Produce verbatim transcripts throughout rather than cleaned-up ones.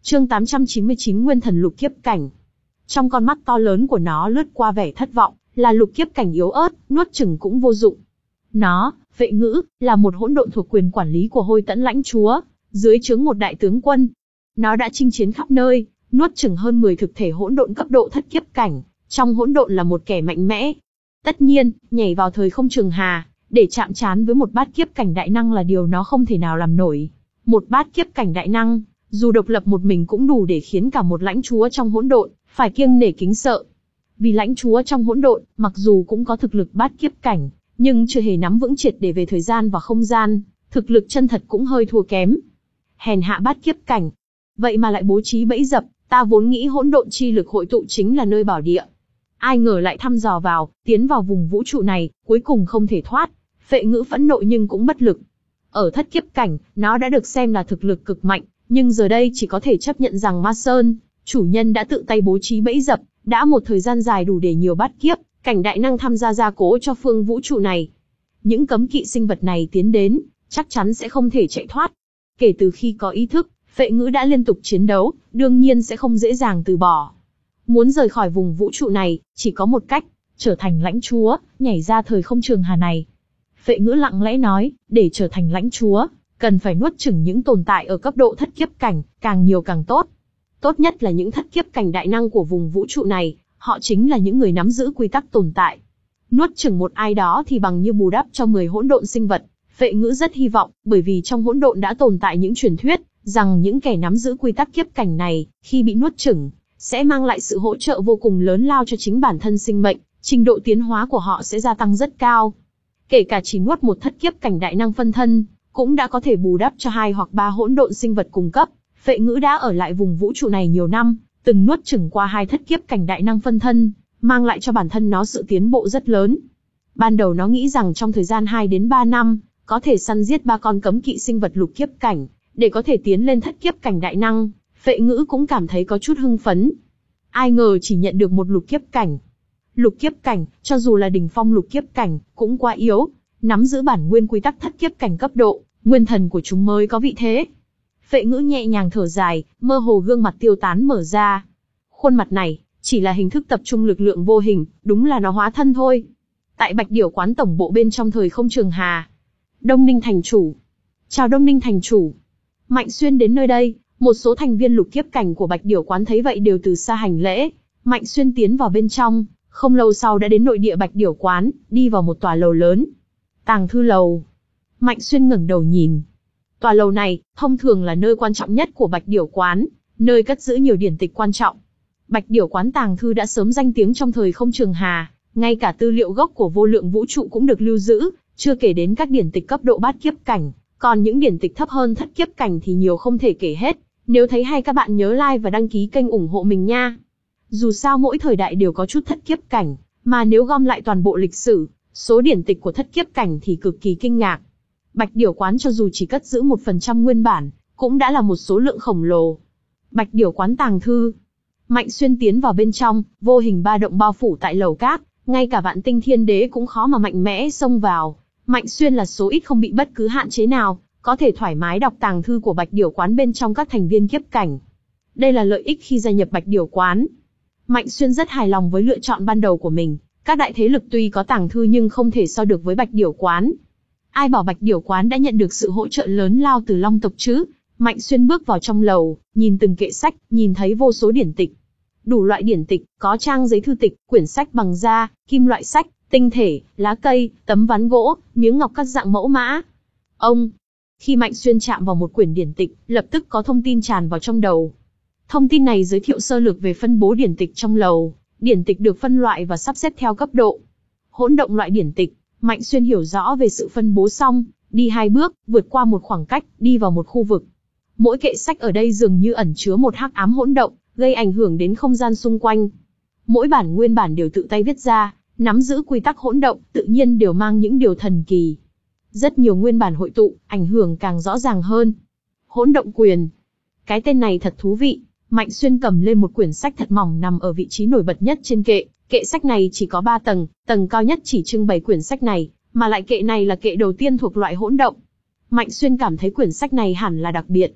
Chương tám trăm chín mươi chín Nguyên thần lục kiếp cảnh. Trong con mắt to lớn của nó lướt qua vẻ thất vọng, là lục kiếp cảnh yếu ớt, nuốt chửng cũng vô dụng. Nó, Vệ Ngữ, là một hỗn độn thuộc quyền quản lý của Hôi Tẫn lãnh chúa, dưới trướng một đại tướng quân. Nó đã chinh chiến khắp nơi, nuốt chửng hơn mười thực thể hỗn độn cấp độ thất kiếp cảnh, trong hỗn độn là một kẻ mạnh mẽ. Tất nhiên, nhảy vào thời không trường hà, để chạm trán với một bát kiếp cảnh đại năng là điều nó không thể nào làm nổi. Một bát kiếp cảnh đại năng, dù độc lập một mình cũng đủ để khiến cả một lãnh chúa trong hỗn độn phải kiêng nể kính sợ. Vì lãnh chúa trong hỗn độn, mặc dù cũng có thực lực bát kiếp cảnh, nhưng chưa hề nắm vững triệt để về thời gian và không gian, thực lực chân thật cũng hơi thua kém. Hèn hạ bát kiếp cảnh, vậy mà lại bố trí bẫy dập, ta vốn nghĩ hỗn độn chi lực hội tụ chính là nơi bảo địa. Ai ngờ lại thăm dò vào, tiến vào vùng vũ trụ này, cuối cùng không thể thoát. Vệ Ngữ phẫn nộ nhưng cũng bất lực. Ở thất kiếp cảnh, nó đã được xem là thực lực cực mạnh, nhưng giờ đây chỉ có thể chấp nhận rằng Ma Sơn, chủ nhân đã tự tay bố trí bẫy dập, đã một thời gian dài đủ để nhiều bát kiếp cảnh đại năng tham gia gia cố cho phương vũ trụ này. Những cấm kỵ sinh vật này tiến đến, chắc chắn sẽ không thể chạy thoát. Kể từ khi có ý thức, Vệ Ngữ đã liên tục chiến đấu, đương nhiên sẽ không dễ dàng từ bỏ. Muốn rời khỏi vùng vũ trụ này, chỉ có một cách, trở thành lãnh chúa, nhảy ra thời không trường hà này. Vệ Ngữ lặng lẽ nói, để trở thành lãnh chúa, cần phải nuốt chửng những tồn tại ở cấp độ thất kiếp cảnh, càng nhiều càng tốt. Tốt nhất là những thất kiếp cảnh đại năng của vùng vũ trụ này, họ chính là những người nắm giữ quy tắc tồn tại. Nuốt chửng một ai đó thì bằng như bù đắp cho mười hỗn độn sinh vật. Vệ Ngữ rất hy vọng, bởi vì trong hỗn độn đã tồn tại những truyền thuyết, rằng những kẻ nắm giữ quy tắc kiếp cảnh này, khi bị nuốt chửng, sẽ mang lại sự hỗ trợ vô cùng lớn lao cho chính bản thân sinh mệnh, trình độ tiến hóa của họ sẽ gia tăng rất cao. Kể cả chỉ nuốt một thất kiếp cảnh đại năng phân thân, cũng đã có thể bù đắp cho hai hoặc ba hỗn độn sinh vật cùng cấp. Vệ Ngữ đã ở lại vùng vũ trụ này nhiều năm, từng nuốt chửng qua hai thất kiếp cảnh đại năng phân thân, mang lại cho bản thân nó sự tiến bộ rất lớn. Ban đầu nó nghĩ rằng trong thời gian hai đến ba năm, có thể săn giết ba con cấm kỵ sinh vật lục kiếp cảnh, để có thể tiến lên thất kiếp cảnh đại năng. Vệ Ngữ cũng cảm thấy có chút hưng phấn. Ai ngờ chỉ nhận được một lục kiếp cảnh. Lục kiếp cảnh, cho dù là đỉnh phong lục kiếp cảnh, cũng quá yếu. Nắm giữ bản nguyên quy tắc thất kiếp cảnh cấp độ, nguyên thần của chúng mới có vị thế. Vệ Ngữ nhẹ nhàng thở dài, mơ hồ gương mặt tiêu tán mở ra. Khuôn mặt này, chỉ là hình thức tập trung lực lượng vô hình, đúng là nó hóa thân thôi. Tại Bạch Điểu quán tổng bộ bên trong thời không trường hà. Đông Ninh thành chủ. Chào Đông Ninh thành chủ. Mạnh Xuyên đến nơi đây, một số thành viên lục kiếp cảnh của Bạch Điểu quán thấy vậy đều từ xa hành lễ. Mạnh Xuyên tiến vào bên trong, không lâu sau đã đến nội địa Bạch Điểu quán, đi vào một tòa lầu lớn. Tàng thư lầu. Mạnh Xuyên ngẩng đầu nhìn. Tòa lầu này, thông thường là nơi quan trọng nhất của Bạch Điểu quán, nơi cất giữ nhiều điển tịch quan trọng. Bạch Điểu quán tàng thư đã sớm danh tiếng trong thời không trường hà, ngay cả tư liệu gốc của vô lượng vũ trụ cũng được lưu giữ, chưa kể đến các điển tịch cấp độ bát kiếp cảnh, còn những điển tịch thấp hơn thất kiếp cảnh thì nhiều không thể kể hết. Nếu thấy hay các bạn nhớ like và đăng ký kênh ủng hộ mình nha. Dù sao mỗi thời đại đều có chút thất kiếp cảnh, mà nếu gom lại toàn bộ lịch sử, số điển tịch của thất kiếp cảnh thì cực kỳ kinh ngạc. Bạch Điểu quán cho dù chỉ cất giữ một phần trăm nguyên bản, cũng đã là một số lượng khổng lồ. Bạch Điểu quán tàng thư. Mạnh Xuyên tiến vào bên trong, vô hình ba động bao phủ tại lầu các, ngay cả Vạn Tinh Thiên Đế cũng khó mà mạnh mẽ xông vào. Mạnh Xuyên là số ít không bị bất cứ hạn chế nào, có thể thoải mái đọc tàng thư của Bạch Điểu quán bên trong các thành viên kiếp cảnh. Đây là lợi ích khi gia nhập Bạch Điểu quán. Mạnh Xuyên rất hài lòng với lựa chọn ban đầu của mình. Các đại thế lực tuy có tàng thư nhưng không thể so được với Bạch Điểu quán. Ai bảo Bạch Điểu quán đã nhận được sự hỗ trợ lớn lao từ Long tộc chứ? Mạnh Xuyên bước vào trong lầu, nhìn từng kệ sách, nhìn thấy vô số điển tịch. Đủ loại điển tịch, có trang giấy thư tịch, quyển sách bằng da, kim loại sách, tinh thể, lá cây, tấm ván gỗ, miếng ngọc cắt dạng mẫu mã. Ông, khi Mạnh Xuyên chạm vào một quyển điển tịch, lập tức có thông tin tràn vào trong đầu. Thông tin này giới thiệu sơ lược về phân bố điển tịch trong lầu. Điển tịch được phân loại và sắp xếp theo cấp độ. Hỗn động loại điển tịch. Mạnh Xuyên hiểu rõ về sự phân bố xong, đi hai bước, vượt qua một khoảng cách, đi vào một khu vực. Mỗi kệ sách ở đây dường như ẩn chứa một hắc ám hỗn động, gây ảnh hưởng đến không gian xung quanh. Mỗi bản nguyên bản đều tự tay viết ra, nắm giữ quy tắc hỗn động, tự nhiên đều mang những điều thần kỳ. Rất nhiều nguyên bản hội tụ, ảnh hưởng càng rõ ràng hơn. Hỗn động quyền. Cái tên này thật thú vị. Mạnh Xuyên cầm lên một quyển sách thật mỏng nằm ở vị trí nổi bật nhất trên kệ. Kệ sách này chỉ có ba tầng, tầng cao nhất chỉ trưng bày quyển sách này, mà lại kệ này là kệ đầu tiên thuộc loại hỗn động. Mạnh Xuyên cảm thấy quyển sách này hẳn là đặc biệt.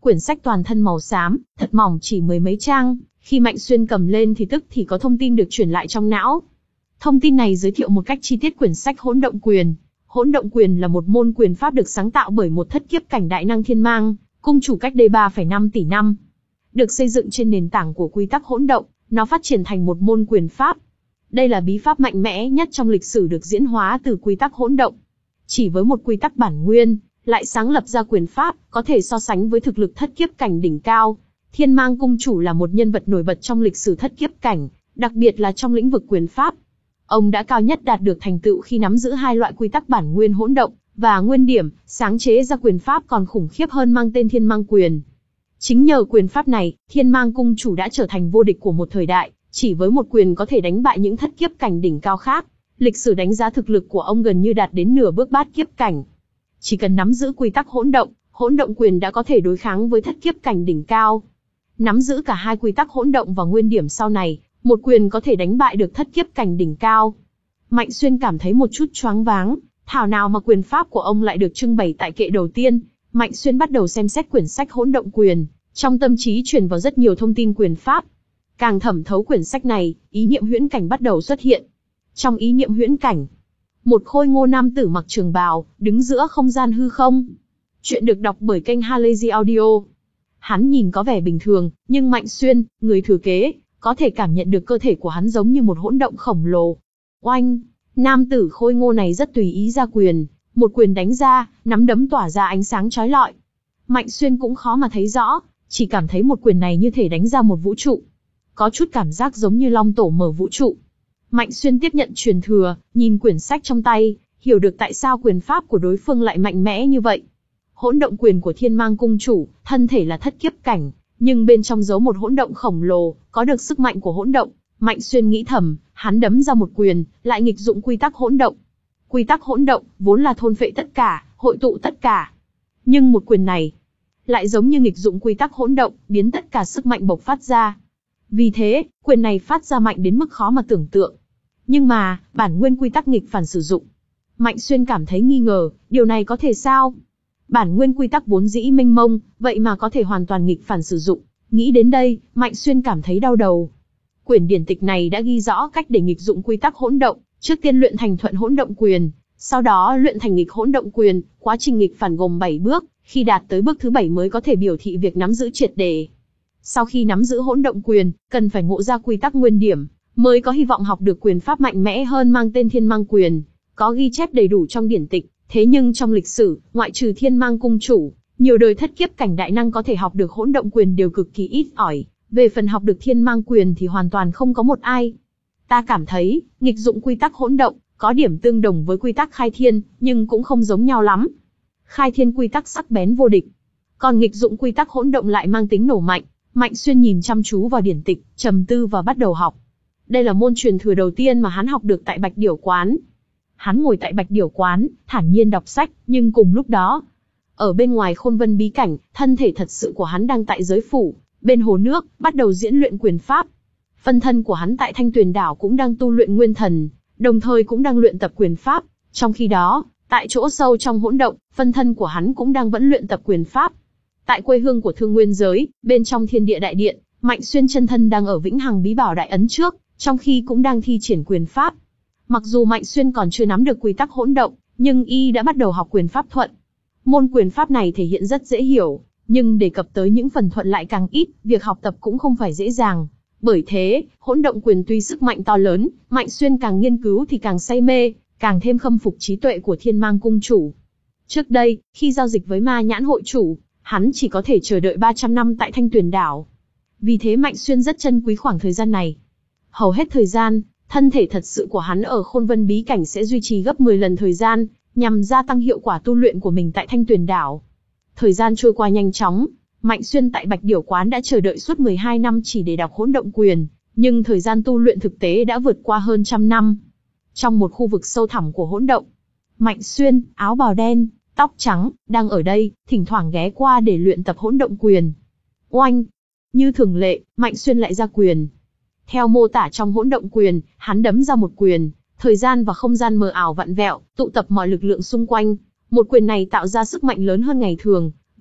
Quyển sách toàn thân màu xám, thật mỏng chỉ mười mấy trang, khi Mạnh Xuyên cầm lên thì tức thì có thông tin được truyền lại trong não. Thông tin này giới thiệu một cách chi tiết quyển sách Hỗn Động Quyền. Hỗn Động Quyền là một môn quyền pháp được sáng tạo bởi một thất kiếp cảnh đại năng Thiên Mang Cung Chủ cách đây ba phẩy năm tỷ năm. Được xây dựng trên nền tảng của quy tắc hỗn động, nó phát triển thành một môn quyền pháp. Đây là bí pháp mạnh mẽ nhất trong lịch sử được diễn hóa từ quy tắc hỗn động. Chỉ với một quy tắc bản nguyên, lại sáng lập ra quyền pháp, có thể so sánh với thực lực thất kiếp cảnh đỉnh cao. Thiên Mang Cung Chủ là một nhân vật nổi bật trong lịch sử thất kiếp cảnh, đặc biệt là trong lĩnh vực quyền pháp. Ông đã cao nhất đạt được thành tựu khi nắm giữ hai loại quy tắc bản nguyên hỗn động và nguyên điểm, sáng chế ra quyền pháp còn khủng khiếp hơn mang tên Thiên Mang Quyền. Chính nhờ quyền pháp này, Thiên Mang Cung Chủ đã trở thành vô địch của một thời đại, chỉ với một quyền có thể đánh bại những thất kiếp cảnh đỉnh cao khác. Lịch sử đánh giá thực lực của ông gần như đạt đến nửa bước bát kiếp cảnh. Chỉ cần nắm giữ quy tắc hỗn động, hỗn động quyền đã có thể đối kháng với thất kiếp cảnh đỉnh cao. Nắm giữ cả hai quy tắc hỗn động và nguyên điểm sau này, một quyền có thể đánh bại được thất kiếp cảnh đỉnh cao. Mạnh Xuyên cảm thấy một chút choáng váng, thảo nào mà quyền pháp của ông lại được trưng bày tại kệ đầu tiên. Mạnh Xuyên bắt đầu xem xét quyển sách Hỗn Động Quyền, trong tâm trí truyền vào rất nhiều thông tin quyền pháp. Càng thẩm thấu quyển sách này, ý niệm huyễn cảnh bắt đầu xuất hiện. Trong ý niệm huyễn cảnh, một khôi ngô nam tử mặc trường bào, đứng giữa không gian hư không. Chuyện được đọc bởi kênh Halazy Audio. Hắn nhìn có vẻ bình thường, nhưng Mạnh Xuyên, người thừa kế, có thể cảm nhận được cơ thể của hắn giống như một hỗn động khổng lồ. Oanh! Nam tử khôi ngô này rất tùy ý ra quyền, một quyền đánh ra, nắm đấm tỏa ra ánh sáng chói lọi. Mạnh Xuyên cũng khó mà thấy rõ, chỉ cảm thấy một quyền này như thể đánh ra một vũ trụ. Có chút cảm giác giống như Long Tổ mở vũ trụ. Mạnh Xuyên tiếp nhận truyền thừa, nhìn quyển sách trong tay, hiểu được tại sao quyền pháp của đối phương lại mạnh mẽ như vậy. Hỗn động quyền của Thiên Mang Cung Chủ, thân thể là thất kiếp cảnh, nhưng bên trong giấu một hỗn động khổng lồ, có được sức mạnh của hỗn động. Mạnh Xuyên nghĩ thầm, hắn đấm ra một quyền, lại nghịch dụng quy tắc hỗn động. Quy tắc hỗn động, vốn là thôn phệ tất cả, hội tụ tất cả. Nhưng một quyền này, lại giống như nghịch dụng quy tắc hỗn động, biến tất cả sức mạnh bộc phát ra. Vì thế, quyền này phát ra mạnh đến mức khó mà tưởng tượng. Nhưng mà, bản nguyên quy tắc nghịch phản sử dụng. Mạnh Xuyên cảm thấy nghi ngờ, điều này có thể sao? Bản nguyên quy tắc vốn dĩ mênh mông, vậy mà có thể hoàn toàn nghịch phản sử dụng. Nghĩ đến đây, Mạnh Xuyên cảm thấy đau đầu. Quyển điển tịch này đã ghi rõ cách để nghịch dụng quy tắc hỗn động, trước tiên luyện thành thuận hỗn động quyền, sau đó luyện thành nghịch hỗn động quyền, quá trình nghịch phản gồm bảy bước, khi đạt tới bước thứ bảy mới có thể biểu thị việc nắm giữ triệt để. Sau khi nắm giữ hỗn động quyền, cần phải ngộ ra quy tắc nguyên điểm, mới có hy vọng học được quyền pháp mạnh mẽ hơn mang tên Thiên Mang Quyền, có ghi chép đầy đủ trong điển tịch. Thế nhưng trong lịch sử, ngoại trừ Thiên Mang Cung Chủ, nhiều đời thất kiếp cảnh đại năng có thể học được hỗn động quyền đều cực kỳ ít ỏi. Về phần học được Thiên Mang Quyền thì hoàn toàn không có một ai. Ta cảm thấy, nghịch dụng quy tắc hỗn động, có điểm tương đồng với quy tắc khai thiên, nhưng cũng không giống nhau lắm. Khai thiên quy tắc sắc bén vô địch, còn nghịch dụng quy tắc hỗn động lại mang tính nổ mạnh. Mạnh Xuyên nhìn chăm chú vào điển tịch, trầm tư và bắt đầu học. Đây là môn truyền thừa đầu tiên mà hắn học được tại Bạch Điểu Quán. Hắn ngồi tại Bạch Điểu Quán, thản nhiên đọc sách, nhưng cùng lúc đó, ở bên ngoài Khôn Vân bí cảnh, thân thể thật sự của hắn đang tại giới phủ, bên hồ nước, bắt đầu diễn luyện quyền pháp. Phân thân của hắn tại Thanh Tuyền Đảo cũng đang tu luyện nguyên thần, đồng thời cũng đang luyện tập quyền pháp. Trong khi đó, tại chỗ sâu trong hỗn động, phân thân của hắn cũng đang vẫn luyện tập quyền pháp. Tại quê hương của Thương Nguyên giới, bên trong Thiên Địa Đại Điện, Mạnh Xuyên chân thân đang ở Vĩnh Hằng Bí Bảo Đại Ấn trước, trong khi cũng đang thi triển quyền pháp. Mặc dù Mạnh Xuyên còn chưa nắm được quy tắc hỗn động, nhưng y đã bắt đầu học quyền pháp thuận. Môn quyền pháp này thể hiện rất dễ hiểu, nhưng đề cập tới những phần thuận lại càng ít, việc học tập cũng không phải dễ dàng. Bởi thế, hỗn động quyền tuy sức mạnh to lớn, Mạnh Xuyên càng nghiên cứu thì càng say mê, càng thêm khâm phục trí tuệ của Thiên Mang Cung Chủ. Trước đây, khi giao dịch với Ma Nhãn hội chủ, hắn chỉ có thể chờ đợi ba trăm năm tại Thanh Tuyền Đảo. Vì thế Mạnh Xuyên rất trân quý khoảng thời gian này. Hầu hết thời gian, thân thể thật sự của hắn ở Khôn Vân bí cảnh sẽ duy trì gấp mười lần thời gian, nhằm gia tăng hiệu quả tu luyện của mình tại Thanh Tuyền Đảo. Thời gian trôi qua nhanh chóng, Mạnh Xuyên tại Bạch Điểu Quán đã chờ đợi suốt mười hai năm chỉ để đọc hỗn động quyền, nhưng thời gian tu luyện thực tế đã vượt qua hơn trăm năm. Trong một khu vực sâu thẳm của hỗn động, Mạnh Xuyên, áo bào đen, tóc trắng, đang ở đây, thỉnh thoảng ghé qua để luyện tập hỗn động quyền. Oanh! Như thường lệ, Mạnh Xuyên lại ra quyền. Theo mô tả trong hỗn động quyền, hắn đấm ra một quyền, thời gian và không gian mờ ảo vặn vẹo, tụ tập mọi lực lượng xung quanh. Một quyền này tạo ra sức mạnh lớn hơn ngày thường,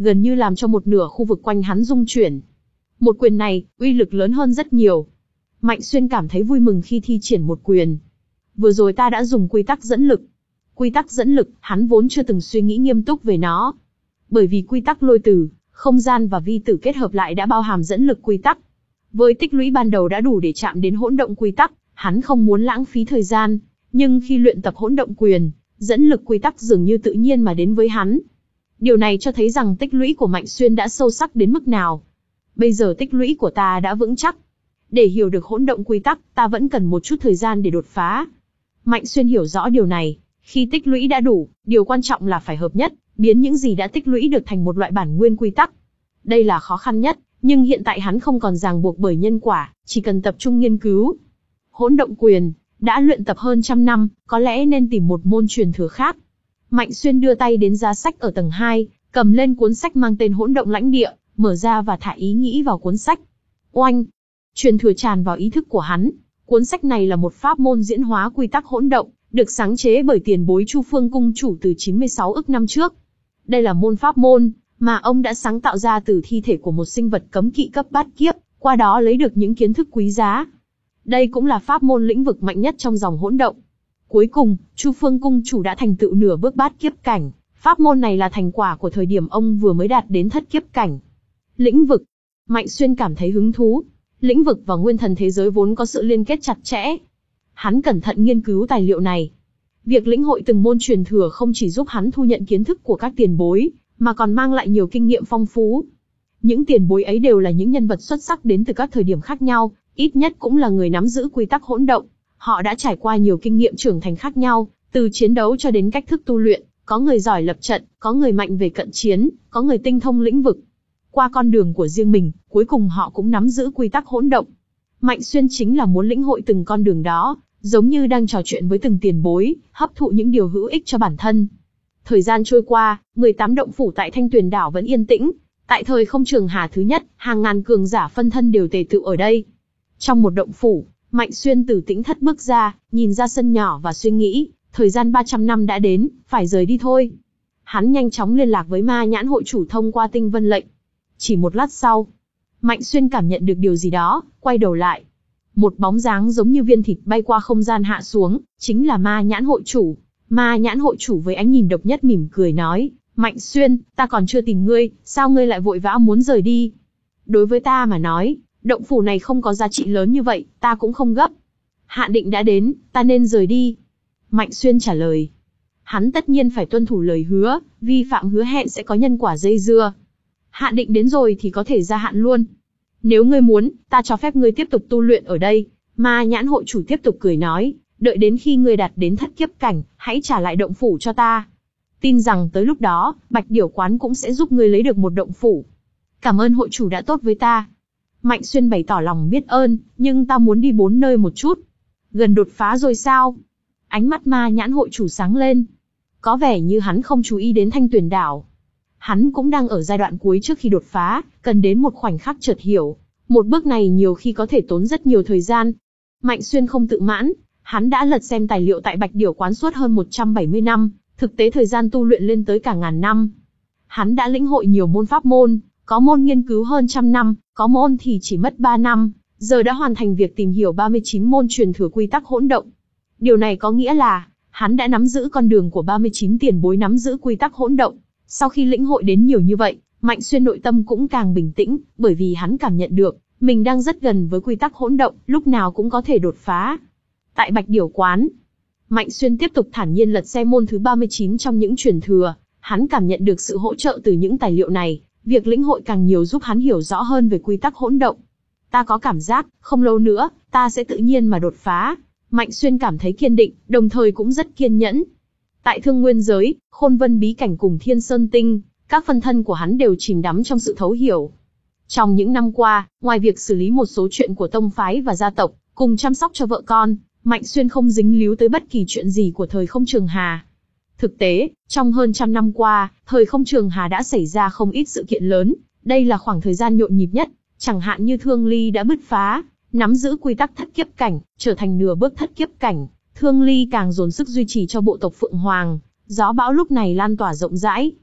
gần như làm cho một nửa khu vực quanh hắn rung chuyển. Một quyền này, uy lực lớn hơn rất nhiều. Mạnh Xuyên cảm thấy vui mừng khi thi triển một quyền. Vừa rồi ta đã dùng quy tắc dẫn lực. Quy tắc dẫn lực, hắn vốn chưa từng suy nghĩ nghiêm túc về nó. Bởi vì quy tắc lôi tử, không gian và vi tử kết hợp lại đã bao hàm dẫn lực quy tắc. Với tích lũy ban đầu đã đủ để chạm đến hỗn động quy tắc, hắn không muốn lãng phí thời gian. Nhưng khi luyện tập hỗn động quyền, dẫn lực quy tắc dường như tự nhiên mà đến với hắn. Điều này cho thấy rằng tích lũy của Mạnh Xuyên đã sâu sắc đến mức nào. Bây giờ tích lũy của ta đã vững chắc. Để hiểu được hỗn động quy tắc, ta vẫn cần một chút thời gian để đột phá. Mạnh Xuyên hiểu rõ điều này. Khi tích lũy đã đủ, điều quan trọng là phải hợp nhất, biến những gì đã tích lũy được thành một loại bản nguyên quy tắc. Đây là khó khăn nhất, nhưng hiện tại hắn không còn ràng buộc bởi nhân quả, chỉ cần tập trung nghiên cứu. Hỗn động quyền, đã luyện tập hơn trăm năm, có lẽ nên tìm một môn truyền thừa khác. Mạnh Xuyên đưa tay đến giá sách ở tầng hai, cầm lên cuốn sách mang tên Hỗn động lãnh địa, mở ra và thả ý nghĩ vào cuốn sách. Oanh! Truyền thừa tràn vào ý thức của hắn. Cuốn sách này là một pháp môn diễn hóa quy tắc hỗn động, được sáng chế bởi tiền bối Chu Phương Cung chủ từ chín mươi sáu ức năm trước. Đây là môn pháp môn mà ông đã sáng tạo ra từ thi thể của một sinh vật cấm kỵ cấp bát kiếp, qua đó lấy được những kiến thức quý giá. Đây cũng là pháp môn lĩnh vực mạnh nhất trong dòng hỗn động. Cuối cùng, Chu Phương Cung chủ đã thành tựu nửa bước bát kiếp cảnh. Pháp môn này là thành quả của thời điểm ông vừa mới đạt đến thất kiếp cảnh. Lĩnh vực. Mạnh Xuyên cảm thấy hứng thú. Lĩnh vực và nguyên thần thế giới vốn có sự liên kết chặt chẽ. Hắn cẩn thận nghiên cứu tài liệu này. Việc lĩnh hội từng môn truyền thừa không chỉ giúp hắn thu nhận kiến thức của các tiền bối, mà còn mang lại nhiều kinh nghiệm phong phú. Những tiền bối ấy đều là những nhân vật xuất sắc đến từ các thời điểm khác nhau, ít nhất cũng là người nắm giữ quy tắc hỗn động. Họ đã trải qua nhiều kinh nghiệm trưởng thành khác nhau, từ chiến đấu cho đến cách thức tu luyện, có người giỏi lập trận, có người mạnh về cận chiến, có người tinh thông lĩnh vực. Qua con đường của riêng mình, cuối cùng họ cũng nắm giữ quy tắc hỗn động. Mạnh Xuyên chính là muốn lĩnh hội từng con đường đó, giống như đang trò chuyện với từng tiền bối, hấp thụ những điều hữu ích cho bản thân. Thời gian trôi qua, mười tám động phủ tại Thanh Tuyền đảo vẫn yên tĩnh. Tại thời không trường hà thứ nhất, hàng ngàn cường giả phân thân đều tề tựu ở đây. Trong một động phủ, Mạnh Xuyên từ tĩnh thất bước ra, nhìn ra sân nhỏ và suy nghĩ, thời gian ba trăm năm đã đến, phải rời đi thôi. Hắn nhanh chóng liên lạc với Ma Nhãn hội chủ thông qua tinh vân lệnh. Chỉ một lát sau, Mạnh Xuyên cảm nhận được điều gì đó, quay đầu lại. Một bóng dáng giống như viên thịt bay qua không gian hạ xuống, chính là Ma Nhãn hội chủ. Ma Nhãn hội chủ với ánh nhìn độc nhất mỉm cười nói, Mạnh Xuyên, ta còn chưa tìm ngươi, sao ngươi lại vội vã muốn rời đi? Đối với ta mà nói, động phủ này không có giá trị lớn như vậy, ta cũng không gấp. Hạn định đã đến, ta nên rời đi. Mạnh Xuyên trả lời. Hắn tất nhiên phải tuân thủ lời hứa, vi phạm hứa hẹn sẽ có nhân quả dây dưa. Hạn định đến rồi thì có thể gia hạn luôn. Nếu ngươi muốn, ta cho phép ngươi tiếp tục tu luyện ở đây. Ma Nhãn hội chủ tiếp tục cười nói, đợi đến khi ngươi đạt đến thất kiếp cảnh, hãy trả lại động phủ cho ta. Tin rằng tới lúc đó, Bạch Điểu Quán cũng sẽ giúp ngươi lấy được một động phủ. Cảm ơn hội chủ đã tốt với ta. Mạnh Xuyên bày tỏ lòng biết ơn, nhưng ta muốn đi bốn nơi một chút. Gần đột phá rồi sao? Ánh mắt Ma Nhãn hội chủ sáng lên. Có vẻ như hắn không chú ý đến Thanh Tuyền đảo. Hắn cũng đang ở giai đoạn cuối trước khi đột phá, cần đến một khoảnh khắc chợt hiểu. Một bước này nhiều khi có thể tốn rất nhiều thời gian. Mạnh Xuyên không tự mãn, hắn đã lật xem tài liệu tại Bạch Điểu Quán suốt hơn một trăm bảy mươi năm, thực tế thời gian tu luyện lên tới cả ngàn năm. Hắn đã lĩnh hội nhiều môn pháp môn, có môn nghiên cứu hơn trăm năm, có môn thì chỉ mất ba năm, giờ đã hoàn thành việc tìm hiểu ba mươi chín môn truyền thừa quy tắc hỗn động. Điều này có nghĩa là, hắn đã nắm giữ con đường của ba mươi chín tiền bối nắm giữ quy tắc hỗn động. Sau khi lĩnh hội đến nhiều như vậy, Mạnh Xuyên nội tâm cũng càng bình tĩnh, bởi vì hắn cảm nhận được, mình đang rất gần với quy tắc hỗn động, lúc nào cũng có thể đột phá. Tại Bạch Điểu Quán, Mạnh Xuyên tiếp tục thản nhiên lật xem môn thứ ba mươi chín trong những truyền thừa, hắn cảm nhận được sự hỗ trợ từ những tài liệu này, việc lĩnh hội càng nhiều giúp hắn hiểu rõ hơn về quy tắc hỗn động. Ta có cảm giác, không lâu nữa, ta sẽ tự nhiên mà đột phá. Mạnh Xuyên cảm thấy kiên định, đồng thời cũng rất kiên nhẫn. Tại Thương Nguyên giới, Khôn Vân bí cảnh cùng Thiên Sơn tinh, các phân thân của hắn đều chìm đắm trong sự thấu hiểu. Trong những năm qua, ngoài việc xử lý một số chuyện của tông phái và gia tộc, cùng chăm sóc cho vợ con, Mạnh Xuyên không dính líu tới bất kỳ chuyện gì của thời không trường hà. Thực tế, trong hơn trăm năm qua, thời không trường hà đã xảy ra không ít sự kiện lớn, đây là khoảng thời gian nhộn nhịp nhất, chẳng hạn như Thương Ly đã bứt phá, nắm giữ quy tắc thất kiếp cảnh, trở thành nửa bước thất kiếp cảnh. Thương Ly càng dồn sức duy trì cho bộ tộc Phượng Hoàng, gió bão lúc này lan tỏa rộng rãi.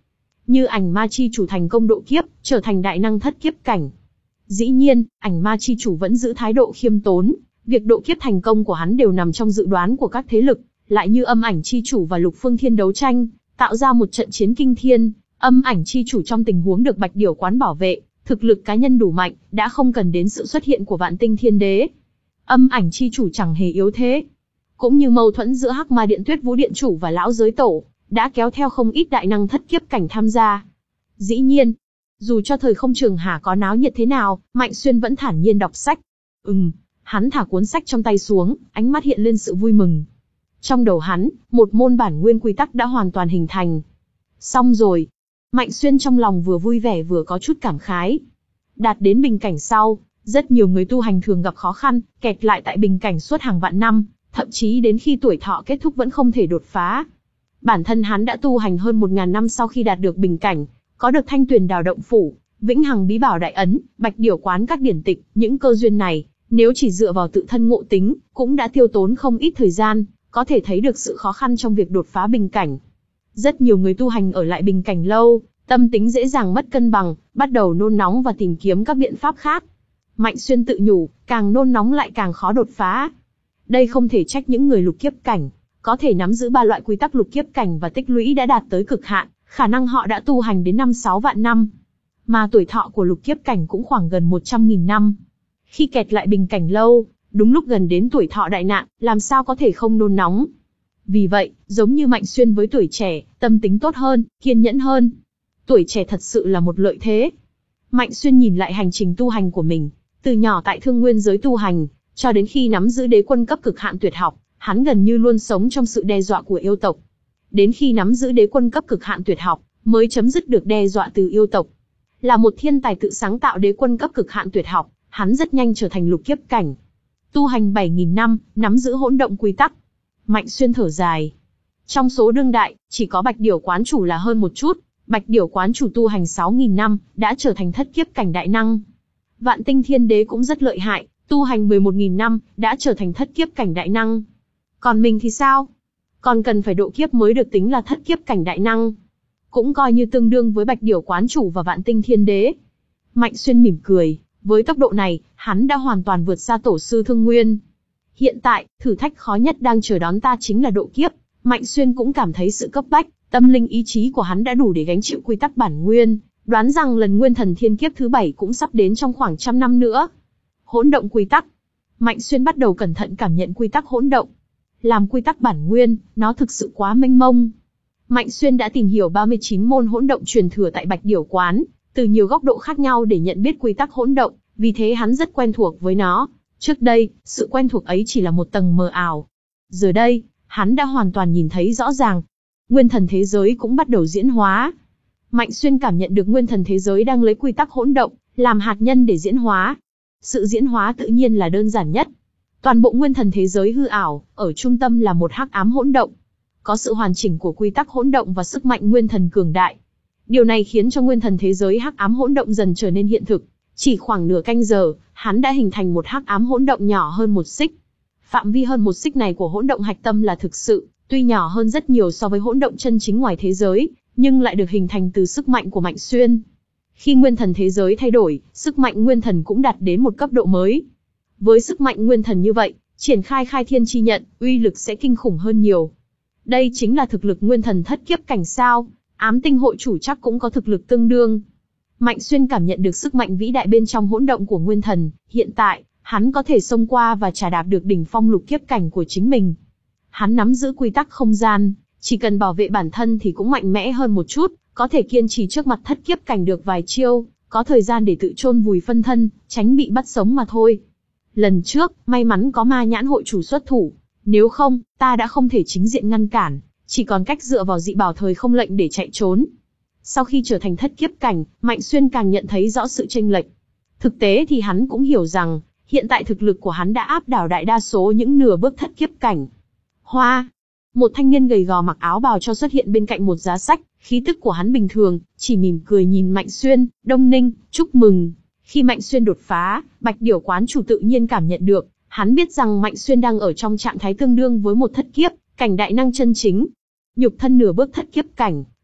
như ảnh ma chi chủ thành công độ kiếp, trở thành đại năng thất kiếp cảnh. Dĩ nhiên, ảnh ma chi chủ vẫn giữ thái độ khiêm tốn, việc độ kiếp thành công của hắn đều nằm trong dự đoán của các thế lực, lại như âm ảnh chi chủ và lục phương thiên đấu tranh, tạo ra một trận chiến kinh thiên. Âm ảnh chi chủ trong tình huống được Bạch Điểu Quán bảo vệ, thực lực cá nhân đủ mạnh, đã không cần đến sự xuất hiện của Vạn Tinh Thiên Đế. Âm ảnh chi chủ chẳng hề yếu thế. Cũng như mâu thuẫn giữa Hắc Ma Điện Tuyết Vũ Điện chủ và Lão Giới Tổ, đã kéo theo không ít đại năng thất kiếp cảnh tham gia. Dĩ nhiên, dù cho thời không trường hà có náo nhiệt thế nào, Mạnh Xuyên vẫn thản nhiên đọc sách. Ừm, hắn thả cuốn sách trong tay xuống, ánh mắt hiện lên sự vui mừng. Trong đầu hắn, một môn bản nguyên quy tắc đã hoàn toàn hình thành. Xong rồi. Mạnh Xuyên trong lòng vừa vui vẻ vừa có chút cảm khái. Đạt đến bình cảnh sau, rất nhiều người tu hành thường gặp khó khăn, kẹt lại tại bình cảnh suốt hàng vạn năm, thậm chí đến khi tuổi thọ kết thúc vẫn không thể đột phá. Bản thân hắn đã tu hành hơn một ngàn năm sau khi đạt được bình cảnh, có được Thanh Tuyền Đào Động Phủ, Vĩnh Hằng Bí Bảo Đại Ấn, Bạch Điểu Quán các điển tịch, những cơ duyên này, nếu chỉ dựa vào tự thân ngộ tính, cũng đã tiêu tốn không ít thời gian, có thể thấy được sự khó khăn trong việc đột phá bình cảnh. Rất nhiều người tu hành ở lại bình cảnh lâu, tâm tính dễ dàng mất cân bằng, bắt đầu nôn nóng và tìm kiếm các biện pháp khác. Mạnh Xuyên tự nhủ, càng nôn nóng lại càng khó đột phá. Đây không thể trách những người lục kiếp cảnh, có thể nắm giữ ba loại quy tắc lục kiếp cảnh và tích lũy đã đạt tới cực hạn, khả năng họ đã tu hành đến năm sáu vạn năm. Mà tuổi thọ của lục kiếp cảnh cũng khoảng gần một trăm nghìn năm. Khi kẹt lại bình cảnh lâu, đúng lúc gần đến tuổi thọ đại nạn, làm sao có thể không nôn nóng. Vì vậy, giống như Mạnh Xuyên với tuổi trẻ, tâm tính tốt hơn, kiên nhẫn hơn. Tuổi trẻ thật sự là một lợi thế. Mạnh Xuyên nhìn lại hành trình tu hành của mình, từ nhỏ tại Thương Nguyên giới tu hành, cho đến khi nắm giữ đế quân cấp cực hạn tuyệt học, hắn gần như luôn sống trong sự đe dọa của yêu tộc. Đến khi nắm giữ đế quân cấp cực hạn tuyệt học, mới chấm dứt được đe dọa từ yêu tộc. Là một thiên tài tự sáng tạo đế quân cấp cực hạn tuyệt học, hắn rất nhanh trở thành lục kiếp cảnh. Tu hành bảy nghìn năm, nắm giữ hỗn động quy tắc. Mạnh Xuyên thở dài. Trong số đương đại, chỉ có Bạch Điểu Quán chủ là hơn một chút. Bạch Điểu Quán chủ tu hành sáu nghìn năm, đã trở thành thất kiếp cảnh đại năng. Vạn Tinh Thiên Đế cũng rất lợi hại, tu hành mười một nghìn năm, đã trở thành thất kiếp cảnh đại năng. Còn mình thì sao? Còn cần phải độ kiếp mới được tính là thất kiếp cảnh đại năng. Cũng coi như tương đương với Bạch Điểu Quán chủ và Vạn Tinh Thiên Đế. Mạnh Xuyên mỉm cười, với tốc độ này, hắn đã hoàn toàn vượt xa tổ sư Thương Nguyên. Hiện tại, thử thách khó nhất đang chờ đón ta chính là độ kiếp. Mạnh Xuyên cũng cảm thấy sự cấp bách, tâm linh ý chí của hắn đã đủ để gánh chịu quy tắc bản nguyên, đoán rằng lần Nguyên Thần Thiên Kiếp thứ bảy cũng sắp đến trong khoảng trăm năm nữa. Hỗn động quy tắc. Mạnh Xuyên bắt đầu cẩn thận cảm nhận quy tắc hỗn động. Làm quy tắc bản nguyên, nó thực sự quá mênh mông. Mạnh Xuyên đã tìm hiểu ba mươi chín môn hỗn động truyền thừa tại Bạch Điểu Quán, từ nhiều góc độ khác nhau để nhận biết quy tắc hỗn động, vì thế hắn rất quen thuộc với nó. Trước đây, sự quen thuộc ấy chỉ là một tầng mờ ảo. Giờ đây, hắn đã hoàn toàn nhìn thấy rõ ràng. Nguyên thần thế giới cũng bắt đầu diễn hóa. Mạnh Xuyên cảm nhận được nguyên thần thế giới đang lấy quy tắc hỗn động, làm hạt nhân để diễn hóa. Sự diễn hóa tự nhiên là đơn giản nhất. Toàn bộ nguyên thần thế giới hư ảo, ở trung tâm là một hắc ám hỗn động. Có sự hoàn chỉnh của quy tắc hỗn động và sức mạnh nguyên thần cường đại. Điều này khiến cho nguyên thần thế giới hắc ám hỗn động dần trở nên hiện thực. Chỉ khoảng nửa canh giờ, hắn đã hình thành một hắc ám hỗn động nhỏ hơn một xích. Phạm vi hơn một xích này của hỗn động hạch tâm là thực sự, tuy nhỏ hơn rất nhiều so với hỗn động chân chính ngoài thế giới, nhưng lại được hình thành từ sức mạnh của Mạnh Xuyên. Khi nguyên thần thế giới thay đổi, sức mạnh nguyên thần cũng đạt đến một cấp độ mới. Với sức mạnh nguyên thần như vậy, triển khai khai thiên chi nhận, uy lực sẽ kinh khủng hơn nhiều. Đây chính là thực lực nguyên thần thất kiếp cảnh sao, ám tinh hội chủ chắc cũng có thực lực tương đương. Mạnh Xuyên cảm nhận được sức mạnh vĩ đại bên trong hỗn động của nguyên thần, hiện tại, hắn có thể xông qua và trà đạp được đỉnh phong lục kiếp cảnh của chính mình. Hắn nắm giữ quy tắc không gian, chỉ cần bảo vệ bản thân thì cũng mạnh mẽ hơn một chút, có thể kiên trì trước mặt thất kiếp cảnh được vài chiêu, có thời gian để tự chôn vùi phân thân, tránh bị bắt sống mà thôi. Lần trước, may mắn có ma nhãn hội chủ xuất thủ, nếu không, ta đã không thể chính diện ngăn cản, chỉ còn cách dựa vào dị bảo thời không lệnh để chạy trốn. Sau khi trở thành thất kiếp cảnh, Mạnh Xuyên càng nhận thấy rõ sự chênh lệch. Thực tế thì hắn cũng hiểu rằng, hiện tại thực lực của hắn đã áp đảo đại đa số những nửa bước thất kiếp cảnh. Hoa! Một thanh niên gầy gò mặc áo bào cho xuất hiện bên cạnh một giá sách, khí tức của hắn bình thường, chỉ mỉm cười nhìn Mạnh Xuyên, Đông Ninh, chúc mừng. Khi Mạnh Xuyên đột phá, Bạch Điểu Quán chủ tự nhiên cảm nhận được, hắn biết rằng Mạnh Xuyên đang ở trong trạng thái tương đương với một thất kiếp, cảnh đại năng chân chính. Nhục thân nửa bước thất kiếp cảnh,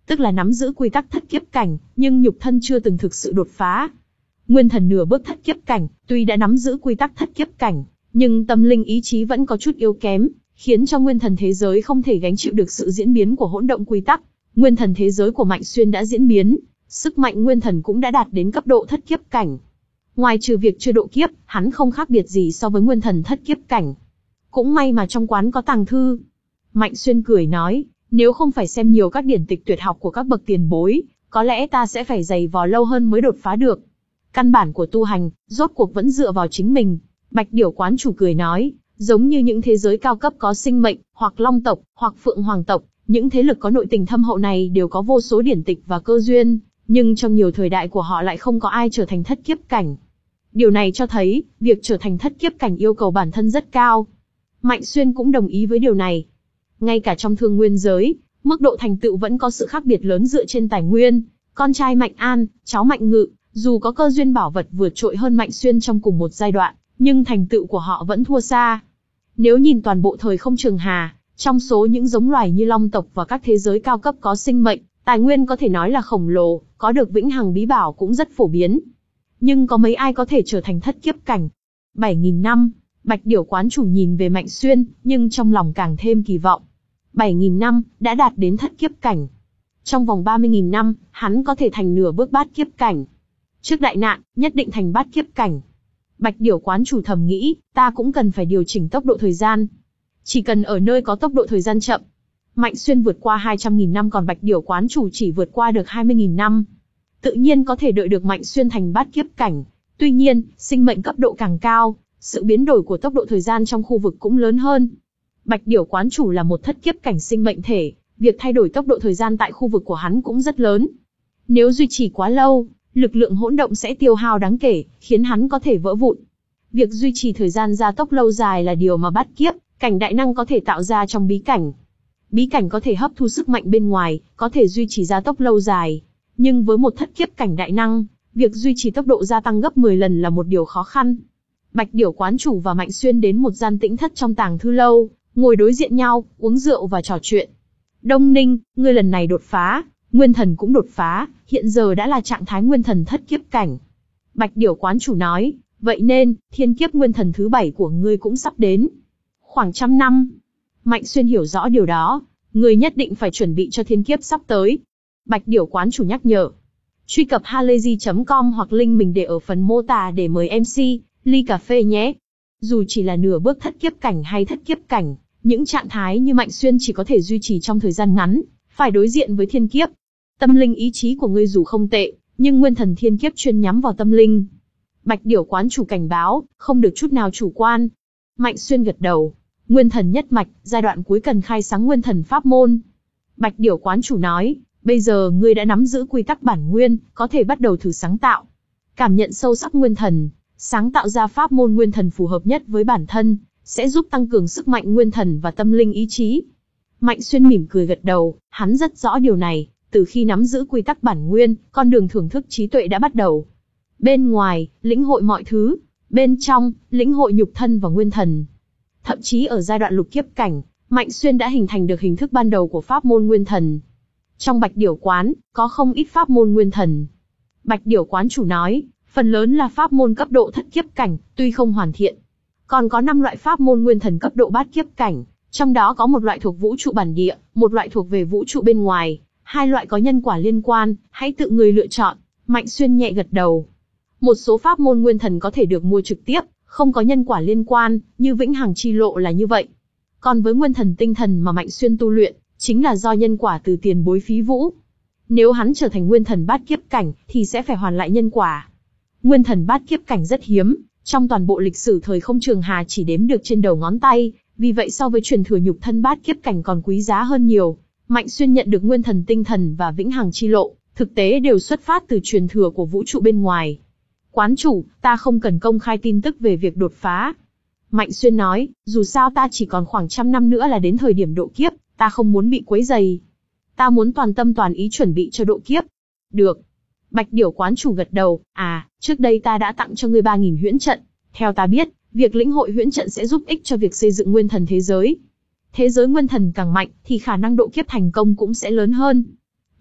tức là nắm giữ quy tắc thất kiếp cảnh, nhưng nhục thân chưa từng thực sự đột phá. Nguyên thần nửa bước thất kiếp cảnh, tuy đã nắm giữ quy tắc thất kiếp cảnh, nhưng tâm linh ý chí vẫn có chút yếu kém, khiến cho nguyên thần thế giới không thể gánh chịu được sự diễn biến của hỗn động quy tắc. Nguyên thần thế giới của Mạnh Xuyên đã diễn biến, sức mạnh nguyên thần cũng đã đạt đến cấp độ thất kiếp cảnh. Ngoài trừ việc chưa độ kiếp, hắn không khác biệt gì so với nguyên thần thất kiếp cảnh. Cũng may mà trong quán có tàng thư. Mạnh Xuyên cười nói, nếu không phải xem nhiều các điển tịch tuyệt học của các bậc tiền bối, có lẽ ta sẽ phải dày vò lâu hơn mới đột phá được. Căn bản của tu hành, rốt cuộc vẫn dựa vào chính mình. Bạch Điểu quán chủ cười nói, giống như những thế giới cao cấp có sinh mệnh, hoặc long tộc, hoặc phượng hoàng tộc, những thế lực có nội tình thâm hậu này đều có vô số điển tịch và cơ duyên, nhưng trong nhiều thời đại của họ lại không có ai trở thành thất kiếp cảnh. Điều này cho thấy, việc trở thành thất kiếp cảnh yêu cầu bản thân rất cao. Mạnh Xuyên cũng đồng ý với điều này. Ngay cả trong thương nguyên giới, mức độ thành tựu vẫn có sự khác biệt lớn dựa trên tài nguyên. Con trai Mạnh An, cháu Mạnh Ngự, dù có cơ duyên bảo vật vượt trội hơn Mạnh Xuyên trong cùng một giai đoạn, nhưng thành tựu của họ vẫn thua xa. Nếu nhìn toàn bộ thời không trường hà, trong số những giống loài như long tộc và các thế giới cao cấp có sinh mệnh, tài nguyên có thể nói là khổng lồ, có được vĩnh hằng bí bảo cũng rất phổ biến. Nhưng có mấy ai có thể trở thành thất kiếp cảnh? bảy nghìn năm, Bạch Điểu quán chủ nhìn về Mạnh Xuyên, nhưng trong lòng càng thêm kỳ vọng. bảy nghìn năm, đã đạt đến thất kiếp cảnh. Trong vòng ba mươi nghìn năm, hắn có thể thành nửa bước bát kiếp cảnh. Trước đại nạn, nhất định thành bát kiếp cảnh. Bạch Điểu quán chủ thầm nghĩ, ta cũng cần phải điều chỉnh tốc độ thời gian. Chỉ cần ở nơi có tốc độ thời gian chậm. Mạnh Xuyên vượt qua hai trăm nghìn năm còn Bạch Điểu quán chủ chỉ vượt qua được hai mươi nghìn năm. Tự nhiên có thể đợi được Mạnh Xuyên thành bát kiếp cảnh. Tuy nhiên, sinh mệnh cấp độ càng cao, sự biến đổi của tốc độ thời gian trong khu vực cũng lớn hơn. Bạch Điểu quán chủ là một thất kiếp cảnh sinh mệnh thể, việc thay đổi tốc độ thời gian tại khu vực của hắn cũng rất lớn. Nếu duy trì quá lâu, lực lượng hỗn động sẽ tiêu hao đáng kể, khiến hắn có thể vỡ vụn. Việc duy trì thời gian gia tốc lâu dài là điều mà bát kiếp cảnh đại năng có thể tạo ra trong bí cảnh. Bí cảnh có thể hấp thu sức mạnh bên ngoài, có thể duy trì gia tốc lâu dài. Nhưng với một thất kiếp cảnh đại năng, việc duy trì tốc độ gia tăng gấp mười lần là một điều khó khăn. Bạch Điểu quán chủ và Mạnh Xuyên đến một gian tĩnh thất trong tàng thư lâu, ngồi đối diện nhau, uống rượu và trò chuyện. Đông Ninh, ngươi lần này đột phá, nguyên thần cũng đột phá, hiện giờ đã là trạng thái nguyên thần thất kiếp cảnh. Bạch Điểu quán chủ nói, vậy nên, thiên kiếp nguyên thần thứ bảy của ngươi cũng sắp đến. Khoảng trăm năm. Mạnh Xuyên hiểu rõ điều đó, ngươi nhất định phải chuẩn bị cho thiên kiếp sắp tới. Bạch Điểu quán chủ nhắc nhở. Truy cập halayzi chấm com hoặc link mình để ở phần mô tả để mời em xê, ly cà phê nhé. Dù chỉ là nửa bước thất kiếp cảnh hay thất kiếp cảnh, những trạng thái như Mạnh Xuyên chỉ có thể duy trì trong thời gian ngắn, phải đối diện với thiên kiếp. Tâm linh ý chí của ngươi dù không tệ, nhưng nguyên thần thiên kiếp chuyên nhắm vào tâm linh. Bạch Điểu quán chủ cảnh báo, không được chút nào chủ quan. Mạnh Xuyên gật đầu. Nguyên thần nhất mạch, giai đoạn cuối cần khai sáng nguyên thần pháp môn. Bạch Điểu quán chủ nói, bây giờ ngươi đã nắm giữ quy tắc bản nguyên, có thể bắt đầu thử sáng tạo. Cảm nhận sâu sắc nguyên thần, sáng tạo ra pháp môn nguyên thần phù hợp nhất với bản thân, sẽ giúp tăng cường sức mạnh nguyên thần và tâm linh ý chí. Mạnh Xuyên mỉm cười gật đầu, hắn rất rõ điều này, từ khi nắm giữ quy tắc bản nguyên, con đường thưởng thức trí tuệ đã bắt đầu. Bên ngoài, lĩnh hội mọi thứ, bên trong, lĩnh hội nhục thân và nguyên thần. Thậm chí ở giai đoạn lục kiếp cảnh, Mạnh Xuyên đã hình thành được hình thức ban đầu của pháp môn nguyên thần. Trong Bạch Điểu quán, có không ít pháp môn nguyên thần. Bạch Điểu quán chủ nói, phần lớn là pháp môn cấp độ thất kiếp cảnh, tuy không hoàn thiện. Còn có năm loại pháp môn nguyên thần cấp độ bát kiếp cảnh, trong đó có một loại thuộc vũ trụ bản địa, một loại thuộc về vũ trụ bên ngoài, hai loại có nhân quả liên quan, hãy tự người lựa chọn. Mạnh Xuyên nhẹ gật đầu. Một số pháp môn nguyên thần có thể được mua trực tiếp, không có nhân quả liên quan, như Vĩnh Hằng Chi Lộ là như vậy. Còn với nguyên thần tinh thần mà Mạnh Xuyên tu luyện, chính là do nhân quả từ tiền bối phí vũ. Nếu hắn trở thành nguyên thần bát kiếp cảnh, thì sẽ phải hoàn lại nhân quả. Nguyên thần bát kiếp cảnh rất hiếm, trong toàn bộ lịch sử thời không trường hà chỉ đếm được trên đầu ngón tay, vì vậy so với truyền thừa nhục thân bát kiếp cảnh còn quý giá hơn nhiều. Mạnh Xuyên nhận được nguyên thần tinh thần và Vĩnh Hằng Chi Lộ, thực tế đều xuất phát từ truyền thừa của vũ trụ bên ngoài. Quán chủ, ta không cần công khai tin tức về việc đột phá. Mạnh Xuyên nói, dù sao ta chỉ còn khoảng trăm năm nữa là đến thời điểm độ kiếp, ta không muốn bị quấy rầy. Ta muốn toàn tâm toàn ý chuẩn bị cho độ kiếp. Được. Bạch Điểu quán chủ gật đầu, à, trước đây ta đã tặng cho ngươi ba nghìn huyễn trận. Theo ta biết, việc lĩnh hội huyễn trận sẽ giúp ích cho việc xây dựng nguyên thần thế giới. Thế giới nguyên thần càng mạnh, thì khả năng độ kiếp thành công cũng sẽ lớn hơn.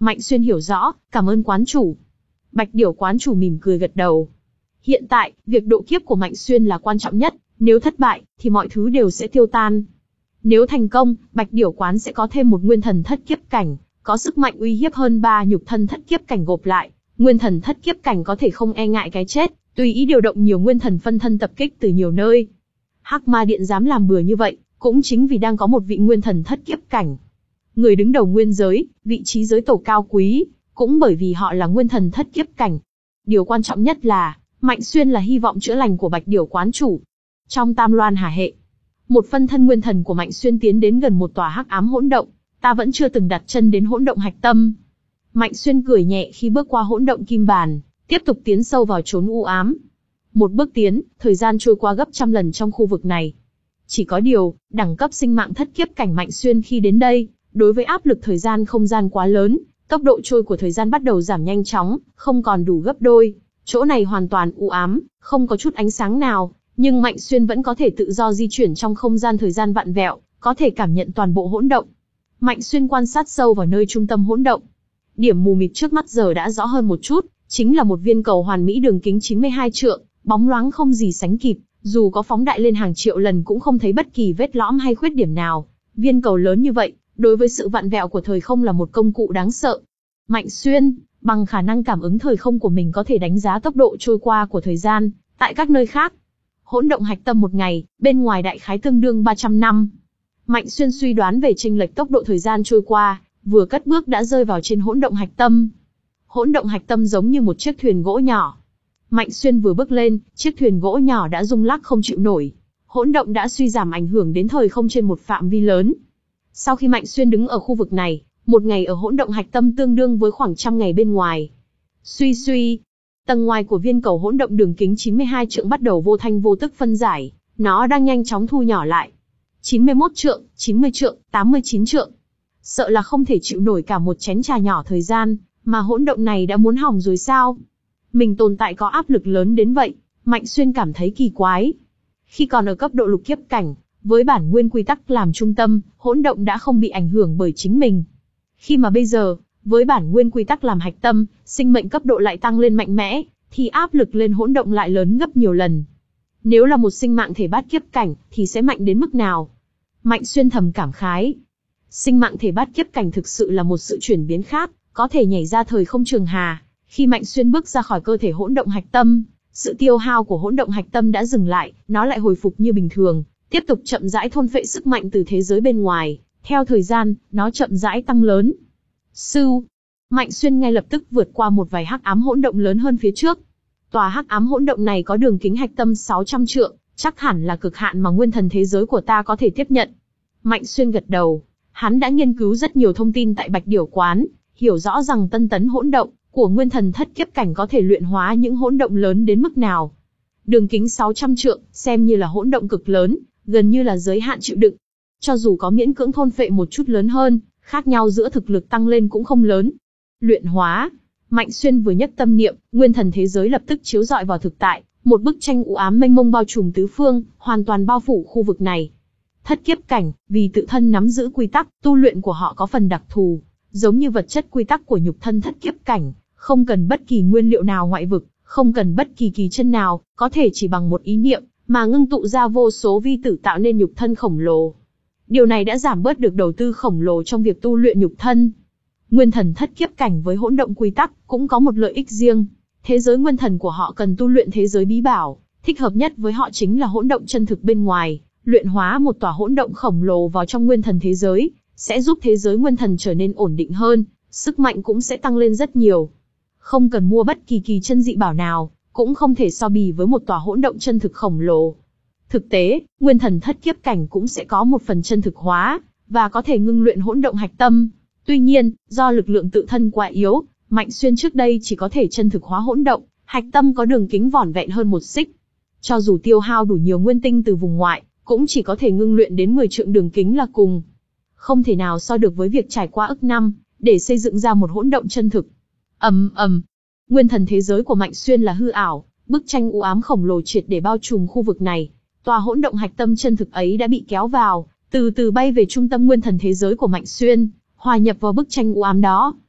Mạnh Xuyên hiểu rõ, cảm ơn quán chủ. Bạch Điểu quán chủ mỉm cười gật đầu. Hiện tại, việc độ kiếp của Mạnh Xuyên là quan trọng nhất, nếu thất bại, thì mọi thứ đều sẽ tiêu tan. Nếu thành công, Bạch Điểu quán sẽ có thêm một nguyên thần thất kiếp cảnh, có sức mạnh uy hiếp hơn ba nhục thân thất kiếp cảnh gộp lại. Nguyên thần thất kiếp cảnh có thể không e ngại cái chết, tùy ý điều động nhiều nguyên thần phân thân tập kích từ nhiều nơi. Hắc Ma Điện dám làm bừa như vậy, cũng chính vì đang có một vị nguyên thần thất kiếp cảnh. Người đứng đầu nguyên giới, vị trí giới tổ cao quý, cũng bởi vì họ là nguyên thần thất kiếp cảnh. Điều quan trọng nhất là, Mạnh Xuyên là hy vọng chữa lành của Bạch Điểu quán chủ. Trong Tam Loan Hà hệ, một phân thân nguyên thần của Mạnh Xuyên tiến đến gần một tòa hắc ám hỗn động, ta vẫn chưa từng đặt chân đến hỗn động hạch tâm. Mạnh Xuyên cười nhẹ khi bước qua hỗn động kim bàn, tiếp tục tiến sâu vào chốn u ám. Một bước tiến, thời gian trôi qua gấp trăm lần trong khu vực này. Chỉ có điều, đẳng cấp sinh mạng thất kiếp cảnh Mạnh Xuyên khi đến đây, đối với áp lực thời gian không gian quá lớn, tốc độ trôi của thời gian bắt đầu giảm nhanh chóng, không còn đủ gấp đôi. Chỗ này hoàn toàn u ám, không có chút ánh sáng nào, nhưng Mạnh Xuyên vẫn có thể tự do di chuyển trong không gian thời gian vặn vẹo, có thể cảm nhận toàn bộ hỗn động. Mạnh Xuyên quan sát sâu vào nơi trung tâm hỗn động. Điểm mù mịt trước mắt giờ đã rõ hơn một chút, chính là một viên cầu hoàn mỹ đường kính chín mươi hai trượng, bóng loáng không gì sánh kịp, dù có phóng đại lên hàng triệu lần cũng không thấy bất kỳ vết lõm hay khuyết điểm nào. Viên cầu lớn như vậy, đối với sự vặn vẹo của thời không là một công cụ đáng sợ. Mạnh Xuyên, bằng khả năng cảm ứng thời không của mình có thể đánh giá tốc độ trôi qua của thời gian tại các nơi khác. Hỗn động hạch tâm một ngày, bên ngoài đại khái tương đương ba trăm năm. Mạnh Xuyên suy đoán về chênh lệch tốc độ thời gian trôi qua, vừa cất bước đã rơi vào trên hỗn động hạch tâm. Hỗn động hạch tâm giống như một chiếc thuyền gỗ nhỏ. Mạnh Xuyên vừa bước lên, chiếc thuyền gỗ nhỏ đã rung lắc không chịu nổi. Hỗn động đã suy giảm ảnh hưởng đến thời không trên một phạm vi lớn. Sau khi Mạnh Xuyên đứng ở khu vực này, một ngày ở hỗn động hạch tâm tương đương với khoảng trăm ngày bên ngoài. Suy suy, tầng ngoài của viên cầu hỗn động đường kính chín mươi hai trượng bắt đầu vô thanh vô tức phân giải, nó đang nhanh chóng thu nhỏ lại. chín mươi mốt trượng, chín mươi trượng, tám mươi chín trượng. Sợ là không thể chịu nổi cả một chén trà nhỏ thời gian, mà hỗn động này đã muốn hỏng rồi sao? Mình tồn tại có áp lực lớn đến vậy, Mạnh Xuyên cảm thấy kỳ quái. Khi còn ở cấp độ lục kiếp cảnh, với bản nguyên quy tắc làm trung tâm, hỗn động đã không bị ảnh hưởng bởi chính mình. Khi mà bây giờ, với bản nguyên quy tắc làm hạch tâm, sinh mệnh cấp độ lại tăng lên mạnh mẽ, thì áp lực lên hỗn động lại lớn gấp nhiều lần. Nếu là một sinh mạng thể bát kiếp cảnh, thì sẽ mạnh đến mức nào? Mạnh Xuyên thầm cảm khái. Sinh mạng thể bát kiếp cảnh thực sự là một sự chuyển biến khác, có thể nhảy ra thời không trường hà. Khi Mạnh Xuyên bước ra khỏi cơ thể hỗn động hạch tâm, sự tiêu hao của hỗn động hạch tâm đã dừng lại, nó lại hồi phục như bình thường, tiếp tục chậm rãi thôn phệ sức mạnh từ thế giới bên ngoài. Theo thời gian, nó chậm rãi tăng lớn. Sưu, Mạnh Xuyên ngay lập tức vượt qua một vài hắc ám hỗn động lớn hơn phía trước. Tòa hắc ám hỗn động này có đường kính hạch tâm sáu trăm trượng, chắc hẳn là cực hạn mà nguyên thần thế giới của ta có thể tiếp nhận. Mạnh Xuyên gật đầu, hắn đã nghiên cứu rất nhiều thông tin tại Bạch Điểu quán, hiểu rõ rằng tân tấn hỗn động của nguyên thần thất kiếp cảnh có thể luyện hóa những hỗn động lớn đến mức nào. Đường kính sáu trăm trượng, xem như là hỗn động cực lớn, gần như là giới hạn chịu đựng. Cho dù có miễn cưỡng thôn phệ một chút lớn hơn, khác nhau giữa thực lực tăng lên cũng không lớn. Luyện hóa. Mạnh Xuyên vừa nhấc tâm niệm, nguyên thần thế giới lập tức chiếu rọi vào thực tại, một bức tranh u ám mênh mông bao trùm tứ phương, hoàn toàn bao phủ khu vực này. Thất kiếp cảnh, vì tự thân nắm giữ quy tắc, tu luyện của họ có phần đặc thù, giống như vật chất quy tắc của nhục thân thất kiếp cảnh, không cần bất kỳ nguyên liệu nào ngoại vực, không cần bất kỳ kỳ chân nào, có thể chỉ bằng một ý niệm mà ngưng tụ ra vô số vi tử tạo nên nhục thân khổng lồ. Điều này đã giảm bớt được đầu tư khổng lồ trong việc tu luyện nhục thân. Nguyên thần thất kiếp cảnh với hỗn động quy tắc cũng có một lợi ích riêng. Thế giới nguyên thần của họ cần tu luyện thế giới bí bảo, thích hợp nhất với họ chính là hỗn động chân thực bên ngoài. Luyện hóa một tòa hỗn động khổng lồ vào trong nguyên thần thế giới, sẽ giúp thế giới nguyên thần trở nên ổn định hơn, sức mạnh cũng sẽ tăng lên rất nhiều. Không cần mua bất kỳ kỳ chân dị bảo nào, cũng không thể so bì với một tòa hỗn động chân thực khổng lồ. Thực tế, nguyên thần thất kiếp cảnh cũng sẽ có một phần chân thực hóa, và có thể ngưng luyện hỗn động hạch tâm. Tuy nhiên, do lực lượng tự thân quá yếu, Mạnh Xuyên trước đây chỉ có thể chân thực hóa hỗn động, hạch tâm có đường kính vỏn vẹn hơn một xích. Cho dù tiêu hao đủ nhiều nguyên tinh từ vùng ngoại, cũng chỉ có thể ngưng luyện đến mười trượng đường kính là cùng. Không thể nào so được với việc trải qua ức năm, để xây dựng ra một hỗn động chân thực. Ầm ầm, nguyên thần thế giới của Mạnh Xuyên là hư ảo, bức tranh u ám khổng lồ triệt để bao trùm khu vực này. Tòa hỗn động hạch tâm chân thực ấy đã bị kéo vào, từ từ bay về trung tâm nguyên thần thế giới của Mạnh Xuyên, hòa nhập vào bức tranh u ám đó.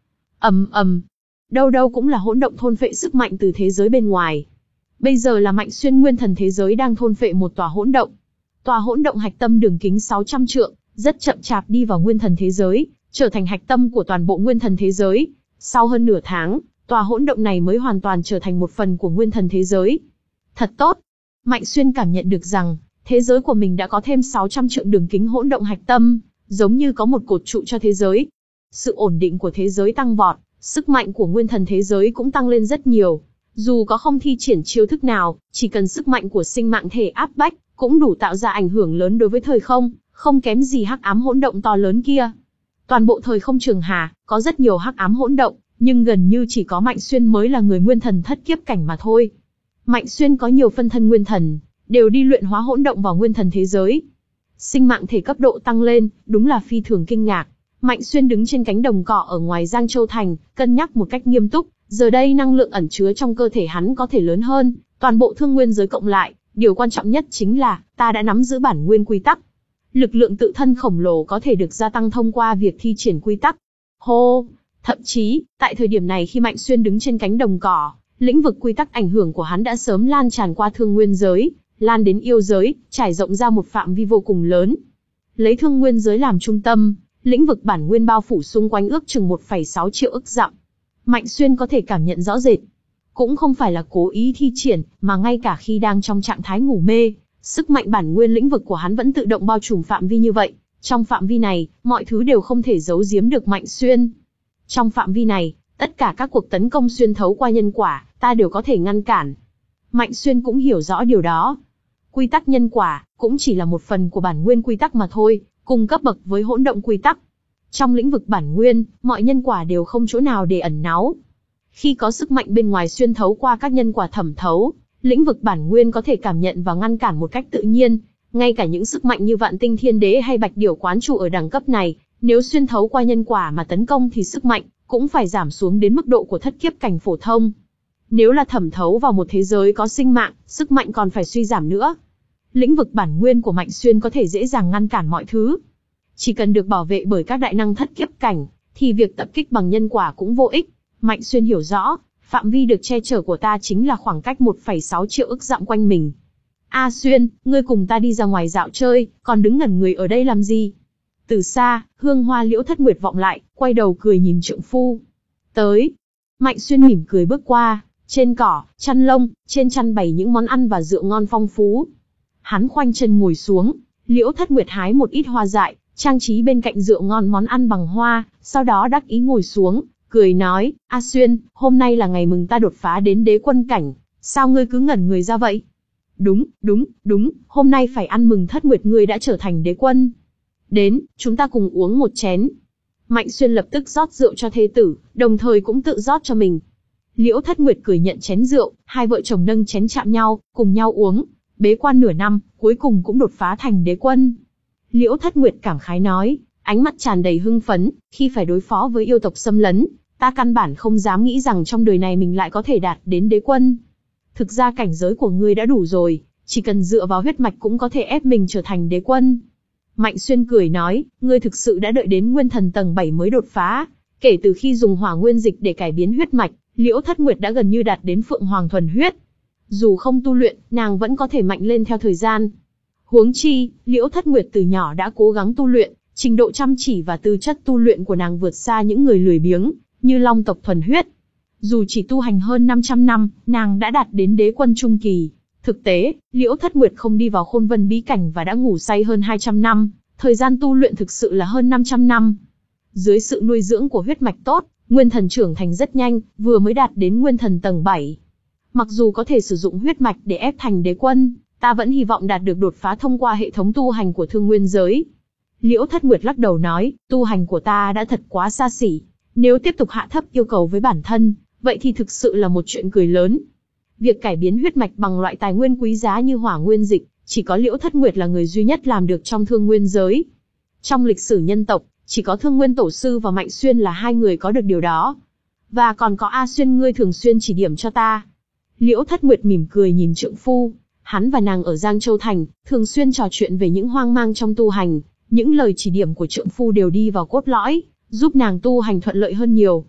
ầm ầm, đâu đâu cũng là hỗn động thôn phệ sức mạnh từ thế giới bên ngoài. Bây giờ là Mạnh Xuyên nguyên thần thế giới đang thôn phệ một tòa hỗn động. Tòa hỗn động hạch tâm đường kính sáu trăm trượng, rất chậm chạp đi vào nguyên thần thế giới, trở thành hạch tâm của toàn bộ nguyên thần thế giới. Sau hơn nửa tháng, tòa hỗn động này mới hoàn toàn trở thành một phần của nguyên thần thế giới. Thật tốt. Mạnh Xuyên cảm nhận được rằng, thế giới của mình đã có thêm sáu trăm trượng đường kính hỗn động hạch tâm, giống như có một cột trụ cho thế giới. Sự ổn định của thế giới tăng vọt, sức mạnh của nguyên thần thế giới cũng tăng lên rất nhiều. Dù có không thi triển chiêu thức nào, chỉ cần sức mạnh của sinh mạng thể áp bách, cũng đủ tạo ra ảnh hưởng lớn đối với thời không, không kém gì hắc ám hỗn động to lớn kia. Toàn bộ thời không trường hà, có rất nhiều hắc ám hỗn động, nhưng gần như chỉ có Mạnh Xuyên mới là người nguyên thần thất kiếp cảnh mà thôi. Mạnh Xuyên có nhiều phân thân nguyên thần, đều đi luyện hóa hỗn động vào nguyên thần thế giới. Sinh mạng thể cấp độ tăng lên, đúng là phi thường kinh ngạc. Mạnh Xuyên đứng trên cánh đồng cỏ ở ngoài Giang Châu Thành, cân nhắc một cách nghiêm túc, giờ đây năng lượng ẩn chứa trong cơ thể hắn có thể lớn hơn toàn bộ thương nguyên giới cộng lại, điều quan trọng nhất chính là, ta đã nắm giữ bản nguyên quy tắc. Lực lượng tự thân khổng lồ có thể được gia tăng thông qua việc thi triển quy tắc. Hô! Thậm chí, tại thời điểm này khi Mạnh Xuyên đứng trên cánh đồng cỏ, lĩnh vực quy tắc ảnh hưởng của hắn đã sớm lan tràn qua thương nguyên giới, lan đến yêu giới, trải rộng ra một phạm vi vô cùng lớn. Lấy thương nguyên giới làm trung tâm, lĩnh vực bản nguyên bao phủ xung quanh ước chừng một phẩy sáu triệu ức dặm. Mạnh Xuyên có thể cảm nhận rõ rệt. Cũng không phải là cố ý thi triển, mà ngay cả khi đang trong trạng thái ngủ mê, sức mạnh bản nguyên lĩnh vực của hắn vẫn tự động bao trùm phạm vi như vậy. Trong phạm vi này, mọi thứ đều không thể giấu giếm được Mạnh Xuyên. Trong phạm vi này, tất cả các cuộc tấn công xuyên thấu qua nhân quả, ta đều có thể ngăn cản. Mạnh Xuyên cũng hiểu rõ điều đó. Quy tắc nhân quả, cũng chỉ là một phần của bản nguyên quy tắc mà thôi, cùng cấp bậc với hỗn động quy tắc. Trong lĩnh vực bản nguyên, mọi nhân quả đều không chỗ nào để ẩn náu. Khi có sức mạnh bên ngoài xuyên thấu qua các nhân quả thẩm thấu, lĩnh vực bản nguyên có thể cảm nhận và ngăn cản một cách tự nhiên. Ngay cả những sức mạnh như Vạn Tinh Thiên Đế hay Bạch Điểu Quán Chủ ở đẳng cấp này, nếu xuyên thấu qua nhân quả mà tấn công thì sức mạnh cũng phải giảm xuống đến mức độ của thất kiếp cảnh phổ thông. Nếu là thẩm thấu vào một thế giới có sinh mạng, sức mạnh còn phải suy giảm nữa. Lĩnh vực bản nguyên của Mạnh Xuyên có thể dễ dàng ngăn cản mọi thứ. Chỉ cần được bảo vệ bởi các đại năng thất kiếp cảnh, thì việc tập kích bằng nhân quả cũng vô ích. Mạnh Xuyên hiểu rõ, phạm vi được che chở của ta chính là khoảng cách một phẩy sáu triệu ức dặm quanh mình. A Xuyên, ngươi cùng ta đi ra ngoài dạo chơi, còn đứng ngẩn người ở đây làm gì? Từ xa, hương hoa Liễu Thất Nguyệt vọng lại, quay đầu cười nhìn trượng phu. Tới. Mạnh Xuyên mỉm cười bước qua, trên cỏ, chăn lông, trên chăn bày những món ăn và rượu ngon phong phú. Hắn khoanh chân ngồi xuống, Liễu Thất Nguyệt hái một ít hoa dại, trang trí bên cạnh rượu ngon món ăn bằng hoa, sau đó đắc ý ngồi xuống, cười nói, A Xuyên, hôm nay là ngày mừng ta đột phá đến đế quân cảnh, sao ngươi cứ ngẩn người ra vậy? Đúng, đúng, đúng, hôm nay phải ăn mừng Thất Nguyệt ngươi đã trở thành đế quân. Đến, chúng ta cùng uống một chén. Mạnh Xuyên lập tức rót rượu cho thê tử, đồng thời cũng tự rót cho mình. Liễu Thất Nguyệt cười nhận chén rượu, hai vợ chồng nâng chén chạm nhau, cùng nhau uống. Bế quan nửa năm, cuối cùng cũng đột phá thành đế quân. Liễu Thất Nguyệt cảm khái nói, ánh mắt tràn đầy hưng phấn, khi phải đối phó với yêu tộc xâm lấn, ta căn bản không dám nghĩ rằng trong đời này mình lại có thể đạt đến đế quân. Thực ra cảnh giới của ngươi đã đủ rồi, chỉ cần dựa vào huyết mạch cũng có thể ép mình trở thành đế quân. Mạnh Xuyên cười nói, ngươi thực sự đã đợi đến nguyên thần tầng bảy mới đột phá. Kể từ khi dùng hỏa nguyên dịch để cải biến huyết mạch, Liễu Thất Nguyệt đã gần như đạt đến Phượng Hoàng thuần huyết. Dù không tu luyện, nàng vẫn có thể mạnh lên theo thời gian. Huống chi, Liễu Thất Nguyệt từ nhỏ đã cố gắng tu luyện, trình độ chăm chỉ và tư chất tu luyện của nàng vượt xa những người lười biếng, như Long tộc thuần huyết. Dù chỉ tu hành hơn năm trăm năm, nàng đã đạt đến đế quân trung kỳ. Thực tế, Liễu Thất Nguyệt không đi vào Khôn Vân bí cảnh và đã ngủ say hơn hai trăm năm, thời gian tu luyện thực sự là hơn năm trăm năm. Dưới sự nuôi dưỡng của huyết mạch tốt, nguyên thần trưởng thành rất nhanh, vừa mới đạt đến nguyên thần tầng bảy. Mặc dù có thể sử dụng huyết mạch để ép thành đế quân, ta vẫn hy vọng đạt được đột phá thông qua hệ thống tu hành của thương nguyên giới. Liễu Thất Nguyệt lắc đầu nói, tu hành của ta đã thật quá xa xỉ. Nếu tiếp tục hạ thấp yêu cầu với bản thân, vậy thì thực sự là một chuyện cười lớn. Việc cải biến huyết mạch bằng loại tài nguyên quý giá như hỏa nguyên dịch, chỉ có Liễu Thất Nguyệt là người duy nhất làm được trong thương nguyên giới. Trong lịch sử nhân tộc, chỉ có Thương Nguyên Tổ Sư và Mạnh Xuyên là hai người có được điều đó. Và còn có A Xuyên ngươi thường xuyên chỉ điểm cho ta. Liễu Thất Nguyệt mỉm cười nhìn trượng phu, hắn và nàng ở Giang Châu Thành, thường xuyên trò chuyện về những hoang mang trong tu hành, những lời chỉ điểm của trượng phu đều đi vào cốt lõi, giúp nàng tu hành thuận lợi hơn nhiều.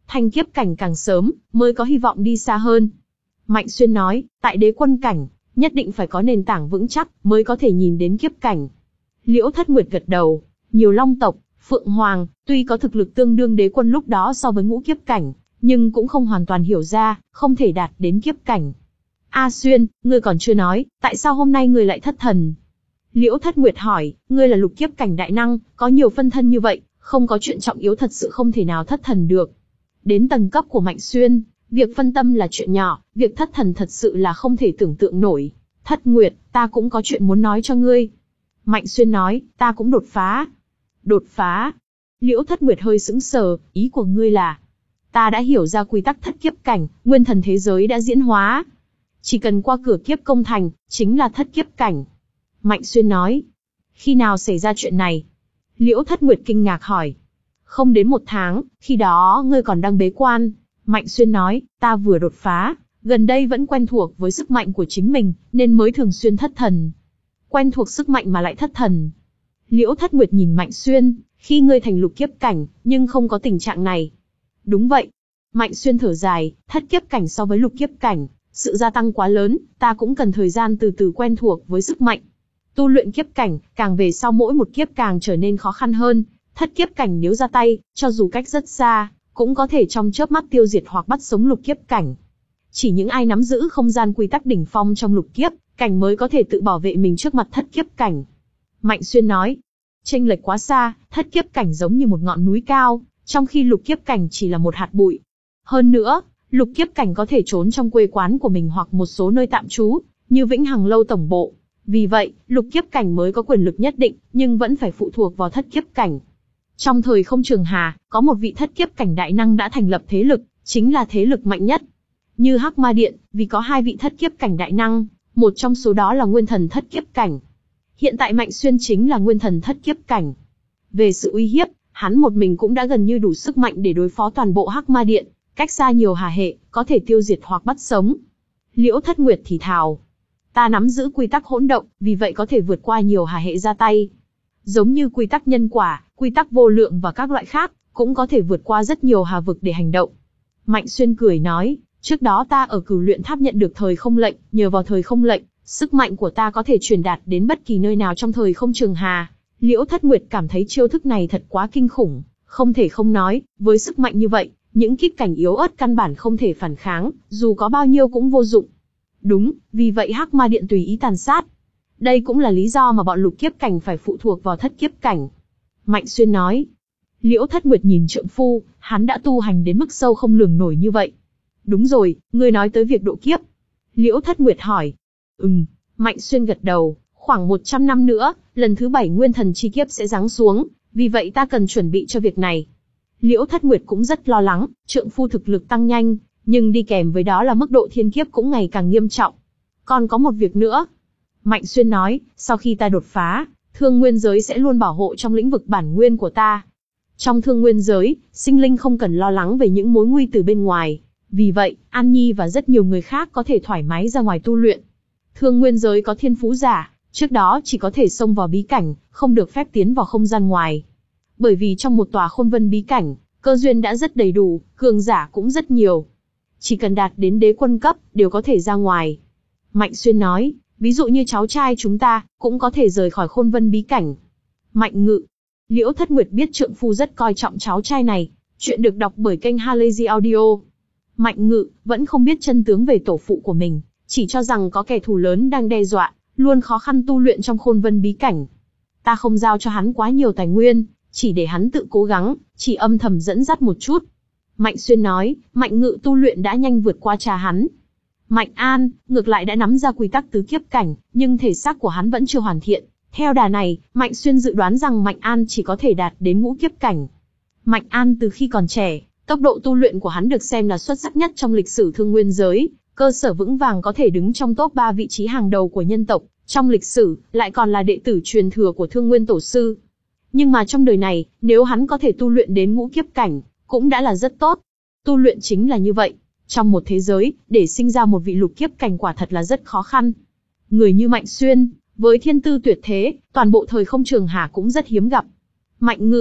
Thanh kiếp cảnh càng sớm, mới có hy vọng đi xa hơn. Mạnh Xuyên nói, tại đế quân cảnh, nhất định phải có nền tảng vững chắc, mới có thể nhìn đến kiếp cảnh. Liễu Thất Nguyệt gật đầu, nhiều long tộc, Phượng Hoàng, tuy có thực lực tương đương đế quân lúc đó so với ngũ kiếp cảnh, nhưng cũng không hoàn toàn hiểu ra, không thể đạt đến kiếp cảnh. A Xuyên, ngươi còn chưa nói, tại sao hôm nay ngươi lại thất thần? Liễu Thất Nguyệt hỏi, ngươi là lục kiếp cảnh đại năng, có nhiều phân thân như vậy, không có chuyện trọng yếu thật sự không thể nào thất thần được. Đến tầng cấp của Mạnh Xuyên, việc phân tâm là chuyện nhỏ, việc thất thần thật sự là không thể tưởng tượng nổi. Thất Nguyệt, ta cũng có chuyện muốn nói cho ngươi. Mạnh Xuyên nói, ta cũng đột phá. Đột phá? Liễu Thất Nguyệt hơi sững sờ, ý của ngươi là, ta đã hiểu ra quy tắc thất kiếp cảnh, nguyên thần thế giới đã diễn hóa. Chỉ cần qua cửa kiếp công thành, chính là thất kiếp cảnh. Mạnh Xuyên nói, khi nào xảy ra chuyện này? Liễu Thất Nguyệt kinh ngạc hỏi. Không đến một tháng, khi đó ngươi còn đang bế quan. Mạnh Xuyên nói, ta vừa đột phá, gần đây vẫn quen thuộc với sức mạnh của chính mình, nên mới thường xuyên thất thần. Quen thuộc sức mạnh mà lại thất thần. Liễu Thất Nguyệt nhìn Mạnh Xuyên, khi ngươi thành lục kiếp cảnh, nhưng không có tình trạng này. Đúng vậy. Mạnh Xuyên thở dài, thất kiếp cảnh so với lục kiếp cảnh, sự gia tăng quá lớn, ta cũng cần thời gian từ từ quen thuộc với sức mạnh. Tu luyện kiếp cảnh, càng về sau mỗi một kiếp càng trở nên khó khăn hơn. Thất kiếp cảnh nếu ra tay, cho dù cách rất xa, cũng có thể trong chớp mắt tiêu diệt hoặc bắt sống lục kiếp cảnh. Chỉ những ai nắm giữ không gian quy tắc đỉnh phong trong lục kiếp cảnh mới có thể tự bảo vệ mình trước mặt thất kiếp cảnh. Mạnh Xuyên nói, chênh lệch quá xa, thất kiếp cảnh giống như một ngọn núi cao, trong khi lục kiếp cảnh chỉ là một hạt bụi. Hơn nữa, lục kiếp cảnh có thể trốn trong quê quán của mình hoặc một số nơi tạm trú, như Vĩnh Hằng Lâu tổng bộ. Vì vậy, lục kiếp cảnh mới có quyền lực nhất định, nhưng vẫn phải phụ thuộc vào thất kiếp cảnh. Trong thời không Trường Hà, có một vị thất kiếp cảnh đại năng đã thành lập thế lực, chính là thế lực mạnh nhất. Như Hắc Ma Điện, vì có hai vị thất kiếp cảnh đại năng, một trong số đó là nguyên thần thất kiếp cảnh. Hiện tại Mạnh Xuyên chính là nguyên thần thất kiếp cảnh. Về sự uy hiếp, hắn một mình cũng đã gần như đủ sức mạnh để đối phó toàn bộ Hắc Ma Điện, cách xa nhiều hà hệ, có thể tiêu diệt hoặc bắt sống. Liễu Thất Nguyệt thì thào, ta nắm giữ quy tắc hỗn động, vì vậy có thể vượt qua nhiều hà hệ ra tay. Giống như quy tắc nhân quả, quy tắc vô lượng và các loại khác, cũng có thể vượt qua rất nhiều hà vực để hành động. Mạnh Xuyên cười nói, trước đó ta ở Cửu Luyện Tháp nhận được thời không lệnh, nhờ vào thời không lệnh, sức mạnh của ta có thể truyền đạt đến bất kỳ nơi nào trong thời không Trường Hà. Liễu Thất Nguyệt cảm thấy chiêu thức này thật quá kinh khủng, không thể không nói, với sức mạnh như vậy, những kiếp cảnh yếu ớt căn bản không thể phản kháng, dù có bao nhiêu cũng vô dụng. Đúng, vì vậy Hắc Ma Điện tùy ý tàn sát. Đây cũng là lý do mà bọn lục kiếp cảnh phải phụ thuộc vào thất kiếp cảnh. Mạnh Xuyên nói. Liễu Thất Nguyệt nhìn trượng phu, hắn đã tu hành đến mức sâu không lường nổi như vậy. Đúng rồi, ngươi nói tới việc độ kiếp. Liễu Thất Nguyệt hỏi. Ừm, Mạnh Xuyên gật đầu, khoảng một trăm năm nữa, lần thứ bảy nguyên thần chi kiếp sẽ giáng xuống, vì vậy ta cần chuẩn bị cho việc này. Liễu Thất Nguyệt cũng rất lo lắng, trượng phu thực lực tăng nhanh, nhưng đi kèm với đó là mức độ thiên kiếp cũng ngày càng nghiêm trọng. Còn có một việc nữa. Mạnh Xuyên nói, sau khi ta đột phá, thương nguyên giới sẽ luôn bảo hộ trong lĩnh vực bản nguyên của ta. Trong thương nguyên giới, sinh linh không cần lo lắng về những mối nguy từ bên ngoài. Vì vậy, An Nhi và rất nhiều người khác có thể thoải mái ra ngoài tu luyện. Thương nguyên giới có thiên phú giả, trước đó chỉ có thể xông vào bí cảnh, không được phép tiến vào không gian ngoài. Bởi vì trong một tòa khôn vân bí cảnh, cơ duyên đã rất đầy đủ, cường giả cũng rất nhiều. Chỉ cần đạt đến đế quân cấp, đều có thể ra ngoài. Mạnh Xuyên nói, ví dụ như cháu trai chúng ta, cũng có thể rời khỏi khôn vân bí cảnh. Mạnh Ngự. Liễu Thất Nguyệt biết trượng phu rất coi trọng cháu trai này. Chuyện được đọc bởi kênh Halazy Audio. Mạnh Ngự, vẫn không biết chân tướng về tổ phụ của mình, chỉ cho rằng có kẻ thù lớn đang đe dọa, luôn khó khăn tu luyện trong khôn vân bí cảnh. Ta không giao cho hắn quá nhiều tài nguyên, chỉ để hắn tự cố gắng, chỉ âm thầm dẫn dắt một chút. Mạnh Xuyên nói, Mạnh Ngự tu luyện đã nhanh vượt qua cha hắn. Mạnh An, ngược lại đã nắm ra quy tắc tứ kiếp cảnh, nhưng thể xác của hắn vẫn chưa hoàn thiện. Theo đà này, Mạnh Xuyên dự đoán rằng Mạnh An chỉ có thể đạt đến ngũ kiếp cảnh. Mạnh An từ khi còn trẻ, tốc độ tu luyện của hắn được xem là xuất sắc nhất trong lịch sử thương nguyên giới, cơ sở vững vàng có thể đứng trong top ba vị trí hàng đầu của nhân tộc, trong lịch sử, lại còn là đệ tử truyền thừa của Thương Nguyên Tổ Sư. Nhưng mà trong đời này, nếu hắn có thể tu luyện đến ngũ kiếp cảnh, cũng đã là rất tốt. Tu luyện chính là như vậy. Trong một thế giới, để sinh ra một vị lục kiếp cảnh quả thật là rất khó khăn. Người như Mạnh Xuyên, với thiên tư tuyệt thế, toàn bộ thời không Trường Hà cũng rất hiếm gặp. Mạnh Ngự.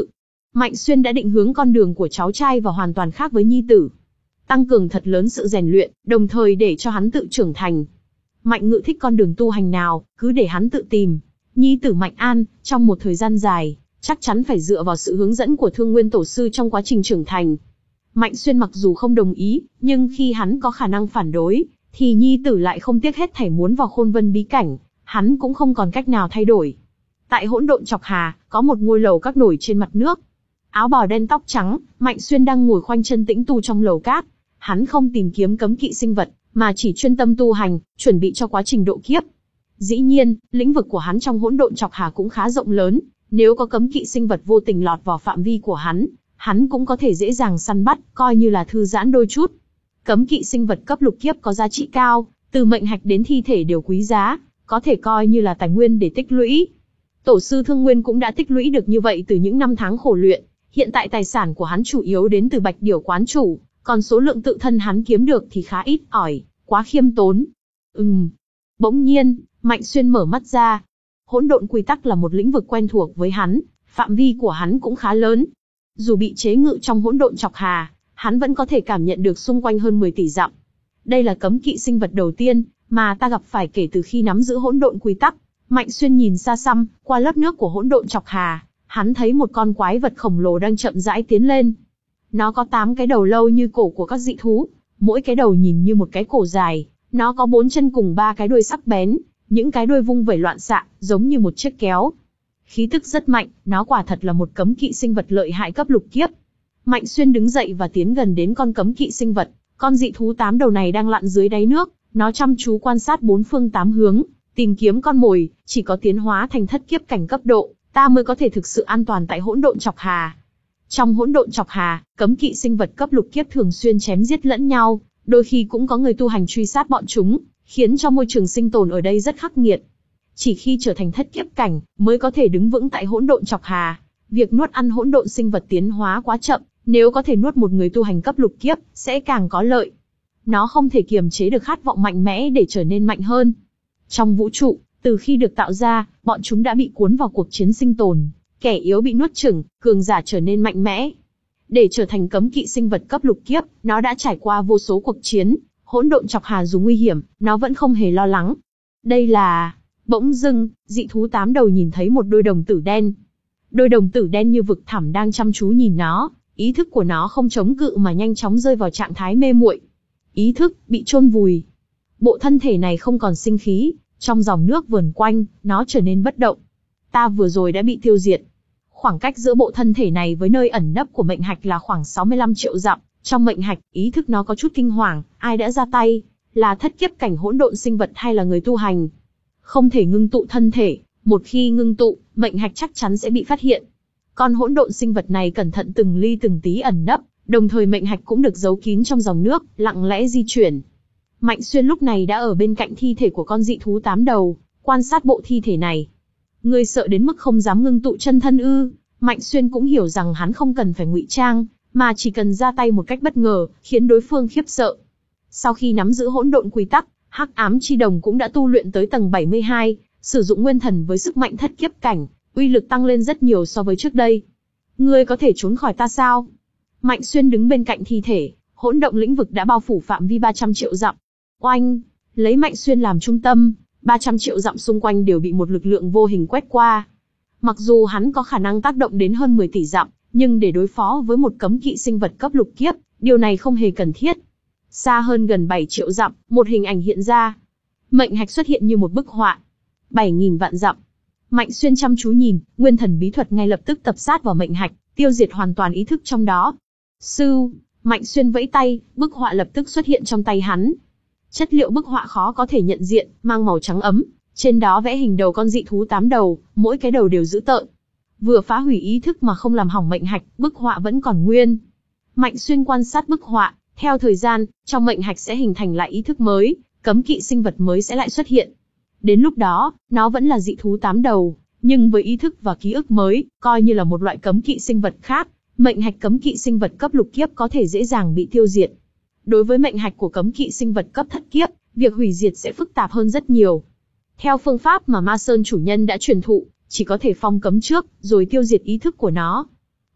Mạnh Xuyên đã định hướng con đường của cháu trai và hoàn toàn khác với nhi tử. Tăng cường thật lớn sự rèn luyện, đồng thời để cho hắn tự trưởng thành. Mạnh Ngự thích con đường tu hành nào, cứ để hắn tự tìm. Nhi tử Mạnh An, trong một thời gian dài, chắc chắn phải dựa vào sự hướng dẫn của Thương Nguyên Tổ sư trong quá trình trưởng thành. Mạnh Xuyên mặc dù không đồng ý, nhưng khi hắn có khả năng phản đối, thì nhi tử lại không tiếc hết thảy muốn vào Khôn Vân bí cảnh, hắn cũng không còn cách nào thay đổi. Tại hỗn độn Chọc Hà, có một ngôi lầu các nổi trên mặt nước. Áo bào đen tóc trắng, Mạnh Xuyên đang ngồi khoanh chân tĩnh tu trong lầu cát. Hắn không tìm kiếm cấm kỵ sinh vật, mà chỉ chuyên tâm tu hành, chuẩn bị cho quá trình độ kiếp. Dĩ nhiên, lĩnh vực của hắn trong hỗn độn Chọc Hà cũng khá rộng lớn, nếu có cấm kỵ sinh vật vô tình lọt vào phạm vi của hắn, hắn cũng có thể dễ dàng săn bắt, coi như là thư giãn đôi chút. Cấm kỵ sinh vật cấp lục kiếp có giá trị cao, từ mệnh hạch đến thi thể đều quý giá, có thể coi như là tài nguyên để tích lũy. Tổ sư Thương Nguyên cũng đã tích lũy được như vậy từ những năm tháng khổ luyện, hiện tại tài sản của hắn chủ yếu đến từ Bạch Điểu quán chủ, còn số lượng tự thân hắn kiếm được thì khá ít ỏi, quá khiêm tốn. Ừm. Bỗng nhiên, Mạnh Xuyên mở mắt ra. Hỗn độn quy tắc là một lĩnh vực quen thuộc với hắn, phạm vi của hắn cũng khá lớn. Dù bị chế ngự trong hỗn độn Chọc Hà, hắn vẫn có thể cảm nhận được xung quanh hơn mười tỷ dặm. Đây là cấm kỵ sinh vật đầu tiên mà ta gặp phải kể từ khi nắm giữ hỗn độn quy tắc. Mạnh Xuyên nhìn xa xăm, qua lớp nước của hỗn độn Chọc Hà, hắn thấy một con quái vật khổng lồ đang chậm rãi tiến lên. Nó có tám cái đầu lâu như cổ của các dị thú, mỗi cái đầu nhìn như một cái cổ dài. Nó có bốn chân cùng ba cái đuôi sắc bén, những cái đuôi vung vẩy loạn xạ, giống như một chiếc kéo. Khí tức rất mạnh, nó quả thật là một cấm kỵ sinh vật lợi hại cấp lục kiếp. Mạnh Xuyên đứng dậy và tiến gần đến con cấm kỵ sinh vật. Con dị thú tám đầu này đang lặn dưới đáy nước, nó chăm chú quan sát bốn phương tám hướng, tìm kiếm con mồi. Chỉ có tiến hóa thành thất kiếp cảnh cấp độ, ta mới có thể thực sự an toàn tại hỗn độn Chọc Hà. Trong hỗn độn Chọc Hà, cấm kỵ sinh vật cấp lục kiếp thường xuyên chém giết lẫn nhau, đôi khi cũng có người tu hành truy sát bọn chúng, khiến cho môi trường sinh tồn ở đây rất khắc nghiệt. Chỉ khi trở thành thất kiếp cảnh, mới có thể đứng vững tại hỗn độn Chọc Hà. Việc nuốt ăn hỗn độn sinh vật tiến hóa quá chậm, nếu có thể nuốt một người tu hành cấp lục kiếp, sẽ càng có lợi. Nó không thể kiềm chế được khát vọng mạnh mẽ để trở nên mạnh hơn. Trong vũ trụ, từ khi được tạo ra, bọn chúng đã bị cuốn vào cuộc chiến sinh tồn. Kẻ yếu bị nuốt chửng, cường giả trở nên mạnh mẽ. Để trở thành cấm kỵ sinh vật cấp lục kiếp, nó đã trải qua vô số cuộc chiến. Hỗn độn Chọc Hà dù nguy hiểm, nó vẫn không hề lo lắng. Đây là... Bỗng dưng, dị thú tám đầu nhìn thấy một đôi đồng tử đen. Đôi đồng tử đen như vực thẳm đang chăm chú nhìn nó, ý thức của nó không chống cự mà nhanh chóng rơi vào trạng thái mê muội. Ý thức bị chôn vùi. Bộ thân thể này không còn sinh khí, trong dòng nước vờn quanh, nó trở nên bất động. Ta vừa rồi đã bị tiêu diệt. Khoảng cách giữa bộ thân thể này với nơi ẩn nấp của mệnh hạch là khoảng sáu mươi lăm triệu dặm. Trong mệnh hạch, ý thức nó có chút kinh hoàng, ai đã ra tay? Là thất kiếp cảnh hỗn độn sinh vật hay là người tu hành? Không thể ngưng tụ thân thể, một khi ngưng tụ, mệnh hạch chắc chắn sẽ bị phát hiện. Con hỗn độn sinh vật này cẩn thận từng ly từng tí ẩn nấp, đồng thời mệnh hạch cũng được giấu kín trong dòng nước, lặng lẽ di chuyển. Mạnh Xuyên lúc này đã ở bên cạnh thi thể của con dị thú tám đầu, quan sát bộ thi thể này. Ngươi sợ đến mức không dám ngưng tụ chân thân ư? Mạnh Xuyên cũng hiểu rằng hắn không cần phải ngụy trang, mà chỉ cần ra tay một cách bất ngờ, khiến đối phương khiếp sợ. Sau khi nắm giữ hỗn độn quy tắc, Hắc Ám Chi Đồng cũng đã tu luyện tới tầng bảy mươi hai, sử dụng nguyên thần với sức mạnh thất kiếp cảnh, uy lực tăng lên rất nhiều so với trước đây. Ngươi có thể trốn khỏi ta sao? Mạnh Xuyên đứng bên cạnh thi thể, hỗn động lĩnh vực đã bao phủ phạm vi ba trăm triệu dặm. Oanh, lấy Mạnh Xuyên làm trung tâm, ba trăm triệu dặm xung quanh đều bị một lực lượng vô hình quét qua. Mặc dù hắn có khả năng tác động đến hơn mười tỷ dặm, nhưng để đối phó với một cấm kỵ sinh vật cấp lục kiếp, điều này không hề cần thiết. Xa hơn gần bảy triệu dặm, một hình ảnh hiện ra. Mệnh hạch xuất hiện như một bức họa. bảy nghìn vạn dặm. Mạnh Xuyên chăm chú nhìn, nguyên thần bí thuật ngay lập tức tập sát vào mệnh hạch, tiêu diệt hoàn toàn ý thức trong đó. Sư, Mạnh Xuyên vẫy tay, bức họa lập tức xuất hiện trong tay hắn. Chất liệu bức họa khó có thể nhận diện, mang màu trắng ấm, trên đó vẽ hình đầu con dị thú tám đầu, mỗi cái đầu đều dữ tợn. Vừa phá hủy ý thức mà không làm hỏng mệnh hạch, bức họa vẫn còn nguyên. Mạnh Xuyên quan sát bức họa, theo thời gian, trong mệnh hạch sẽ hình thành lại ý thức mới, cấm kỵ sinh vật mới sẽ lại xuất hiện. Đến lúc đó, nó vẫn là dị thú tám đầu, nhưng với ý thức và ký ức mới, coi như là một loại cấm kỵ sinh vật khác, mệnh hạch cấm kỵ sinh vật cấp lục kiếp có thể dễ dàng bị tiêu diệt. Đối với mệnh hạch của cấm kỵ sinh vật cấp thất kiếp, việc hủy diệt sẽ phức tạp hơn rất nhiều. Theo phương pháp mà Ma Sơn chủ nhân đã truyền thụ, chỉ có thể phong cấm trước, rồi tiêu diệt ý thức của nó.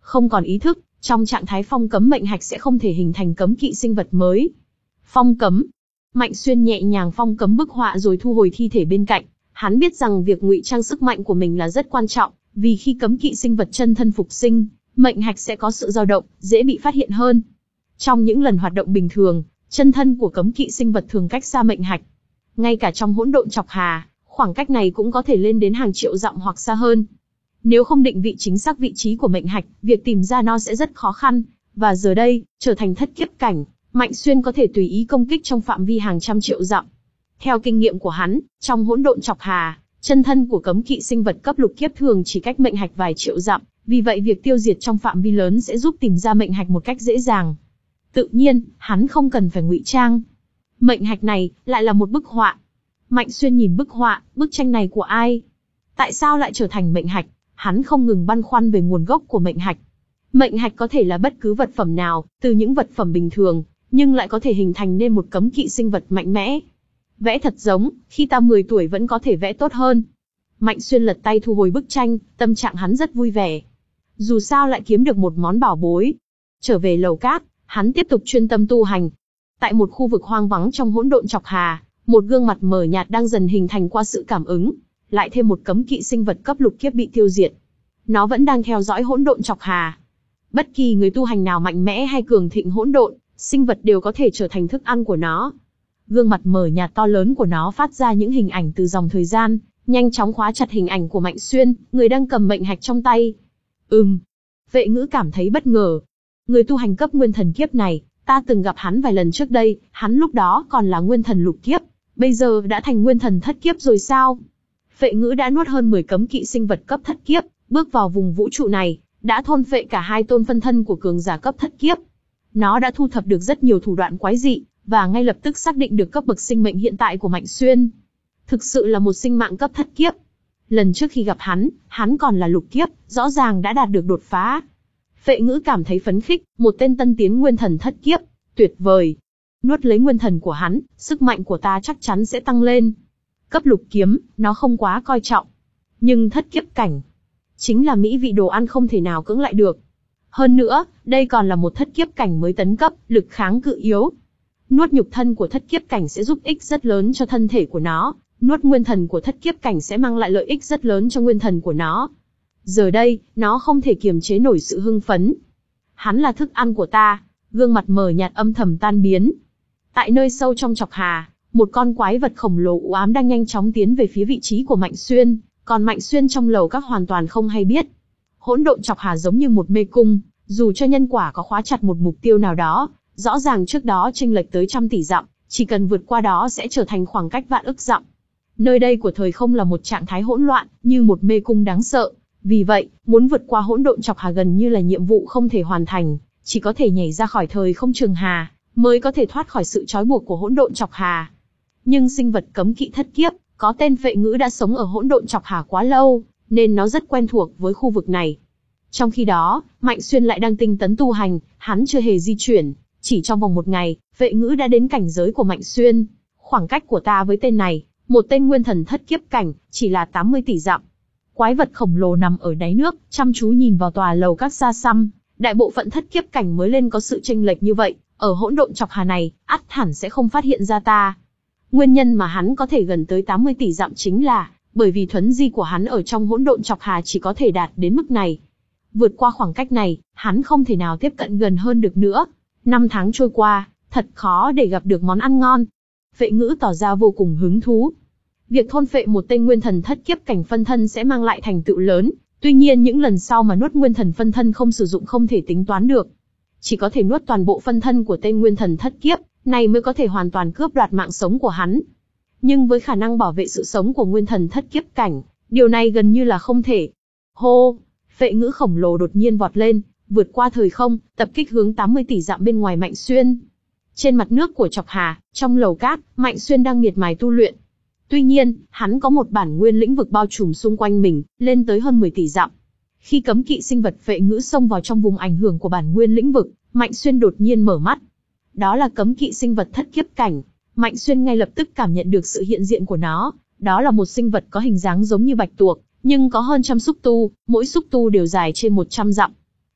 không còn ý thức, trong trạng thái phong cấm mệnh hạch sẽ không thể hình thành cấm kỵ sinh vật mới. Phong cấm. Mạnh Xuyên nhẹ nhàng phong cấm bức họa rồi thu hồi thi thể bên cạnh. Hắn biết rằng việc ngụy trang sức mạnh của mình là rất quan trọng, vì khi cấm kỵ sinh vật chân thân phục sinh, mệnh hạch sẽ có sự dao động, dễ bị phát hiện hơn. Trong những lần hoạt động bình thường, chân thân của cấm kỵ sinh vật thường cách xa mệnh hạch. Ngay cả trong hỗn độn chọc hà, khoảng cách này cũng có thể lên đến hàng triệu dặm hoặc xa hơn. Nếu không định vị chính xác vị trí của mệnh hạch, việc tìm ra nó sẽ rất khó khăn. Và giờ đây, trở thành thất kiếp cảnh, Mạnh Xuyên có thể tùy ý công kích trong phạm vi hàng trăm triệu dặm. Theo kinh nghiệm của hắn, trong hỗn độn chọc hà, chân thân của cấm kỵ sinh vật cấp lục kiếp thường chỉ cách mệnh hạch vài triệu dặm, vì vậy việc tiêu diệt trong phạm vi lớn sẽ giúp tìm ra mệnh hạch một cách dễ dàng. Tự nhiên, hắn không cần phải ngụy trang. Mệnh hạch này lại là một bức họa. Mạnh Xuyên nhìn bức họa, bức tranh này của ai? Tại sao lại trở thành mệnh hạch? Hắn không ngừng băn khoăn về nguồn gốc của mệnh hạch. Mệnh hạch có thể là bất cứ vật phẩm nào, từ những vật phẩm bình thường, nhưng lại có thể hình thành nên một cấm kỵ sinh vật mạnh mẽ. Vẽ thật giống, khi ta mười tuổi vẫn có thể vẽ tốt hơn. Mạnh Xuyên lật tay thu hồi bức tranh, tâm trạng hắn rất vui vẻ. Dù sao lại kiếm được một món bảo bối. Trở về lầu cát, hắn tiếp tục chuyên tâm tu hành. Tại một khu vực hoang vắng trong hỗn độn chọc hà, một gương mặt mờ nhạt đang dần hình thành qua sự cảm ứng. Lại thêm một cấm kỵ sinh vật cấp lục kiếp bị tiêu diệt. Nó vẫn đang theo dõi hỗn độn chọc hà. Bất kỳ người tu hành nào mạnh mẽ hay cường thịnh hỗn độn, sinh vật đều có thể trở thành thức ăn của nó. Gương mặt mờ nhạt to lớn của nó phát ra những hình ảnh từ dòng thời gian, nhanh chóng khóa chặt hình ảnh của Mạnh Xuyên, người đang cầm mệnh hạch trong tay. Ừm. Vệ Ngữ cảm thấy bất ngờ. Người tu hành cấp nguyên thần kiếp này, ta từng gặp hắn vài lần trước đây, hắn lúc đó còn là nguyên thần lục kiếp, bây giờ đã thành nguyên thần thất kiếp rồi sao? Vệ Ngữ đã nuốt hơn mười cấm kỵ sinh vật cấp thất kiếp, bước vào vùng vũ trụ này, đã thôn phệ cả hai tôn phân thân của cường giả cấp thất kiếp. Nó đã thu thập được rất nhiều thủ đoạn quái dị, và ngay lập tức xác định được cấp bậc sinh mệnh hiện tại của Mạnh Xuyên. Thực sự là một sinh mạng cấp thất kiếp. Lần trước khi gặp hắn, hắn còn là lục kiếp, rõ ràng đã đạt được đột phá. Vệ Ngữ cảm thấy phấn khích, một tên tân tiến nguyên thần thất kiếp, tuyệt vời. Nuốt lấy nguyên thần của hắn, sức mạnh của ta chắc chắn sẽ tăng lên. Cấp lục kiếm, nó không quá coi trọng. Nhưng thất kiếp cảnh, chính là mỹ vị đồ ăn không thể nào cưỡng lại được. Hơn nữa, đây còn là một thất kiếp cảnh mới tấn cấp, lực kháng cự yếu. Nuốt nhục thân của thất kiếp cảnh sẽ giúp ích rất lớn cho thân thể của nó, nuốt nguyên thần của thất kiếp cảnh sẽ mang lại lợi ích rất lớn cho nguyên thần của nó. Giờ đây, nó không thể kiềm chế nổi sự hưng phấn. Hắn là thức ăn của ta, gương mặt mờ nhạt âm thầm tan biến. Tại nơi sâu trong chọc hà, một con quái vật khổng lồ u ám đang nhanh chóng tiến về phía vị trí của Mạnh Xuyên, còn Mạnh Xuyên trong lầu các hoàn toàn không hay biết. Hỗn độn chọc hà giống như một mê cung, dù cho nhân quả có khóa chặt một mục tiêu nào đó, rõ ràng trước đó chênh lệch tới trăm tỷ dặm, chỉ cần vượt qua đó sẽ trở thành khoảng cách vạn ức dặm. Nơi đây của thời không là một trạng thái hỗn loạn, như một mê cung đáng sợ. Vì vậy, muốn vượt qua hỗn độn chọc hà gần như là nhiệm vụ không thể hoàn thành, chỉ có thể nhảy ra khỏi thời không trường hà, mới có thể thoát khỏi sự trói buộc của hỗn độn chọc hà. Nhưng sinh vật cấm kỵ thất kiếp, có tên Vệ Ngữ đã sống ở hỗn độn chọc hà quá lâu, nên nó rất quen thuộc với khu vực này. Trong khi đó, Mạnh Xuyên lại đang tinh tấn tu hành, hắn chưa hề di chuyển, chỉ trong vòng một ngày, Vệ Ngữ đã đến cảnh giới của Mạnh Xuyên. Khoảng cách của ta với tên này, một tên nguyên thần thất kiếp cảnh, chỉ là tám mươi tỷ dặm. Quái vật khổng lồ nằm ở đáy nước, chăm chú nhìn vào tòa lầu các xa xăm. Đại bộ phận thất kiếp cảnh mới lên có sự chênh lệch như vậy, ở hỗn độn chọc hà này, ắt hẳn sẽ không phát hiện ra ta. Nguyên nhân mà hắn có thể gần tới tám mươi tỷ dặm chính là bởi vì thuấn di của hắn ở trong hỗn độn chọc hà chỉ có thể đạt đến mức này. Vượt qua khoảng cách này, hắn không thể nào tiếp cận gần hơn được nữa. Năm tháng trôi qua, thật khó để gặp được món ăn ngon. Vệ Ngữ tỏ ra vô cùng hứng thú. Việc thôn phệ một tên nguyên thần thất kiếp cảnh phân thân sẽ mang lại thành tựu lớn, tuy nhiên những lần sau mà nuốt nguyên thần phân thân không sử dụng không thể tính toán được. Chỉ có thể nuốt toàn bộ phân thân của tên nguyên thần thất kiếp, này mới có thể hoàn toàn cướp đoạt mạng sống của hắn. Nhưng với khả năng bảo vệ sự sống của nguyên thần thất kiếp cảnh, điều này gần như là không thể. Hô! Vệ Ngữ khổng lồ đột nhiên vọt lên, vượt qua thời không, tập kích hướng tám mươi tỷ dặm bên ngoài Mạnh Xuyên. Trên mặt nước của chọc hà, trong lầu cát, Mạnh Xuyên đang miệt mài tu luyện. Tuy nhiên, hắn có một bản nguyên lĩnh vực bao trùm xung quanh mình, lên tới hơn mười tỷ dặm. Khi cấm kỵ sinh vật Vệ Ngữ xông vào trong vùng ảnh hưởng của bản nguyên lĩnh vực, Mạnh Xuyên đột nhiên mở mắt. Đó là cấm kỵ sinh vật thất kiếp cảnh. Mạnh Xuyên ngay lập tức cảm nhận được sự hiện diện của nó. Đó là một sinh vật có hình dáng giống như bạch tuộc, nhưng có hơn trăm xúc tu, mỗi xúc tu đều dài trên một trăm dặm.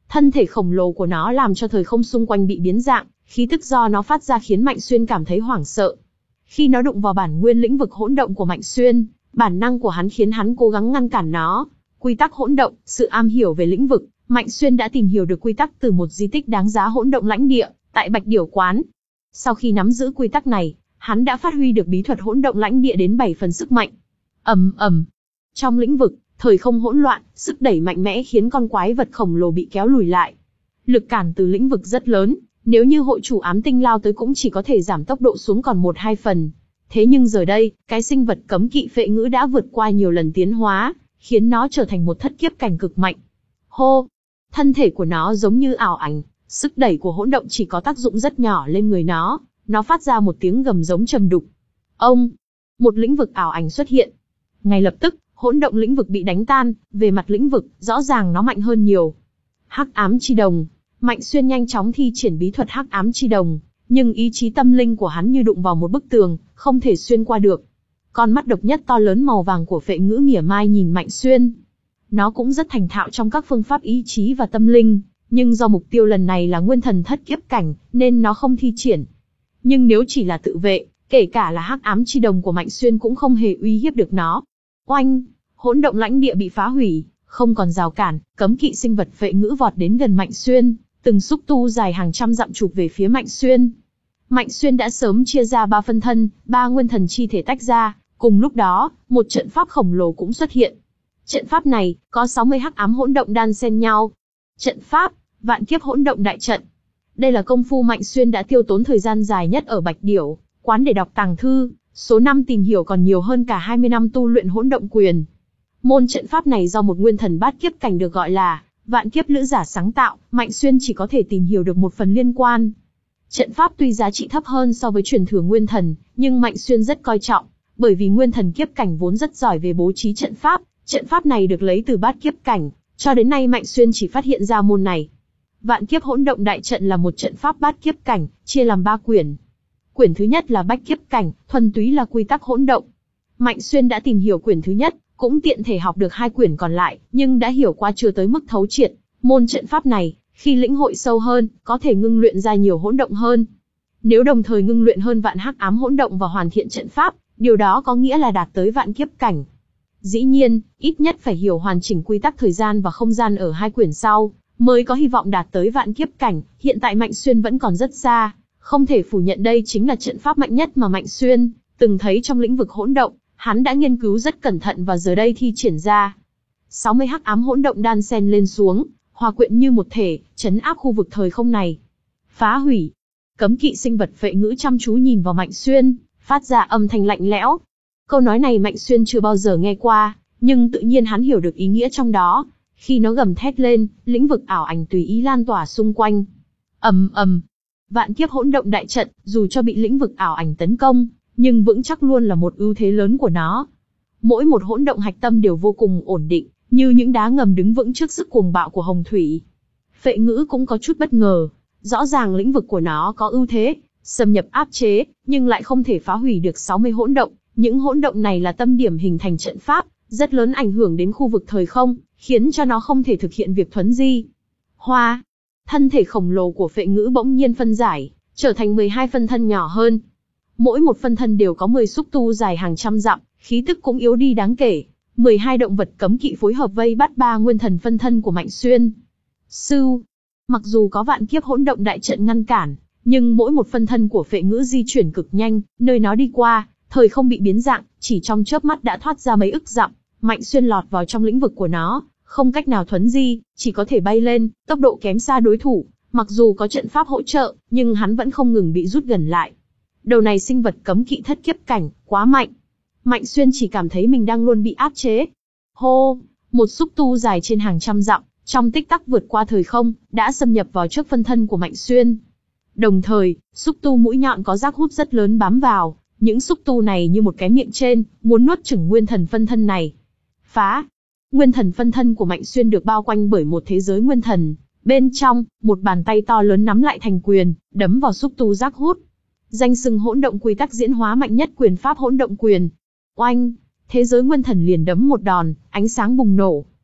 Thân thể khổng lồ của nó làm cho thời không xung quanh bị biến dạng, khí tức do nó phát ra khiến Mạnh Xuyên cảm thấy hoảng sợ. Khi nó đụng vào bản nguyên lĩnh vực hỗn động của Mạnh Xuyên, bản năng của hắn khiến hắn cố gắng ngăn cản nó. Quy tắc hỗn động, sự am hiểu về lĩnh vực, Mạnh Xuyên đã tìm hiểu được quy tắc từ một di tích đáng giá hỗn động lãnh địa, tại Bạch Điểu Quán. Sau khi nắm giữ quy tắc này, hắn đã phát huy được bí thuật hỗn động lãnh địa đến bảy phần sức mạnh. Ầm ầm. Trong lĩnh vực, thời không hỗn loạn, sức đẩy mạnh mẽ khiến con quái vật khổng lồ bị kéo lùi lại. Lực cản từ lĩnh vực rất lớn, nếu như hội chủ ám tinh lao tới cũng chỉ có thể giảm tốc độ xuống còn một hai phần. Thế nhưng giờ đây, cái sinh vật cấm kỵ phệ ngữ đã vượt qua nhiều lần tiến hóa, khiến nó trở thành một thất kiếp cảnh cực mạnh. Hô! Thân thể của nó giống như ảo ảnh, sức đẩy của hỗn động chỉ có tác dụng rất nhỏ lên người nó, nó phát ra một tiếng gầm giống trầm đục. Ông! Một lĩnh vực ảo ảnh xuất hiện. Ngay lập tức, hỗn động lĩnh vực bị đánh tan, về mặt lĩnh vực, rõ ràng nó mạnh hơn nhiều. Hắc ám chi đồng. Mạnh Xuyên nhanh chóng thi triển bí thuật hắc ám chi đồng, nhưng ý chí tâm linh của hắn như đụng vào một bức tường, không thể xuyên qua được. Con mắt độc nhất to lớn màu vàng của phệ ngữ mỉa mai nhìn Mạnh Xuyên. Nó cũng rất thành thạo trong các phương pháp ý chí và tâm linh, nhưng do mục tiêu lần này là nguyên thần thất kiếp cảnh, nên nó không thi triển. Nhưng nếu chỉ là tự vệ, kể cả là hắc ám chi đồng của Mạnh Xuyên cũng không hề uy hiếp được nó. Oanh! Hỗn động lãnh địa bị phá hủy, không còn rào cản, cấm kỵ sinh vật phệ ngữ vọt đến gần Mạnh Xuyên, từng xúc tu dài hàng trăm dặm chụp về phía Mạnh Xuyên. Mạnh Xuyên đã sớm chia ra ba phân thân, ba nguyên thần chi thể tách ra, cùng lúc đó, một trận pháp khổng lồ cũng xuất hiện. Trận pháp này, có sáu mươi hắc ám hỗn động đan xen nhau. Trận pháp, vạn kiếp hỗn động đại trận. Đây là công phu Mạnh Xuyên đã tiêu tốn thời gian dài nhất ở Bạch Điểu Quán để đọc tàng thư, số năm tìm hiểu còn nhiều hơn cả hai mươi năm tu luyện hỗn động quyền. Môn trận pháp này do một nguyên thần bát kiếp cảnh được gọi là vạn kiếp lữ giả sáng tạo, Mạnh Xuyên chỉ có thể tìm hiểu được một phần liên quan. Trận pháp tuy giá trị thấp hơn so với truyền thừa nguyên thần, nhưng Mạnh Xuyên rất coi trọng, bởi vì nguyên thần kiếp cảnh vốn rất giỏi về bố trí trận pháp, trận pháp này được lấy từ bát kiếp cảnh, cho đến nay Mạnh Xuyên chỉ phát hiện ra môn này. Vạn kiếp hỗn động đại trận là một trận pháp bát kiếp cảnh, chia làm ba quyển. Quyển thứ nhất là bách kiếp cảnh, thuần túy là quy tắc hỗn động. Mạnh Xuyên đã tìm hiểu quyển thứ nhất, cũng tiện thể học được hai quyển còn lại, nhưng đã hiểu qua chưa tới mức thấu triệt. Môn trận pháp này, khi lĩnh hội sâu hơn, có thể ngưng luyện ra nhiều hỗn động hơn. Nếu đồng thời ngưng luyện hơn vạn hắc ám hỗn động và hoàn thiện trận pháp, điều đó có nghĩa là đạt tới vạn kiếp cảnh. Dĩ nhiên, ít nhất phải hiểu hoàn chỉnh quy tắc thời gian và không gian ở hai quyển sau, mới có hy vọng đạt tới vạn kiếp cảnh. Hiện tại Mạnh Xuyên vẫn còn rất xa, không thể phủ nhận đây chính là trận pháp mạnh nhất mà Mạnh Xuyên từng thấy trong lĩnh vực hỗn động. Hắn đã nghiên cứu rất cẩn thận và giờ đây thi triển ra. sáu mươi hắc ám hỗn động đan xen lên xuống, hòa quyện như một thể, trấn áp khu vực thời không này. Phá hủy. Cấm kỵ sinh vật phệ ngữ chăm chú nhìn vào Mạnh Xuyên, phát ra âm thanh lạnh lẽo. Câu nói này Mạnh Xuyên chưa bao giờ nghe qua, nhưng tự nhiên hắn hiểu được ý nghĩa trong đó. Khi nó gầm thét lên, lĩnh vực ảo ảnh tùy ý lan tỏa xung quanh. Ầm ầm. Vạn kiếp hỗn động đại trận, dù cho bị lĩnh vực ảo ảnh tấn công, nhưng vững chắc luôn là một ưu thế lớn của nó. Mỗi một hỗn động hạch tâm đều vô cùng ổn định, như những đá ngầm đứng vững trước sức cuồng bạo của hồng thủy. Phệ ngữ cũng có chút bất ngờ, rõ ràng lĩnh vực của nó có ưu thế, xâm nhập áp chế, nhưng lại không thể phá hủy được sáu mươi hỗn động. Những hỗn động này là tâm điểm hình thành trận pháp, rất lớn ảnh hưởng đến khu vực thời không, khiến cho nó không thể thực hiện việc thuấn di. Hoa, thân thể khổng lồ của phệ ngữ bỗng nhiên phân giải, trở thành mười hai phân thân nhỏ hơn. Mỗi một phân thân đều có mười xúc tu dài hàng trăm dặm, khí tức cũng yếu đi đáng kể. mười hai động vật cấm kỵ phối hợp vây bắt ba nguyên thần phân thân của Mạnh Xuyên. Sưu, mặc dù có vạn kiếp hỗn động đại trận ngăn cản, nhưng mỗi một phân thân của phệ ngữ di chuyển cực nhanh, nơi nó đi qua, thời không bị biến dạng, chỉ trong chớp mắt đã thoát ra mấy ức dặm. Mạnh Xuyên lọt vào trong lĩnh vực của nó, không cách nào thuấn di, chỉ có thể bay lên, tốc độ kém xa đối thủ. Mặc dù có trận pháp hỗ trợ, nhưng hắn vẫn không ngừng bị rút gần lại. Đầu này sinh vật cấm kỵ thất kiếp cảnh, quá mạnh. Mạnh Xuyên chỉ cảm thấy mình đang luôn bị áp chế. Hô, một xúc tu dài trên hàng trăm dặm, trong tích tắc vượt qua thời không, đã xâm nhập vào trước phân thân của Mạnh Xuyên. Đồng thời, xúc tu mũi nhọn có rác hút rất lớn bám vào, những xúc tu này như một cái miệng trên, muốn nuốt chửng nguyên thần phân thân này. Phá! Nguyên thần phân thân của Mạnh Xuyên được bao quanh bởi một thế giới nguyên thần. Bên trong, một bàn tay to lớn nắm lại thành quyền, đấm vào xúc tu rác hút. Danh xưng hỗn động quy tắc diễn hóa mạnh nhất quyền pháp hỗn động quyền. Oanh! Thế giới nguyên thần liền đấm một đòn, ánh sáng bùng nổ.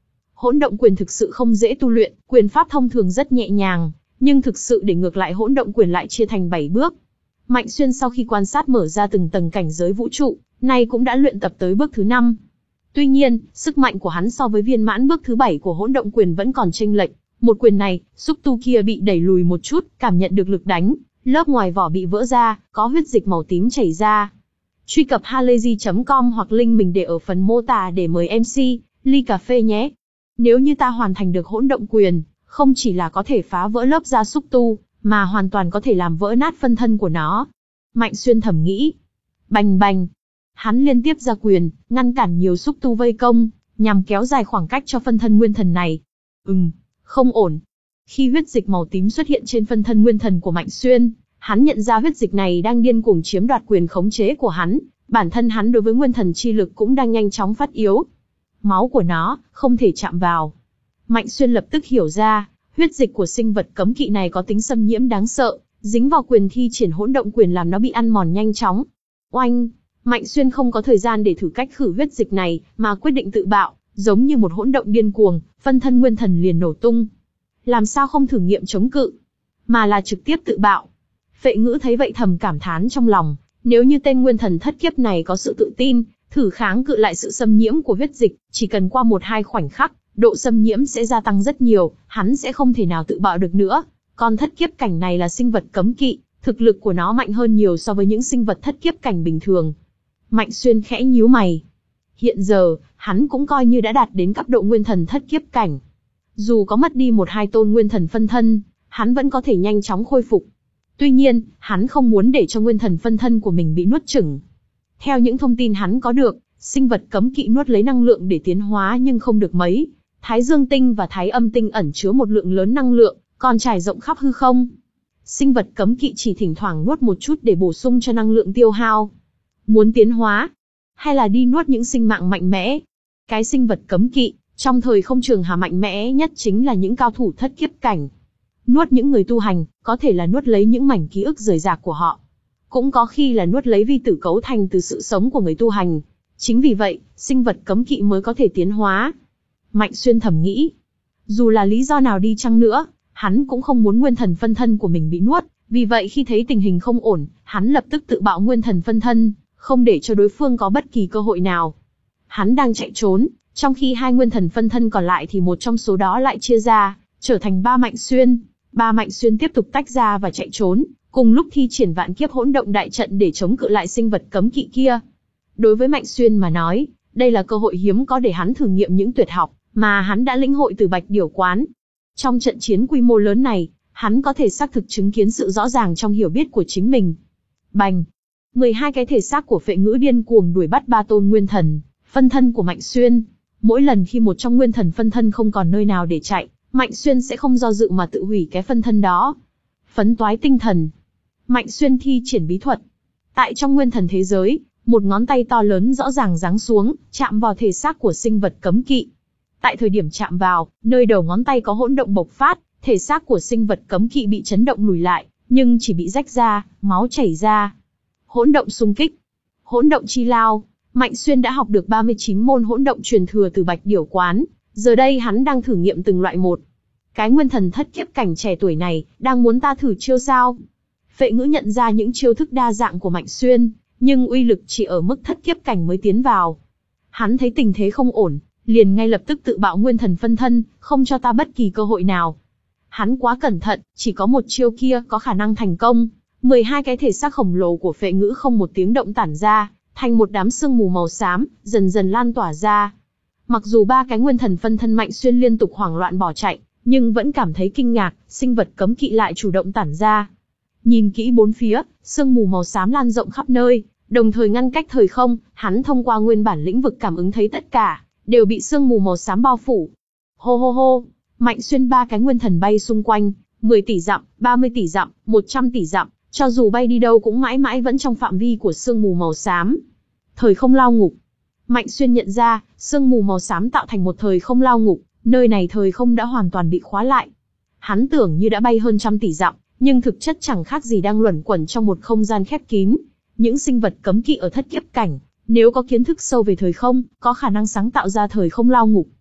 Hỗn động quyền thực sự không dễ tu luyện, quyền pháp thông thường rất nhẹ nhàng, nhưng thực sự để ngược lại hỗn động quyền lại chia thành bảy bước. Mạnh Xuyên sau khi quan sát mở ra từng tầng cảnh giới vũ trụ, nay cũng đã luyện tập tới bước thứ năm. Tuy nhiên, sức mạnh của hắn so với viên mãn bước thứ bảy của hỗn động quyền vẫn còn chênh lệch. Một quyền này, xúc tu kia bị đẩy lùi một chút, cảm nhận được lực đánh, lớp ngoài vỏ bị vỡ ra, có huyết dịch màu tím chảy ra. Truy cập halayzi chấm com hoặc link mình để ở phần mô tả để mời em xê, ly cà phê nhé. Nếu như ta hoàn thành được hỗn động quyền, không chỉ là có thể phá vỡ lớp da xúc tu, mà hoàn toàn có thể làm vỡ nát phân thân của nó. Mạnh Xuyên thầm nghĩ. Bành bành. Hắn liên tiếp ra quyền, ngăn cản nhiều xúc tu vây công, nhằm kéo dài khoảng cách cho phân thân nguyên thần này. Ừm, không ổn. Khi huyết dịch màu tím xuất hiện trên phân thân nguyên thần của Mạnh Xuyên, hắn nhận ra huyết dịch này đang điên cuồng chiếm đoạt quyền khống chế của hắn, bản thân hắn đối với nguyên thần chi lực cũng đang nhanh chóng phát yếu. Máu của nó, không thể chạm vào. Mạnh Xuyên lập tức hiểu ra, huyết dịch của sinh vật cấm kỵ này có tính xâm nhiễm đáng sợ, dính vào quyền thi triển hỗn động quyền làm nó bị ăn mòn nhanh chóng. Oanh! Mạnh Xuyên không có thời gian để thử cách khử huyết dịch này, mà quyết định tự bạo, giống như một hỗn động điên cuồng, phân thân nguyên thần liền nổ tung. Làm sao không thử nghiệm chống cự, mà là trực tiếp tự bạo. Phệ Ngữ thấy vậy thầm cảm thán trong lòng, nếu như tên nguyên thần thất kiếp này có sự tự tin, thử kháng cự lại sự xâm nhiễm của huyết dịch, chỉ cần qua một hai khoảnh khắc, độ xâm nhiễm sẽ gia tăng rất nhiều, hắn sẽ không thể nào tự bạo được nữa. Còn thất kiếp cảnh này là sinh vật cấm kỵ, thực lực của nó mạnh hơn nhiều so với những sinh vật thất kiếp cảnh bình thường. Mạnh Xuyên khẽ nhíu mày. Hiện giờ, hắn cũng coi như đã đạt đến cấp độ nguyên thần thất kiếp cảnh. Dù có mất đi một hai tôn nguyên thần phân thân, hắn vẫn có thể nhanh chóng khôi phục. Tuy nhiên, hắn không muốn để cho nguyên thần phân thân của mình bị nuốt chửng. Theo những thông tin hắn có được, sinh vật cấm kỵ nuốt lấy năng lượng để tiến hóa nhưng không được mấy. Thái Dương tinh và Thái Âm tinh ẩn chứa một lượng lớn năng lượng, còn trải rộng khắp hư không. Sinh vật cấm kỵ chỉ thỉnh thoảng nuốt một chút để bổ sung cho năng lượng tiêu hao. Muốn tiến hóa, hay là đi nuốt những sinh mạng mạnh mẽ. Cái sinh vật cấm kỵ, trong thời không trường hà mạnh mẽ nhất chính là những cao thủ thất kiếp cảnh. Nuốt những người tu hành, có thể là nuốt lấy những mảnh ký ức rời rạc của họ. Cũng có khi là nuốt lấy vi tử cấu thành từ sự sống của người tu hành. Chính vì vậy, sinh vật cấm kỵ mới có thể tiến hóa. Mạnh Xuyên thầm nghĩ. Dù là lý do nào đi chăng nữa, hắn cũng không muốn nguyên thần phân thân của mình bị nuốt. Vì vậy khi thấy tình hình không ổn, hắn lập tức tự bạo nguyên thần phân thân, không để cho đối phương có bất kỳ cơ hội nào. Hắn đang chạy trốn, trong khi hai nguyên thần phân thân còn lại thì một trong số đó lại chia ra, trở thành ba Mạnh Xuyên. Ba Mạnh Xuyên tiếp tục tách ra và chạy trốn, cùng lúc thi triển vạn kiếp hỗn động đại trận để chống cự lại sinh vật cấm kỵ kia. Đối với Mạnh Xuyên mà nói, đây là cơ hội hiếm có để hắn thử nghiệm những tuyệt học mà hắn đã lĩnh hội từ Bạch Điểu Quán. Trong trận chiến quy mô lớn này, hắn có thể xác thực chứng kiến sự rõ ràng trong hiểu biết của chính mình. Bành! mười hai cái thể xác của Phệ Ngữ điên cuồng đuổi bắt ba tôn nguyên thần phân thân của Mạnh Xuyên. Mỗi lần khi một trong nguyên thần phân thân không còn nơi nào để chạy, Mạnh Xuyên sẽ không do dự mà tự hủy cái phân thân đó. Phấn toái tinh thần. Mạnh Xuyên thi triển bí thuật. Tại trong nguyên thần thế giới, một ngón tay to lớn rõ ràng giáng xuống, chạm vào thể xác của sinh vật cấm kỵ. Tại thời điểm chạm vào, nơi đầu ngón tay có hỗn động bộc phát, thể xác của sinh vật cấm kỵ bị chấn động lùi lại, nhưng chỉ bị rách ra, máu chảy ra. Hỗn động xung kích. Hỗn động chi lao. Mạnh Xuyên đã học được ba mươi chín môn hỗn động truyền thừa từ Bạch Điểu Quán, giờ đây hắn đang thử nghiệm từng loại một. Cái nguyên thần thất kiếp cảnh trẻ tuổi này, đang muốn ta thử chiêu sao? Phệ Ngữ nhận ra những chiêu thức đa dạng của Mạnh Xuyên, nhưng uy lực chỉ ở mức thất kiếp cảnh mới tiến vào. Hắn thấy tình thế không ổn, liền ngay lập tức tự bạo nguyên thần phân thân, không cho ta bất kỳ cơ hội nào. Hắn quá cẩn thận, chỉ có một chiêu kia có khả năng thành công. mười hai cái thể xác khổng lồ của Phệ Ngữ không một tiếng động tản ra, thành một đám sương mù màu xám, dần dần lan tỏa ra. Mặc dù ba cái nguyên thần phân thân Mạnh Xuyên liên tục hoảng loạn bỏ chạy, nhưng vẫn cảm thấy kinh ngạc, sinh vật cấm kỵ lại chủ động tản ra. Nhìn kỹ bốn phía, sương mù màu xám lan rộng khắp nơi, đồng thời ngăn cách thời không, hắn thông qua nguyên bản lĩnh vực cảm ứng thấy tất cả đều bị sương mù màu xám bao phủ. Hô hô hô, Mạnh Xuyên ba cái nguyên thần bay xung quanh, mười tỷ dặm, ba mươi tỷ dặm, một trăm tỷ dặm, cho dù bay đi đâu cũng mãi mãi vẫn trong phạm vi của sương mù màu xám. Thời không lao ngục. Mạnh Xuyên nhận ra, sương mù màu xám tạo thành một thời không lao ngục, nơi này thời không đã hoàn toàn bị khóa lại. Hắn tưởng như đã bay hơn trăm tỷ dặm, nhưng thực chất chẳng khác gì đang luẩn quẩn trong một không gian khép kín. Những sinh vật cấm kỵ ở thất kiếp cảnh, nếu có kiến thức sâu về thời không, có khả năng sáng tạo ra thời không lao ngục.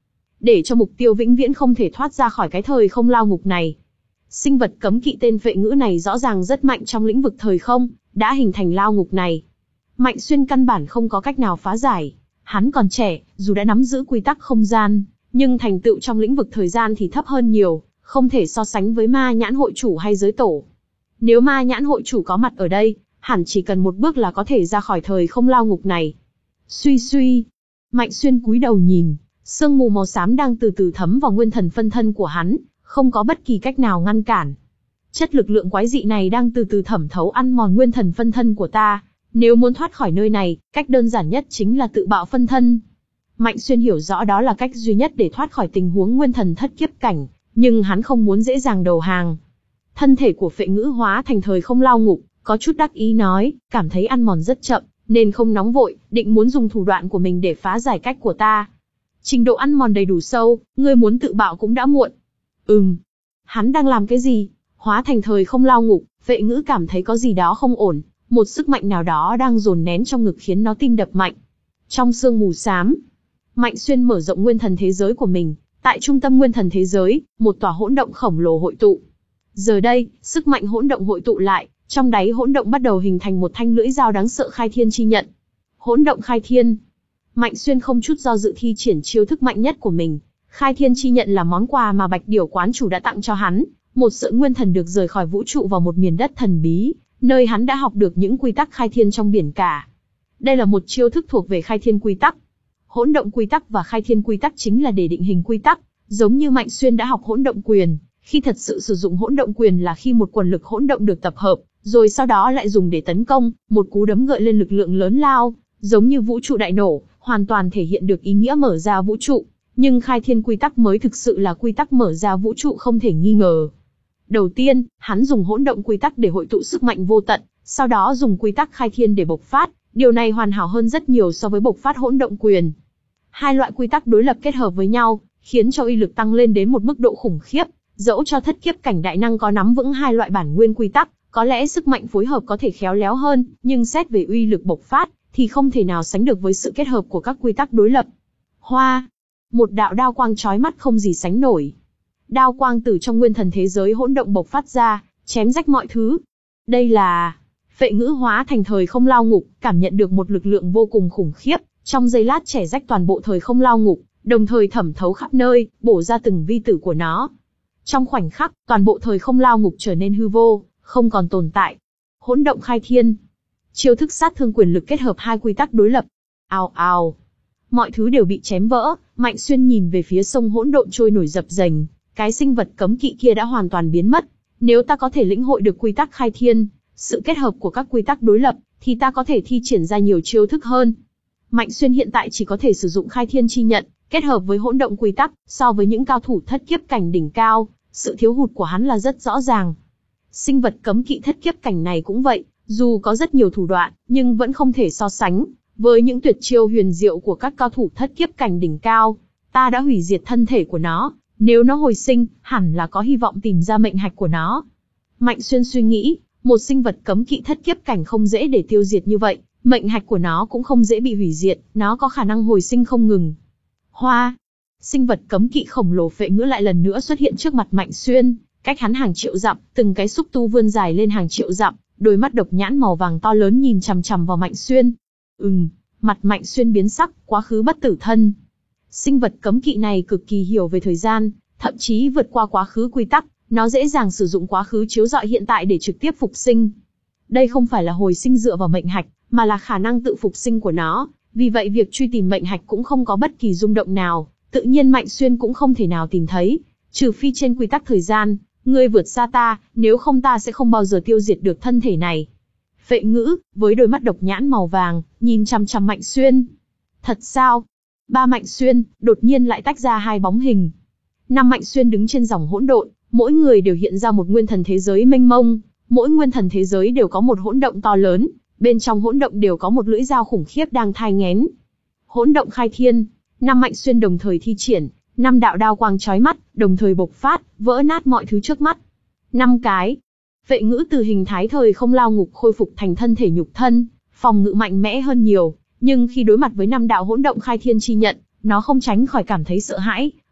để cho mục tiêu vĩnh viễn không thể thoát ra khỏi cái thời không lao ngục này. Sinh vật cấm kỵ tên Vệ Ngữ này rõ ràng rất mạnh trong lĩnh vực thời không, đã hình thành lao ngục này. Mạnh Xuyên căn bản không có cách nào phá giải. Hắn còn trẻ, dù đã nắm giữ quy tắc không gian, nhưng thành tựu trong lĩnh vực thời gian thì thấp hơn nhiều, không thể so sánh với Ma Nhãn hội chủ hay giới tổ. Nếu Ma Nhãn hội chủ có mặt ở đây, hẳn chỉ cần một bước là có thể ra khỏi thời không lao ngục này. Suy suy, Mạnh Xuyên cúi đầu nhìn, sương mù màu xám đang từ từ thấm vào nguyên thần phân thân của hắn, không có bất kỳ cách nào ngăn cản. Chất lực lượng quái dị này đang từ từ thẩm thấu ăn mòn nguyên thần phân thân của ta. Nếu muốn thoát khỏi nơi này, cách đơn giản nhất chính là tự bạo phân thân. Mạnh Xuyên hiểu rõ đó là cách duy nhất để thoát khỏi tình huống nguyên thần thất kiếp cảnh, nhưng hắn không muốn dễ dàng đầu hàng. Thân thể của Vệ Ngữ hóa thành thời không lao ngục, có chút đắc ý nói, cảm thấy ăn mòn rất chậm, nên không nóng vội, định muốn dùng thủ đoạn của mình để phá giải cách của ta. Trình độ ăn mòn đầy đủ sâu, ngươi muốn tự bạo cũng đã muộn. Ừm, hắn đang làm cái gì? Hóa thành thời không lao ngục, Vệ Ngữ cảm thấy có gì đó không ổn, một sức mạnh nào đó đang dồn nén trong ngực khiến nó tim đập mạnh. Trong sương mù xám, Mạnh Xuyên mở rộng nguyên thần thế giới của mình, tại trung tâm nguyên thần thế giới, một tòa hỗn động khổng lồ hội tụ. Giờ đây, sức mạnh hỗn động hội tụ lại, trong đáy hỗn động bắt đầu hình thành một thanh lưỡi dao đáng sợ khai thiên chi nhận. Hỗn động khai thiên. Mạnh Xuyên không chút do dự thi triển chiêu thức mạnh nhất của mình. Khai thiên chi nhận là món quà mà Bạch Điểu quán chủ đã tặng cho hắn, một sợi nguyên thần được rời khỏi vũ trụ vào một miền đất thần bí, nơi hắn đã học được những quy tắc khai thiên trong biển cả. Đây là một chiêu thức thuộc về khai thiên quy tắc. Hỗn động quy tắc và khai thiên quy tắc chính là để định hình quy tắc, giống như Mạnh Xuyên đã học hỗn động quyền, khi thật sự sử dụng hỗn động quyền là khi một quần lực hỗn động được tập hợp, rồi sau đó lại dùng để tấn công, một cú đấm gợi lên lực lượng lớn lao, giống như vũ trụ đại nổ, hoàn toàn thể hiện được ý nghĩa mở ra vũ trụ, nhưng khai thiên quy tắc mới thực sự là quy tắc mở ra vũ trụ không thể nghi ngờ. Đầu tiên, hắn dùng hỗn động quy tắc để hội tụ sức mạnh vô tận, sau đó dùng quy tắc khai thiên để bộc phát, điều này hoàn hảo hơn rất nhiều so với bộc phát hỗn động quyền. Hai loại quy tắc đối lập kết hợp với nhau, khiến cho uy lực tăng lên đến một mức độ khủng khiếp, dẫu cho thất kiếp cảnh đại năng có nắm vững hai loại bản nguyên quy tắc, có lẽ sức mạnh phối hợp có thể khéo léo hơn, nhưng xét về uy lực bộc phát, thì không thể nào sánh được với sự kết hợp của các quy tắc đối lập. Hoa! Một đạo đao quang chói mắt không gì sánh nổi. Đao quang từ trong nguyên thần thế giới hỗn động bộc phát ra, chém rách mọi thứ. Đây là... Vệ Ngữ hóa thành thời không lao ngục, cảm nhận được một lực lượng vô cùng khủng khiếp, trong giây lát chẻ rách toàn bộ thời không lao ngục, đồng thời thẩm thấu khắp nơi, bổ ra từng vi tử của nó. Trong khoảnh khắc, toàn bộ thời không lao ngục trở nên hư vô, không còn tồn tại. Hỗn động khai thiên. Chiêu thức sát thương quyền lực kết hợp hai quy tắc đối lập. Ào ào. Mọi thứ đều bị chém vỡ, Mạnh Xuyên nhìn về phía sông hỗn độn trôi nổi dập dềnh, cái sinh vật cấm kỵ kia đã hoàn toàn biến mất. Nếu ta có thể lĩnh hội được quy tắc khai thiên, sự kết hợp của các quy tắc đối lập, thì ta có thể thi triển ra nhiều chiêu thức hơn. Mạnh Xuyên hiện tại chỉ có thể sử dụng khai thiên chi nhận, kết hợp với hỗn động quy tắc, so với những cao thủ thất kiếp cảnh đỉnh cao, sự thiếu hụt của hắn là rất rõ ràng. Sinh vật cấm kỵ thất kiếp cảnh này cũng vậy, dù có rất nhiều thủ đoạn, nhưng vẫn không thể so sánh với những tuyệt chiêu huyền diệu của các cao thủ thất kiếp cảnh đỉnh cao. Ta đã hủy diệt thân thể của nó, nếu nó hồi sinh, hẳn là có hy vọng tìm ra mệnh hạch của nó. Mạnh Xuyên suy nghĩ, một sinh vật cấm kỵ thất kiếp cảnh không dễ để tiêu diệt như vậy, mệnh hạch của nó cũng không dễ bị hủy diệt, nó có khả năng hồi sinh không ngừng. Hoa! Sinh vật cấm kỵ khổng lồ Vệ Ngữ lại lần nữa xuất hiện trước mặt Mạnh Xuyên, cách hắn hàng triệu dặm, từng cái xúc tu vươn dài lên hàng triệu dặm, đôi mắt độc nhãn màu vàng to lớn nhìn chằm chằm vào Mạnh Xuyên. Ừm, mặt Mạnh Xuyên biến sắc, quá khứ bất tử thân. Sinh vật cấm kỵ này cực kỳ hiểu về thời gian, thậm chí vượt qua quá khứ quy tắc, nó dễ dàng sử dụng quá khứ chiếu rọi hiện tại để trực tiếp phục sinh. Đây không phải là hồi sinh dựa vào mệnh hạch, mà là khả năng tự phục sinh của nó, vì vậy việc truy tìm mệnh hạch cũng không có bất kỳ rung động nào, tự nhiên Mạnh Xuyên cũng không thể nào tìm thấy, trừ phi trên quy tắc thời gian, ngươi vượt xa ta, nếu không ta sẽ không bao giờ tiêu diệt được thân thể này. Vệ Ngữ, với đôi mắt độc nhãn màu vàng, nhìn chằm chằm Mạnh Xuyên. Thật sao? Ba Mạnh Xuyên, đột nhiên lại tách ra hai bóng hình. Năm Mạnh Xuyên đứng trên dòng hỗn độn, mỗi người đều hiện ra một nguyên thần thế giới mênh mông, mỗi nguyên thần thế giới đều có một hỗn động to lớn, bên trong hỗn động đều có một lưỡi dao khủng khiếp đang thai nghén. Hỗn động khai thiên, năm Mạnh Xuyên đồng thời thi triển, năm đạo đao quang chói mắt, đồng thời bộc phát, vỡ nát mọi thứ trước mắt. Năm cái. Vệ Ngữ từ hình thái thời không lao ngục khôi phục thành thân thể nhục thân, phòng ngự mạnh mẽ hơn nhiều, nhưng khi đối mặt với năm đạo hỗn động khai thiên chi nhận, nó không tránh khỏi cảm thấy sợ hãi,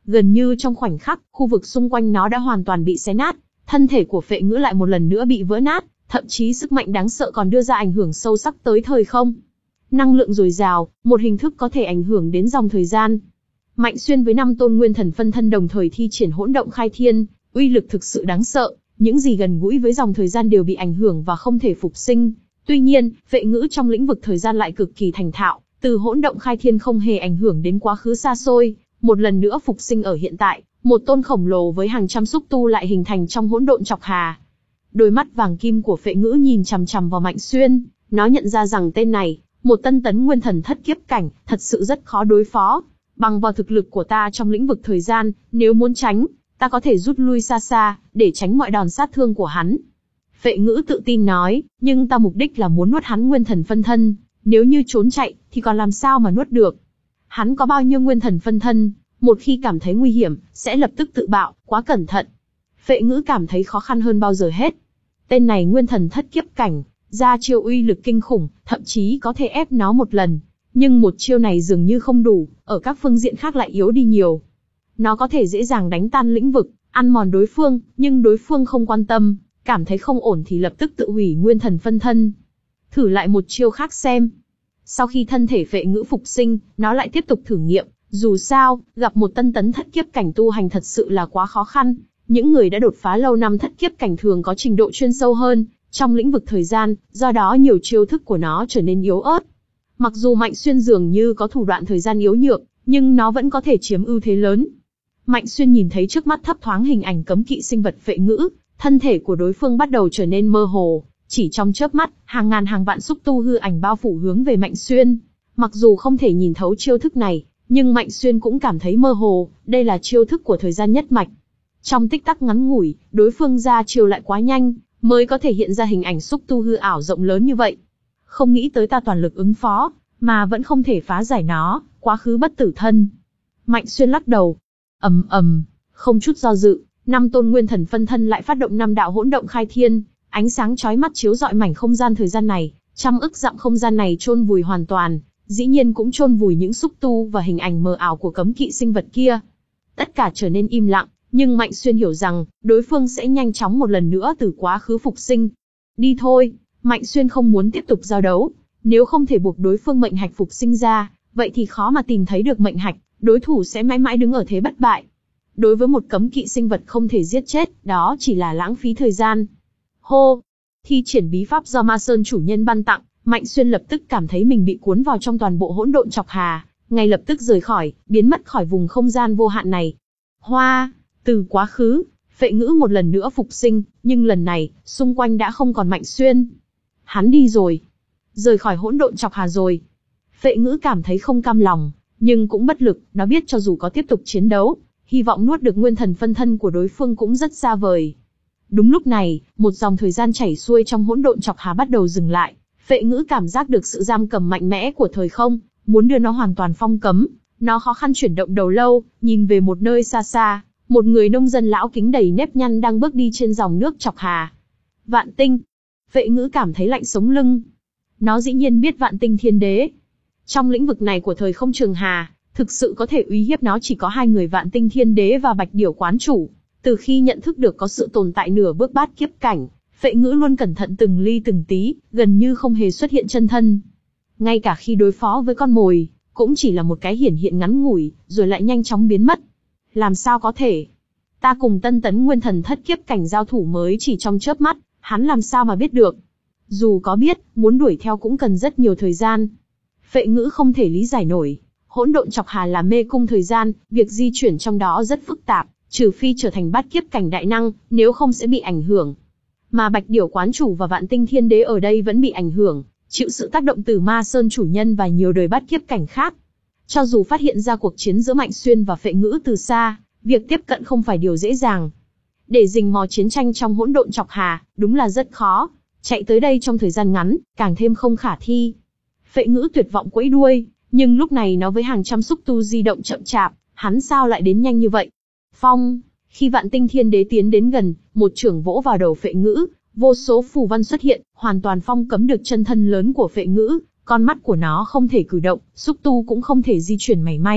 Gần như trong khoảnh khắc, khu vực xung quanh nó đã hoàn toàn bị xé nát, thân thể của Phệ Ngữ lại một lần nữa bị vỡ nát, thậm chí sức mạnh đáng sợ còn đưa ra ảnh hưởng sâu sắc tới thời không. Năng lượng dồi dào, một hình thức có thể ảnh hưởng đến dòng thời gian. Mạnh Xuyên với năm tôn nguyên thần phân thân đồng thời thi triển hỗn động khai thiên, uy lực thực sự đáng sợ, những gì gần gũi với dòng thời gian đều bị ảnh hưởng và không thể phục sinh. Tuy nhiên, Phệ Ngữ trong lĩnh vực thời gian lại cực kỳ thành thạo, từ hỗn động khai thiên không hề ảnh hưởng đến quá khứ xa xôi, một lần nữa phục sinh ở hiện tại, một tôn khổng lồ với hàng trăm xúc tu lại hình thành trong hỗn độn chọc hà. Đôi mắt vàng kim của Phệ Ngữ nhìn chằm chằm vào Mạnh Xuyên, nó nhận ra rằng tên này, một tân tấn nguyên thần thất kiếp cảnh, thật sự rất khó đối phó. Bằng vào thực lực của ta trong lĩnh vực thời gian, nếu muốn tránh, ta có thể rút lui xa xa, để tránh mọi đòn sát thương của hắn. Phệ Ngữ tự tin nói, nhưng ta mục đích là muốn nuốt hắn nguyên thần phân thân, nếu như trốn chạy, thì còn làm sao mà nuốt được. Hắn có bao nhiêu nguyên thần phân thân, một khi cảm thấy nguy hiểm, sẽ lập tức tự bạo, quá cẩn thận. Phệ Ngữ cảm thấy khó khăn hơn bao giờ hết. Tên này nguyên thần thất kiếp cảnh, ra chiêu uy lực kinh khủng, thậm chí có thể ép nó một lần. Nhưng một chiêu này dường như không đủ, ở các phương diện khác lại yếu đi nhiều. Nó có thể dễ dàng đánh tan lĩnh vực, ăn mòn đối phương, nhưng đối phương không quan tâm, cảm thấy không ổn thì lập tức tự hủy nguyên thần phân thân. Thử lại một chiêu khác xem. Sau khi thân thể Phệ Ngữ phục sinh, nó lại tiếp tục thử nghiệm. Dù sao, gặp một tân tấn thất kiếp cảnh tu hành thật sự là quá khó khăn. Những người đã đột phá lâu năm thất kiếp cảnh thường có trình độ chuyên sâu hơn trong lĩnh vực thời gian, do đó nhiều chiêu thức của nó trở nên yếu ớt. Mặc dù Mạnh Xuyên dường như có thủ đoạn thời gian yếu nhược, nhưng nó vẫn có thể chiếm ưu thế lớn. Mạnh Xuyên nhìn thấy trước mắt thấp thoáng hình ảnh cấm kỵ sinh vật Phệ Ngữ, thân thể của đối phương bắt đầu trở nên mơ hồ, chỉ trong chớp mắt, hàng ngàn hàng vạn xúc tu hư ảnh bao phủ hướng về Mạnh Xuyên. Mặc dù không thể nhìn thấu chiêu thức này, nhưng Mạnh Xuyên cũng cảm thấy mơ hồ, đây là chiêu thức của thời gian nhất mạch. Trong tích tắc ngắn ngủi, đối phương ra chiêu lại quá nhanh, mới có thể hiện ra hình ảnh xúc tu hư ảo rộng lớn như vậy. Không nghĩ tới ta toàn lực ứng phó, mà vẫn không thể phá giải nó, quá khứ bất tử thân. Mạnh Xuyên lắc đầu. Ầm ầm, không chút do dự, năm tôn nguyên thần phân thân lại phát động năm đạo hỗn động khai thiên, ánh sáng chói mắt chiếu rọi mảnh không gian thời gian này, trăm ức dặm không gian này chôn vùi hoàn toàn, dĩ nhiên cũng chôn vùi những xúc tu và hình ảnh mờ ảo của cấm kỵ sinh vật kia. Tất cả trở nên im lặng, nhưng Mạnh Xuyên hiểu rằng, đối phương sẽ nhanh chóng một lần nữa từ quá khứ phục sinh. Đi thôi, Mạnh Xuyên không muốn tiếp tục giao đấu, nếu không thể buộc đối phương mệnh hạch phục sinh ra, vậy thì khó mà tìm thấy được mệnh hạch, đối thủ sẽ mãi mãi đứng ở thế bất bại. Đối với một cấm kỵ sinh vật không thể giết chết, đó chỉ là lãng phí thời gian. Hô! Thi triển bí pháp do Ma Sơn chủ nhân ban tặng, Mạnh Xuyên lập tức cảm thấy mình bị cuốn vào trong toàn bộ hỗn độn chọc hà, ngay lập tức rời khỏi, biến mất khỏi vùng không gian vô hạn này. Hoa! Từ quá khứ, Phệ Ngữ một lần nữa phục sinh, nhưng lần này, xung quanh đã không còn Mạnh Xuyên. Hắn đi rồi. Rời khỏi hỗn độn chọc hà rồi. Phệ Ngữ cảm thấy không cam lòng, nhưng cũng bất lực, nó biết cho dù có tiếp tục chiến đấu, hy vọng nuốt được nguyên thần phân thân của đối phương cũng rất xa vời. Đúng lúc này, một dòng thời gian chảy xuôi trong hỗn độn chọc hà bắt đầu dừng lại. Phệ Ngữ cảm giác được sự giam cầm mạnh mẽ của thời không, muốn đưa nó hoàn toàn phong cấm. Nó khó khăn chuyển động đầu lâu, nhìn về một nơi xa xa, một người nông dân lão kính đầy nếp nhăn đang bước đi trên dòng nước chọc hà. Vạn Tinh. Phệ Ngữ cảm thấy lạnh sống lưng. Nó dĩ nhiên biết Vạn Tinh Thiên Đế. Trong lĩnh vực này của thời không trường hà, thực sự có thể uy hiếp nó chỉ có hai người Vạn Tinh Thiên Đế và Bạch Điểu Quán Chủ. Từ khi nhận thức được có sự tồn tại nửa bước bát kiếp cảnh, Phệ Ngữ luôn cẩn thận từng ly từng tí, gần như không hề xuất hiện chân thân. Ngay cả khi đối phó với con mồi, cũng chỉ là một cái hiển hiện ngắn ngủi, rồi lại nhanh chóng biến mất. Làm sao có thể? Ta cùng tân tấn nguyên thần thất kiếp cảnh giao thủ mới chỉ trong chớp mắt, hắn làm sao mà biết được? Dù có biết, muốn đuổi theo cũng cần rất nhiều thời gian. Phệ Ngữ không thể lý giải nổi. Hỗn độn chọc hà là mê cung thời gian, việc di chuyển trong đó rất phức tạp, trừ phi trở thành bát kiếp cảnh đại năng, nếu không sẽ bị ảnh hưởng. Mà Bạch Điểu Quán Chủ và Vạn Tinh Thiên Đế ở đây vẫn bị ảnh hưởng, chịu sự tác động từ Ma Sơn chủ nhân và nhiều đời bát kiếp cảnh khác. Cho dù phát hiện ra cuộc chiến giữa Mạnh Xuyên và Phệ Ngữ từ xa, việc tiếp cận không phải điều dễ dàng. Để rình mò chiến tranh trong hỗn độn chọc hà, đúng là rất khó. Chạy tới đây trong thời gian ngắn, càng thêm không khả thi. Phệ Ngữ tuyệt vọng quẫy đuôi, nhưng lúc này nó với hàng trăm xúc tu di động chậm chạp, hắn sao lại đến nhanh như vậy? Phong! Khi Vạn Tinh Thiên Đế tiến đến gần, một chưởng vỗ vào đầu Phệ Ngữ, vô số phù văn xuất hiện, hoàn toàn phong cấm được chân thân lớn của Phệ Ngữ. Con mắt của nó không thể cử động, xúc tu cũng không thể di chuyển mảy may,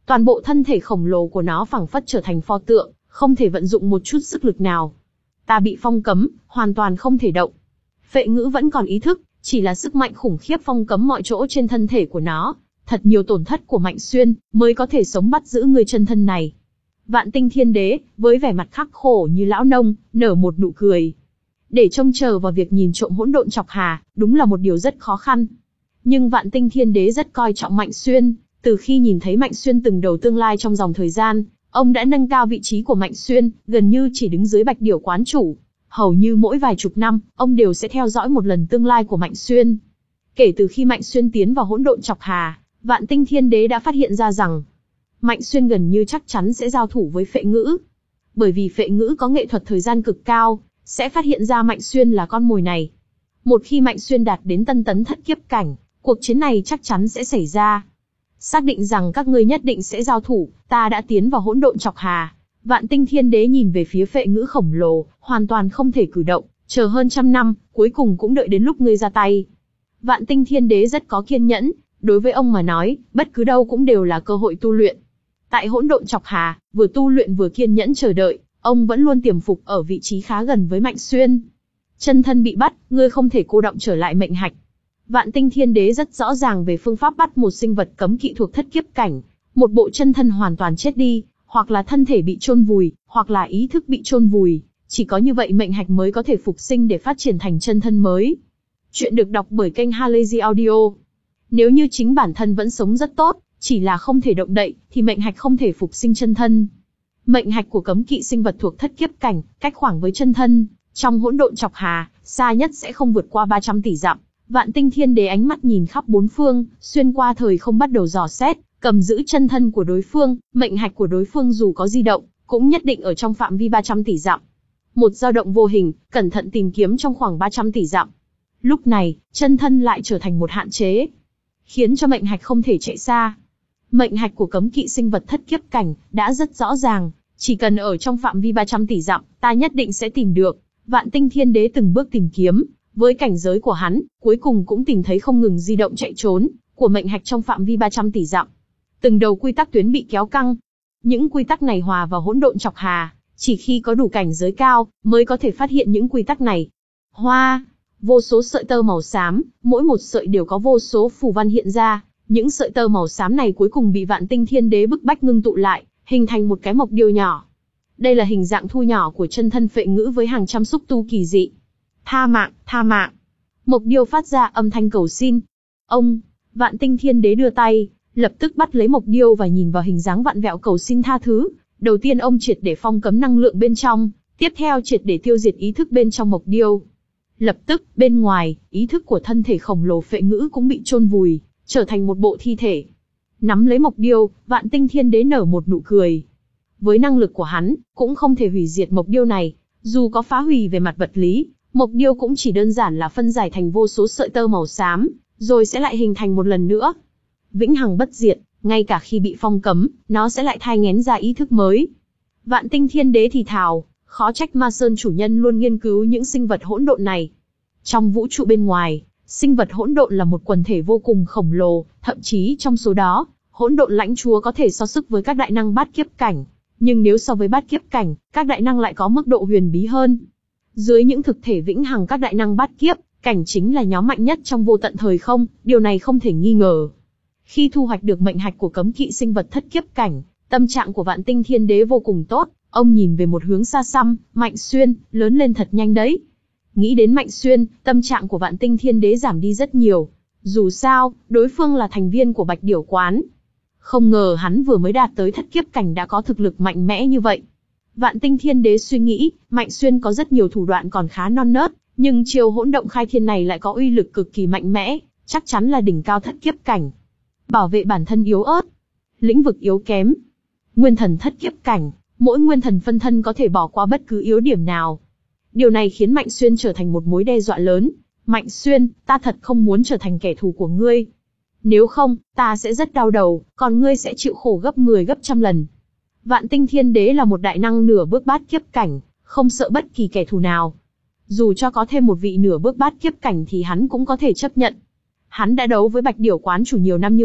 Toàn bộ thân thể khổng lồ của nó phảng phất trở thành pho tượng, không thể vận dụng một chút sức lực nào. Ta bị phong cấm, hoàn toàn không thể động. Phệ ngữ vẫn còn ý thức, chỉ là sức mạnh khủng khiếp phong cấm mọi chỗ trên thân thể của nó. Thật nhiều tổn thất của Mạnh Xuyên, mới có thể sống bắt giữ người chân thân này. Vạn Tinh Thiên Đế, với vẻ mặt khắc khổ như lão nông, nở một nụ cười. Để trông chờ vào việc nhìn trộm hỗn độn chọc hà, đúng là một điều rất khó khăn. Nhưng Vạn Tinh Thiên Đế rất coi trọng Mạnh Xuyên, từ khi nhìn thấy Mạnh Xuyên từng đầu tương lai trong dòng thời gian, ông đã nâng cao vị trí của Mạnh Xuyên, gần như chỉ đứng dưới Bạch Điểu quán chủ. Hầu như mỗi vài chục năm, ông đều sẽ theo dõi một lần tương lai của Mạnh Xuyên. Kể từ khi Mạnh Xuyên tiến vào hỗn độn chọc hà, Vạn Tinh Thiên Đế đã phát hiện ra rằng, Mạnh Xuyên gần như chắc chắn sẽ giao thủ với Phệ Ngữ. Bởi vì Phệ Ngữ có nghệ thuật thời gian cực cao, sẽ phát hiện ra Mạnh Xuyên là con mồi này. Một khi Mạnh Xuyên đạt đến tân tấn thất kiếp cảnh, cuộc chiến này chắc chắn sẽ xảy ra. Xác định rằng các ngươi nhất định sẽ giao thủ, ta đã tiến vào hỗn độn chọc hà. Vạn Tinh Thiên Đế nhìn về phía Phệ Ngữ khổng lồ, hoàn toàn không thể cử động, chờ hơn trăm năm, cuối cùng cũng đợi đến lúc ngươi ra tay. Vạn Tinh Thiên Đế rất có kiên nhẫn, đối với ông mà nói, bất cứ đâu cũng đều là cơ hội tu luyện. Tại hỗn độn chọc hà, vừa tu luyện vừa kiên nhẫn chờ đợi, ông vẫn luôn tiềm phục ở vị trí khá gần với Mạnh Xuyên. Chân thân bị bắt, ngươi không thể cô động trở lại mệnh hạch. Vạn Tinh Thiên Đế rất rõ ràng về phương pháp bắt một sinh vật cấm kỵ thuộc thất kiếp cảnh. Một bộ chân thân hoàn toàn chết đi, hoặc là thân thể bị chôn vùi, hoặc là ý thức bị chôn vùi. Chỉ có như vậy mệnh hạch mới có thể phục sinh để phát triển thành chân thân mới. Chuyện được đọc bởi kênh Halazy Audio. Nếu như chính bản thân vẫn sống rất tốt, chỉ là không thể động đậy, thì mệnh hạch không thể phục sinh chân thân. Mệnh hạch của cấm kỵ sinh vật thuộc thất kiếp cảnh, cách khoảng với chân thân, trong hỗn độn chọc hà, xa nhất sẽ không vượt qua ba trăm tỷ dặm. Vạn Tinh Thiên Đế ánh mắt nhìn khắp bốn phương, xuyên qua thời không bắt đầu dò xét, cầm giữ chân thân của đối phương, mệnh hạch của đối phương dù có di động, cũng nhất định ở trong phạm vi ba trăm tỷ dặm. Một dao động vô hình, cẩn thận tìm kiếm trong khoảng ba trăm tỷ dặm. Lúc này, chân thân lại trở thành một hạn chế, khiến cho mệnh hạch không thể chạy xa. Mệnh hạch của cấm kỵ sinh vật thất kiếp cảnh đã rất rõ ràng, chỉ cần ở trong phạm vi ba trăm tỷ dặm, ta nhất định sẽ tìm được. Vạn Tinh Thiên Đế từng bước tìm kiếm, với cảnh giới của hắn, cuối cùng cũng tìm thấy không ngừng di động chạy trốn của mệnh hạch trong phạm vi ba trăm tỷ dặm. Từng đầu quy tắc tuyến bị kéo căng. Những quy tắc này hòa vào hỗn độn chọc hà, chỉ khi có đủ cảnh giới cao mới có thể phát hiện những quy tắc này. Hoa, vô số sợi tơ màu xám, mỗi một sợi đều có vô số phù văn hiện ra. Những sợi tơ màu xám này cuối cùng bị Vạn Tinh Thiên Đế bức bách ngưng tụ lại, hình thành một cái mộc điêu nhỏ. Đây là hình dạng thu nhỏ của chân thân Phệ Ngữ với hàng trăm xúc tu kỳ dị. Tha mạng, tha mạng. Mộc điêu phát ra âm thanh cầu xin. Ông, Vạn Tinh Thiên Đế đưa tay, lập tức bắt lấy mộc điêu và nhìn vào hình dáng vặn vẹo cầu xin tha thứ. Đầu tiên ông triệt để phong cấm năng lượng bên trong, tiếp theo triệt để tiêu diệt ý thức bên trong mộc điêu. Lập tức, bên ngoài, ý thức của thân thể khổng lồ Phệ Ngữ cũng bị chôn vùi, trở thành một bộ thi thể. Nắm lấy mộc điêu, Vạn Tinh Thiên Đế nở một nụ cười. Với năng lực của hắn, cũng không thể hủy diệt mộc điêu này. Dù có phá hủy về mặt vật lý, mộc điêu cũng chỉ đơn giản là phân giải thành vô số sợi tơ màu xám, rồi sẽ lại hình thành một lần nữa. Vĩnh hằng bất diệt, ngay cả khi bị phong cấm, nó sẽ lại thai nghén ra ý thức mới. Vạn Tinh Thiên Đế thì thào, khó trách Ma Sơn chủ nhân luôn nghiên cứu những sinh vật hỗn độn này. Trong vũ trụ bên ngoài, sinh vật hỗn độn là một quần thể vô cùng khổng lồ, thậm chí trong số đó, hỗn độn lãnh chúa có thể so sức với các đại năng bát kiếp cảnh. Nhưng nếu so với bát kiếp cảnh, các đại năng lại có mức độ huyền bí hơn. Dưới những thực thể vĩnh hằng các đại năng bát kiếp, cảnh chính là nhóm mạnh nhất trong vô tận thời không, điều này không thể nghi ngờ. Khi thu hoạch được mệnh hạch của cấm kỵ sinh vật thất kiếp cảnh, tâm trạng của Vạn Tinh Thiên Đế vô cùng tốt, ông nhìn về một hướng xa xăm, Mạnh Xuyên, lớn lên thật nhanh đấy. Nghĩ đến Mạnh Xuyên, tâm trạng của Vạn Tinh Thiên Đế giảm đi rất nhiều. Dù sao, đối phương là thành viên của Bạch Điểu quán. Không ngờ hắn vừa mới đạt tới thất kiếp cảnh đã có thực lực mạnh mẽ như vậy. Vạn Tinh Thiên Đế suy nghĩ, Mạnh Xuyên có rất nhiều thủ đoạn còn khá non nớt, nhưng chiêu hỗn động khai thiên này lại có uy lực cực kỳ mạnh mẽ, chắc chắn là đỉnh cao thất kiếp cảnh. Bảo vệ bản thân yếu ớt, lĩnh vực yếu kém. Nguyên thần thất kiếp cảnh, mỗi nguyên thần phân thân có thể bỏ qua bất cứ yếu điểm nào. Điều này khiến Mạnh Xuyên trở thành một mối đe dọa lớn. Mạnh Xuyên, ta thật không muốn trở thành kẻ thù của ngươi. Nếu không, ta sẽ rất đau đầu, còn ngươi sẽ chịu khổ gấp mười gấp trăm lần. Vạn Tinh Thiên Đế là một đại năng nửa bước bát kiếp cảnh, không sợ bất kỳ kẻ thù nào. Dù cho có thêm một vị nửa bước bát kiếp cảnh thì hắn cũng có thể chấp nhận. Hắn đã đấu với Bạch Điểu quán chủ nhiều năm như vậy,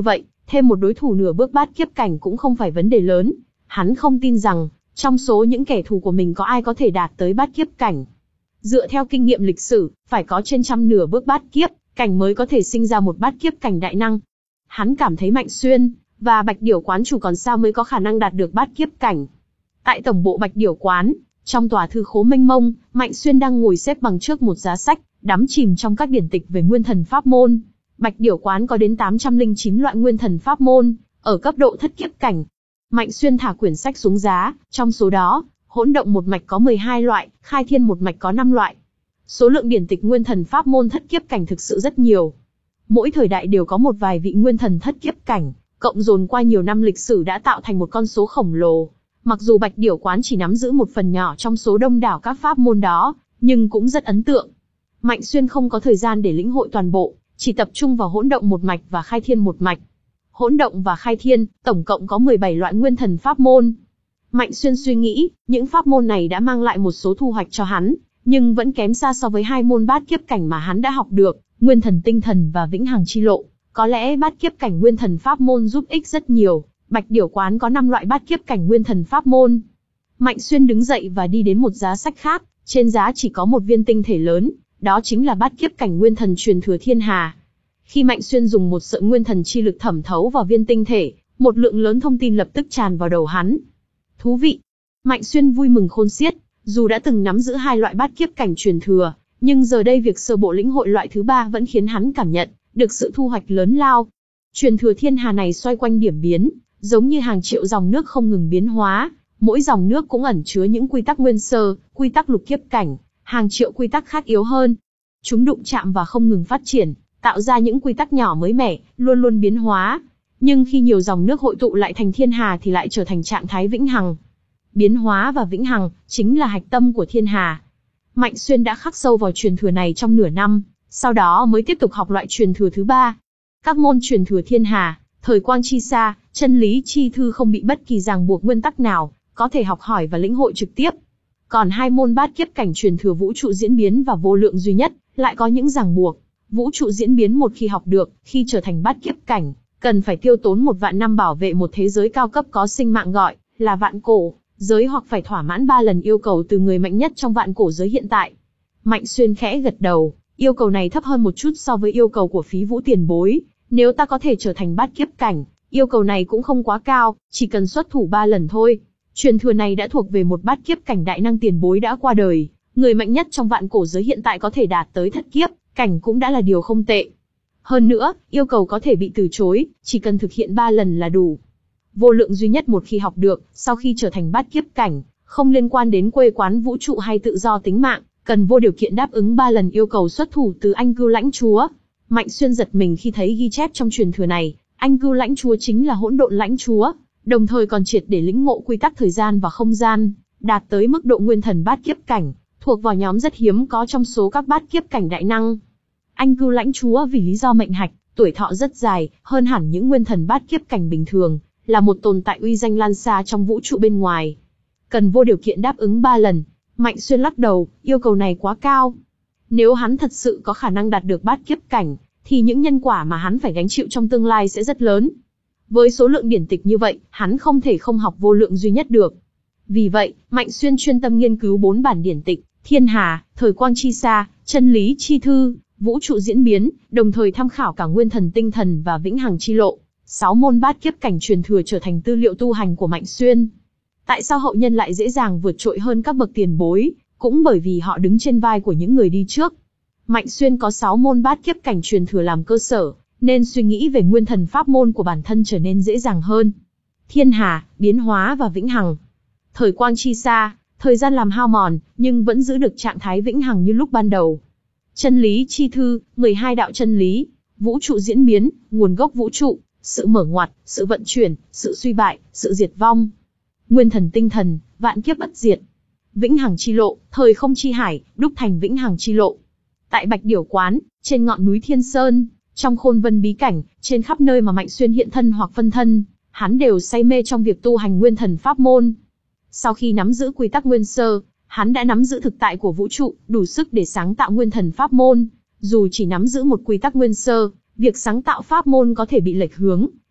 thêm một đối thủ nửa bước bát kiếp cảnh cũng không phải vấn đề lớn. Hắn không tin rằng, trong số những kẻ thù của mình có ai có thể đạt tới bát kiếp cảnh. Dựa theo kinh nghiệm lịch sử, phải có trên trăm nửa bước bát kiếp cảnh mới có thể sinh ra một bát kiếp cảnh đại năng. Hắn cảm thấy Mạnh Xuyên và Bạch Điểu Quán chủ còn sao mới có khả năng đạt được bát kiếp cảnh. Tại tổng bộ Bạch Điểu Quán, trong tòa thư khố mênh mông, Mạnh Xuyên đang ngồi xếp bằng trước một giá sách, đắm chìm trong các điển tịch về nguyên thần pháp môn. Bạch Điểu Quán có đến tám trăm lẻ chín loại nguyên thần pháp môn, ở cấp độ thất kiếp cảnh. Mạnh Xuyên thả quyển sách xuống giá, trong số đó, hỗn động một mạch có mười hai loại, khai thiên một mạch có năm loại. Số lượng điển tịch nguyên thần pháp môn thất kiếp cảnh thực sự rất nhiều. Mỗi thời đại đều có một vài vị nguyên thần thất kiếp cảnh, cộng dồn qua nhiều năm lịch sử đã tạo thành một con số khổng lồ. Mặc dù Bạch Điểu Quán chỉ nắm giữ một phần nhỏ trong số đông đảo các pháp môn đó, nhưng cũng rất ấn tượng. Mạnh Xuyên không có thời gian để lĩnh hội toàn bộ, chỉ tập trung vào hỗn động một mạch và khai thiên một mạch. Hỗn động và khai thiên, tổng cộng có mười bảy loại nguyên thần pháp môn. Mạnh Xuyên suy nghĩ, những pháp môn này đã mang lại một số thu hoạch cho hắn, nhưng vẫn kém xa so với hai môn bát kiếp cảnh mà hắn đã học được, nguyên thần tinh thần và vĩnh hằng chi lộ. Có lẽ bát kiếp cảnh nguyên thần pháp môn giúp ích rất nhiều. Bạch Điểu Quán có năm loại bát kiếp cảnh nguyên thần pháp môn. Mạnh Xuyên đứng dậy và đi đến một giá sách khác, trên giá chỉ có một viên tinh thể lớn, đó chính là bát kiếp cảnh nguyên thần truyền thừa thiên hà. Khi Mạnh Xuyên dùng một sợi nguyên thần chi lực thẩm thấu vào viên tinh thể, một lượng lớn thông tin lập tức tràn vào đầu hắn. Thú vị! Mạnh Xuyên vui mừng khôn xiết, dù đã từng nắm giữ hai loại bát kiếp cảnh truyền thừa, nhưng giờ đây việc sơ bộ lĩnh hội loại thứ ba vẫn khiến hắn cảm nhận được sự thu hoạch lớn lao. Truyền thừa thiên hà này xoay quanh điểm biến, giống như hàng triệu dòng nước không ngừng biến hóa, mỗi dòng nước cũng ẩn chứa những quy tắc nguyên sơ, quy tắc lục kiếp cảnh, hàng triệu quy tắc khác yếu hơn. Chúng đụng chạm và không ngừng phát triển, tạo ra những quy tắc nhỏ mới mẻ, luôn luôn biến hóa. Nhưng khi nhiều dòng nước hội tụ lại thành thiên hà thì lại trở thành trạng thái vĩnh hằng. Biến hóa và vĩnh hằng chính là hạch tâm của thiên hà. Mạnh Xuyên đã khắc sâu vào truyền thừa này trong nửa năm, sau đó mới tiếp tục học loại truyền thừa thứ ba. Các môn truyền thừa thiên hà, thời quang chi sa, chân lý chi thư không bị bất kỳ ràng buộc nguyên tắc nào, có thể học hỏi và lĩnh hội trực tiếp. Còn hai môn bát kiếp cảnh truyền thừa vũ trụ diễn biến và vô lượng duy nhất, lại có những ràng buộc. Vũ trụ diễn biến một khi học được, khi trở thành bát kiếp cảnh, cần phải tiêu tốn một vạn năm bảo vệ một thế giới cao cấp có sinh mạng gọi là vạn cổ giới, hoặc phải thỏa mãn ba lần yêu cầu từ người mạnh nhất trong vạn cổ giới hiện tại. Mạnh Xuyên khẽ gật đầu, yêu cầu này thấp hơn một chút so với yêu cầu của Phí Vũ tiền bối. Nếu ta có thể trở thành bát kiếp cảnh, yêu cầu này cũng không quá cao, chỉ cần xuất thủ ba lần thôi. Truyền thừa này đã thuộc về một bát kiếp cảnh đại năng tiền bối đã qua đời, người mạnh nhất trong vạn cổ giới hiện tại có thể đạt tới thất kiếp cảnh cũng đã là điều không tệ. Hơn nữa, yêu cầu có thể bị từ chối, chỉ cần thực hiện ba lần là đủ. Vô lượng duy nhất một khi học được, sau khi trở thành bát kiếp cảnh, không liên quan đến quê quán vũ trụ hay tự do tính mạng, cần vô điều kiện đáp ứng ba lần yêu cầu xuất thủ từ Anh Cưu Lãnh Chúa. Mạnh Xuyên giật mình khi thấy ghi chép trong truyền thừa này, Anh Cưu Lãnh Chúa chính là hỗn độn lãnh chúa, đồng thời còn triệt để lĩnh ngộ quy tắc thời gian và không gian, đạt tới mức độ nguyên thần bát kiếp cảnh, thuộc vào nhóm rất hiếm có trong số các bát kiếp cảnh đại năng. Anh Cưu Lãnh Chúa vì lý do mệnh hạch, tuổi thọ rất dài, hơn hẳn những nguyên thần bát kiếp cảnh bình thường, là một tồn tại uy danh lan xa trong vũ trụ bên ngoài. Cần vô điều kiện đáp ứng ba lần. Mạnh Xuyên lắc đầu, yêu cầu này quá cao. Nếu hắn thật sự có khả năng đạt được bát kiếp cảnh, thì những nhân quả mà hắn phải gánh chịu trong tương lai sẽ rất lớn. Với số lượng điển tịch như vậy, hắn không thể không học vô lượng duy nhất được. Vì vậy, Mạnh Xuyên chuyên tâm nghiên cứu bốn bản điển tịch, Thiên Hà, Thời Quang Chi Sa, Chân Lý Chi Thư, Vũ Trụ Diễn Biến, đồng thời tham khảo cả Nguyên Thần Tinh Thần và Vĩnh Hằng Chi Lộ. Sáu môn bát kiếp cảnh truyền thừa trở thành tư liệu tu hành của Mạnh Xuyên. Tại sao hậu nhân lại dễ dàng vượt trội hơn các bậc tiền bối? Cũng bởi vì họ đứng trên vai của những người đi trước. Mạnh Xuyên có sáu môn bát kiếp cảnh truyền thừa làm cơ sở, nên suy nghĩ về nguyên thần pháp môn của bản thân trở nên dễ dàng hơn. Thiên Hà, biến hóa và vĩnh hằng. Thời quang chi sa, thời gian làm hao mòn, nhưng vẫn giữ được trạng thái vĩnh hằng như lúc ban đầu. Chân lý chi thư, mười hai đạo chân lý. Vũ trụ diễn biến, nguồn gốc vũ trụ, sự mở ngoặt, sự vận chuyển, sự suy bại, sự diệt vong. Nguyên thần tinh thần, vạn kiếp bất diệt. Vĩnh hằng chi lộ, thời không chi hải, đúc thành vĩnh hằng chi lộ. Tại Bạch Điểu Quán, trên ngọn núi Thiên Sơn, trong khôn vân bí cảnh, trên khắp nơi mà Mạnh Xuyên hiện thân hoặc phân thân, hắn đều say mê trong việc tu hành nguyên thần pháp môn. Sau khi nắm giữ quy tắc nguyên sơ, hắn đã nắm giữ thực tại của vũ trụ, đủ sức để sáng tạo nguyên thần pháp môn. Dù chỉ nắm giữ một quy tắc nguyên sơ, việc sáng tạo pháp môn có thể bị lệch hướng,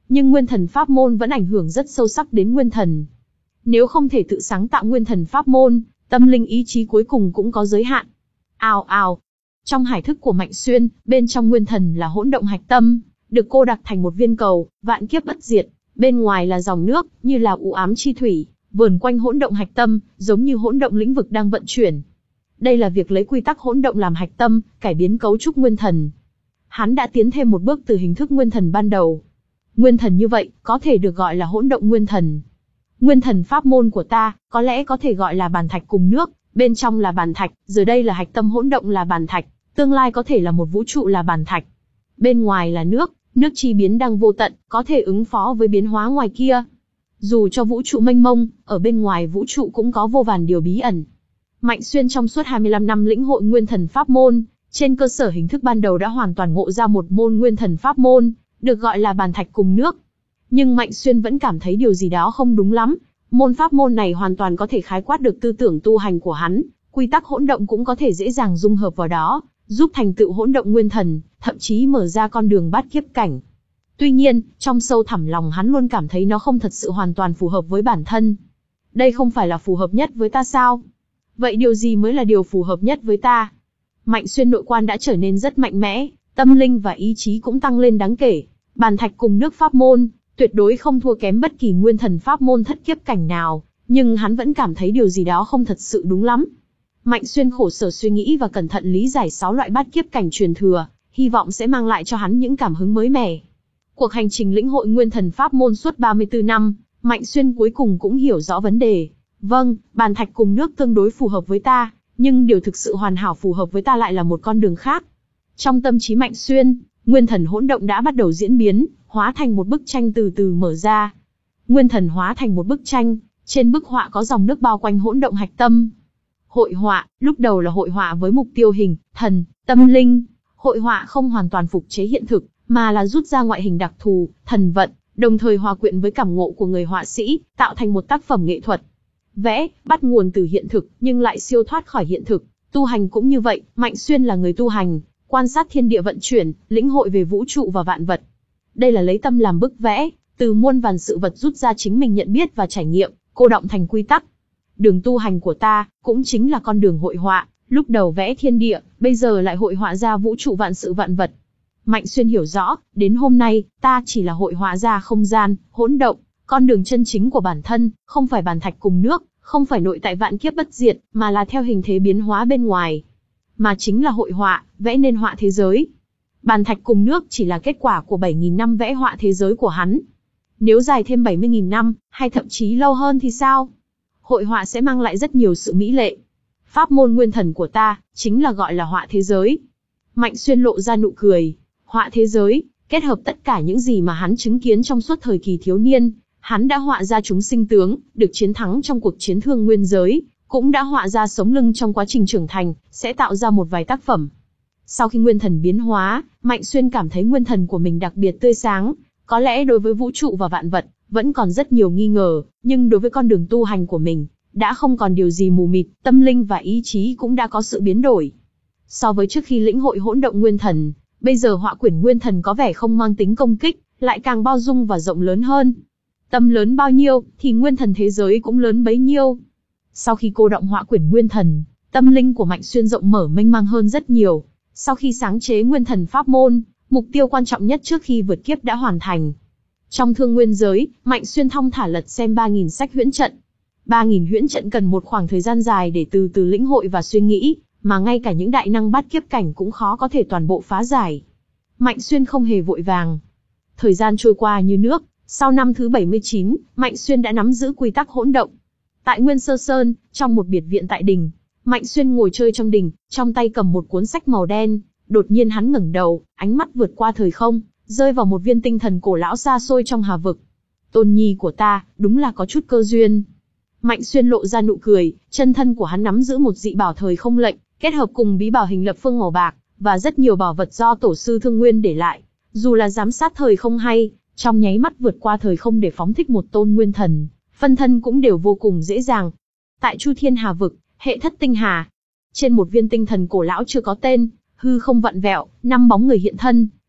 nhưng nguyên thần pháp môn vẫn ảnh hưởng rất sâu sắc đến nguyên thần. Nếu không thể tự sáng tạo nguyên thần pháp môn, tâm linh ý chí cuối cùng cũng có giới hạn. Ào ào. Trong hải thức của Mạnh Xuyên, bên trong nguyên thần là hỗn động hạch tâm, được cô đặc thành một viên cầu, vạn kiếp bất diệt. Bên ngoài là dòng nước, như là u ám chi thủy, vờn quanh hỗn động hạch tâm, giống như hỗn động lĩnh vực đang vận chuyển. Đây là việc lấy quy tắc hỗn động làm hạch tâm, cải biến cấu trúc nguyên thần. Hắn đã tiến thêm một bước từ hình thức nguyên thần ban đầu. Nguyên thần như vậy, có thể được gọi là hỗn động nguyên thần. Nguyên thần pháp môn của ta, có lẽ có thể gọi là bàn thạch cùng nước, bên trong là bàn thạch, giờ đây là hạch tâm hỗn động là bàn thạch, tương lai có thể là một vũ trụ là bàn thạch. Bên ngoài là nước, nước chi biến đang vô tận, có thể ứng phó với biến hóa ngoài kia. Dù cho vũ trụ mênh mông, ở bên ngoài vũ trụ cũng có vô vàn điều bí ẩn. Mạnh Xuyên trong suốt hai mươi lăm năm lĩnh hội nguyên thần pháp môn, trên cơ sở hình thức ban đầu đã hoàn toàn ngộ ra một môn nguyên thần pháp môn, được gọi là bàn thạch cùng nước. Nhưng Mạnh Xuyên vẫn cảm thấy điều gì đó không đúng lắm. Môn pháp môn này hoàn toàn có thể khái quát được tư tưởng tu hành của hắn, quy tắc hỗn động cũng có thể dễ dàng dung hợp vào đó, giúp thành tựu hỗn động nguyên thần, thậm chí mở ra con đường bát kiếp cảnh. Tuy nhiên, trong sâu thẳm lòng hắn luôn cảm thấy nó không thật sự hoàn toàn phù hợp với bản thân. Đây không phải là phù hợp nhất với ta sao? Vậy điều gì mới là điều phù hợp nhất với ta? Mạnh Xuyên nội quan đã trở nên rất mạnh mẽ, tâm linh và ý chí cũng tăng lên đáng kể. Bàn thạch cùng nước pháp môn, tuyệt đối không thua kém bất kỳ nguyên thần pháp môn thất kiếp cảnh nào, nhưng hắn vẫn cảm thấy điều gì đó không thật sự đúng lắm. Mạnh Xuyên khổ sở suy nghĩ và cẩn thận lý giải sáu loại bát kiếp cảnh truyền thừa, hy vọng sẽ mang lại cho hắn những cảm hứng mới mẻ. Cuộc hành trình lĩnh hội nguyên thần pháp môn suốt ba mươi tư năm, Mạnh Xuyên cuối cùng cũng hiểu rõ vấn đề. Vâng, bàn thạch cùng nước tương đối phù hợp với ta, nhưng điều thực sự hoàn hảo phù hợp với ta lại là một con đường khác. Trong tâm trí Mạnh Xuyên, nguyên thần hỗn động đã bắt đầu diễn biến, hóa thành một bức tranh từ từ mở ra. Nguyên thần hóa thành một bức tranh, trên bức họa có dòng nước bao quanh hỗn động hạch tâm. Hội họa, lúc đầu là hội họa với mục tiêu hình, thần, tâm linh. Hội họa không hoàn toàn phục chế hiện thực, mà là rút ra ngoại hình đặc thù, thần vận, đồng thời hòa quyện với cảm ngộ của người họa sĩ, tạo thành một tác phẩm nghệ thuật. Vẽ, bắt nguồn từ hiện thực, nhưng lại siêu thoát khỏi hiện thực. Tu hành cũng như vậy, Mạnh Xuyên là người tu hành, quan sát thiên địa vận chuyển, lĩnh hội về vũ trụ và vạn vật. Đây là lấy tâm làm bức vẽ, từ muôn vàn sự vật rút ra chính mình nhận biết và trải nghiệm, cô đọng thành quy tắc. Đường tu hành của ta, cũng chính là con đường hội họa, lúc đầu vẽ thiên địa, bây giờ lại hội họa ra vũ trụ vạn sự vạn vật. Mạnh Xuyên hiểu rõ, đến hôm nay, ta chỉ là hội họa ra không gian, hỗn động, con đường chân chính của bản thân, không phải bàn thạch cùng nước, không phải nội tại vạn kiếp bất diệt, mà là theo hình thế biến hóa bên ngoài. Mà chính là hội họa, vẽ nên họa thế giới. Bàn thạch cùng nước chỉ là kết quả của bảy nghìn năm vẽ họa thế giới của hắn. Nếu dài thêm bảy mươi nghìn năm, hay thậm chí lâu hơn thì sao? Hội họa sẽ mang lại rất nhiều sự mỹ lệ. Pháp môn nguyên thần của ta, chính là gọi là họa thế giới. Mạnh Xuyên lộ ra nụ cười. Họa thế giới, kết hợp tất cả những gì mà hắn chứng kiến trong suốt thời kỳ thiếu niên. Hắn đã họa ra chúng sinh tướng, được chiến thắng trong cuộc chiến thương nguyên giới, cũng đã họa ra sống lưng trong quá trình trưởng thành, sẽ tạo ra một vài tác phẩm. Sau khi nguyên thần biến hóa, Mạnh Xuyên cảm thấy nguyên thần của mình đặc biệt tươi sáng, có lẽ đối với vũ trụ và vạn vật, vẫn còn rất nhiều nghi ngờ, nhưng đối với con đường tu hành của mình, đã không còn điều gì mù mịt, tâm linh và ý chí cũng đã có sự biến đổi. So với trước khi lĩnh hội hỗn động nguyên thần, bây giờ họa quyển nguyên thần có vẻ không mang tính công kích, lại càng bao dung và rộng lớn hơn. Tâm lớn bao nhiêu, thì nguyên thần thế giới cũng lớn bấy nhiêu. Sau khi cô đọng họa quyển nguyên thần, tâm linh của Mạnh Xuyên rộng mở mênh mang hơn rất nhiều. Sau khi sáng chế nguyên thần pháp môn, mục tiêu quan trọng nhất trước khi vượt kiếp đã hoàn thành. Trong thương nguyên giới, Mạnh Xuyên thong thả lật xem ba nghìn sách huyễn trận. ba nghìn huyễn trận cần một khoảng thời gian dài để từ từ lĩnh hội và suy nghĩ, mà ngay cả những đại năng bát kiếp cảnh cũng khó có thể toàn bộ phá giải. Mạnh Xuyên không hề vội vàng. Thời gian trôi qua như nước, sau năm thứ bảy mươi chín, Mạnh Xuyên đã nắm giữ quy tắc hỗn động. Tại Nguyên Sơ Sơn, trong một biệt viện tại đình, Mạnh Xuyên ngồi chơi trong đình, trong tay cầm một cuốn sách màu đen. Đột nhiên hắn ngẩng đầu, ánh mắt vượt qua thời không, rơi vào một viên tinh thần cổ lão xa xôi trong hà vực. Tôn nhi của ta, đúng là có chút cơ duyên. Mạnh Xuyên lộ ra nụ cười, chân thân của hắn nắm giữ một dị bảo thời không lệnh, kết hợp cùng bí bảo hình lập phương màu bạc, và rất nhiều bảo vật do tổ sư Thương Nguyên để lại. Dù là giám sát thời không hay, trong nháy mắt vượt qua thời không để phóng thích một tôn nguyên thần, phân thân cũng đều vô cùng dễ dàng. Tại Chu Thiên Hà vực, hệ thất tinh hà, trên một viên tinh thần cổ lão chưa có tên, hư không vặn vẹo, năm bóng người hiện thân,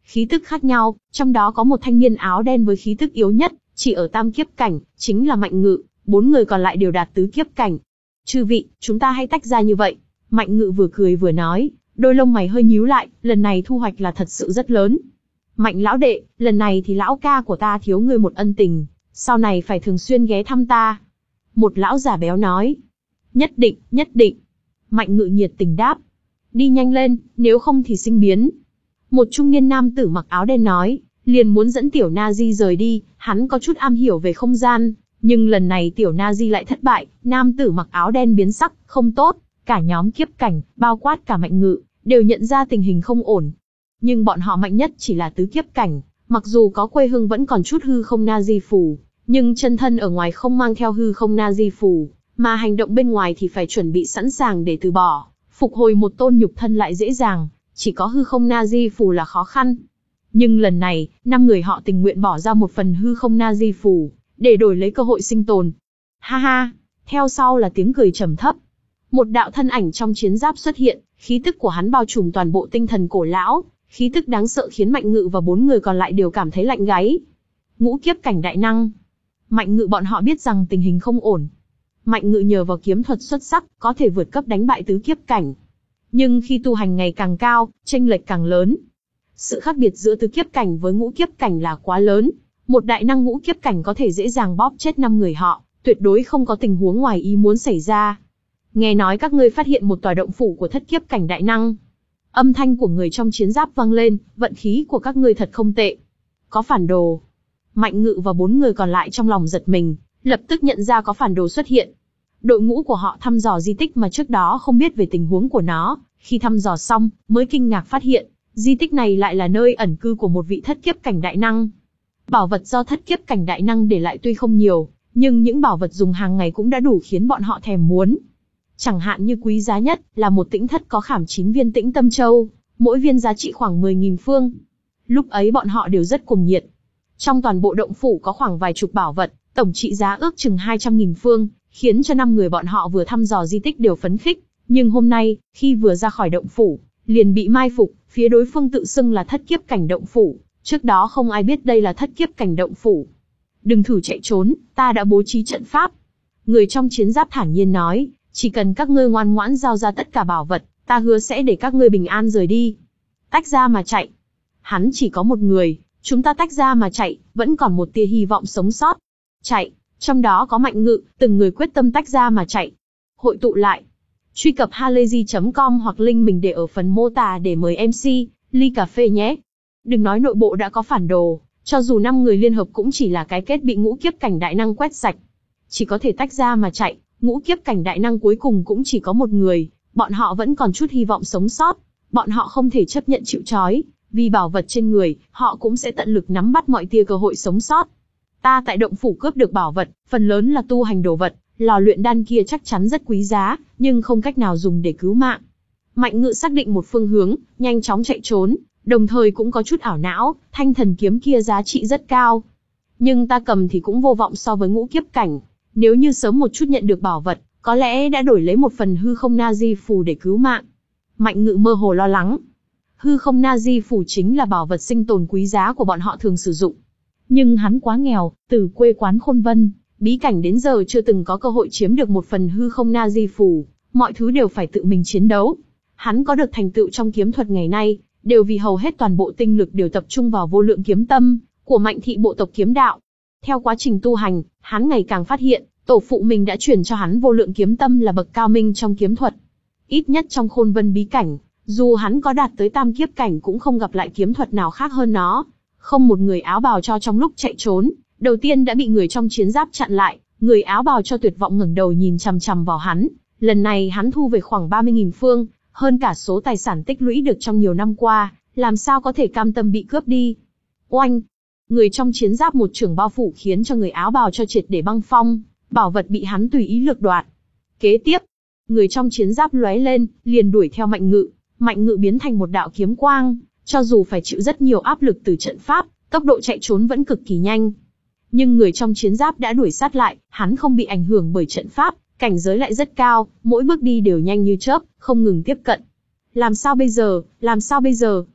khí tức khác nhau, trong đó có một thanh niên áo đen với khí tức yếu nhất, chỉ ở tam kiếp cảnh, chính là Mạnh Ngự, bốn người còn lại đều đạt tứ kiếp cảnh. Chư vị, chúng ta hãy tách ra như vậy. Mạnh Ngự vừa cười vừa nói, đôi lông mày hơi nhíu lại, lần này thu hoạch là thật sự rất lớn. Mạnh lão đệ, lần này thì lão ca của ta thiếu ngươi một ân tình, sau này phải thường xuyên ghé thăm ta. Một lão già béo nói. Nhất định, nhất định. Mạnh Ngự nhiệt tình đáp. Đi nhanh lên, nếu không thì sinh biến. Một trung niên nam tử mặc áo đen nói, liền muốn dẫn tiểu Nazi rời đi, hắn có chút am hiểu về không gian, nhưng lần này tiểu Nazi lại thất bại, nam tử mặc áo đen biến sắc, không tốt, cả nhóm kiếp cảnh, bao quát cả Mạnh Ngự, đều nhận ra tình hình không ổn. Nhưng bọn họ mạnh nhất chỉ là tứ kiếp cảnh, mặc dù có quê hương vẫn còn chút hư không Nazi phù, nhưng chân thân ở ngoài không mang theo hư không Nazi phù, mà hành động bên ngoài thì phải chuẩn bị sẵn sàng để từ bỏ, phục hồi một tôn nhục thân lại dễ dàng, chỉ có hư không Nazi phù là khó khăn. Nhưng lần này, năm người họ tình nguyện bỏ ra một phần hư không Nazi phù, để đổi lấy cơ hội sinh tồn. Ha ha, theo sau là tiếng cười trầm thấp. Một đạo thân ảnh trong chiến giáp xuất hiện, khí tức của hắn bao trùm toàn bộ tinh thần cổ lão, khí tức đáng sợ khiến Mạnh Ngự và bốn người còn lại đều cảm thấy lạnh gáy. Ngũ kiếp cảnh đại năng. Mạnh Ngự bọn họ biết rằng tình hình không ổn. Mạnh Ngự nhờ vào kiếm thuật xuất sắc, có thể vượt cấp đánh bại tứ kiếp cảnh. Nhưng khi tu hành ngày càng cao, chênh lệch càng lớn. Sự khác biệt giữa tứ kiếp cảnh với ngũ kiếp cảnh là quá lớn. Một đại năng ngũ kiếp cảnh có thể dễ dàng bóp chết năm người họ, tuyệt đối không có tình huống ngoài ý muốn xảy ra. Nghe nói các ngươi phát hiện một tòa động phủ của thất kiếp cảnh đại năng. Âm thanh của người trong chiến giáp vang lên, vận khí của các ngươi thật không tệ. Có phản đồ. Mạnh Ngự và bốn người còn lại trong lòng giật mình, lập tức nhận ra có phản đồ xuất hiện. Đội ngũ của họ thăm dò di tích mà trước đó không biết về tình huống của nó, khi thăm dò xong, mới kinh ngạc phát hiện, di tích này lại là nơi ẩn cư của một vị thất kiếp cảnh đại năng. Bảo vật do thất kiếp cảnh đại năng để lại tuy không nhiều, nhưng những bảo vật dùng hàng ngày cũng đã đủ khiến bọn họ thèm muốn. Chẳng hạn như quý giá nhất là một tĩnh thất có khảm chín viên tĩnh tâm châu, mỗi viên giá trị khoảng mười nghìn phương. Lúc ấy bọn họ đều rất cuồng nhiệt. Trong toàn bộ động phủ có khoảng vài chục bảo vật, tổng trị giá ước chừng hai trăm nghìn phương, khiến cho năm người bọn họ vừa thăm dò di tích đều phấn khích. Nhưng hôm nay, khi vừa ra khỏi động phủ, liền bị mai phục, phía đối phương tự xưng là thất kiếp cảnh động phủ, trước đó không ai biết đây là thất kiếp cảnh động phủ. Đừng thử chạy trốn, ta đã bố trí trận pháp. Người trong chiến giáp thản nhiên nói, chỉ cần các ngươi ngoan ngoãn giao ra tất cả bảo vật, ta hứa sẽ để các ngươi bình an rời đi. Tách ra mà chạy. Hắn chỉ có một người, chúng ta tách ra mà chạy, vẫn còn một tia hy vọng sống sót. Chạy, trong đó có Mạnh Ngự, từng người quyết tâm tách ra mà chạy. Hội tụ lại. Truy cập halayzi chấm com hoặc link mình để ở phần mô tả để mời em xê, ly cà phê nhé. Đừng nói nội bộ đã có phản đồ, cho dù năm người liên hợp cũng chỉ là cái kết bị ngũ kiếp cảnh đại năng quét sạch. Chỉ có thể tách ra mà chạy, ngũ kiếp cảnh đại năng cuối cùng cũng chỉ có một người, bọn họ vẫn còn chút hy vọng sống sót. Bọn họ không thể chấp nhận chịu trói, vì bảo vật trên người, họ cũng sẽ tận lực nắm bắt mọi tia cơ hội sống sót. Ta tại động phủ cướp được bảo vật, phần lớn là tu hành đồ vật, lò luyện đan kia chắc chắn rất quý giá, nhưng không cách nào dùng để cứu mạng. Mạnh Ngự xác định một phương hướng, nhanh chóng chạy trốn, đồng thời cũng có chút ảo não, thanh thần kiếm kia giá trị rất cao. Nhưng ta cầm thì cũng vô vọng so với ngũ kiếp cảnh, nếu như sớm một chút nhận được bảo vật, có lẽ đã đổi lấy một phần hư không Nazi phù để cứu mạng. Mạnh Ngự mơ hồ lo lắng. Hư không Nazi phù chính là bảo vật sinh tồn quý giá của bọn họ thường sử dụng. Nhưng hắn quá nghèo, từ quê quán Khôn Vân, bí cảnh đến giờ chưa từng có cơ hội chiếm được một phần hư không Nazi phù, mọi thứ đều phải tự mình chiến đấu. Hắn có được thành tựu trong kiếm thuật ngày nay, đều vì hầu hết toàn bộ tinh lực đều tập trung vào vô lượng kiếm tâm của Mạnh thị bộ tộc kiếm đạo. Theo quá trình tu hành, hắn ngày càng phát hiện, tổ phụ mình đã truyền cho hắn vô lượng kiếm tâm là bậc cao minh trong kiếm thuật. Ít nhất trong Khôn Vân bí cảnh, dù hắn có đạt tới tam kiếp cảnh cũng không gặp lại kiếm thuật nào khác hơn nó. Không một người áo bào cho trong lúc chạy trốn, đầu tiên đã bị người trong chiến giáp chặn lại, người áo bào cho tuyệt vọng ngẩng đầu nhìn chằm chằm vào hắn. Lần này hắn thu về khoảng ba mươi nghìn phương, hơn cả số tài sản tích lũy được trong nhiều năm qua, làm sao có thể cam tâm bị cướp đi. Oanh! Người trong chiến giáp một chưởng bao phủ khiến cho người áo bào cho triệt để băng phong, bảo vật bị hắn tùy ý lược đoạt. Kế tiếp, người trong chiến giáp lóe lên, liền đuổi theo Mạnh Ngự, Mạnh Ngự biến thành một đạo kiếm quang, cho dù phải chịu rất nhiều áp lực từ trận pháp, tốc độ chạy trốn vẫn cực kỳ nhanh. Nhưng người trong chiến giáp đã đuổi sát lại, hắn không bị ảnh hưởng bởi trận pháp, cảnh giới lại rất cao, mỗi bước đi đều nhanh như chớp, không ngừng tiếp cận. Làm sao bây giờ, làm sao bây giờ?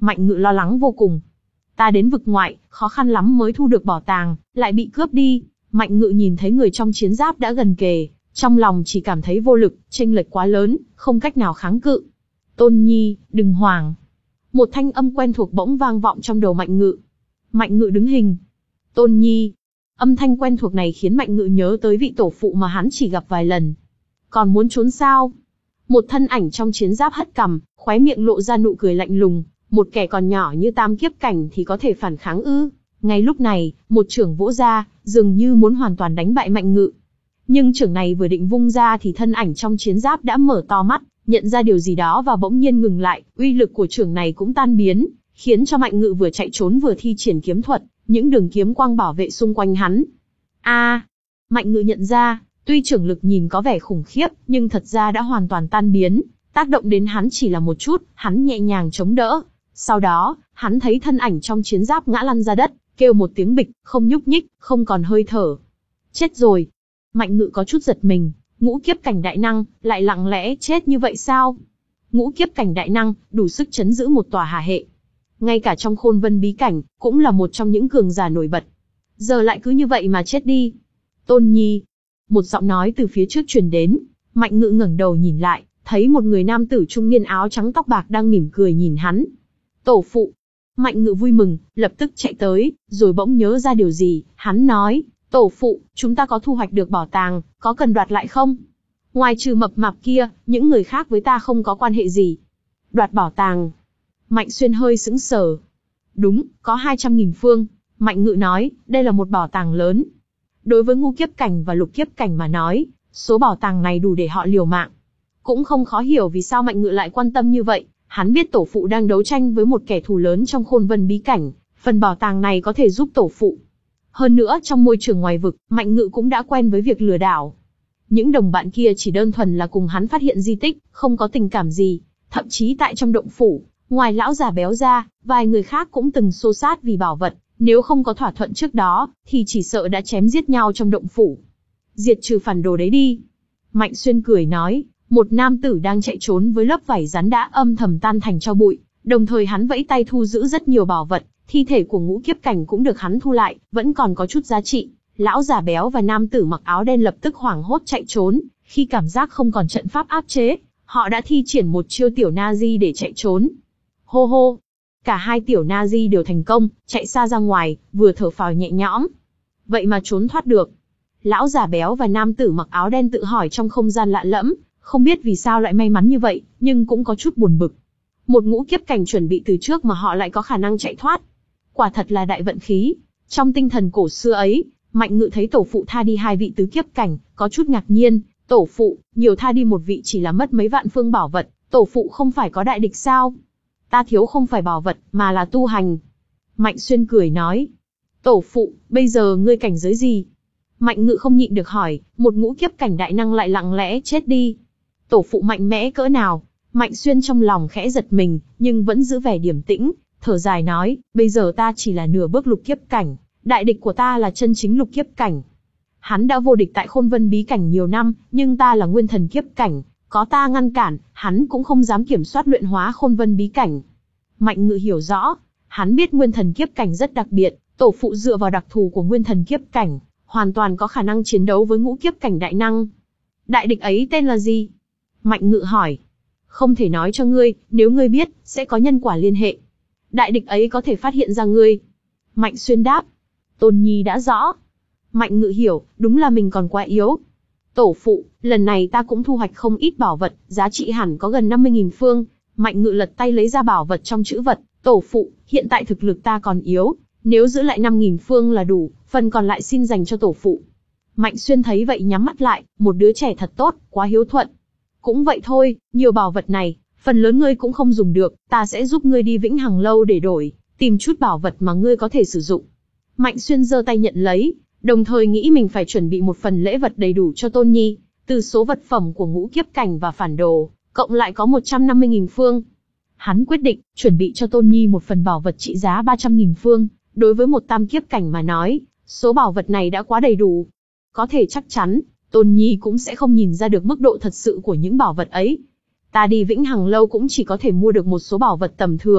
Mạnh Ngự lo lắng vô cùng. Ta đến vực ngoại, khó khăn lắm mới thu được bảo tàng, lại bị cướp đi. Mạnh Ngự nhìn thấy người trong chiến giáp đã gần kề, trong lòng chỉ cảm thấy vô lực, chênh lệch quá lớn, không cách nào kháng cự. Tôn Nhi, đừng hoảng. Một thanh âm quen thuộc bỗng vang vọng trong đầu Mạnh Ngự. Mạnh Ngự đứng hình. Tôn Nhi. Âm thanh quen thuộc này khiến Mạnh Ngự nhớ tới vị tổ phụ mà hắn chỉ gặp vài lần. Còn muốn trốn sao? Một thân ảnh trong chiến giáp hất cằm, khóe miệng lộ ra nụ cười lạnh lùng. Một kẻ còn nhỏ như tam kiếp cảnh thì có thể phản kháng ư? Ngay lúc này, một chưởng vỗ ra, dường như muốn hoàn toàn đánh bại Mạnh Ngự. Nhưng chưởng này vừa định vung ra thì thân ảnh trong chiến giáp đã mở to mắt, nhận ra điều gì đó và bỗng nhiên ngừng lại. Uy lực của chưởng này cũng tan biến, khiến cho Mạnh Ngự vừa chạy trốn vừa thi triển kiếm thuật, những đường kiếm quang bảo vệ xung quanh hắn. A, à, Mạnh Ngự nhận ra, tuy chưởng lực nhìn có vẻ khủng khiếp, nhưng thật ra đã hoàn toàn tan biến, tác động đến hắn chỉ là một chút, hắn nhẹ nhàng chống đỡ. Sau đó, hắn thấy thân ảnh trong chiến giáp ngã lăn ra đất, kêu một tiếng bịch, không nhúc nhích, không còn hơi thở. Chết rồi. Mạnh Ngự có chút giật mình, ngũ kiếp cảnh đại năng, lại lặng lẽ chết như vậy sao? Ngũ kiếp cảnh đại năng, đủ sức chấn giữ một tòa hà hệ. Ngay cả trong Khôn Vân bí cảnh, cũng là một trong những cường giả nổi bật. Giờ lại cứ như vậy mà chết đi. Tôn Nhi. Một giọng nói từ phía trước truyền đến, Mạnh Ngự ngẩng đầu nhìn lại, thấy một người nam tử trung niên áo trắng tóc bạc đang mỉm cười nhìn hắn. Tổ phụ. Mạnh Ngự vui mừng, lập tức chạy tới, rồi bỗng nhớ ra điều gì, hắn nói, tổ phụ, chúng ta có thu hoạch được bảo tàng, có cần đoạt lại không? Ngoài trừ mập mạp kia, những người khác với ta không có quan hệ gì. Đoạt bảo tàng. Mạnh Xuyên hơi sững sờ. Đúng, có hai trăm nghìn phương. Mạnh Ngự nói, đây là một bảo tàng lớn. Đối với ngũ kiếp cảnh và lục kiếp cảnh mà nói, số bảo tàng này đủ để họ liều mạng. Cũng không khó hiểu vì sao Mạnh Ngự lại quan tâm như vậy. Hắn biết tổ phụ đang đấu tranh với một kẻ thù lớn trong Khôn Vân bí cảnh, phần bảo tàng này có thể giúp tổ phụ. Hơn nữa trong môi trường ngoài vực, Mạnh Ngự cũng đã quen với việc lừa đảo. Những đồng bạn kia chỉ đơn thuần là cùng hắn phát hiện di tích, không có tình cảm gì. Thậm chí tại trong động phủ, ngoài lão già béo ra, vài người khác cũng từng xô sát vì bảo vật. Nếu không có thỏa thuận trước đó, thì chỉ sợ đã chém giết nhau trong động phủ. Diệt trừ phản đồ đấy đi. Mạnh Xuyên cười nói. Một nam tử đang chạy trốn với lớp vảy rắn đã âm thầm tan thành tro bụi, đồng thời hắn vẫy tay thu giữ rất nhiều bảo vật, thi thể của ngũ kiếp cảnh cũng được hắn thu lại, vẫn còn có chút giá trị. Lão già béo và nam tử mặc áo đen lập tức hoảng hốt chạy trốn, khi cảm giác không còn trận pháp áp chế, họ đã thi triển một chiêu tiểu Nazi để chạy trốn. Hô hô, cả hai tiểu Nazi đều thành công, chạy xa ra ngoài, vừa thở phào nhẹ nhõm. Vậy mà trốn thoát được. Lão già béo và nam tử mặc áo đen tự hỏi trong không gian lạ lẫm. Không biết vì sao lại may mắn như vậy, nhưng cũng có chút buồn bực. Một ngũ kiếp cảnh chuẩn bị từ trước mà họ lại có khả năng chạy thoát. Quả thật là đại vận khí. Trong tinh thần cổ xưa ấy, Mạnh Ngự thấy tổ phụ tha đi hai vị tứ kiếp cảnh, có chút ngạc nhiên. Tổ phụ, nhiều tha đi một vị chỉ là mất mấy vạn phương bảo vật, tổ phụ không phải có đại địch sao? Ta thiếu không phải bảo vật, mà là tu hành. Mạnh Xuyên cười nói. Tổ phụ, bây giờ ngươi cảnh giới gì? Mạnh Ngự không nhịn được hỏi, một ngũ kiếp cảnh đại năng lại lặng lẽ chết đi. Tổ phụ mạnh mẽ cỡ nào? Mạnh Xuyên trong lòng khẽ giật mình, nhưng vẫn giữ vẻ điềm tĩnh, thở dài nói, bây giờ ta chỉ là nửa bước lục kiếp cảnh, đại địch của ta là chân chính lục kiếp cảnh. Hắn đã vô địch tại Khôn Vân bí cảnh nhiều năm, nhưng ta là nguyên thần kiếp cảnh, có ta ngăn cản, hắn cũng không dám kiểm soát luyện hóa Khôn Vân bí cảnh. Mạnh Ngự hiểu rõ, hắn biết nguyên thần kiếp cảnh rất đặc biệt, tổ phụ dựa vào đặc thù của nguyên thần kiếp cảnh, hoàn toàn có khả năng chiến đấu với ngũ kiếp cảnh đại năng. Đại địch ấy tên là gì? Mạnh Ngự hỏi. Không thể nói cho ngươi, nếu ngươi biết, sẽ có nhân quả liên hệ. Đại địch ấy có thể phát hiện ra ngươi. Mạnh Xuyên đáp. Tôn Nhi đã rõ. Mạnh Ngự hiểu, đúng là mình còn quá yếu. Tổ phụ, lần này ta cũng thu hoạch không ít bảo vật, giá trị hẳn có gần năm mươi nghìn phương. Mạnh Ngự lật tay lấy ra bảo vật trong trữ vật. Tổ phụ, hiện tại thực lực ta còn yếu, nếu giữ lại năm nghìn phương là đủ, phần còn lại xin dành cho tổ phụ. Mạnh Xuyên thấy vậy nhắm mắt lại, một đứa trẻ thật tốt, quá hiếu thuận. Cũng vậy thôi, nhiều bảo vật này, phần lớn ngươi cũng không dùng được, ta sẽ giúp ngươi đi Vĩnh Hằng Lâu để đổi, tìm chút bảo vật mà ngươi có thể sử dụng. Mạnh Xuyên giơ tay nhận lấy, đồng thời nghĩ mình phải chuẩn bị một phần lễ vật đầy đủ cho Tôn Nhi, từ số vật phẩm của ngũ kiếp cảnh và phản đồ, cộng lại có một trăm năm mươi nghìn phương. Hắn quyết định, chuẩn bị cho Tôn Nhi một phần bảo vật trị giá ba trăm nghìn phương, đối với một tam kiếp cảnh mà nói, số bảo vật này đã quá đầy đủ. Có thể chắc chắn, Tôn Nhi cũng sẽ không nhìn ra được mức độ thật sự của những bảo vật ấy. Ta đi Vĩnh Hằng Lâu cũng chỉ có thể mua được một số bảo vật tầm thường,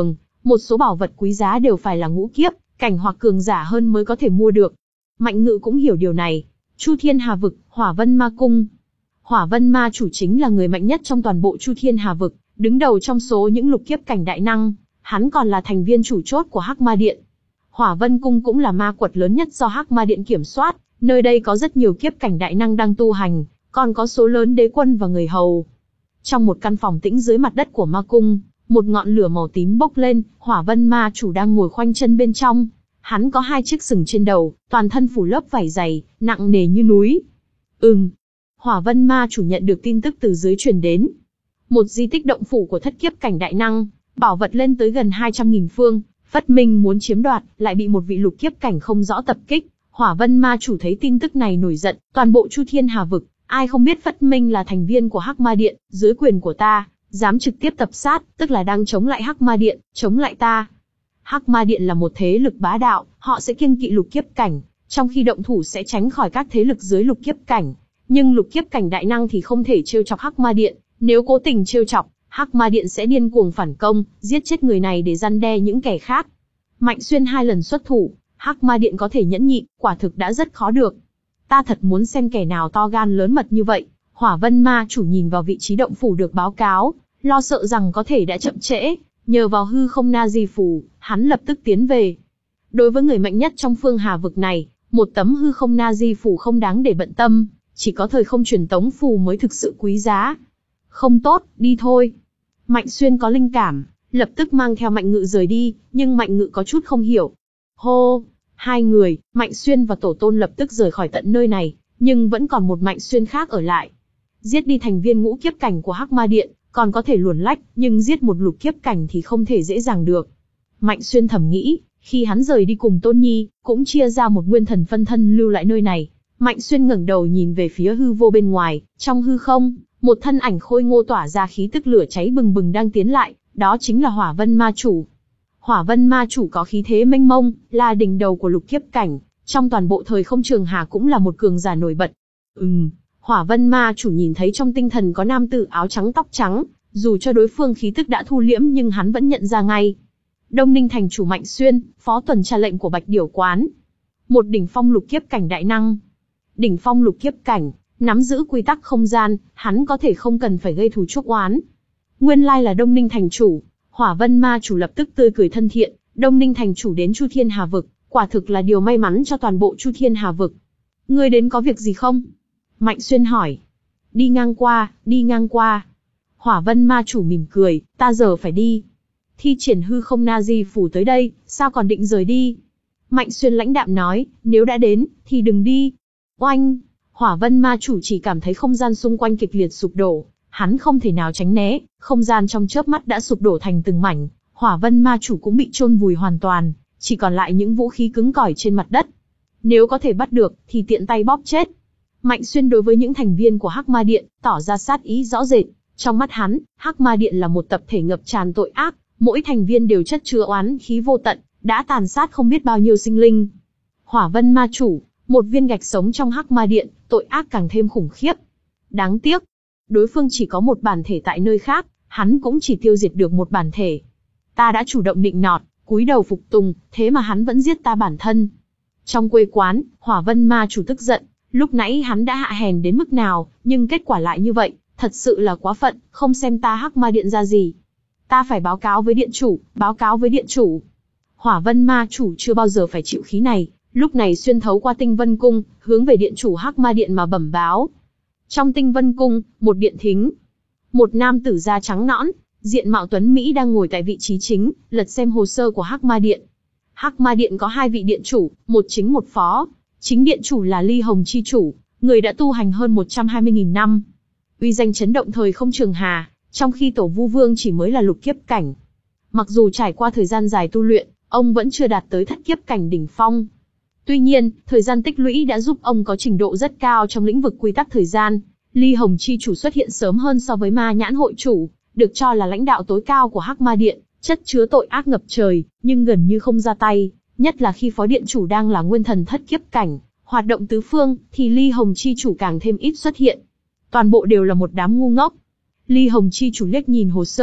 Một số bảo vật quý giá đều phải là ngũ kiếp cảnh hoặc cường giả hơn mới có thể mua được. Mạnh Ngự cũng hiểu điều này. Chu Thiên Hà Vực, Hỏa Vân Ma Cung. Hỏa Vân Ma chủ chính là người mạnh nhất trong toàn bộ Chu Thiên Hà Vực, đứng đầu trong số những lục kiếp cảnh đại năng, hắn còn là thành viên chủ chốt của Hắc Ma Điện. Hỏa Vân Cung cũng là ma quật lớn nhất do Hắc Ma Điện kiểm soát, nơi đây có rất nhiều kiếp cảnh đại năng đang tu hành, còn có số lớn đế quân và người hầu. Trong một căn phòng tĩnh dưới mặt đất của ma cung, một ngọn lửa màu tím bốc lên, Hỏa Vân Ma chủ đang ngồi khoanh chân bên trong. Hắn có hai chiếc sừng trên đầu, toàn thân phủ lớp vảy dày, nặng nề như núi. Ừm. Hỏa Vân Ma chủ nhận được tin tức từ dưới truyền đến. Một di tích động phủ của thất kiếp cảnh đại năng, bảo vật lên tới gần hai trăm nghìn phương, Phất Minh muốn chiếm đoạt, lại bị một vị lục kiếp cảnh không rõ tập kích. Hỏa Vân Ma chủ thấy tin tức này nổi giận, toàn bộ Chu Thiên Hà Vực, ai không biết Phất Minh là thành viên của Hắc Ma Điện, dưới quyền của ta, dám trực tiếp tập sát, tức là đang chống lại Hắc Ma Điện, chống lại ta. Hắc Ma Điện là một thế lực bá đạo, họ sẽ kiêng kỵ lục kiếp cảnh, trong khi động thủ sẽ tránh khỏi các thế lực dưới lục kiếp cảnh. Nhưng lục kiếp cảnh đại năng thì không thể trêu chọc Hắc Ma Điện, nếu cố tình trêu chọc, Hắc Ma Điện sẽ điên cuồng phản công, giết chết người này để răn đe những kẻ khác. Mạnh Xuyên hai lần xuất thủ, Hắc Ma Điện có thể nhẫn nhịn, quả thực đã rất khó được. Ta thật muốn xem kẻ nào to gan lớn mật như vậy. Hỏa Vân Ma chủ nhìn vào vị trí động phủ được báo cáo, lo sợ rằng có thể đã chậm trễ, nhờ vào hư không na di phù, hắn lập tức tiến về. Đối với người mạnh nhất trong phương Hà Vực này, một tấm hư không na di phù không đáng để bận tâm, chỉ có thời không truyền tống phù mới thực sự quý giá. Không tốt, đi thôi. Mạnh Xuyên có linh cảm, lập tức mang theo Mạnh Ngự rời đi, nhưng Mạnh Ngự có chút không hiểu. Hô, hai người, Mạnh Xuyên và Tổ Tôn lập tức rời khỏi tận nơi này, nhưng vẫn còn một Mạnh Xuyên khác ở lại. Giết đi thành viên ngũ kiếp cảnh của Hắc Ma Điện, còn có thể luồn lách, nhưng giết một lục kiếp cảnh thì không thể dễ dàng được. Mạnh Xuyên thầm nghĩ, khi hắn rời đi cùng Tôn Nhi, cũng chia ra một nguyên thần phân thân lưu lại nơi này. Mạnh Xuyên ngẩng đầu nhìn về phía hư vô bên ngoài, trong hư không, một thân ảnh khôi ngô tỏa ra khí tức lửa cháy bừng bừng đang tiến lại, đó chính là Hỏa Vân Ma chủ. Hỏa Vân Ma chủ có khí thế mênh mông, là đỉnh đầu của lục kiếp cảnh, trong toàn bộ thời không trường hà cũng là một cường giả nổi bật. Ừm, Hỏa Vân Ma chủ nhìn thấy trong tinh thần có nam tử áo trắng tóc trắng, dù cho đối phương khí tức đã thu liễm nhưng hắn vẫn nhận ra ngay. Đông Ninh thành chủ Mạnh Xuyên, phó tuần tra lệnh của Bạch Điểu Quán. Một đỉnh phong lục kiếp cảnh đại năng. Đỉnh phong lục kiếp cảnh, nắm giữ quy tắc không gian, hắn có thể không cần phải gây thù chuốc oán. Nguyên lai là Đông Ninh thành chủ. Hỏa Vân Ma chủ lập tức tươi cười thân thiện, Đông Ninh thành chủ đến Chu Thiên Hà Vực, quả thực là điều may mắn cho toàn bộ Chu Thiên Hà Vực. Ngươi đến có việc gì không? Mạnh Xuyên hỏi. Đi ngang qua, đi ngang qua. Hỏa Vân Ma chủ mỉm cười, ta giờ phải đi. Thi triển hư không na di phủ tới đây, sao còn định rời đi? Mạnh Xuyên lãnh đạm nói, nếu đã đến, thì đừng đi. Oanh! Hỏa Vân Ma chủ chỉ cảm thấy không gian xung quanh kịch liệt sụp đổ, hắn không thể nào tránh né, không gian trong chớp mắt đã sụp đổ thành từng mảnh, Hỏa Vân Ma chủ cũng bị chôn vùi hoàn toàn, chỉ còn lại những vũ khí cứng cỏi trên mặt đất. Nếu có thể bắt được, thì tiện tay bóp chết. Mạnh Xuyên đối với những thành viên của Hắc Ma Điện, tỏ ra sát ý rõ rệt. Trong mắt hắn, Hắc Ma Điện là một tập thể ngập tràn tội ác, mỗi thành viên đều chất chứa oán khí vô tận, đã tàn sát không biết bao nhiêu sinh linh. Hỏa Vân Ma chủ, một viên gạch sống trong Hắc Ma Điện, tội ác càng thêm khủng khiếp. Đáng tiếc, đối phương chỉ có một bản thể tại nơi khác, hắn cũng chỉ tiêu diệt được một bản thể. Ta đã chủ động nịnh nọt, cúi đầu phục tùng, thế mà hắn vẫn giết ta bản thân. Trong quê quán, Hỏa Vân Ma chủ tức giận, lúc nãy hắn đã hạ hèn đến mức nào, nhưng kết quả lại như vậy, thật sự là quá phận, không xem ta Hắc Ma Điện ra gì. Ta phải báo cáo với điện chủ, báo cáo với điện chủ. Hỏa Vân Ma chủ chưa bao giờ phải chịu khí này, lúc này xuyên thấu qua Tinh Vân Cung, hướng về điện chủ Hắc Ma Điện mà bẩm báo. Trong Tinh Vân Cung, một điện thính. Một nam tử da trắng nõn, diện mạo tuấn Mỹ đang ngồi tại vị trí chính, lật xem hồ sơ của Hắc Ma Điện. Hắc Ma Điện có hai vị điện chủ, một chính một phó. Chính điện chủ là Ly Hồng chi chủ, người đã tu hành hơn một trăm hai mươi nghìn năm. Uy danh chấn động thời không trường hà, trong khi Tổ Vu Vương chỉ mới là lục kiếp cảnh. Mặc dù trải qua thời gian dài tu luyện, ông vẫn chưa đạt tới thất kiếp cảnh đỉnh phong. Tuy nhiên, thời gian tích lũy đã giúp ông có trình độ rất cao trong lĩnh vực quy tắc thời gian. Ly Hồng chi chủ xuất hiện sớm hơn so với Ma Nhãn hội chủ, được cho là lãnh đạo tối cao của Hắc Ma Điện, chất chứa tội ác ngập trời, nhưng gần như không ra tay, nhất là khi phó điện chủ đang là nguyên thần thất kiếp cảnh, hoạt động tứ phương, thì Ly Hồng chi chủ càng thêm ít xuất hiện. Toàn bộ đều là một đám ngu ngốc. Ly Hồng chi chủ liếc nhìn hồ sơ,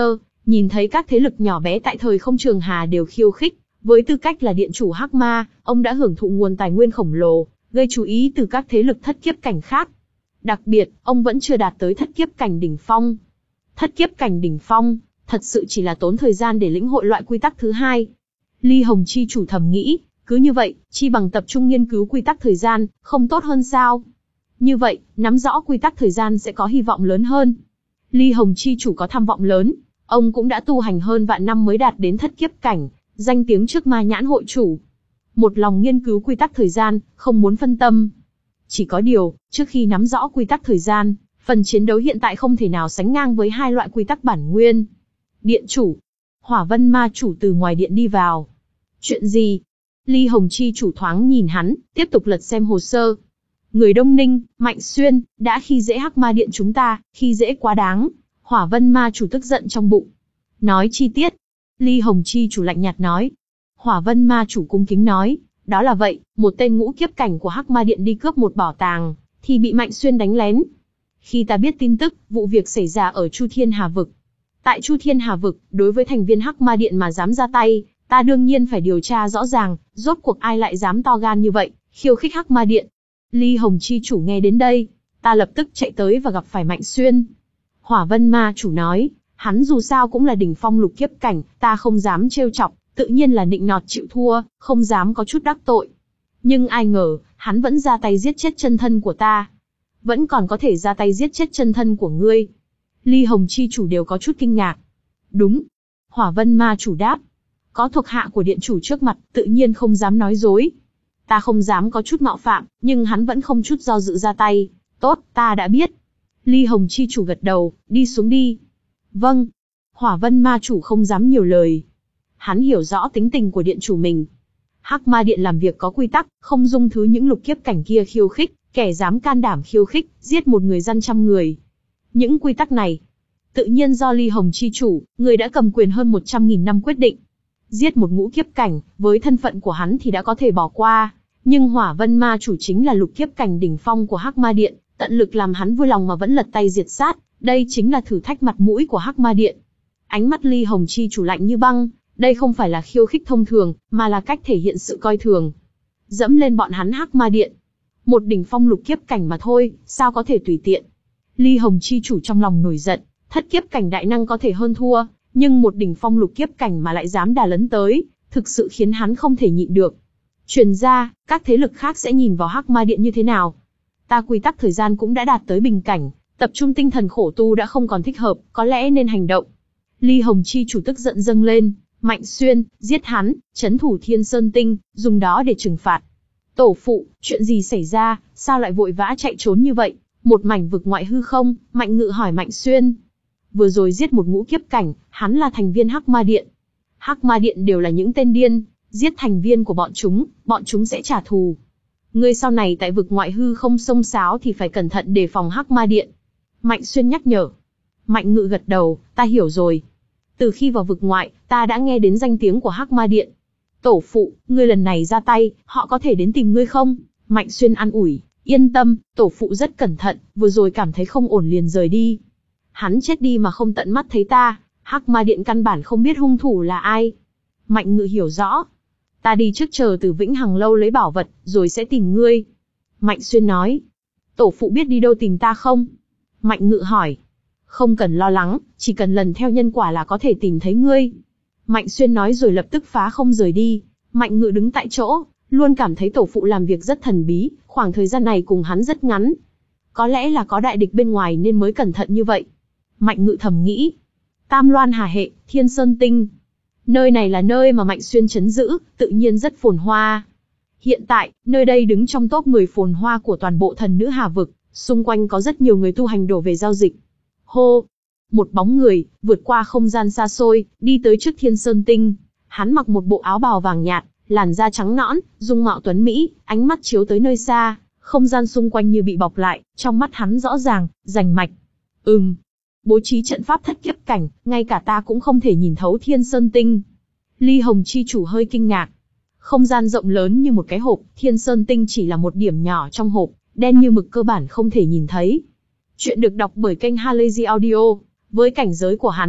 Nhìn thấy các thế lực nhỏ bé tại thời không Trường Hà đều khiêu khích, với tư cách là điện chủ Hắc Ma, ông đã hưởng thụ nguồn tài nguyên khổng lồ, gây chú ý từ các thế lực thất kiếp cảnh khác. Đặc biệt, ông vẫn chưa đạt tới thất kiếp cảnh đỉnh phong. Thất kiếp cảnh đỉnh phong, thật sự chỉ là tốn thời gian để lĩnh hội loại quy tắc thứ hai. Ly Hồng Chi chủ thầm nghĩ, cứ như vậy, chi bằng tập trung nghiên cứu quy tắc thời gian, không tốt hơn sao? Như vậy, nắm rõ quy tắc thời gian sẽ có hy vọng lớn hơn. Ly Hồng Chi chủ có tham vọng lớn, ông cũng đã tu hành hơn vạn năm mới đạt đến thất kiếp cảnh, danh tiếng trước Ma Nhãn hội chủ. Một lòng nghiên cứu quy tắc thời gian, không muốn phân tâm. Chỉ có điều, trước khi nắm rõ quy tắc thời gian, phần chiến đấu hiện tại không thể nào sánh ngang với hai loại quy tắc bản nguyên. Điện chủ. Hỏa Vân Ma chủ từ ngoài điện đi vào. Chuyện gì? Ly Hồng Chi chủ thoáng nhìn hắn, tiếp tục lật xem hồ sơ. Người Đông Ninh, Mạnh Xuyên, đã khi dễ Hắc Ma điện chúng ta, khi dễ quá đáng. Hỏa Vân Ma chủ tức giận trong bụng. Nói chi tiết. Ly Hồng Chi chủ lạnh nhạt nói. Hỏa Vân Ma chủ cung kính nói, đó là vậy, một tên ngũ kiếp cảnh của Hắc Ma điện đi cướp một bảo tàng, thì bị Mạnh Xuyên đánh lén. Khi ta biết tin tức, vụ việc xảy ra ở Chu Thiên Hà Vực. Tại Chu Thiên Hà Vực, đối với thành viên Hắc Ma điện mà dám ra tay, ta đương nhiên phải điều tra rõ ràng, rốt cuộc ai lại dám to gan như vậy, khiêu khích Hắc Ma điện. Ly Hồng Chi chủ nghe đến đây, ta lập tức chạy tới và gặp phải Mạnh Xuyên. Hỏa Vân Ma chủ nói, hắn dù sao cũng là đỉnh phong lục kiếp cảnh, ta không dám trêu chọc, tự nhiên là nịnh nọt chịu thua, không dám có chút đắc tội. Nhưng ai ngờ, hắn vẫn ra tay giết chết chân thân của ta. Vẫn còn có thể ra tay giết chết chân thân của ngươi. Ly Hồng Chi chủ đều có chút kinh ngạc. Đúng. Hỏa Vân Ma chủ đáp. Có thuộc hạ của điện chủ trước mặt, tự nhiên không dám nói dối. Ta không dám có chút mạo phạm, nhưng hắn vẫn không chút do dự ra tay. Tốt, ta đã biết. Ly Hồng Chi chủ gật đầu, đi xuống đi. Vâng. Hỏa Vân Ma chủ không dám nhiều lời. Hắn hiểu rõ tính tình của điện chủ mình. Hắc Ma điện làm việc có quy tắc, không dung thứ những lục kiếp cảnh kia khiêu khích, kẻ dám can đảm khiêu khích, giết một người dân trăm người. Những quy tắc này, tự nhiên do Ly Hồng Chi chủ, người đã cầm quyền hơn một trăm nghìn năm quyết định. Giết một ngũ kiếp cảnh, với thân phận của hắn thì đã có thể bỏ qua, nhưng Hỏa Vân Ma chủ chính là lục kiếp cảnh đỉnh phong của Hắc Ma điện, tận lực làm hắn vui lòng mà vẫn lật tay diệt sát, đây chính là thử thách mặt mũi của Hắc Ma điện. Ánh mắt Ly Hồng Chi chủ lạnh như băng, đây không phải là khiêu khích thông thường, mà là cách thể hiện sự coi thường. Dẫm lên bọn hắn Hắc Ma điện. Một đỉnh phong lục kiếp cảnh mà thôi, sao có thể tùy tiện. Ly Hồng Chi chủ trong lòng nổi giận, thất kiếp cảnh đại năng có thể hơn thua, nhưng một đỉnh phong lục kiếp cảnh mà lại dám đà lấn tới, thực sự khiến hắn không thể nhịn được. Truyền ra, các thế lực khác sẽ nhìn vào Hắc Ma điện như thế nào? Ta quy tắc thời gian cũng đã đạt tới bình cảnh, tập trung tinh thần khổ tu đã không còn thích hợp, có lẽ nên hành động. Ly Hồng Chi chủ tức giận dâng lên, Mạnh Xuyên, giết hắn, trấn thủ Thiên Sơn Tinh, dùng đó để trừng phạt. Tổ phụ, chuyện gì xảy ra, sao lại vội vã chạy trốn như vậy? Một mảnh vực ngoại hư không, Mạnh Ngự hỏi Mạnh Xuyên. Vừa rồi giết một ngũ kiếp cảnh, hắn là thành viên Hắc Ma điện. Hắc Ma điện đều là những tên điên, giết thành viên của bọn chúng, bọn chúng sẽ trả thù. Ngươi sau này tại vực ngoại hư không xông xáo thì phải cẩn thận đề phòng Hắc Ma điện. Mạnh Xuyên nhắc nhở. Mạnh Ngự gật đầu, ta hiểu rồi. Từ khi vào vực ngoại, ta đã nghe đến danh tiếng của Hắc Ma điện. Tổ phụ, ngươi lần này ra tay, họ có thể đến tìm ngươi không? Mạnh Xuyên an ủi, yên tâm, tổ phụ rất cẩn thận, vừa rồi cảm thấy không ổn liền rời đi. Hắn chết đi mà không tận mắt thấy ta, Hắc Ma điện căn bản không biết hung thủ là ai. Mạnh Ngự hiểu rõ. Ta đi trước chờ từ Vĩnh Hằng lâu lấy bảo vật, rồi sẽ tìm ngươi. Mạnh Xuyên nói. Tổ phụ biết đi đâu tìm ta không? Mạnh Ngự hỏi. Không cần lo lắng, chỉ cần lần theo nhân quả là có thể tìm thấy ngươi. Mạnh Xuyên nói rồi lập tức phá không rời đi. Mạnh Ngự đứng tại chỗ, luôn cảm thấy tổ phụ làm việc rất thần bí, khoảng thời gian này cùng hắn rất ngắn. Có lẽ là có đại địch bên ngoài nên mới cẩn thận như vậy. Mạnh Ngự thầm nghĩ. Tam Loan Hà Hệ, Thiên Sơn Tinh. Nơi này là nơi mà Mạnh Xuyên trấn giữ, tự nhiên rất phồn hoa. Hiện tại, nơi đây đứng trong top mười phồn hoa của toàn bộ thần nữ Hà Vực, xung quanh có rất nhiều người tu hành đổ về giao dịch. Hô! Một bóng người, vượt qua không gian xa xôi, đi tới trước Thiên Sơn Tinh. Hắn mặc một bộ áo bào vàng nhạt, làn da trắng nõn, dung mạo tuấn mỹ, ánh mắt chiếu tới nơi xa, không gian xung quanh như bị bọc lại, trong mắt hắn rõ ràng, rành mạch. Ừm, bố trí trận pháp thất kiếp cảnh, ngay cả ta cũng không thể nhìn thấu Thiên Sơn Tinh. Ly Hồng Chi chủ hơi kinh ngạc. Không gian rộng lớn như một cái hộp, Thiên Sơn Tinh chỉ là một điểm nhỏ trong hộp, đen như mực cơ bản không thể nhìn thấy. Chuyện được đọc bởi kênh Halazy Audio. Với cảnh giới của hắn,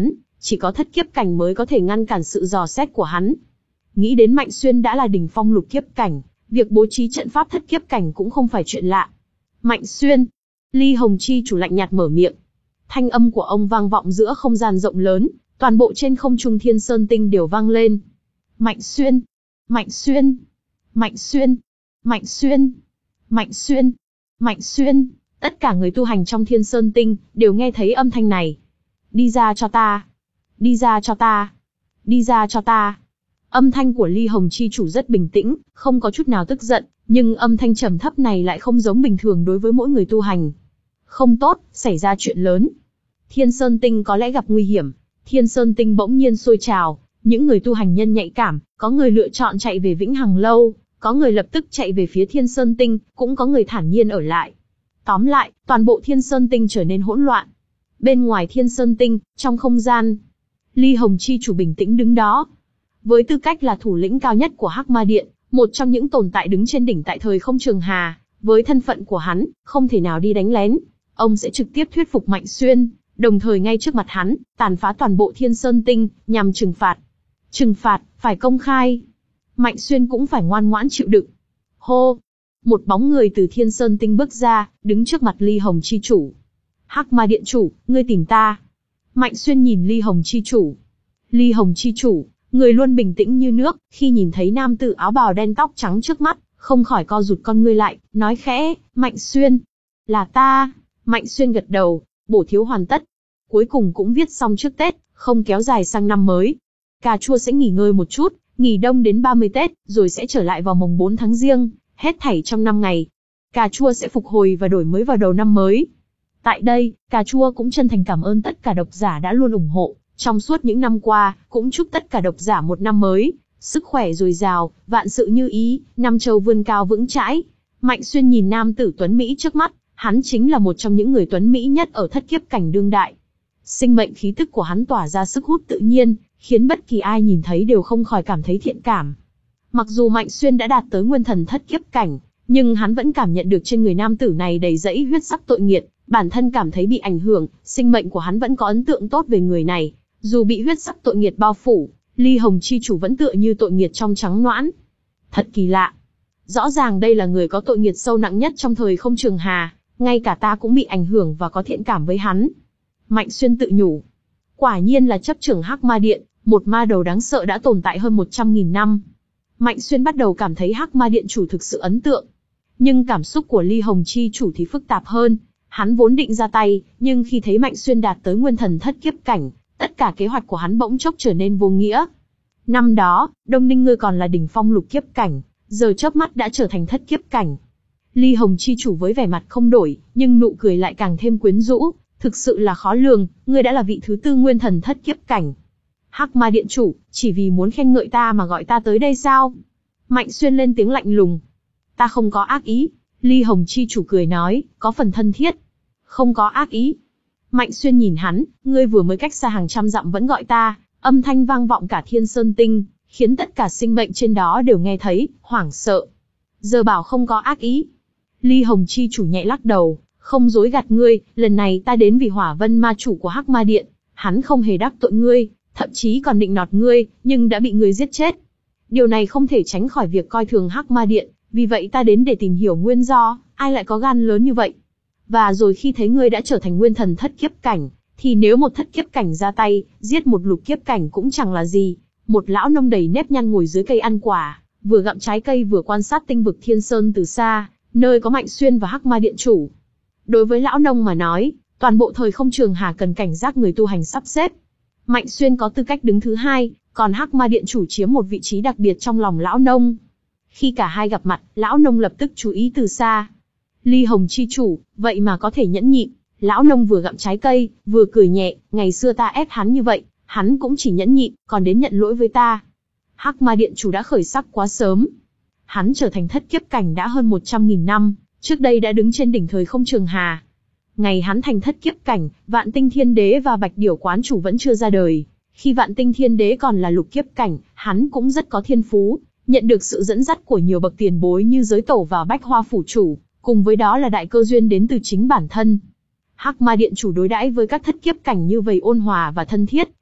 chỉ có thất kiếp cảnh mới có thể ngăn cản sự dò xét của hắn. Nghĩ đến Mạnh Xuyên đã là đỉnh phong lục kiếp cảnh, việc bố trí trận pháp thất kiếp cảnh cũng không phải chuyện lạ. Mạnh Xuyên, Ly Hồng Chi chủ lạnh nhạt mở miệng. Thanh âm của ông vang vọng giữa không gian rộng lớn, toàn bộ trên không trung Thiên Sơn Tinh đều vang lên. Mạnh Xuyên, Mạnh Xuyên, Mạnh Xuyên, Mạnh Xuyên, Mạnh Xuyên, Mạnh Xuyên, tất cả người tu hành trong Thiên Sơn Tinh đều nghe thấy âm thanh này. Đi ra cho ta, đi ra cho ta, đi ra cho ta. Âm thanh của Ly Hồng Chi chủ rất bình tĩnh, không có chút nào tức giận, nhưng âm thanh trầm thấp này lại không giống bình thường đối với mỗi người tu hành. Không tốt, xảy ra chuyện lớn. Thiên Sơn Tinh có lẽ gặp nguy hiểm. Thiên Sơn Tinh bỗng nhiên sôi trào, những người tu hành nhân nhạy cảm, có người lựa chọn chạy về Vĩnh Hằng Lâu, có người lập tức chạy về phía Thiên Sơn Tinh, cũng có người thản nhiên ở lại. Tóm lại, toàn bộ Thiên Sơn Tinh trở nên hỗn loạn. Bên ngoài Thiên Sơn Tinh, trong không gian, Ly Hồng Chi chủ bình tĩnh đứng đó. Với tư cách là thủ lĩnh cao nhất của Hắc Ma Điện, một trong những tồn tại đứng trên đỉnh tại thời không trường hà, với thân phận của hắn, không thể nào đi đánh lén. Ông sẽ trực tiếp thuyết phục Mạnh Xuyên, đồng thời ngay trước mặt hắn, tàn phá toàn bộ Thiên Sơn Tinh, nhằm trừng phạt. Trừng phạt, phải công khai. Mạnh Xuyên cũng phải ngoan ngoãn chịu đựng. Hô! Một bóng người từ Thiên Sơn Tinh bước ra, đứng trước mặt Ly Hồng Chi chủ. Hắc Ma Điện chủ, ngươi tìm ta. Mạnh Xuyên nhìn Ly Hồng Chi chủ. Ly Hồng Chi chủ, người luôn bình tĩnh như nước, khi nhìn thấy nam tử áo bào đen tóc trắng trước mắt, không khỏi co rụt con ngươi lại, nói khẽ, Mạnh Xuyên. Là ta. Mạnh Xuyên gật đầu, bổ thiếu hoàn tất. Cuối cùng cũng viết xong trước Tết, không kéo dài sang năm mới. Cà chua sẽ nghỉ ngơi một chút, nghỉ đông đến ba mươi Tết, rồi sẽ trở lại vào mồng bốn tháng Giêng, hết thảy trong năm ngày. Cà chua sẽ phục hồi và đổi mới vào đầu năm mới. Tại đây, cà chua cũng chân thành cảm ơn tất cả độc giả đã luôn ủng hộ trong suốt những năm qua, cũng chúc tất cả độc giả một năm mới, sức khỏe dồi dào, vạn sự như ý, năm châu vươn cao vững chãi. Mạnh Xuyên nhìn nam tử tuấn Mỹ trước mắt, hắn chính là một trong những người tuấn Mỹ nhất ở thất kiếp cảnh đương đại. Sinh mệnh khí tức của hắn tỏa ra sức hút tự nhiên, khiến bất kỳ ai nhìn thấy đều không khỏi cảm thấy thiện cảm. Mặc dù Mạnh Xuyên đã đạt tới nguyên thần thất kiếp cảnh, nhưng hắn vẫn cảm nhận được trên người nam tử này đầy dẫy huyết sắc tội nghiệt, bản thân cảm thấy bị ảnh hưởng, sinh mệnh của hắn vẫn có ấn tượng tốt về người này. Dù bị huyết sắc tội nghiệt bao phủ, Ly Hồng Chi chủ vẫn tựa như tội nghiệt trong trắng noãn. Thật kỳ lạ. Rõ ràng đây là người có tội nghiệt sâu nặng nhất trong thời không trường hà, ngay cả ta cũng bị ảnh hưởng và có thiện cảm với hắn. Mạnh Xuyên tự nhủ. Quả nhiên là chấp trưởng Hắc Ma Điện, một ma đầu đáng sợ đã tồn tại hơn một trăm nghìn năm. Mạnh Xuyên bắt đầu cảm thấy Hắc Ma Điện chủ thực sự ấn tượng. Nhưng cảm xúc của Ly Hồng Chi chủ thì phức tạp hơn. Hắn vốn định ra tay, nhưng khi thấy Mạnh Xuyên đạt tới nguyên thần thất kiếp cảnh, tất cả kế hoạch của hắn bỗng chốc trở nên vô nghĩa. Năm đó, Đông Ninh ngươi còn là đỉnh phong lục kiếp cảnh, giờ chớp mắt đã trở thành thất kiếp cảnh. Ly Hồng Chi chủ với vẻ mặt không đổi, nhưng nụ cười lại càng thêm quyến rũ, thực sự là khó lường, ngươi đã là vị thứ tư nguyên thần thất kiếp cảnh. Hắc Ma Điện chủ, chỉ vì muốn khen ngợi ta mà gọi ta tới đây sao? Mạnh Xuyên lên tiếng lạnh lùng. Ta không có ác ý. Ly Hồng Chi chủ cười nói, có phần thân thiết. Không có ác ý. Mạnh Xuyên nhìn hắn, ngươi vừa mới cách xa hàng trăm dặm vẫn gọi ta, âm thanh vang vọng cả Thiên Sơn Tinh, khiến tất cả sinh mệnh trên đó đều nghe thấy, hoảng sợ. Giờ bảo không có ác ý. Ly Hồng Chi chủ nhẹ lắc đầu, không dối gạt ngươi, lần này ta đến vì Hỏa Vân ma chủ của Hắc Ma Điện, hắn không hề đắc tội ngươi, thậm chí còn định nọt ngươi, nhưng đã bị ngươi giết chết. Điều này không thể tránh khỏi việc coi thường Hắc Ma Điện, vì vậy ta đến để tìm hiểu nguyên do, ai lại có gan lớn như vậy. Và rồi khi thấy ngươi đã trở thành nguyên thần thất kiếp cảnh, thì nếu một thất kiếp cảnh ra tay, giết một lục kiếp cảnh cũng chẳng là gì. Một lão nông đầy nếp nhăn ngồi dưới cây ăn quả, vừa gặm trái cây vừa quan sát tinh vực Thiên Sơn từ xa, nơi có Mạnh Xuyên và Hắc Ma Điện chủ. Đối với lão nông mà nói, toàn bộ thời không trường hà cần cảnh giác người tu hành sắp xếp. Mạnh Xuyên có tư cách đứng thứ hai, còn Hắc Ma Điện chủ chiếm một vị trí đặc biệt trong lòng lão nông. Khi cả hai gặp mặt, lão nông lập tức chú ý từ xa. Ly Hồng Chi chủ, vậy mà có thể nhẫn nhịn. Lão nông vừa gặm trái cây, vừa cười nhẹ, ngày xưa ta ép hắn như vậy, hắn cũng chỉ nhẫn nhịn, còn đến nhận lỗi với ta. Hắc Ma Điện chủ đã khởi sắc quá sớm. Hắn trở thành thất kiếp cảnh đã hơn một trăm nghìn năm, trước đây đã đứng trên đỉnh thời không trường hà. Ngày hắn thành thất kiếp cảnh, Vạn Tinh Thiên Đế và Bạch Điểu quán chủ vẫn chưa ra đời. Khi Vạn Tinh Thiên Đế còn là lục kiếp cảnh, hắn cũng rất có thiên phú, nhận được sự dẫn dắt của nhiều bậc tiền bối như Giới Tổ và Bách Hoa phủ chủ, cùng với đó là đại cơ duyên đến từ chính bản thân. Hắc Ma Điện chủ đối đãi với các thất kiếp cảnh như vậy ôn hòa và thân thiết,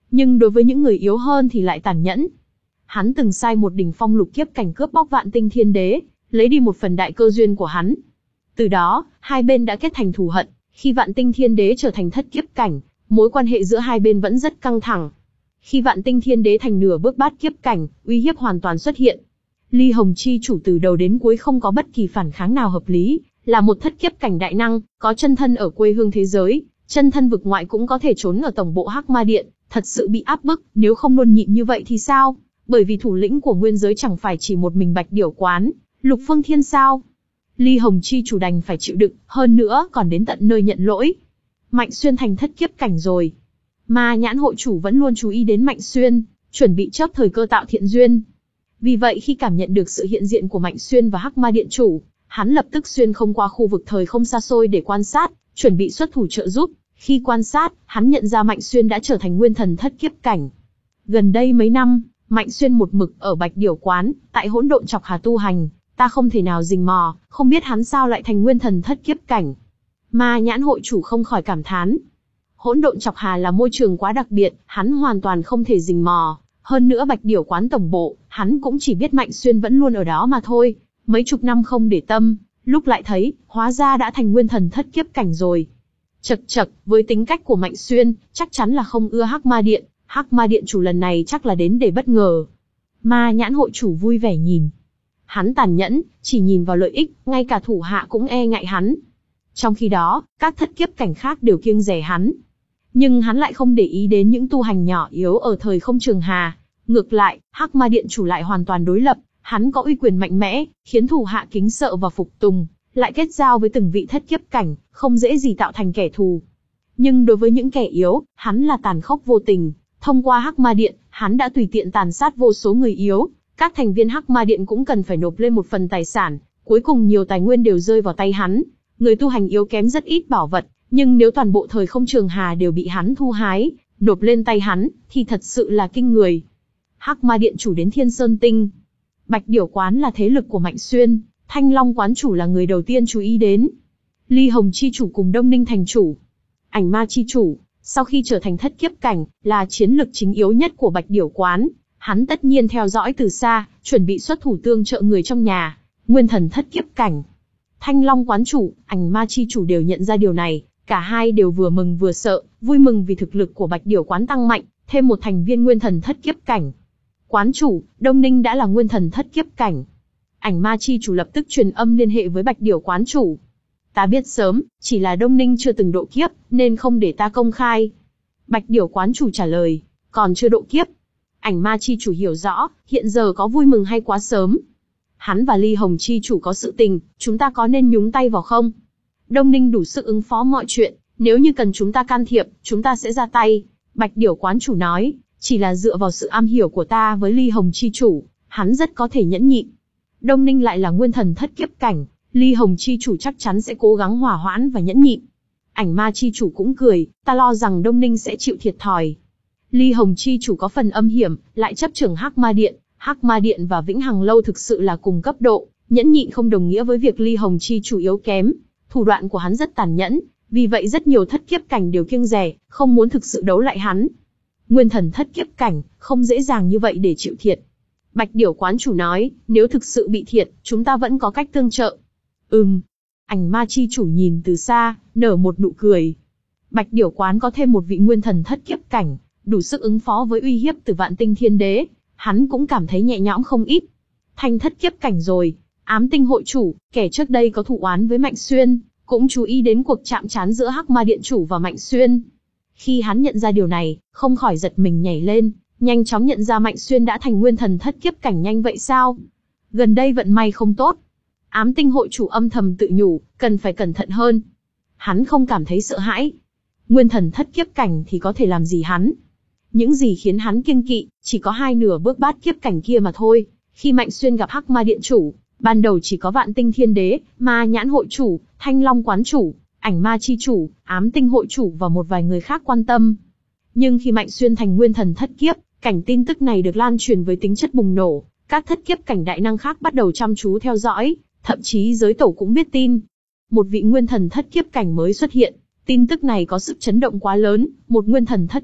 Nhưng đối với những người yếu hơn thì lại tàn nhẫn. Hắn từng sai một đỉnh phong lục kiếp cảnh cướp bóc Vạn Tinh Thiên Đế, lấy đi một phần đại cơ duyên của hắn. Từ đó, hai bên đã kết thành thù hận. Khi Vạn Tinh Thiên Đế trở thành thất kiếp cảnh, mối quan hệ giữa hai bên vẫn rất căng thẳng. Khi Vạn Tinh Thiên Đế thành nửa bước bát kiếp cảnh, uy hiếp hoàn toàn xuất hiện. Ly Hồng Chi chủ từ đầu đến cuối không có bất kỳ phản kháng nào hợp lý, là một thất kiếp cảnh đại năng, có chân thân ở quê hương thế giới, chân thân vực ngoại cũng có thể trốn ở tổng bộ Hắc Ma Điện, thật sự bị áp bức, nếu không luôn nhịn như vậy thì sao? Bởi vì thủ lĩnh của nguyên giới chẳng phải chỉ một mình Bạch Điểu Quán, Lục Phương Thiên sao? Ly Hồng Chi chủ đành phải chịu đựng, hơn nữa còn đến tận nơi nhận lỗi. Mạnh Xuyên thành thất kiếp cảnh rồi. Ma Nhãn hội chủ vẫn luôn chú ý đến Mạnh Xuyên, chuẩn bị chớp thời cơ tạo thiện duyên. Vì vậy khi cảm nhận được sự hiện diện của Mạnh Xuyên và Hắc Ma Điện chủ, hắn lập tức xuyên không qua khu vực thời không xa xôi để quan sát, chuẩn bị xuất thủ trợ giúp. Khi quan sát, hắn nhận ra Mạnh Xuyên đã trở thành nguyên thần thất kiếp cảnh. Gần đây mấy năm, Mạnh Xuyên một mực ở Bạch Điểu Quán, tại hỗn độn chọc hà tu hành, ta không thể nào rình mò, không biết hắn sao lại thành nguyên thần thất kiếp cảnh. Ma Nhãn hội chủ không khỏi cảm thán. Hỗn độn chọc hà là môi trường quá đặc biệt, hắn hoàn toàn không thể rình mò. Hơn nữa Bạch Điểu Quán tổng bộ, hắn cũng chỉ biết Mạnh Xuyên vẫn luôn ở đó mà thôi. Mấy chục năm không để tâm, lúc lại thấy, hóa ra đã thành nguyên thần thất kiếp cảnh rồi. Chậc chậc, với tính cách của Mạnh Xuyên, chắc chắn là không ưa Hắc Ma Điện. Hắc Ma Điện chủ lần này chắc là đến để bất ngờ. Ma Nhãn hội chủ vui vẻ nhìn. Hắn tàn nhẫn, chỉ nhìn vào lợi ích, ngay cả thủ hạ cũng e ngại hắn. Trong khi đó, các thất kiếp cảnh khác đều kiêng dè hắn. Nhưng hắn lại không để ý đến những tu hành nhỏ yếu ở thời không trường hà. Ngược lại, Hắc Ma Điện chủ lại hoàn toàn đối lập, hắn có uy quyền mạnh mẽ, khiến thủ hạ kính sợ và phục tùng, lại kết giao với từng vị thất kiếp cảnh, không dễ gì tạo thành kẻ thù. Nhưng đối với những kẻ yếu, hắn là tàn khốc vô tình. Thông qua Hắc Ma Điện, hắn đã tùy tiện tàn sát vô số người yếu. Các thành viên Hắc Ma Điện cũng cần phải nộp lên một phần tài sản, cuối cùng nhiều tài nguyên đều rơi vào tay hắn. Người tu hành yếu kém rất ít bảo vật, nhưng nếu toàn bộ thời không trường hà đều bị hắn thu hái, nộp lên tay hắn, thì thật sự là kinh người. Hắc Ma Điện chủ đến Thiên Sơn Tinh. Bạch Điểu Quán là thế lực của Mạnh Xuyên, Thanh Long Quán chủ là người đầu tiên chú ý đến. Ly Hồng Chi chủ cùng Đông Ninh thành chủ. Ảnh Ma Chi chủ, sau khi trở thành thất kiếp cảnh, là chiến lực chính yếu nhất của Bạch Điểu Quán. Hắn tất nhiên theo dõi từ xa, chuẩn bị xuất thủ tương trợ người trong nhà, nguyên thần thất kiếp cảnh. Thanh Long Quán chủ, Ảnh Ma Chi chủ đều nhận ra điều này, cả hai đều vừa mừng vừa sợ, vui mừng vì thực lực của Bạch Điểu Quán tăng mạnh, thêm một thành viên nguyên thần thất kiếp cảnh. Quán chủ, Đông Ninh đã là nguyên thần thất kiếp cảnh. Ảnh Ma Chi chủ lập tức truyền âm liên hệ với Bạch Điểu Quán chủ. Ta biết sớm, chỉ là Đông Ninh chưa từng độ kiếp, nên không để ta công khai. Bạch Điểu Quán chủ trả lời, còn chưa độ kiếp. Ảnh Ma Chi chủ hiểu rõ, hiện giờ có vui mừng hay quá sớm. Hắn và Ly Hồng Chi chủ có sự tình, chúng ta có nên nhúng tay vào không? Đông Ninh đủ sức ứng phó mọi chuyện, nếu như cần chúng ta can thiệp, chúng ta sẽ ra tay. Bạch Điểu Quán chủ nói, chỉ là dựa vào sự am hiểu của ta với Ly Hồng Chi chủ, hắn rất có thể nhẫn nhịn. Đông Ninh lại là nguyên thần thất kiếp cảnh, Ly Hồng Chi chủ chắc chắn sẽ cố gắng hòa hoãn và nhẫn nhịn. Ảnh Ma Chi chủ cũng cười, ta lo rằng Đông Ninh sẽ chịu thiệt thòi. Ly Hồng Chi chủ có phần âm hiểm, lại chấp trưởng Hắc Ma Điện, Hắc Ma Điện và Vĩnh Hằng Lâu thực sự là cùng cấp độ, nhẫn nhịn không đồng nghĩa với việc Ly Hồng Chi chủ yếu kém. Thủ đoạn của hắn rất tàn nhẫn, vì vậy rất nhiều thất kiếp cảnh đều kiêng dè, không muốn thực sự đấu lại hắn. Nguyên thần thất kiếp cảnh, không dễ dàng như vậy để chịu thiệt. Bạch Điểu Quán chủ nói, nếu thực sự bị thiệt, chúng ta vẫn có cách tương trợ. Ừm. Ảnh Ma Chi chủ nhìn từ xa, nở một nụ cười. Bạch Điểu Quán có thêm một vị nguyên thần thất kiếp cảnh, đủ sức ứng phó với uy hiếp từ Vạn Tinh Thiên Đế, hắn cũng cảm thấy nhẹ nhõm không ít. Thành thất kiếp cảnh rồi, Ám Tinh hội chủ, kẻ trước đây có thù oán với Mạnh Xuyên, cũng chú ý đến cuộc chạm trán giữa Hắc Ma Điện chủ và Mạnh Xuyên. Khi hắn nhận ra điều này, không khỏi giật mình nhảy lên, nhanh chóng nhận ra Mạnh Xuyên đã thành nguyên thần thất kiếp cảnh nhanh vậy sao? Gần đây vận may không tốt. Ám Tinh hội chủ âm thầm tự nhủ, cần phải cẩn thận hơn. Hắn không cảm thấy sợ hãi. Nguyên thần thất kiếp cảnh thì có thể làm gì hắn? Những gì khiến hắn kiêng kỵ, chỉ có hai nửa bước bát kiếp cảnh kia mà thôi. Khi Mạnh Xuyên gặp Hắc Ma Điện chủ, ban đầu chỉ có Vạn Tinh Thiên Đế, Ma Nhãn hội chủ, Thanh Long Quán chủ, Ảnh Ma Chi chủ, Ám Tinh hội chủ và một vài người khác quan tâm. Nhưng khi Mạnh Xuyên thành nguyên thần thất kiếp, cảnh tin tức này được lan truyền với tính chất bùng nổ, các thất kiếp cảnh đại năng khác bắt đầu chăm chú theo dõi, thậm chí giới tổ cũng biết tin. Một vị nguyên thần thất kiếp cảnh mới xuất hiện, tin tức này có sức chấn động quá lớn, một nguyên thần thất kiếp,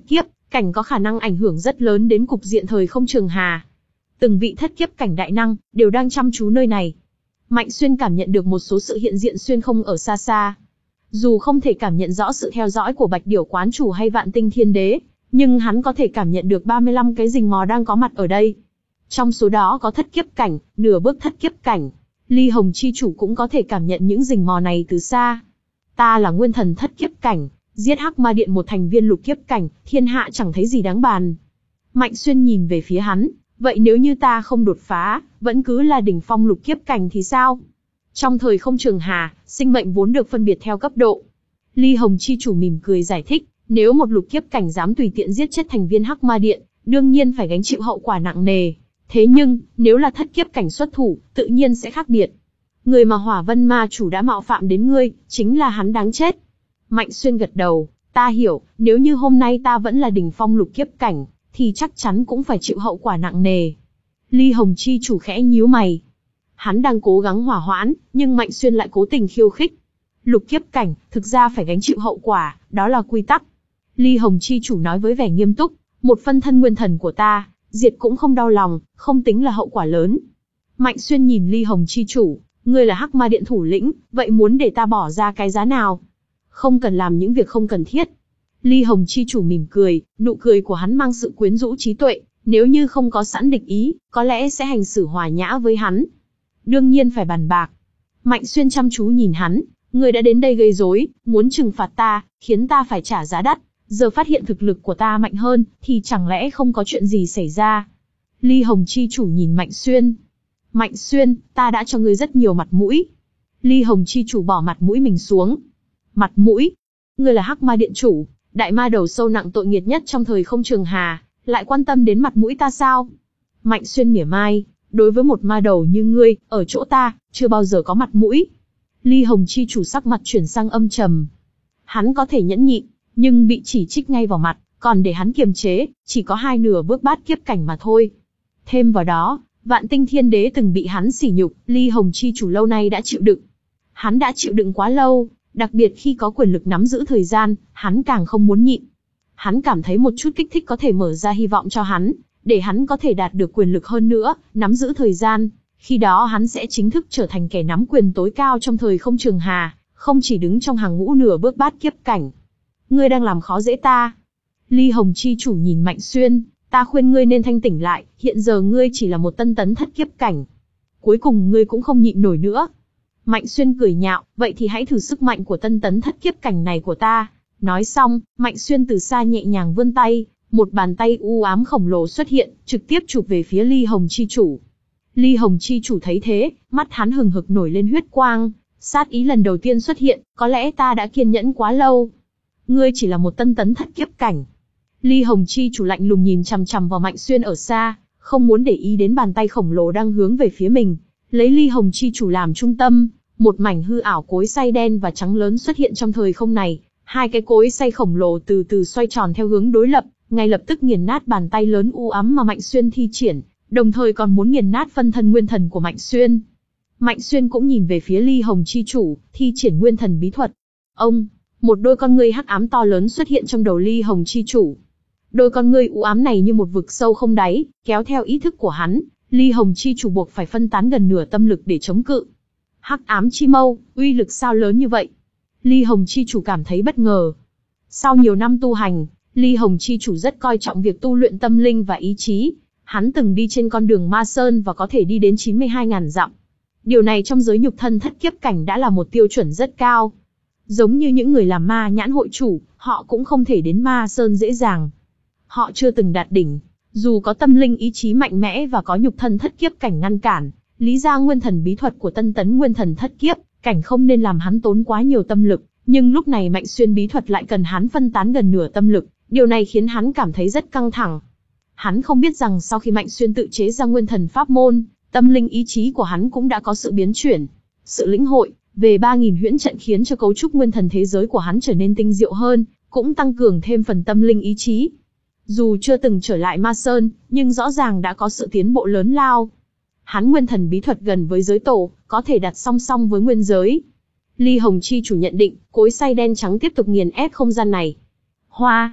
cảnh có khả năng ảnh hưởng rất lớn đến cục diện thời không trường hà. Từng vị thất kiếp cảnh đại năng, đều đang chăm chú nơi này. Mạnh Xuyên cảm nhận được một số sự hiện diện xuyên không ở xa xa. Dù không thể cảm nhận rõ sự theo dõi của Bạch Điểu Quán Chủ hay Vạn Tinh Thiên Đế, nhưng hắn có thể cảm nhận được ba mươi lăm cái rình mò đang có mặt ở đây. Trong số đó có thất kiếp cảnh, nửa bước thất kiếp cảnh. Ly Hồng Chi Chủ cũng có thể cảm nhận những rình mò này từ xa. Ta là nguyên thần thất kiếp cảnh, giết Hắc Ma Điện một thành viên lục kiếp cảnh, thiên hạ chẳng thấy gì đáng bàn. Mạnh Xuyên nhìn về phía hắn, vậy nếu như ta không đột phá, vẫn cứ là đỉnh phong lục kiếp cảnh thì sao? Trong thời không trường hà, sinh mệnh vốn được phân biệt theo cấp độ. Ly Hồng Chi Chủ mỉm cười giải thích, nếu một lục kiếp cảnh dám tùy tiện giết chết thành viên Hắc Ma Điện, đương nhiên phải gánh chịu hậu quả nặng nề. Thế nhưng, nếu là thất kiếp cảnh xuất thủ, tự nhiên sẽ khác biệt. Người mà Hỏa Vân Ma Chủ đã mạo phạm đến ngươi, chính là hắn đáng chết. Mạnh Xuyên gật đầu, ta hiểu, nếu như hôm nay ta vẫn là đỉnh phong lục kiếp cảnh, thì chắc chắn cũng phải chịu hậu quả nặng nề. Ly Hồng Chi Chủ khẽ nhíu mày. Hắn đang cố gắng hỏa hoãn, nhưng Mạnh Xuyên lại cố tình khiêu khích. Lục kiếp cảnh, thực ra phải gánh chịu hậu quả, đó là quy tắc. Ly Hồng Chi Chủ nói với vẻ nghiêm túc, một phân thân nguyên thần của ta, diệt cũng không đau lòng, không tính là hậu quả lớn. Mạnh Xuyên nhìn Ly Hồng Chi Chủ, ngươi là Hắc Ma Điện thủ lĩnh, vậy muốn để ta bỏ ra cái giá nào? Không cần làm những việc không cần thiết. Ly Hồng Chi Chủ mỉm cười, nụ cười của hắn mang sự quyến rũ trí tuệ, nếu như không có sẵn địch ý, có lẽ sẽ hành xử hòa nhã với hắn. Đương nhiên phải bàn bạc. Mạnh Xuyên chăm chú nhìn hắn, ngươi đã đến đây gây rối, muốn trừng phạt ta, khiến ta phải trả giá đắt, giờ phát hiện thực lực của ta mạnh hơn, thì chẳng lẽ không có chuyện gì xảy ra? Ly Hồng Chi Chủ nhìn Mạnh Xuyên. Mạnh Xuyên, ta đã cho ngươi rất nhiều mặt mũi. Ly Hồng Chi Chủ bỏ mặt mũi mình xuống. Mặt mũi? Ngươi là Hắc Ma Điện chủ, đại ma đầu sâu nặng tội nghiệt nhất trong thời không trường hà, lại quan tâm đến mặt mũi ta sao? Mạnh Xuyên mỉa mai, đối với một ma đầu như ngươi, ở chỗ ta, chưa bao giờ có mặt mũi. Ly Hồng Chi Chủ sắc mặt chuyển sang âm trầm. Hắn có thể nhẫn nhịn, nhưng bị chỉ trích ngay vào mặt, còn để hắn kiềm chế, chỉ có hai nửa bước bát kiếp cảnh mà thôi. Thêm vào đó, Vạn Tinh Thiên Đế từng bị hắn sỉ nhục, Ly Hồng Chi Chủ lâu nay đã chịu đựng. Hắn đã chịu đựng quá lâu, đặc biệt khi có quyền lực nắm giữ thời gian, hắn càng không muốn nhịn. Hắn cảm thấy một chút kích thích có thể mở ra hy vọng cho hắn, để hắn có thể đạt được quyền lực hơn nữa, nắm giữ thời gian. Khi đó hắn sẽ chính thức trở thành kẻ nắm quyền tối cao trong thời không trường hà, không chỉ đứng trong hàng ngũ nửa bước bát kiếp cảnh. Ngươi đang làm khó dễ ta. Ly Hồng Chi Chủ nhìn Mạnh Xuyên, ta khuyên ngươi nên thanh tỉnh lại, hiện giờ ngươi chỉ là một tân tấn thất kiếp cảnh. Cuối cùng ngươi cũng không nhịn nổi nữa. Mạnh Xuyên cười nhạo, vậy thì hãy thử sức mạnh của tân tấn thất kiếp cảnh này của ta. Nói xong, Mạnh Xuyên từ xa nhẹ nhàng vươn tay, một bàn tay u ám khổng lồ xuất hiện, trực tiếp chụp về phía Ly Hồng Chi Chủ. Ly Hồng Chi Chủ thấy thế, mắt hắn hừng hực nổi lên huyết quang, sát ý lần đầu tiên xuất hiện, có lẽ ta đã kiên nhẫn quá lâu. Ngươi chỉ là một tân tấn thất kiếp cảnh. Ly Hồng Chi Chủ lạnh lùng nhìn chằm chằm vào Mạnh Xuyên ở xa, không muốn để ý đến bàn tay khổng lồ đang hướng về phía mình. Lấy Ly Hồng Chi Chủ làm trung tâm, một mảnh hư ảo cối xay đen và trắng lớn xuất hiện trong thời không này. Hai cái cối xay khổng lồ từ từ xoay tròn theo hướng đối lập, ngay lập tức nghiền nát bàn tay lớn u ám mà Mạnh Xuyên thi triển, đồng thời còn muốn nghiền nát phân thân nguyên thần của Mạnh Xuyên. Mạnh Xuyên cũng nhìn về phía Ly Hồng Chi Chủ, thi triển nguyên thần bí thuật. Ông, một đôi con ngươi hắc ám to lớn xuất hiện trong đầu Ly Hồng Chi Chủ. Đôi con ngươi u ám này như một vực sâu không đáy, kéo theo ý thức của hắn, Ly Hồng Chi Chủ buộc phải phân tán gần nửa tâm lực để chống cự. Hắc ám chi mâu, uy lực sao lớn như vậy? Ly Hồng Chi Chủ cảm thấy bất ngờ. Sau nhiều năm tu hành, Ly Hồng Chi Chủ rất coi trọng việc tu luyện tâm linh và ý chí. Hắn từng đi trên con đường Ma Sơn và có thể đi đến chín mươi hai ngàn dặm. Điều này trong giới nhục thân thất kiếp cảnh đã là một tiêu chuẩn rất cao. Giống như những người làm ma nhãn hội chủ, họ cũng không thể đến Ma Sơn dễ dàng. Họ chưa từng đạt đỉnh, dù có tâm linh ý chí mạnh mẽ và có nhục thân thất kiếp cảnh ngăn cản, lý ra nguyên thần bí thuật của tân tấn nguyên thần thất kiếp cảnh không nên làm hắn tốn quá nhiều tâm lực, nhưng lúc này Mạnh Xuyên bí thuật lại cần hắn phân tán gần nửa tâm lực, điều này khiến hắn cảm thấy rất căng thẳng. Hắn không biết rằng sau khi Mạnh Xuyên tự chế ra nguyên thần pháp môn, tâm linh ý chí của hắn cũng đã có sự biến chuyển. Sự lĩnh hội về ba nghìn huyễn trận khiến cho cấu trúc nguyên thần thế giới của hắn trở nên tinh diệu hơn, cũng tăng cường thêm phần tâm linh ý chí. Dù chưa từng trở lại Ma Sơn, nhưng rõ ràng đã có sự tiến bộ lớn lao. Hắn nguyên thần bí thuật gần với giới tổ, có thể đặt song song với nguyên giới. Ly Hồng Chi Chủ nhận định, cối xay đen trắng tiếp tục nghiền ép không gian này. Hoa!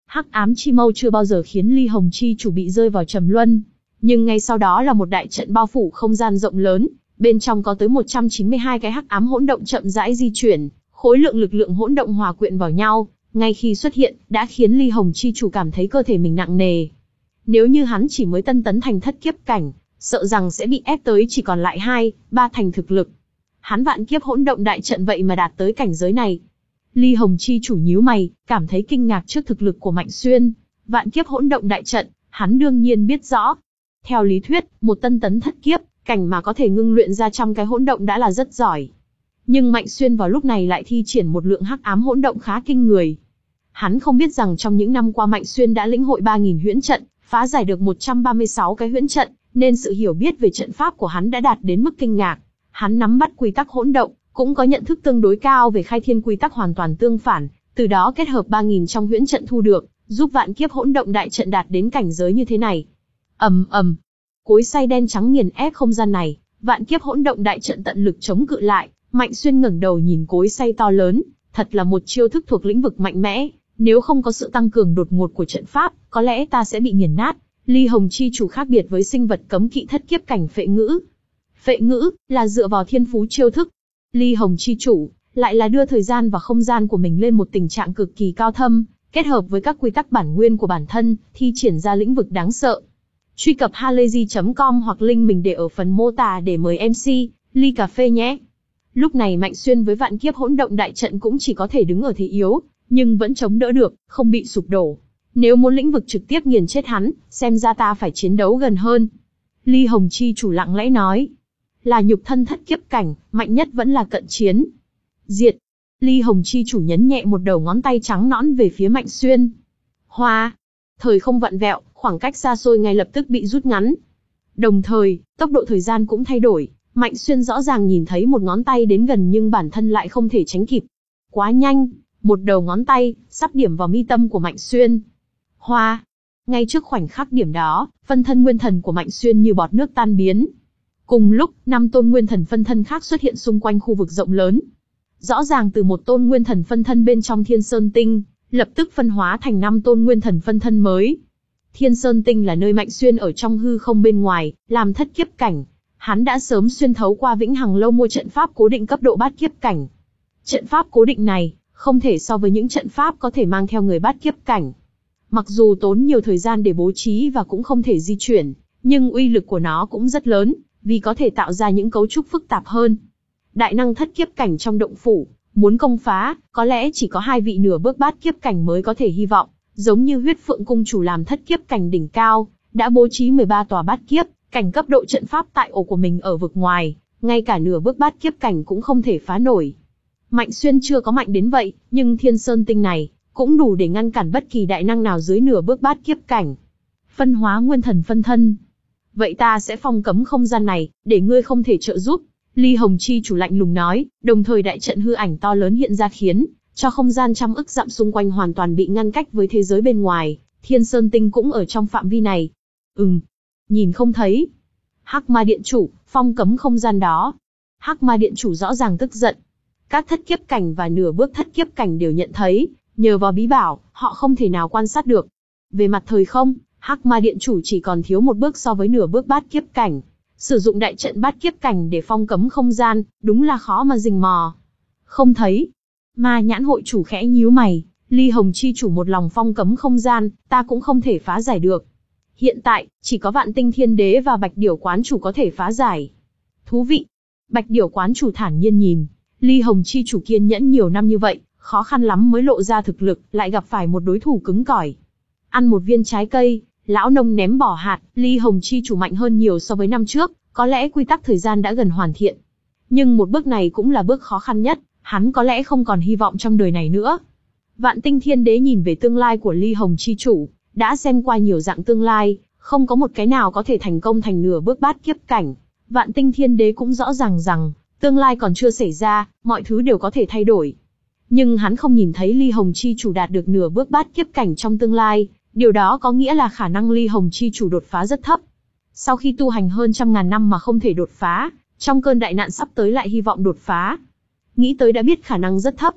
Hắc ám chi mâu chưa bao giờ khiến Ly Hồng chi chủ bị rơi vào trầm luân, nhưng ngay sau đó là một đại trận bao phủ không gian rộng lớn, bên trong có tới một trăm chín mươi hai cái hắc ám hỗn động chậm rãi di chuyển, khối lượng lực lượng hỗn động hòa quyện vào nhau, ngay khi xuất hiện, đã khiến Ly Hồng chi chủ cảm thấy cơ thể mình nặng nề. Nếu như hắn chỉ mới tân tấn thành thất kiếp cảnh, sợ rằng sẽ bị ép tới chỉ còn lại hai, ba thành thực lực. Hắn vạn kiếp hỗn động đại trận vậy mà đạt tới cảnh giới này. Ly Hồng chi chủ nhíu mày, cảm thấy kinh ngạc trước thực lực của Mạnh Xuyên. Vạn kiếp hỗn động đại trận, hắn đương nhiên biết rõ. Theo lý thuyết, một tân tấn thất kiếp cảnh mà có thể ngưng luyện ra trăm cái hỗn động đã là rất giỏi. Nhưng Mạnh Xuyên vào lúc này lại thi triển một lượng hắc ám hỗn động khá kinh người. Hắn không biết rằng trong những năm qua Mạnh Xuyên đã lĩnh hội ba nghìn huyễn trận, phá giải được một trăm ba mươi sáu cái huyễn trận, nên sự hiểu biết về trận pháp của hắn đã đạt đến mức kinh ngạc. Hắn nắm bắt quy tắc hỗn động, cũng có nhận thức tương đối cao về khai thiên quy tắc hoàn toàn tương phản, từ đó kết hợp ba nghìn trong huyễn trận thu được, giúp vạn kiếp hỗn động đại trận đạt đến cảnh giới như thế này. Ầm ầm, cối xay đen trắng nghiền ép không gian này, vạn kiếp hỗn động đại trận tận lực chống cự lại. Mạnh Xuyên ngẩng đầu nhìn cối xay to lớn, thật là một chiêu thức thuộc lĩnh vực mạnh mẽ, nếu không có sự tăng cường đột ngột của trận pháp, có lẽ ta sẽ bị nghiền nát. Ly Hồng chi chủ khác biệt với sinh vật cấm kỵ thất kiếp cảnh phệ ngữ. Phệ ngữ là dựa vào thiên phú chiêu thức. Ly Hồng chi chủ lại là đưa thời gian và không gian của mình lên một tình trạng cực kỳ cao thâm, kết hợp với các quy tắc bản nguyên của bản thân, thi triển ra lĩnh vực đáng sợ. Truy cập halayzi chấm com hoặc link mình để ở phần mô tả để mời em xê ly cà phê nhé. Lúc này Mạnh Xuyên với vạn kiếp hỗn động đại trận cũng chỉ có thể đứng ở thế yếu, nhưng vẫn chống đỡ được, không bị sụp đổ. Nếu muốn lĩnh vực trực tiếp nghiền chết hắn, xem ra ta phải chiến đấu gần hơn. Ly Hồng chi chủ lặng lẽ nói. Là nhục thân thất kiếp cảnh, mạnh nhất vẫn là cận chiến. Diệt. Ly Hồng chi chủ nhấn nhẹ một đầu ngón tay trắng nõn về phía Mạnh Xuyên. Hoa. Thời không vặn vẹo, khoảng cách xa xôi ngay lập tức bị rút ngắn. Đồng thời, tốc độ thời gian cũng thay đổi. Mạnh Xuyên rõ ràng nhìn thấy một ngón tay đến gần nhưng bản thân lại không thể tránh kịp. Quá nhanh, một đầu ngón tay, sắp điểm vào mi tâm của Mạnh Xuyên. Hoa. Ngay trước khoảnh khắc điểm đó, phân thân nguyên thần của Mạnh Xuyên như bọt nước tan biến. Cùng lúc, năm tôn nguyên thần phân thân khác xuất hiện xung quanh khu vực rộng lớn. Rõ ràng từ một tôn nguyên thần phân thân bên trong Thiên Sơn Tinh, lập tức phân hóa thành năm tôn nguyên thần phân thân mới. Thiên Sơn Tinh là nơi Mạnh Xuyên ở trong hư không bên ngoài, làm thất kiếp cảnh. Hắn đã sớm xuyên thấu qua Vĩnh Hằng Lâu mua trận pháp cố định cấp độ bát kiếp cảnh. Trận pháp cố định này, không thể so với những trận pháp có thể mang theo người bát kiếp cảnh. Mặc dù tốn nhiều thời gian để bố trí và cũng không thể di chuyển, nhưng uy lực của nó cũng rất lớn, vì có thể tạo ra những cấu trúc phức tạp hơn. Đại năng thất kiếp cảnh trong động phủ, muốn công phá, có lẽ chỉ có hai vị nửa bước bát kiếp cảnh mới có thể hy vọng, giống như Huyết Phượng cung chủ làm thất kiếp cảnh đỉnh cao, đã bố trí mười ba tòa bát kiếp cảnh cấp độ trận pháp tại ổ của mình ở vực ngoài, ngay cả nửa bước bát kiếp cảnh cũng không thể phá nổi. Mạnh Xuyên chưa có mạnh đến vậy, nhưng Thiên Sơn Tinh này cũng đủ để ngăn cản bất kỳ đại năng nào dưới nửa bước bát kiếp cảnh. Phân hóa nguyên thần phân thân. Vậy ta sẽ phong cấm không gian này, để ngươi không thể trợ giúp. Ly Hồng chi chủ lạnh lùng nói, đồng thời đại trận hư ảnh to lớn hiện ra khiến cho không gian trăm ức dặm xung quanh hoàn toàn bị ngăn cách với thế giới bên ngoài. Thiên Sơn Tinh cũng ở trong phạm vi này. Ừm, nhìn không thấy. Hắc Ma Điện chủ, phong cấm không gian đó. Hắc Ma Điện chủ rõ ràng tức giận. Các thất kiếp cảnh và nửa bước thất kiếp cảnh đều nhận thấy, nhờ vào bí bảo, họ không thể nào quan sát được. Về mặt thời không, Hắc Ma Điện chủ chỉ còn thiếu một bước so với nửa bước bát kiếp cảnh. Sử dụng đại trận bát kiếp cảnh để phong cấm không gian, đúng là khó mà rình mò. Không thấy. Ma Nhãn hội chủ khẽ nhíu mày, Ly Hồng chi chủ một lòng phong cấm không gian, ta cũng không thể phá giải được. Hiện tại, chỉ có Vạn Tinh Thiên Đế và Bạch Điểu quán chủ có thể phá giải. Thú vị. Bạch Điểu quán chủ thản nhiên nhìn, Ly Hồng chi chủ kiên nhẫn nhiều năm như vậy, khó khăn lắm mới lộ ra thực lực, lại gặp phải một đối thủ cứng cỏi. Ăn một viên trái cây, lão nông ném bỏ hạt, Ly Hồng chi chủ mạnh hơn nhiều so với năm trước, có lẽ quy tắc thời gian đã gần hoàn thiện. Nhưng một bước này cũng là bước khó khăn nhất, hắn có lẽ không còn hy vọng trong đời này nữa. Vạn Tinh Thiên Đế nhìn về tương lai của Ly Hồng chi chủ, đã xem qua nhiều dạng tương lai, không có một cái nào có thể thành công thành nửa bước bát kiếp cảnh. Vạn Tinh Thiên Đế cũng rõ ràng rằng, tương lai còn chưa xảy ra, mọi thứ đều có thể thay đổi. Nhưng hắn không nhìn thấy Ly Hồng chi chủ đạt được nửa bước bát kiếp cảnh trong tương lai, điều đó có nghĩa là khả năng Ly Hồng chi chủ đột phá rất thấp. Sau khi tu hành hơn trăm ngàn năm mà không thể đột phá, trong cơn đại nạn sắp tới lại hy vọng đột phá. Nghĩ tới đã biết khả năng rất thấp.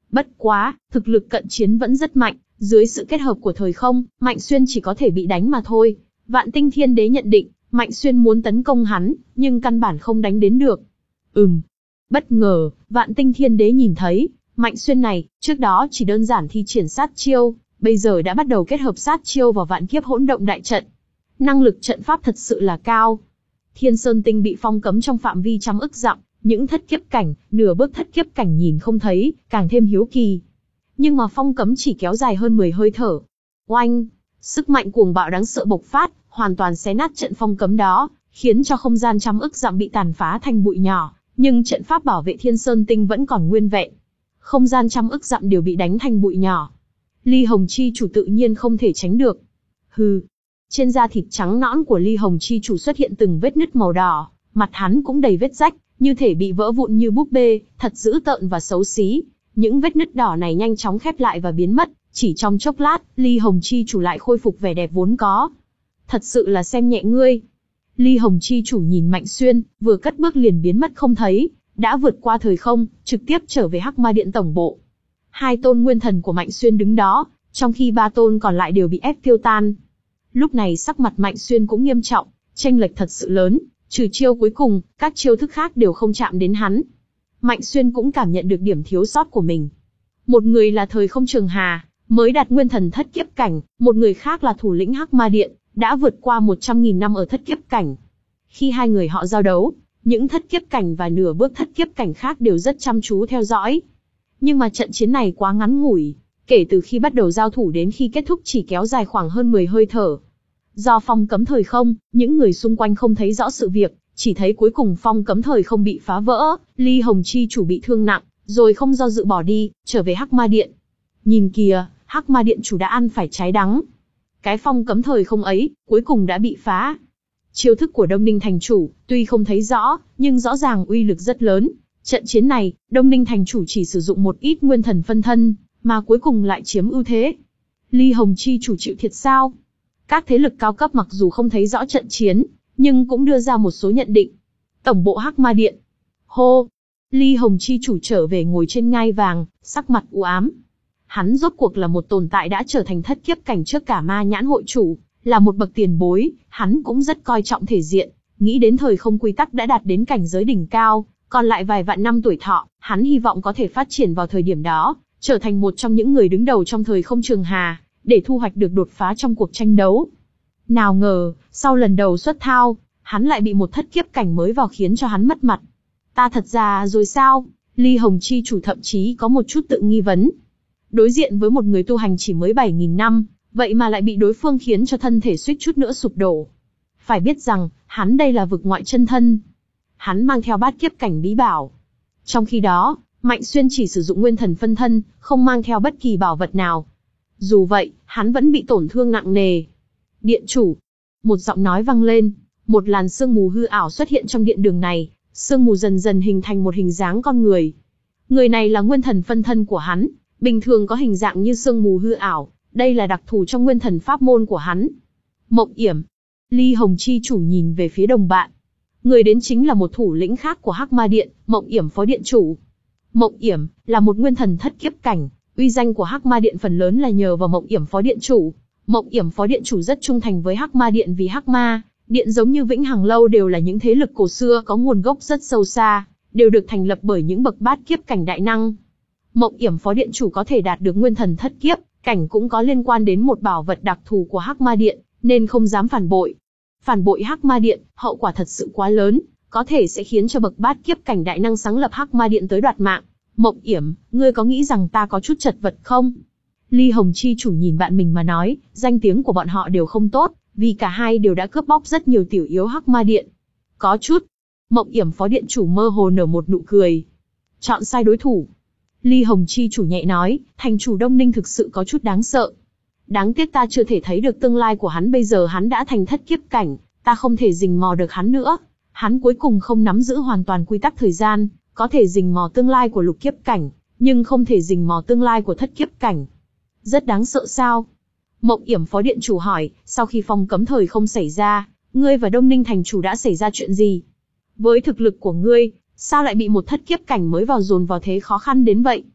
Bất quá, thực lực cận chiến vẫn rất mạnh, dưới sự kết hợp của thời không, Mạnh Xuyên chỉ có thể bị đánh mà thôi. Vạn Tinh Thiên Đế nhận định, Mạnh Xuyên muốn tấn công hắn, nhưng căn bản không đánh đến được. Ừm. Bất ngờ, Vạn Tinh Thiên Đế nhìn thấy, Mạnh Xuyên này, trước đó chỉ đơn giản thi triển sát chiêu, bây giờ đã bắt đầu kết hợp sát chiêu vào vạn kiếp hỗn động đại trận. Năng lực trận pháp thật sự là cao. Thiên Sơn Tinh bị phong cấm trong phạm vi trăm ức dặm, những thất kiếp cảnh, nửa bước thất kiếp cảnh nhìn không thấy, càng thêm hiếu kỳ. Nhưng mà phong cấm chỉ kéo dài hơn mười hơi thở. Oanh! Sức mạnh cuồng bạo đáng sợ bộc phát, hoàn toàn xé nát trận phong cấm đó, khiến cho không gian trăm ức dặm bị tàn phá thành bụi nhỏ, nhưng trận pháp bảo vệ Thiên Sơn Tinh vẫn còn nguyên vẹn. Không gian trăm ức dặm đều bị đánh thành bụi nhỏ. Ly Hồng Chi chủ tự nhiên không thể tránh được. Hừ. Trên da thịt trắng nõn của Ly Hồng Chi chủ xuất hiện từng vết nứt màu đỏ, mặt hắn cũng đầy vết rách, như thể bị vỡ vụn như búp bê, thật dữ tợn và xấu xí. Những vết nứt đỏ này nhanh chóng khép lại và biến mất, chỉ trong chốc lát, Ly Hồng Chi chủ lại khôi phục vẻ đẹp vốn có. Thật sự là xem nhẹ ngươi. Ly Hồng Chi chủ nhìn Mạnh Xuyên, vừa cất bước liền biến mất không thấy, đã vượt qua thời không, trực tiếp trở về Hắc Ma Điện tổng bộ. Hai tôn nguyên thần của Mạnh Xuyên đứng đó, trong khi ba tôn còn lại đều bị ép tiêu tan. Lúc này sắc mặt Mạnh Xuyên cũng nghiêm trọng, chênh lệch thật sự lớn, trừ chiêu cuối cùng, các chiêu thức khác đều không chạm đến hắn. Mạnh Xuyên cũng cảm nhận được điểm thiếu sót của mình. Một người là thời không Trường Hà, mới đạt nguyên thần thất kiếp cảnh, một người khác là thủ lĩnh Hắc Ma Điện, đã vượt qua một trăm nghìn năm ở thất kiếp cảnh. Khi hai người họ giao đấu, những thất kiếp cảnh và nửa bước thất kiếp cảnh khác đều rất chăm chú theo dõi. Nhưng mà trận chiến này quá ngắn ngủi, kể từ khi bắt đầu giao thủ đến khi kết thúc chỉ kéo dài khoảng hơn mười hơi thở. Do phong cấm thời không, những người xung quanh không thấy rõ sự việc, chỉ thấy cuối cùng phong cấm thời không bị phá vỡ, Ly Hồng Chi chủ bị thương nặng, rồi không do dự bỏ đi, trở về Hắc Ma Điện. Nhìn kìa, Hắc Ma Điện chủ đã ăn phải trái đắng. Cái phong cấm thời không ấy, cuối cùng đã bị phá. Chiêu thức của Đông Ninh thành chủ, tuy không thấy rõ, nhưng rõ ràng uy lực rất lớn. Trận chiến này, Đông Ninh thành chủ chỉ sử dụng một ít nguyên thần phân thân, mà cuối cùng lại chiếm ưu thế. Ly Hồng Chi chủ chịu thiệt sao? Các thế lực cao cấp mặc dù không thấy rõ trận chiến, nhưng cũng đưa ra một số nhận định. Tổng bộ Hắc Ma Điện. Hô! Ly Hồng Chi chủ trở về ngồi trên ngai vàng, sắc mặt u ám. Hắn rốt cuộc là một tồn tại đã trở thành thất kiếp cảnh trước cả ma nhãn hội chủ, là một bậc tiền bối, hắn cũng rất coi trọng thể diện, nghĩ đến thời không quy tắc đã đạt đến cảnh giới đỉnh cao, còn lại vài vạn năm tuổi thọ, hắn hy vọng có thể phát triển vào thời điểm đó, trở thành một trong những người đứng đầu trong thời không Trường Hà, để thu hoạch được đột phá trong cuộc tranh đấu. Nào ngờ, sau lần đầu xuất thao, hắn lại bị một thất kiếp cảnh mới vào khiến cho hắn mất mặt. Ta thật già rồi sao? Ly Hồng Chi chủ thậm chí có một chút tự nghi vấn. Đối diện với một người tu hành chỉ mới bảy nghìn năm, vậy mà lại bị đối phương khiến cho thân thể suýt chút nữa sụp đổ. Phải biết rằng, hắn đây là vực ngoại chân thân. Hắn mang theo bát kiếp cảnh bí bảo. Trong khi đó, Mạnh Xuyên chỉ sử dụng nguyên thần phân thân, không mang theo bất kỳ bảo vật nào. Dù vậy, hắn vẫn bị tổn thương nặng nề. Điện chủ. Một giọng nói vang lên, một làn sương mù hư ảo xuất hiện trong điện đường này, sương mù dần dần hình thành một hình dáng con người. Người này là nguyên thần phân thân của hắn, bình thường có hình dạng như sương mù hư ảo, đây là đặc thù trong nguyên thần pháp môn của hắn. Mộng Yểm. Ly Hồng Chi chủ nhìn về phía đồng bạn. Người đến chính là một thủ lĩnh khác của Hắc Ma Điện, Mộng Yểm phó điện chủ. Mộng Yểm là một nguyên thần thất kiếp cảnh, uy danh của Hắc Ma Điện phần lớn là nhờ vào Mộng Yểm phó điện chủ. Mộng Yểm phó điện chủ rất trung thành với Hắc Ma Điện vì Hắc Ma Điện giống như Vĩnh Hằng Lâu đều là những thế lực cổ xưa có nguồn gốc rất sâu xa, đều được thành lập bởi những bậc bát kiếp cảnh đại năng. Mộng Yểm phó điện chủ có thể đạt được nguyên thần thất kiếp cảnh cũng có liên quan đến một bảo vật đặc thù của Hắc Ma Điện, nên không dám phản bội. Phản bội Hắc Ma Điện, hậu quả thật sự quá lớn, có thể sẽ khiến cho bậc bát kiếp cảnh đại năng sáng lập Hắc Ma Điện tới đoạt mạng. Mộng Yểm, ngươi có nghĩ rằng ta có chút chật vật không? Ly Hồng Chi chủ nhìn bạn mình mà nói, danh tiếng của bọn họ đều không tốt, vì cả hai đều đã cướp bóc rất nhiều tiểu yếu Hắc Ma Điện. Có chút. Mộng Yểm phó điện chủ mơ hồ nở một nụ cười. Chọn sai đối thủ. Ly Hồng Chi chủ nhẹ nói, thành chủ Đông Ninh thực sự có chút đáng sợ. Đáng tiếc ta chưa thể thấy được tương lai của hắn, bây giờ hắn đã thành thất kiếp cảnh, ta không thể rình mò được hắn nữa. Hắn cuối cùng không nắm giữ hoàn toàn quy tắc thời gian, có thể rình mò tương lai của lục kiếp cảnh, nhưng không thể rình mò tương lai của thất kiếp cảnh. Rất đáng sợ sao? Mộng Yểm phó điện chủ hỏi, sau khi phong cấm thời không xảy ra, ngươi và Đông Ninh thành chủ đã xảy ra chuyện gì? Với thực lực của ngươi, sao lại bị một thất kiếp cảnh mới vào dồn vào thế khó khăn đến vậy?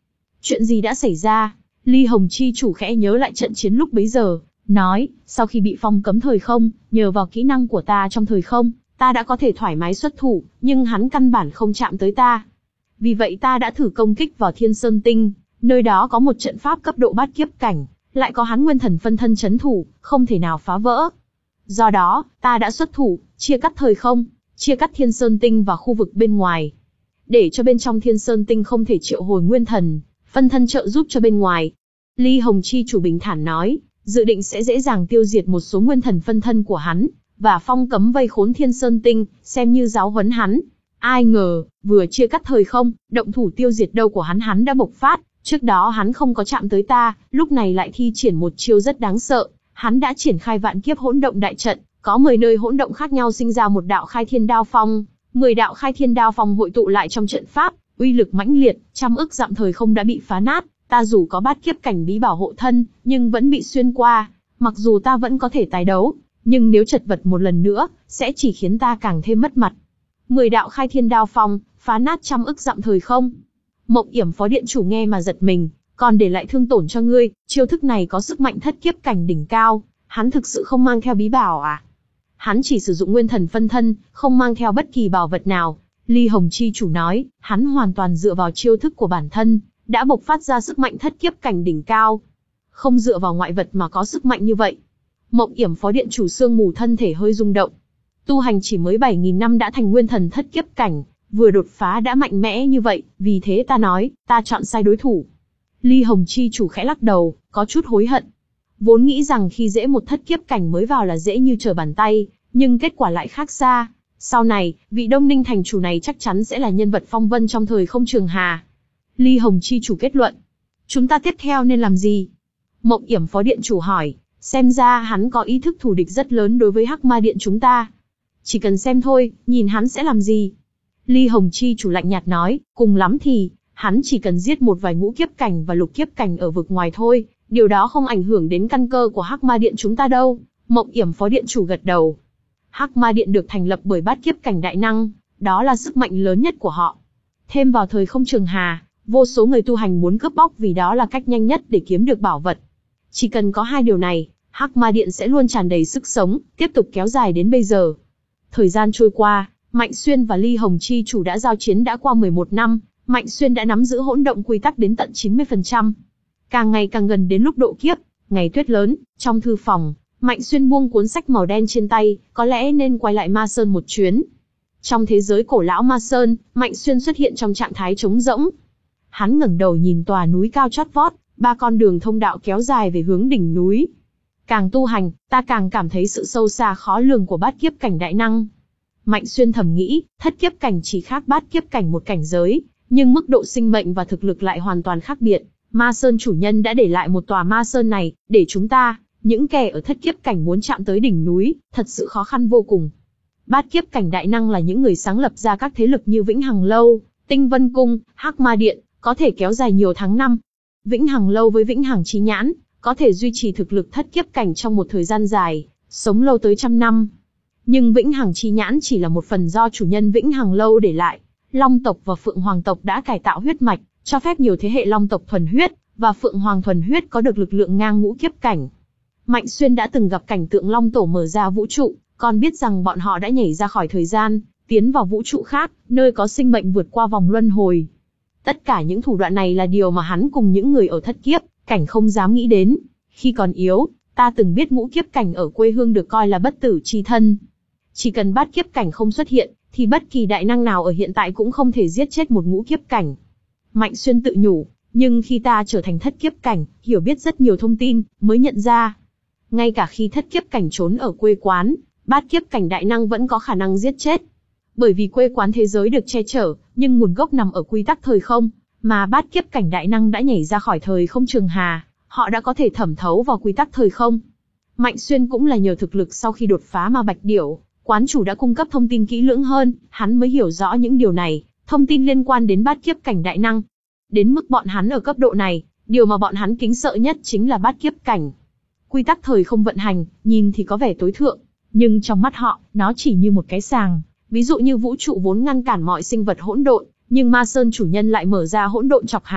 Chuyện gì đã xảy ra? Ly Hồng Chi chủ khẽ nhớ lại trận chiến lúc bấy giờ, nói, sau khi bị phong cấm thời không, nhờ vào kỹ năng của ta trong thời không, ta đã có thể thoải mái xuất thủ, nhưng hắn căn bản không chạm tới ta. Vì vậy ta đã thử công kích vào Thiên Sơn Tinh, nơi đó có một trận pháp cấp độ bát kiếp cảnh, lại có hắn nguyên thần phân thân chấn thủ, không thể nào phá vỡ. Do đó, ta đã xuất thủ, chia cắt thời không, chia cắt Thiên Sơn Tinh và khu vực bên ngoài. Để cho bên trong Thiên Sơn Tinh không thể triệu hồi nguyên thần, phân thân trợ giúp cho bên ngoài. Ly Hồng Chi chủ bình thản nói, dự định sẽ dễ dàng tiêu diệt một số nguyên thần phân thân của hắn, và phong cấm vây khốn Thiên Sơn Tinh, xem như giáo huấn hắn. Ai ngờ, vừa chia cắt thời không, động thủ tiêu diệt đâu của hắn hắn đã bộc phát, trước đó hắn không có chạm tới ta, lúc này lại thi triển một chiêu rất đáng sợ, hắn đã triển khai vạn kiếp hỗn động đại trận, có mười nơi hỗn động khác nhau sinh ra một đạo khai thiên đao phong, mười đạo khai thiên đao phong hội tụ lại trong trận pháp, uy lực mãnh liệt, trăm ức dặm thời không đã bị phá nát, ta dù có bát kiếp cảnh bí bảo hộ thân, nhưng vẫn bị xuyên qua, mặc dù ta vẫn có thể tái đấu, nhưng nếu chật vật một lần nữa, sẽ chỉ khiến ta càng thêm mất mặt. Mười đạo khai thiên đao phong, phá nát trăm ức dặm thời không. Mộng Yểm phó điện chủ nghe mà giật mình, còn để lại thương tổn cho ngươi, chiêu thức này có sức mạnh thất kiếp cảnh đỉnh cao, hắn thực sự không mang theo bí bảo à? Hắn chỉ sử dụng nguyên thần phân thân, không mang theo bất kỳ bảo vật nào. Ly Hồng Chi chủ nói, hắn hoàn toàn dựa vào chiêu thức của bản thân, đã bộc phát ra sức mạnh thất kiếp cảnh đỉnh cao. Không dựa vào ngoại vật mà có sức mạnh như vậy. Mộng Yểm phó điện chủ sương mù thân thể hơi rung động. Tu hành chỉ mới bảy nghìn năm đã thành nguyên thần thất kiếp cảnh, vừa đột phá đã mạnh mẽ như vậy, vì thế ta nói, ta chọn sai đối thủ. Ly Hồng Chi chủ khẽ lắc đầu, có chút hối hận. Vốn nghĩ rằng khi dễ một thất kiếp cảnh mới vào là dễ như trở bàn tay, nhưng kết quả lại khác xa. Sau này, vị Đông Ninh thành chủ này chắc chắn sẽ là nhân vật phong vân trong thời không trường hà. Ly Hồng Chi chủ kết luận. Chúng ta tiếp theo nên làm gì? Mộng Yểm phó điện chủ hỏi, xem ra hắn có ý thức thù địch rất lớn đối với Hắc Ma Điện chúng ta. Chỉ cần xem thôi, nhìn hắn sẽ làm gì? Ly Hồng Chi chủ lạnh nhạt nói, cùng lắm thì, hắn chỉ cần giết một vài ngũ kiếp cảnh và lục kiếp cảnh ở vực ngoài thôi, điều đó không ảnh hưởng đến căn cơ của Hắc Ma Điện chúng ta đâu. Mộng Yểm phó điện chủ gật đầu. Hắc Ma Điện được thành lập bởi bát kiếp cảnh đại năng, đó là sức mạnh lớn nhất của họ. Thêm vào thời không trường hà, vô số người tu hành muốn cướp bóc vì đó là cách nhanh nhất để kiếm được bảo vật. Chỉ cần có hai điều này, Hắc Ma Điện sẽ luôn tràn đầy sức sống, tiếp tục kéo dài đến bây giờ. Thời gian trôi qua, Mạnh Xuyên và Ly Hồng Chi chủ đã giao chiến đã qua mười một năm, Mạnh Xuyên đã nắm giữ hỗn động quy tắc đến tận chín mươi phần trăm. Càng ngày càng gần đến lúc độ kiếp, ngày tuyết lớn, trong thư phòng, Mạnh Xuyên buông cuốn sách màu đen trên tay, có lẽ nên quay lại Ma Sơn một chuyến. Trong thế giới cổ lão Ma Sơn, Mạnh Xuyên xuất hiện trong trạng thái trống rỗng. Hắn ngẩng đầu nhìn tòa núi cao chót vót, ba con đường thông đạo kéo dài về hướng đỉnh núi. Càng tu hành, ta càng cảm thấy sự sâu xa khó lường của bát kiếp cảnh đại năng. Mạnh Xuyên thầm nghĩ, thất kiếp cảnh chỉ khác bát kiếp cảnh một cảnh giới, nhưng mức độ sinh mệnh và thực lực lại hoàn toàn khác biệt. Ma Sơn chủ nhân đã để lại một tòa Ma Sơn này, để chúng ta, những kẻ ở thất kiếp cảnh muốn chạm tới đỉnh núi, thật sự khó khăn vô cùng. Bát kiếp cảnh đại năng là những người sáng lập ra các thế lực như Vĩnh Hằng Lâu, Tinh Vân Cung, Hắc Ma Điện, có thể kéo dài nhiều tháng năm. Vĩnh Hằng Lâu với Vĩnh Hằng Chi Nhãn, có thể duy trì thực lực thất kiếp cảnh trong một thời gian dài, sống lâu tới trăm năm. Nhưng Vĩnh Hằng Chi Nhãn chỉ là một phần do chủ nhân Vĩnh Hằng Lâu để lại. Long tộc và Phượng Hoàng tộc đã cải tạo huyết mạch, cho phép nhiều thế hệ Long tộc thuần huyết và Phượng Hoàng thuần huyết có được lực lượng ngang ngũ kiếp cảnh. Mạnh Xuyên đã từng gặp cảnh tượng Long tổ mở ra vũ trụ, còn biết rằng bọn họ đã nhảy ra khỏi thời gian, tiến vào vũ trụ khác, nơi có sinh mệnh vượt qua vòng luân hồi. Tất cả những thủ đoạn này là điều mà hắn cùng những người ở thất kiếp cảnh không dám nghĩ đến. Khi còn yếu, ta từng biết ngũ kiếp cảnh ở quê hương được coi là bất tử chi thân. Chỉ cần bát kiếp cảnh không xuất hiện, thì bất kỳ đại năng nào ở hiện tại cũng không thể giết chết một ngũ kiếp cảnh. Mạnh Xuyên tự nhủ, nhưng khi ta trở thành thất kiếp cảnh, hiểu biết rất nhiều thông tin, mới nhận ra. Ngay cả khi thất kiếp cảnh trốn ở quê quán, bát kiếp cảnh đại năng vẫn có khả năng giết chết. Bởi vì quê quán thế giới được che chở, nhưng nguồn gốc nằm ở quy tắc thời không, mà bát kiếp cảnh đại năng đã nhảy ra khỏi thời không trường hà, họ đã có thể thẩm thấu vào quy tắc thời không. Mạnh Xuyên cũng là nhờ thực lực sau khi đột phá mà Bạch Điểu, quán chủ đã cung cấp thông tin kỹ lưỡng hơn, hắn mới hiểu rõ những điều này, thông tin liên quan đến bát kiếp cảnh đại năng. Đến mức bọn hắn ở cấp độ này, điều mà bọn hắn kính sợ nhất chính là bát kiếp cảnh. Quy tắc thời không vận hành, nhìn thì có vẻ tối thượng, nhưng trong mắt họ, nó chỉ như một cái sàng. Ví dụ như vũ trụ vốn ngăn cản mọi sinh vật hỗn độn, nhưng Ma Sơn chủ nhân lại mở ra hỗn độn chọc hà,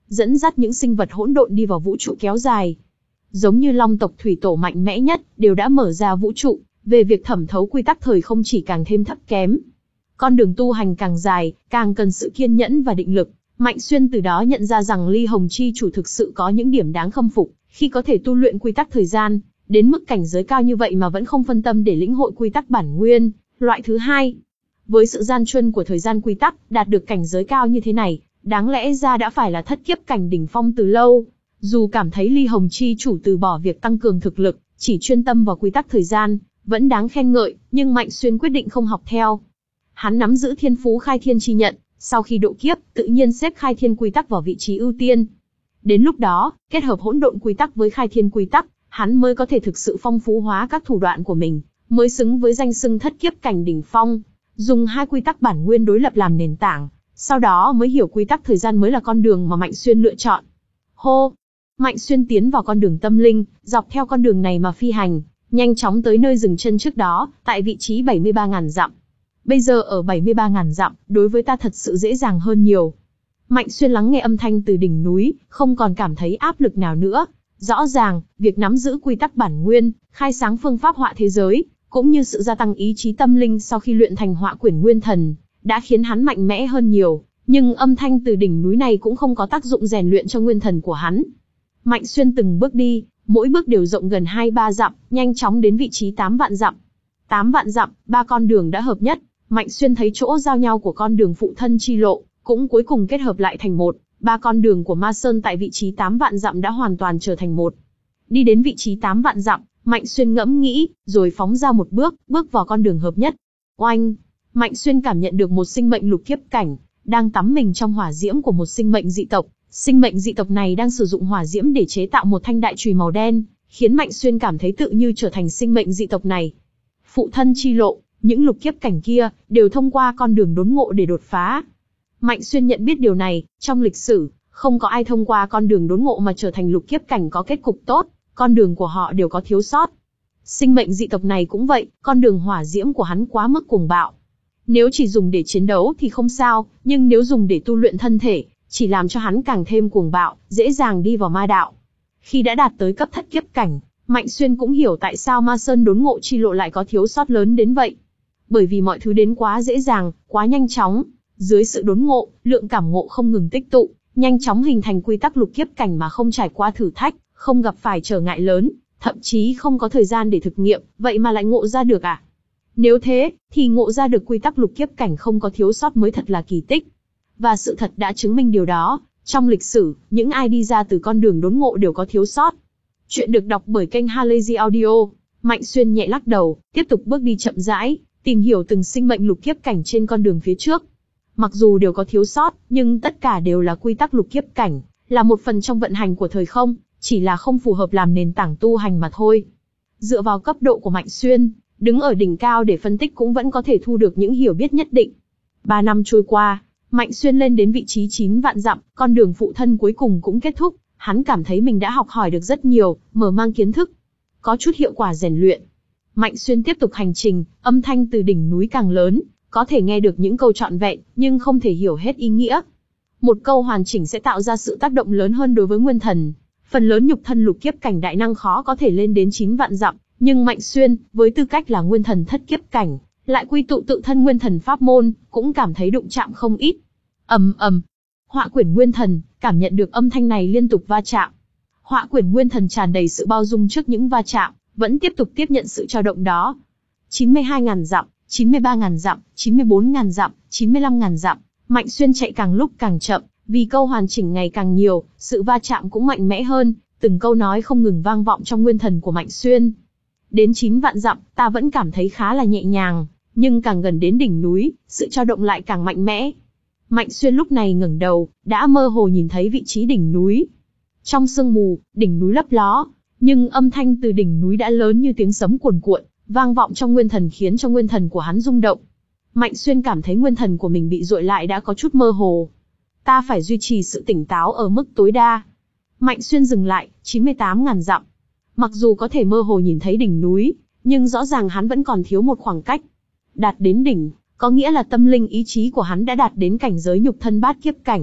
dẫn dắt những sinh vật hỗn độn đi vào vũ trụ kéo dài. Giống như Long tộc thủy tổ mạnh mẽ nhất, đều đã mở ra vũ trụ, về việc thẩm thấu quy tắc thời không chỉ càng thêm thấp kém. Con đường tu hành càng dài, càng cần sự kiên nhẫn và định lực. Mạnh Xuyên từ đó nhận ra rằng Ly Hồng Chi chủ thực sự có những điểm đáng khâm phục, khi có thể tu luyện quy tắc thời gian, đến mức cảnh giới cao như vậy mà vẫn không phân tâm để lĩnh hội quy tắc bản nguyên, loại thứ hai. Với sự gian truân của thời gian quy tắc, đạt được cảnh giới cao như thế này, đáng lẽ ra đã phải là thất kiếp cảnh đỉnh phong từ lâu. Dù cảm thấy Ly Hồng Chi chủ từ bỏ việc tăng cường thực lực, chỉ chuyên tâm vào quy tắc thời gian, vẫn đáng khen ngợi, nhưng Mạnh Xuyên quyết định không học theo. Hắn nắm giữ thiên phú khai thiên chi nhận, sau khi độ kiếp, tự nhiên xếp khai thiên quy tắc vào vị trí ưu tiên. Đến lúc đó, kết hợp hỗn độn quy tắc với khai thiên quy tắc, hắn mới có thể thực sự phong phú hóa các thủ đoạn của mình, mới xứng với danh xưng thất kiếp cảnh đỉnh phong. Dùng hai quy tắc bản nguyên đối lập làm nền tảng, sau đó mới hiểu quy tắc thời gian mới là con đường mà Mạnh Xuyên lựa chọn. Hô! Mạnh Xuyên tiến vào con đường tâm linh, dọc theo con đường này mà phi hành, nhanh chóng tới nơi dừng chân trước đó, tại vị trí bảy mươi ba nghìn dặm. Bây giờ ở bảy mươi ba nghìn dặm, đối với ta thật sự dễ dàng hơn nhiều. Mạnh Xuyên lắng nghe âm thanh từ đỉnh núi, không còn cảm thấy áp lực nào nữa. Rõ ràng, việc nắm giữ quy tắc bản nguyên, khai sáng phương pháp họa thế giới, cũng như sự gia tăng ý chí tâm linh sau khi luyện thành họa quyển nguyên thần, đã khiến hắn mạnh mẽ hơn nhiều. Nhưng âm thanh từ đỉnh núi này cũng không có tác dụng rèn luyện cho nguyên thần của hắn. Mạnh Xuyên từng bước đi, mỗi bước đều rộng gần hai ba dặm, nhanh chóng đến vị trí tám vạn dặm. tám vạn dặm, ba con đường đã hợp nhất. Mạnh Xuyên thấy chỗ giao nhau của con đường phụ thân chi lộ, cũng cuối cùng kết hợp lại thành một. Ba con đường của Ma Sơn tại vị trí tám vạn dặm đã hoàn toàn trở thành một. Đi đến vị trí tám vạn dặm, Mạnh Xuyên ngẫm nghĩ, rồi phóng ra một bước, bước vào con đường hợp nhất. Oanh! Mạnh Xuyên cảm nhận được một sinh mệnh lục kiếp cảnh, đang tắm mình trong hỏa diễm của một sinh mệnh dị tộc. Sinh mệnh dị tộc này đang sử dụng hỏa diễm để chế tạo một thanh đại chùy màu đen, khiến Mạnh Xuyên cảm thấy tự như trở thành sinh mệnh dị tộc này. Phụ thân chi lộ, những lục kiếp cảnh kia, đều thông qua con đường đốn ngộ để đột phá. Mạnh Xuyên nhận biết điều này, trong lịch sử, không có ai thông qua con đường đốn ngộ mà trở thành lục kiếp cảnh có kết cục tốt, con đường của họ đều có thiếu sót. Sinh mệnh dị tộc này cũng vậy, con đường hỏa diễm của hắn quá mức cuồng bạo. Nếu chỉ dùng để chiến đấu thì không sao, nhưng nếu dùng để tu luyện thân thể, chỉ làm cho hắn càng thêm cuồng bạo, dễ dàng đi vào ma đạo. Khi đã đạt tới cấp thất kiếp cảnh, Mạnh Xuyên cũng hiểu tại sao Ma Sơn đốn ngộ chi lộ lại có thiếu sót lớn đến vậy. Bởi vì mọi thứ đến quá dễ dàng, quá nhanh chóng. Dưới sự đốn ngộ, lượng cảm ngộ không ngừng tích tụ, nhanh chóng hình thành quy tắc lục kiếp cảnh mà không trải qua thử thách, không gặp phải trở ngại lớn, thậm chí không có thời gian để thực nghiệm, vậy mà lại ngộ ra được à? Nếu thế, thì ngộ ra được quy tắc lục kiếp cảnh không có thiếu sót mới thật là kỳ tích. Và sự thật đã chứng minh điều đó, trong lịch sử, những ai đi ra từ con đường đốn ngộ đều có thiếu sót. Chuyện được đọc bởi kênh Halazy Audio. Mạnh Xuyên nhẹ lắc đầu, tiếp tục bước đi chậm rãi, tìm hiểu từng sinh mệnh lục kiếp cảnh trên con đường phía trước. Mặc dù đều có thiếu sót, nhưng tất cả đều là quy tắc lục kiếp cảnh, là một phần trong vận hành của thời không, chỉ là không phù hợp làm nền tảng tu hành mà thôi. Dựa vào cấp độ của Mạnh Xuyên, đứng ở đỉnh cao để phân tích cũng vẫn có thể thu được những hiểu biết nhất định. Ba năm trôi qua, Mạnh Xuyên lên đến vị trí chín vạn dặm, con đường phụ thân cuối cùng cũng kết thúc, hắn cảm thấy mình đã học hỏi được rất nhiều, mở mang kiến thức, có chút hiệu quả rèn luyện. Mạnh Xuyên tiếp tục hành trình, âm thanh từ đỉnh núi càng lớn, có thể nghe được những câu trọn vẹn, nhưng không thể hiểu hết ý nghĩa. Một câu hoàn chỉnh sẽ tạo ra sự tác động lớn hơn đối với nguyên thần. Phần lớn nhục thân lục kiếp cảnh đại năng khó có thể lên đến chín vạn dặm, nhưng Mạnh Xuyên, với tư cách là nguyên thần thất kiếp cảnh, lại quy tụ tự thân nguyên thần pháp môn, cũng cảm thấy đụng chạm không ít. Ầm ầm, họa quyển nguyên thần, cảm nhận được âm thanh này liên tục va chạm. Họa quyển nguyên thần tràn đầy sự bao dung trước những va chạm, vẫn tiếp tục tiếp nhận sự dao động đó. chín mươi hai nghìn dặm, chín mươi ba nghìn dặm, chín mươi bốn nghìn dặm, chín mươi lăm nghìn dặm, Mạnh Xuyên chạy càng lúc càng chậm, vì câu hoàn chỉnh ngày càng nhiều, sự va chạm cũng mạnh mẽ hơn, từng câu nói không ngừng vang vọng trong nguyên thần của Mạnh Xuyên. Đến chín vạn dặm, ta vẫn cảm thấy khá là nhẹ nhàng, nhưng càng gần đến đỉnh núi, sự dao động lại càng mạnh mẽ. Mạnh Xuyên lúc này ngẩng đầu, đã mơ hồ nhìn thấy vị trí đỉnh núi. Trong sương mù, đỉnh núi lấp ló, nhưng âm thanh từ đỉnh núi đã lớn như tiếng sấm cuồn cuộn, vang vọng trong nguyên thần khiến cho nguyên thần của hắn rung động. Mạnh Xuyên cảm thấy nguyên thần của mình bị dội lại đã có chút mơ hồ. Ta phải duy trì sự tỉnh táo ở mức tối đa. Mạnh Xuyên dừng lại, chín mươi tám nghìn dặm. Mặc dù có thể mơ hồ nhìn thấy đỉnh núi, nhưng rõ ràng hắn vẫn còn thiếu một khoảng cách. Đạt đến đỉnh, có nghĩa là tâm linh ý chí của hắn đã đạt đến cảnh giới nhục thân bát kiếp cảnh,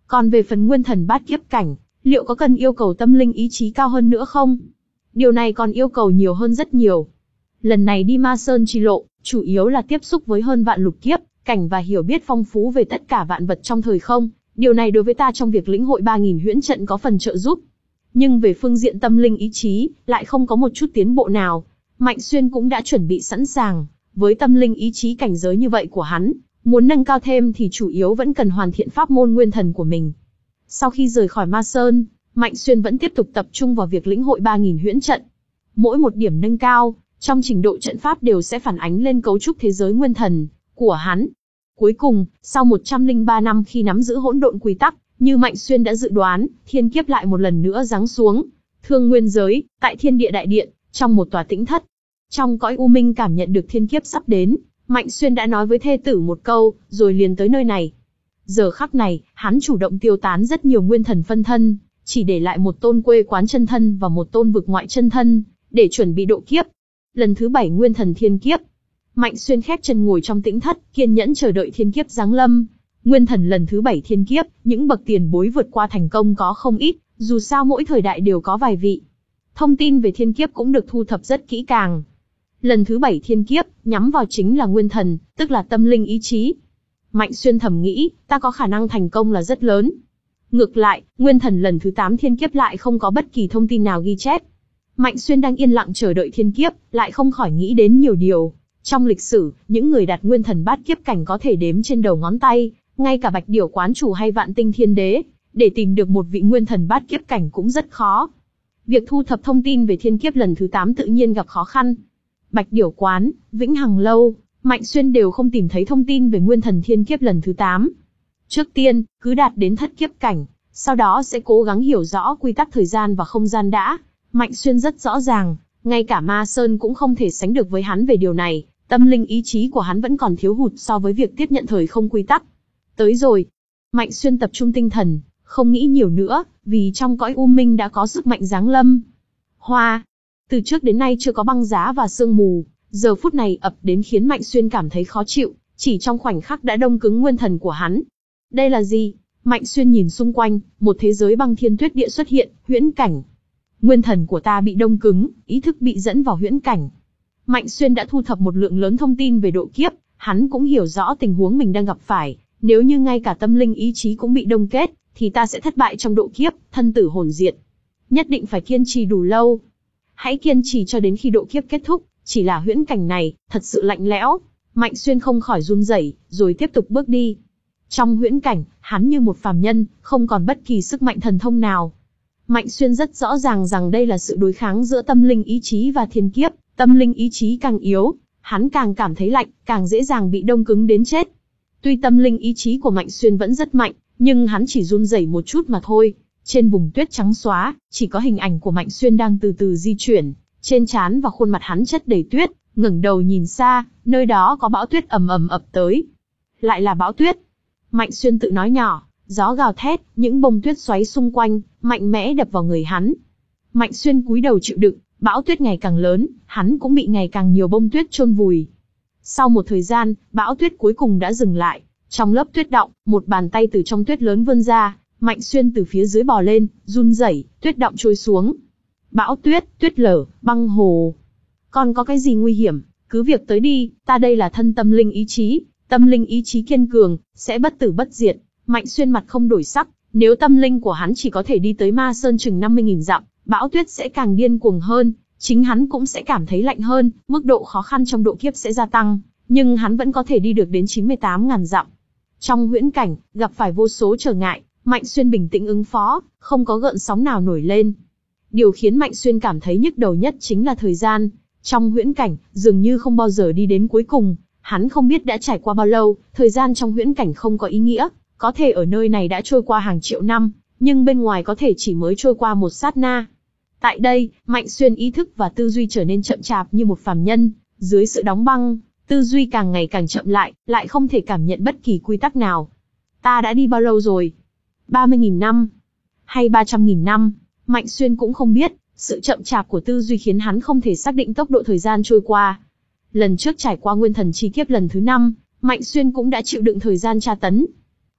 Còn về phần nguyên thần bát kiếp cảnh, liệu có cần yêu cầu tâm linh ý chí cao hơn nữa không? Điều này còn yêu cầu nhiều hơn rất nhiều. Lần này đi Ma Sơn chi lộ, chủ yếu là tiếp xúc với hơn vạn lục kiếp cảnh và hiểu biết phong phú về tất cả vạn vật trong thời không. Điều này đối với ta trong việc lĩnh hội ba nghìn huyễn trận có phần trợ giúp. Nhưng về phương diện tâm linh ý chí, lại không có một chút tiến bộ nào. Mạnh Xuyên cũng đã chuẩn bị sẵn sàng. Với tâm linh ý chí cảnh giới như vậy của hắn, muốn nâng cao thêm thì chủ yếu vẫn cần hoàn thiện pháp môn nguyên thần của mình. Sau khi rời khỏi Ma Sơn, Mạnh Xuyên vẫn tiếp tục tập trung vào việc lĩnh hội ba nghìn huyễn trận. Mỗi một điểm nâng cao, trong trình độ trận pháp đều sẽ phản ánh lên cấu trúc thế giới nguyên thần của hắn. Cuối cùng, sau một trăm lẻ ba năm khi nắm giữ hỗn độn quy tắc, như Mạnh Xuyên đã dự đoán, thiên kiếp lại một lần nữa giáng xuống. Thương nguyên giới, tại thiên địa đại điện, trong một tòa tĩnh thất. Trong cõi u minh cảm nhận được thiên kiếp sắp đến, Mạnh Xuyên đã nói với thê tử một câu, rồi liền tới nơi này. Giờ khắc này, hắn chủ động tiêu tán rất nhiều nguyên thần phân thân, chỉ để lại một tôn quê quán chân thân và một tôn vực ngoại chân thân, để chuẩn bị độ kiếp. Lần thứ bảy nguyên thần thiên kiếp. Mạnh Xuyên khép chân ngồi trong tĩnh thất, kiên nhẫn chờ đợi thiên kiếp giáng lâm. Nguyên thần lần thứ bảy thiên kiếp, những bậc tiền bối vượt qua thành công có không ít, dù sao mỗi thời đại đều có vài vị. Thông tin về thiên kiếp cũng được thu thập rất kỹ càng. Lần thứ bảy thiên kiếp, nhắm vào chính là nguyên thần, tức là tâm linh ý chí. Mạnh Xuyên thầm nghĩ, ta có khả năng thành công là rất lớn. Ngược lại, nguyên thần lần thứ tám thiên kiếp lại không có bất kỳ thông tin nào ghi chép. Mạnh Xuyên đang yên lặng chờ đợi thiên kiếp, lại không khỏi nghĩ đến nhiều điều. Trong lịch sử, những người đạt nguyên thần bát kiếp cảnh có thể đếm trên đầu ngón tay, ngay cả Bạch Điểu quán chủ hay Vạn Tinh Thiên Đế, để tìm được một vị nguyên thần bát kiếp cảnh cũng rất khó. Việc thu thập thông tin về thiên kiếp lần thứ tám tự nhiên gặp khó khăn. Bạch Điểu quán, Vĩnh Hằng lâu, Mạnh Xuyên đều không tìm thấy thông tin về nguyên thần thiên kiếp lần thứ tám. Trước tiên, cứ đạt đến thất kiếp cảnh, sau đó sẽ cố gắng hiểu rõ quy tắc thời gian và không gian đã. Mạnh Xuyên rất rõ ràng, ngay cả Ma Sơn cũng không thể sánh được với hắn về điều này, tâm linh ý chí của hắn vẫn còn thiếu hụt so với việc tiếp nhận thời không quy tắc. Tới rồi. Mạnh Xuyên tập trung tinh thần, không nghĩ nhiều nữa, vì trong cõi u minh đã có sức mạnh giáng lâm. Hoa. Từ trước đến nay chưa có băng giá và sương mù, giờ phút này ập đến khiến Mạnh Xuyên cảm thấy khó chịu, chỉ trong khoảnh khắc đã đông cứng nguyên thần của hắn. Đây là gì? Mạnh Xuyên nhìn xung quanh, một thế giới băng thiên tuyết địa xuất hiện, huyễn cảnh. Nguyên thần của ta bị đông cứng, ý thức bị dẫn vào huyễn cảnh. Mạnh Xuyên đã thu thập một lượng lớn thông tin về độ kiếp, hắn cũng hiểu rõ tình huống mình đang gặp phải. Nếu như ngay cả tâm linh ý chí cũng bị đông kết, thì ta sẽ thất bại trong độ kiếp, thân tử hồn diệt. Nhất định phải kiên trì đủ lâu. Hãy kiên trì cho đến khi độ kiếp kết thúc, chỉ là huyễn cảnh này, thật sự lạnh lẽo. Mạnh Xuyên không khỏi run rẩy, rồi tiếp tục bước đi. Trong huyễn cảnh, hắn như một phàm nhân, không còn bất kỳ sức mạnh thần thông nào. Mạnh Xuyên rất rõ ràng rằng đây là sự đối kháng giữa tâm linh ý chí và thiên kiếp. Tâm linh ý chí càng yếu, hắn càng cảm thấy lạnh, càng dễ dàng bị đông cứng đến chết. Tuy tâm linh ý chí của Mạnh Xuyên vẫn rất mạnh, nhưng hắn chỉ run rẩy một chút mà thôi. Trên vùng tuyết trắng xóa, chỉ có hình ảnh của Mạnh Xuyên đang từ từ di chuyển. Trên trán và khuôn mặt hắn chất đầy tuyết, ngẩng đầu nhìn xa, nơi đó có bão tuyết ầm ầm ập tới. Lại là bão tuyết. Mạnh Xuyên tự nói nhỏ, gió gào thét, những bông tuyết xoáy xung quanh, mạnh mẽ đập vào người hắn. Mạnh Xuyên cúi đầu chịu đựng, bão tuyết ngày càng lớn, hắn cũng bị ngày càng nhiều bông tuyết chôn vùi. Sau một thời gian, bão tuyết cuối cùng đã dừng lại. Trong lớp tuyết đọng, một bàn tay từ trong tuyết lớn vươn ra, Mạnh Xuyên từ phía dưới bò lên, run rẩy, tuyết đọng trôi xuống. Bão tuyết, tuyết lở, băng hồ. Còn có cái gì nguy hiểm, cứ việc tới đi, ta đây là thân tâm linh ý chí, tâm linh ý chí kiên cường, sẽ bất tử bất diệt. Mạnh Xuyên mặt không đổi sắc, nếu tâm linh của hắn chỉ có thể đi tới Ma Sơn chừng năm mươi nghìn dặm, bão tuyết sẽ càng điên cuồng hơn, chính hắn cũng sẽ cảm thấy lạnh hơn, mức độ khó khăn trong độ kiếp sẽ gia tăng, nhưng hắn vẫn có thể đi được đến chín mươi tám nghìn dặm. Trong huyễn cảnh, gặp phải vô số trở ngại, Mạnh Xuyên bình tĩnh ứng phó, không có gợn sóng nào nổi lên. Điều khiến Mạnh Xuyên cảm thấy nhức đầu nhất chính là thời gian. Trong huyễn cảnh, dường như không bao giờ đi đến cuối cùng, hắn không biết đã trải qua bao lâu, thời gian trong huyễn cảnh không có ý nghĩa, có thể ở nơi này đã trôi qua hàng triệu năm, nhưng bên ngoài có thể chỉ mới trôi qua một sát na. Tại đây, Mạnh Xuyên ý thức và tư duy trở nên chậm chạp như một phàm nhân, dưới sự đóng băng, tư duy càng ngày càng chậm lại, lại không thể cảm nhận bất kỳ quy tắc nào. Ta đã đi bao lâu rồi? ba mươi nghìn năm? Hay ba trăm nghìn năm? Mạnh Xuyên cũng không biết, sự chậm chạp của tư duy khiến hắn không thể xác định tốc độ thời gian trôi qua. Lần trước trải qua nguyên thần chi kiếp lần thứ năm, Mạnh Xuyên cũng đã chịu đựng thời gian tra tấn.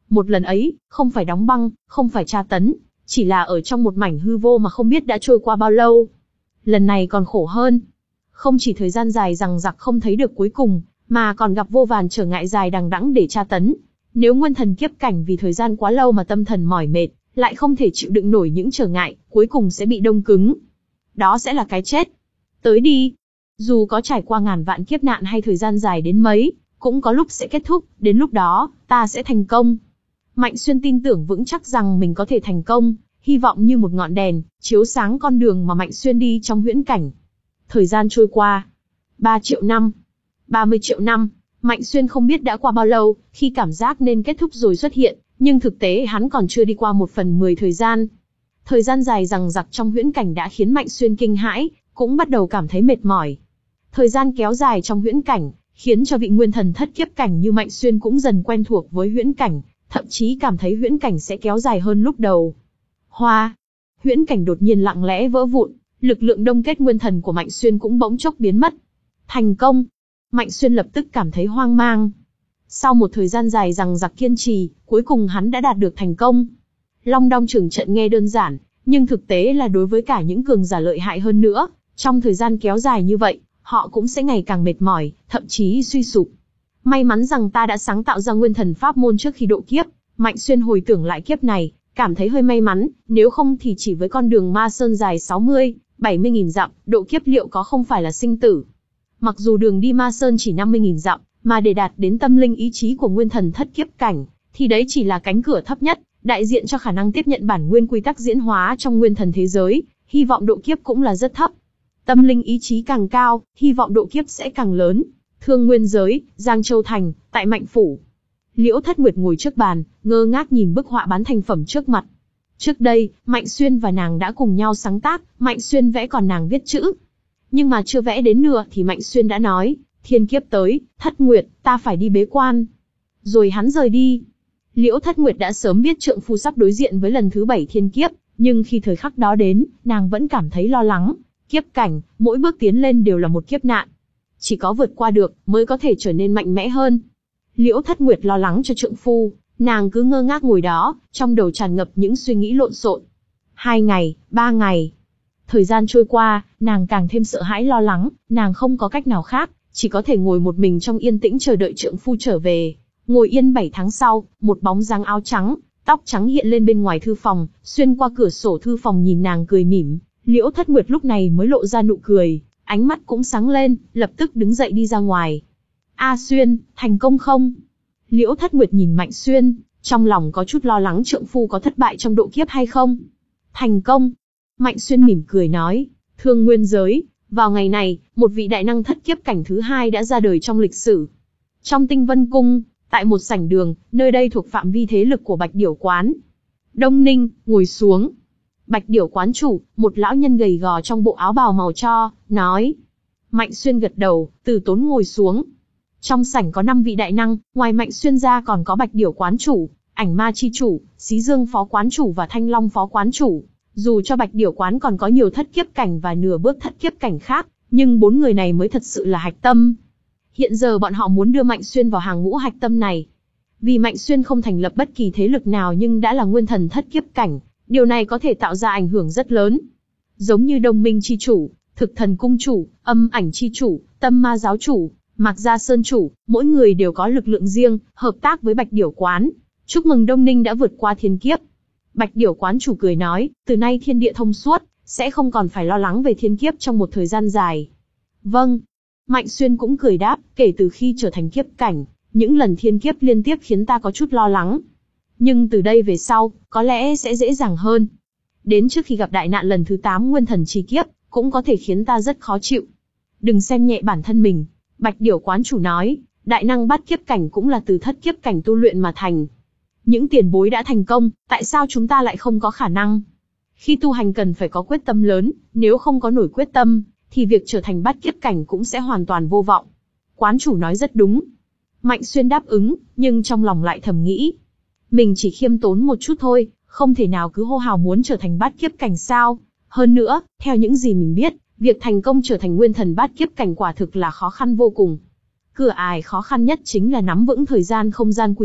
Một lần ấy, không phải đóng băng, không phải tra tấn, chỉ là ở trong một mảnh hư vô mà không biết đã trôi qua bao lâu. Lần này còn khổ hơn. Không chỉ thời gian dài rằng giặc không thấy được cuối cùng, mà còn gặp vô vàn trở ngại dài đằng đẵng để tra tấn. Nếu nguyên thần kiếp cảnh vì thời gian quá lâu mà tâm thần mỏi mệt, lại không thể chịu đựng nổi những trở ngại, cuối cùng sẽ bị đông cứng. Đó sẽ là cái chết. Tới đi. Dù có trải qua ngàn vạn kiếp nạn hay thời gian dài đến mấy, cũng có lúc sẽ kết thúc, đến lúc đó, ta sẽ thành công. Mạnh Xuyên tin tưởng vững chắc rằng mình có thể thành công, hy vọng như một ngọn đèn, chiếu sáng con đường mà Mạnh Xuyên đi trong huyễn cảnh. Thời gian trôi qua. ba triệu năm. ba mươi triệu năm. Mạnh Xuyên không biết đã qua bao lâu, khi cảm giác nên kết thúc rồi xuất hiện, nhưng thực tế hắn còn chưa đi qua một phần mười thời gian. Thời gian dài dằng dặc trong huyễn cảnh đã khiến Mạnh Xuyên kinh hãi, cũng bắt đầu cảm thấy mệt mỏi. Thời gian kéo dài trong huyễn cảnh, khiến cho vị nguyên thần thất kiếp cảnh như Mạnh Xuyên cũng dần quen thuộc với huyễn cảnh, thậm chí cảm thấy huyễn cảnh sẽ kéo dài hơn lúc đầu. Hoa! Huyễn cảnh đột nhiên lặng lẽ vỡ vụn, lực lượng đông kết nguyên thần của Mạnh Xuyên cũng bỗng chốc biến mất. Thành công! Mạnh Xuyên lập tức cảm thấy hoang mang. Sau một thời gian dài dằng dặc kiên trì, cuối cùng hắn đã đạt được thành công. Long Đong trưởng trận nghe đơn giản, nhưng thực tế là đối với cả những cường giả lợi hại hơn nữa, trong thời gian kéo dài như vậy, họ cũng sẽ ngày càng mệt mỏi, thậm chí suy sụp. May mắn rằng ta đã sáng tạo ra nguyên thần pháp môn trước khi độ kiếp. Mạnh Xuyên hồi tưởng lại kiếp này, cảm thấy hơi may mắn, nếu không thì chỉ với con đường ma sơn dài sáu mươi, bảy mươi nghìn dặm, độ kiếp liệu có không phải là sinh tử. Mặc dù đường đi ma sơn chỉ năm mươi nghìn dặm, mà để đạt đến tâm linh ý chí của nguyên thần thất kiếp cảnh, thì đấy chỉ là cánh cửa thấp nhất, đại diện cho khả năng tiếp nhận bản nguyên quy tắc diễn hóa trong nguyên thần thế giới, hy vọng độ kiếp cũng là rất thấp. Tâm linh ý chí càng cao, hy vọng độ kiếp sẽ càng lớn. Thương Nguyên giới, Giang Châu Thành, tại Mạnh Phủ. Liễu Thất Nguyệt ngồi trước bàn, ngơ ngác nhìn bức họa bán thành phẩm trước mặt. Trước đây, Mạnh Xuyên và nàng đã cùng nhau sáng tác, Mạnh Xuyên vẽ còn nàng viết chữ. Nhưng mà chưa vẽ đến nửa thì Mạnh Xuyên đã nói, thiên kiếp tới, Thất Nguyệt, ta phải đi bế quan. Rồi hắn rời đi. Liễu Thất Nguyệt đã sớm biết trượng phu sắp đối diện với lần thứ bảy thiên kiếp, nhưng khi thời khắc đó đến, nàng vẫn cảm thấy lo lắng. Kiếp cảnh, mỗi bước tiến lên đều là một kiếp nạn. Chỉ có vượt qua được, mới có thể trở nên mạnh mẽ hơn. Liễu Thất Nguyệt lo lắng cho trượng phu, nàng cứ ngơ ngác ngồi đó, trong đầu tràn ngập những suy nghĩ lộn xộn. Hai ngày, ba ngày. Thời gian trôi qua, nàng càng thêm sợ hãi lo lắng, nàng không có cách nào khác, chỉ có thể ngồi một mình trong yên tĩnh chờ đợi trượng phu trở về. Ngồi yên bảy tháng sau, một bóng dáng áo trắng, tóc trắng hiện lên bên ngoài thư phòng, xuyên qua cửa sổ thư phòng nhìn nàng cười mỉm. Liễu Thất Nguyệt lúc này mới lộ ra nụ cười, ánh mắt cũng sáng lên, lập tức đứng dậy đi ra ngoài. A Xuyên, thành công không? Liễu Thất Nguyệt nhìn Mạnh Xuyên, trong lòng có chút lo lắng trượng phu có thất bại trong độ kiếp hay không. Thành công. Mạnh Xuyên mỉm cười nói, Thương Nguyên giới, vào ngày này, một vị đại năng thất kiếp cảnh thứ hai đã ra đời trong lịch sử. Trong Tinh Vân Cung, tại một sảnh đường, nơi đây thuộc phạm vi thế lực của Bạch Điểu Quán. Đông Ninh, ngồi xuống. Bạch Điểu Quán chủ, một lão nhân gầy gò trong bộ áo bào màu tro, nói. Mạnh Xuyên gật đầu, Từ Tốn ngồi xuống. Trong sảnh có năm vị đại năng, ngoài Mạnh Xuyên ra còn có Bạch Điểu Quán chủ, Ảnh Ma chi chủ, Xí Dương phó quán chủ và Thanh Long phó quán chủ. Dù cho Bạch Điểu Quán còn có nhiều thất kiếp cảnh và nửa bước thất kiếp cảnh khác, nhưng bốn người này mới thật sự là hạch tâm. Hiện giờ bọn họ muốn đưa Mạnh Xuyên vào hàng ngũ hạch tâm này. Vì Mạnh Xuyên không thành lập bất kỳ thế lực nào nhưng đã là nguyên thần thất kiếp cảnh, điều này có thể tạo ra ảnh hưởng rất lớn. Giống như Đông Minh chi chủ, Thực Thần cung chủ, Âm Ảnh chi chủ, Tâm Ma giáo chủ, Mạc Gia Sơn chủ, mỗi người đều có lực lượng riêng, hợp tác với Bạch Điểu Quán. Chúc mừng Đông Ninh đã vượt qua thiên kiếp. Bạch Điểu Quán chủ cười nói, từ nay thiên địa thông suốt, sẽ không còn phải lo lắng về thiên kiếp trong một thời gian dài. Vâng. Mạnh Xuyên cũng cười đáp, kể từ khi trở thành kiếp cảnh, những lần thiên kiếp liên tiếp khiến ta có chút lo lắng. Nhưng từ đây về sau, có lẽ sẽ dễ dàng hơn. Đến trước khi gặp đại nạn lần thứ tám nguyên thần chi kiếp, cũng có thể khiến ta rất khó chịu. Đừng xem nhẹ bản thân mình. Bạch Điểu Quán chủ nói, đại năng bát kiếp cảnh cũng là từ thất kiếp cảnh tu luyện mà thành. Những tiền bối đã thành công, tại sao chúng ta lại không có khả năng? Khi tu hành cần phải có quyết tâm lớn, nếu không có nổi quyết tâm, thì việc trở thành bát kiếp cảnh cũng sẽ hoàn toàn vô vọng. Quán chủ nói rất đúng. Mạnh Xuyên đáp ứng, nhưng trong lòng lại thầm nghĩ. Mình chỉ khiêm tốn một chút thôi, không thể nào cứ hô hào muốn trở thành bát kiếp cảnh sao. Hơn nữa, theo những gì mình biết, việc thành công trở thành nguyên thần bát kiếp cảnh quả thực là khó khăn vô cùng. Cửa ải khó khăn nhất chính là nắm vững thời gian không gian quy tắc,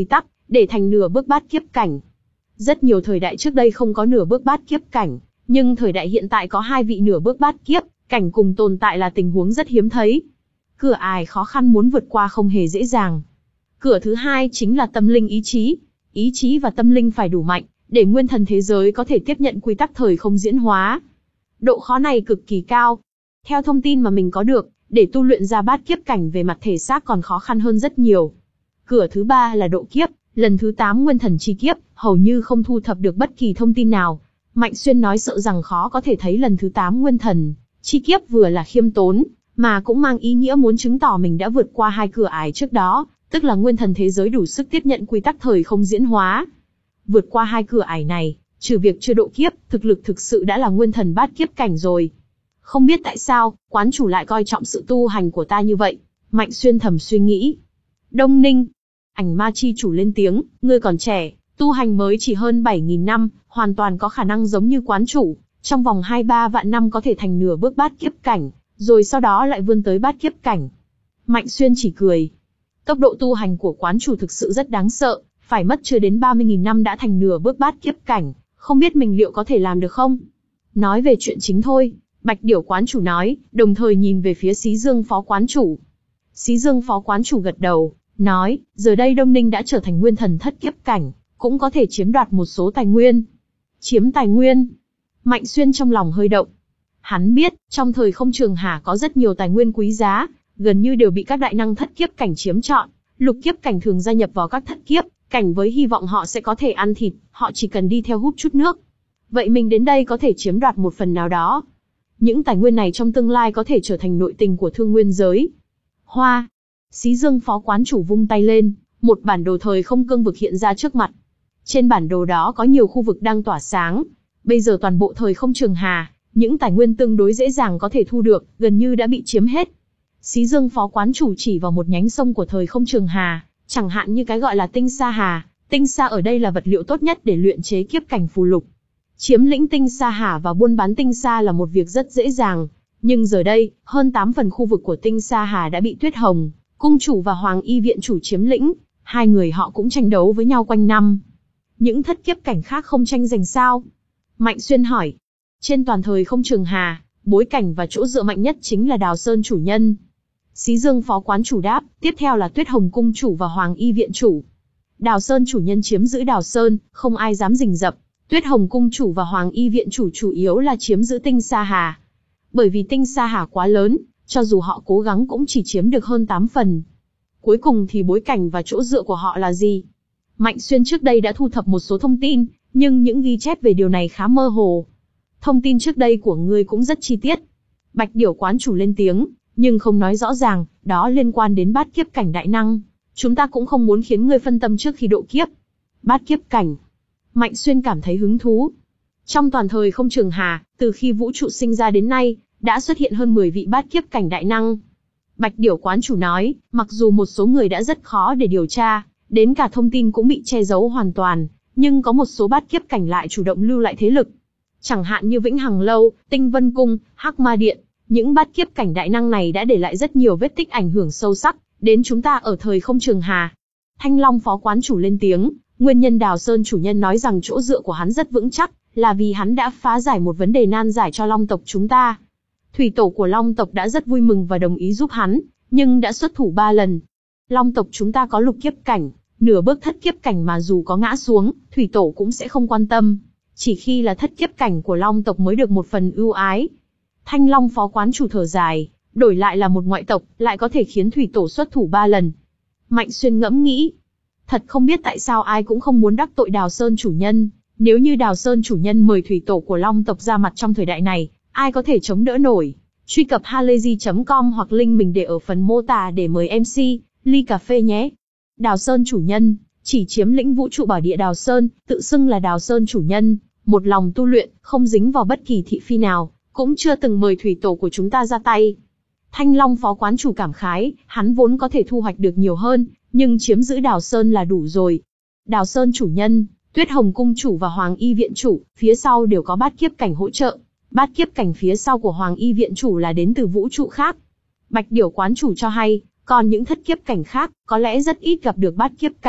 để thành nửa bước bát kiếp cảnh. Rất nhiều thời đại trước đây không có nửa bước bát kiếp cảnh, nhưng thời đại hiện tại có hai vị nửa bước bát kiếp cảnh cùng tồn tại là tình huống rất hiếm thấy. Cửa ải khó khăn muốn vượt qua không hề dễ dàng. Cửa thứ hai chính là tâm linh ý chí. Ý chí và tâm linh phải đủ mạnh, để nguyên thần thế giới có thể tiếp nhận quy tắc thời không diễn hóa. Độ khó này cực kỳ cao. Theo thông tin mà mình có được, để tu luyện ra bát kiếp cảnh về mặt thể xác còn khó khăn hơn rất nhiều. Cửa thứ ba là độ kiếp, lần thứ tám nguyên thần chi kiếp, hầu như không thu thập được bất kỳ thông tin nào. Mạnh Xuyên nói sợ rằng khó có thể thấy lần thứ tám nguyên thần chi kiếp vừa là khiêm tốn, mà cũng mang ý nghĩa muốn chứng tỏ mình đã vượt qua hai cửa ải trước đó, tức là nguyên thần thế giới đủ sức tiếp nhận quy tắc thời không diễn hóa. Vượt qua hai cửa ải này, trừ việc chưa độ kiếp, thực lực thực sự đã là nguyên thần bát kiếp cảnh rồi. Không biết tại sao, quán chủ lại coi trọng sự tu hành của ta như vậy. Mạnh Xuyên thầm suy nghĩ. Đông Ninh. Ảnh ma chi chủ lên tiếng, ngươi còn trẻ, tu hành mới chỉ hơn bảy nghìn năm, hoàn toàn có khả năng giống như quán chủ, trong vòng hai ba vạn năm có thể thành nửa bước bát kiếp cảnh, rồi sau đó lại vươn tới bát kiếp cảnh. Mạnh Xuyên chỉ cười. Tốc độ tu hành của quán chủ thực sự rất đáng sợ, phải mất chưa đến ba mươi nghìn năm đã thành nửa bước bát kiếp cảnh, không biết mình liệu có thể làm được không? Nói về chuyện chính thôi, Bạch Điểu quán chủ nói, đồng thời nhìn về phía Xí Dương phó quán chủ. Xí Dương phó quán chủ gật đầu, nói, giờ đây Đông Ninh đã trở thành nguyên thần thất kiếp cảnh, cũng có thể chiếm đoạt một số tài nguyên. Chiếm tài nguyên? Mạnh Xuyên trong lòng hơi động. Hắn biết, trong thời không trường hà có rất nhiều tài nguyên quý giá, gần như đều bị các đại năng thất kiếp cảnh chiếm trọn. Lục kiếp cảnh thường gia nhập vào các thất kiếp cảnh với hy vọng họ sẽ có thể ăn thịt, họ chỉ cần đi theo hút chút nước. Vậy mình đến đây có thể chiếm đoạt một phần nào đó. Những tài nguyên này trong tương lai có thể trở thành nội tình của thương nguyên giới. Hoa. Xí Dương phó quán chủ vung tay lên, một bản đồ thời không cương vực hiện ra trước mặt. Trên bản đồ đó có nhiều khu vực đang tỏa sáng. Bây giờ toàn bộ thời không trường hà, những tài nguyên tương đối dễ dàng có thể thu được, gần như đã bị chiếm hết. Xí Dương phó quán chủ chỉ vào một nhánh sông của thời không trường hà, chẳng hạn như cái gọi là tinh sa hà. Tinh sa ở đây là vật liệu tốt nhất để luyện chế kiếp cảnh phù lục. Chiếm lĩnh tinh sa hà và buôn bán tinh sa là một việc rất dễ dàng. Nhưng giờ đây, hơn tám phần khu vực của tinh sa hà đã bị Tuyết Hồng cung chủ và Hoàng Y viện chủ chiếm lĩnh. Hai người họ cũng tranh đấu với nhau quanh năm. Những thất kiếp cảnh khác không tranh giành sao? Mạnh Xuyên hỏi. Trên toàn thời không trường hà, bối cảnh và chỗ dựa mạnh nhất chính là Đào Sơn chủ nhân. Xí Dương phó quán chủ đáp, tiếp theo là Tuyết Hồng cung chủ và Hoàng Y viện chủ. Đào Sơn chủ nhân chiếm giữ Đào Sơn, không ai dám rình rập. Tuyết Hồng cung chủ và Hoàng Y viện chủ chủ yếu là chiếm giữ tinh sa hà. Bởi vì tinh sa hà quá lớn, cho dù họ cố gắng cũng chỉ chiếm được hơn tám phần. Cuối cùng thì bối cảnh và chỗ dựa của họ là gì? Mạnh Xuyên trước đây đã thu thập một số thông tin, nhưng những ghi chép về điều này khá mơ hồ. Thông tin trước đây của ngươi cũng rất chi tiết. Bạch Điểu quán chủ lên tiếng, nhưng không nói rõ ràng, đó liên quan đến bát kiếp cảnh đại năng. Chúng ta cũng không muốn khiến ngươi phân tâm trước khi độ kiếp. Bát kiếp cảnh. Mạnh Xuyên cảm thấy hứng thú. Trong toàn thời không trường hà, từ khi vũ trụ sinh ra đến nay, đã xuất hiện hơn mười vị bát kiếp cảnh đại năng. Bạch Điểu quán chủ nói, mặc dù một số người đã rất khó để điều tra, đến cả thông tin cũng bị che giấu hoàn toàn, nhưng có một số bát kiếp cảnh lại chủ động lưu lại thế lực. Chẳng hạn như Vĩnh Hằng Lâu, Tinh Vân Cung, Hắc Ma Điện, những bát kiếp cảnh đại năng này đã để lại rất nhiều vết tích ảnh hưởng sâu sắc đến chúng ta ở thời không trường hà. Thanh Long phó quán chủ lên tiếng, nguyên nhân Đào Sơn chủ nhân nói rằng chỗ dựa của hắn rất vững chắc, là vì hắn đã phá giải một vấn đề nan giải cho Long tộc chúng ta. Thủy tổ của Long tộc đã rất vui mừng và đồng ý giúp hắn, nhưng đã xuất thủ ba lần. Long tộc chúng ta có lục kiếp cảnh, nửa bước thất kiếp cảnh mà dù có ngã xuống, thủy tổ cũng sẽ không quan tâm. Chỉ khi là thất kiếp cảnh của Long tộc mới được một phần ưu ái. Thanh Long phó quán chủ thở dài, đổi lại là một ngoại tộc, lại có thể khiến thủy tổ xuất thủ ba lần. Mạnh Xuyên ngẫm nghĩ, thật không biết tại sao ai cũng không muốn đắc tội Đào Sơn chủ nhân. Nếu như Đào Sơn chủ nhân mời thủy tổ của Long tộc ra mặt trong thời đại này, ai có thể chống đỡ nổi? Truy cập halayzi chấm com hoặc link mình để ở phần mô tả để mời em xê, ly cà phê nhé. Đào Sơn chủ nhân, chỉ chiếm lĩnh vũ trụ bảo địa Đào Sơn, tự xưng là Đào Sơn chủ nhân, một lòng tu luyện, không dính vào bất kỳ thị phi nào, cũng chưa từng mời thủy tổ của chúng ta ra tay. Thanh Long phó quán chủ cảm khái, hắn vốn có thể thu hoạch được nhiều hơn, nhưng chiếm giữ Đào Sơn là đủ rồi. Đào Sơn chủ nhân, Tuyết Hồng cung chủ và Hoàng Y viện chủ, phía sau đều có bát kiếp cảnh hỗ trợ. Bát kiếp cảnh phía sau của Hoàng Y viện chủ là đến từ vũ trụ khác. Bạch Điểu quán chủ cho hay, còn những thất kiếp cảnh khác, có lẽ rất ít gặp được bát kiếp cảnh,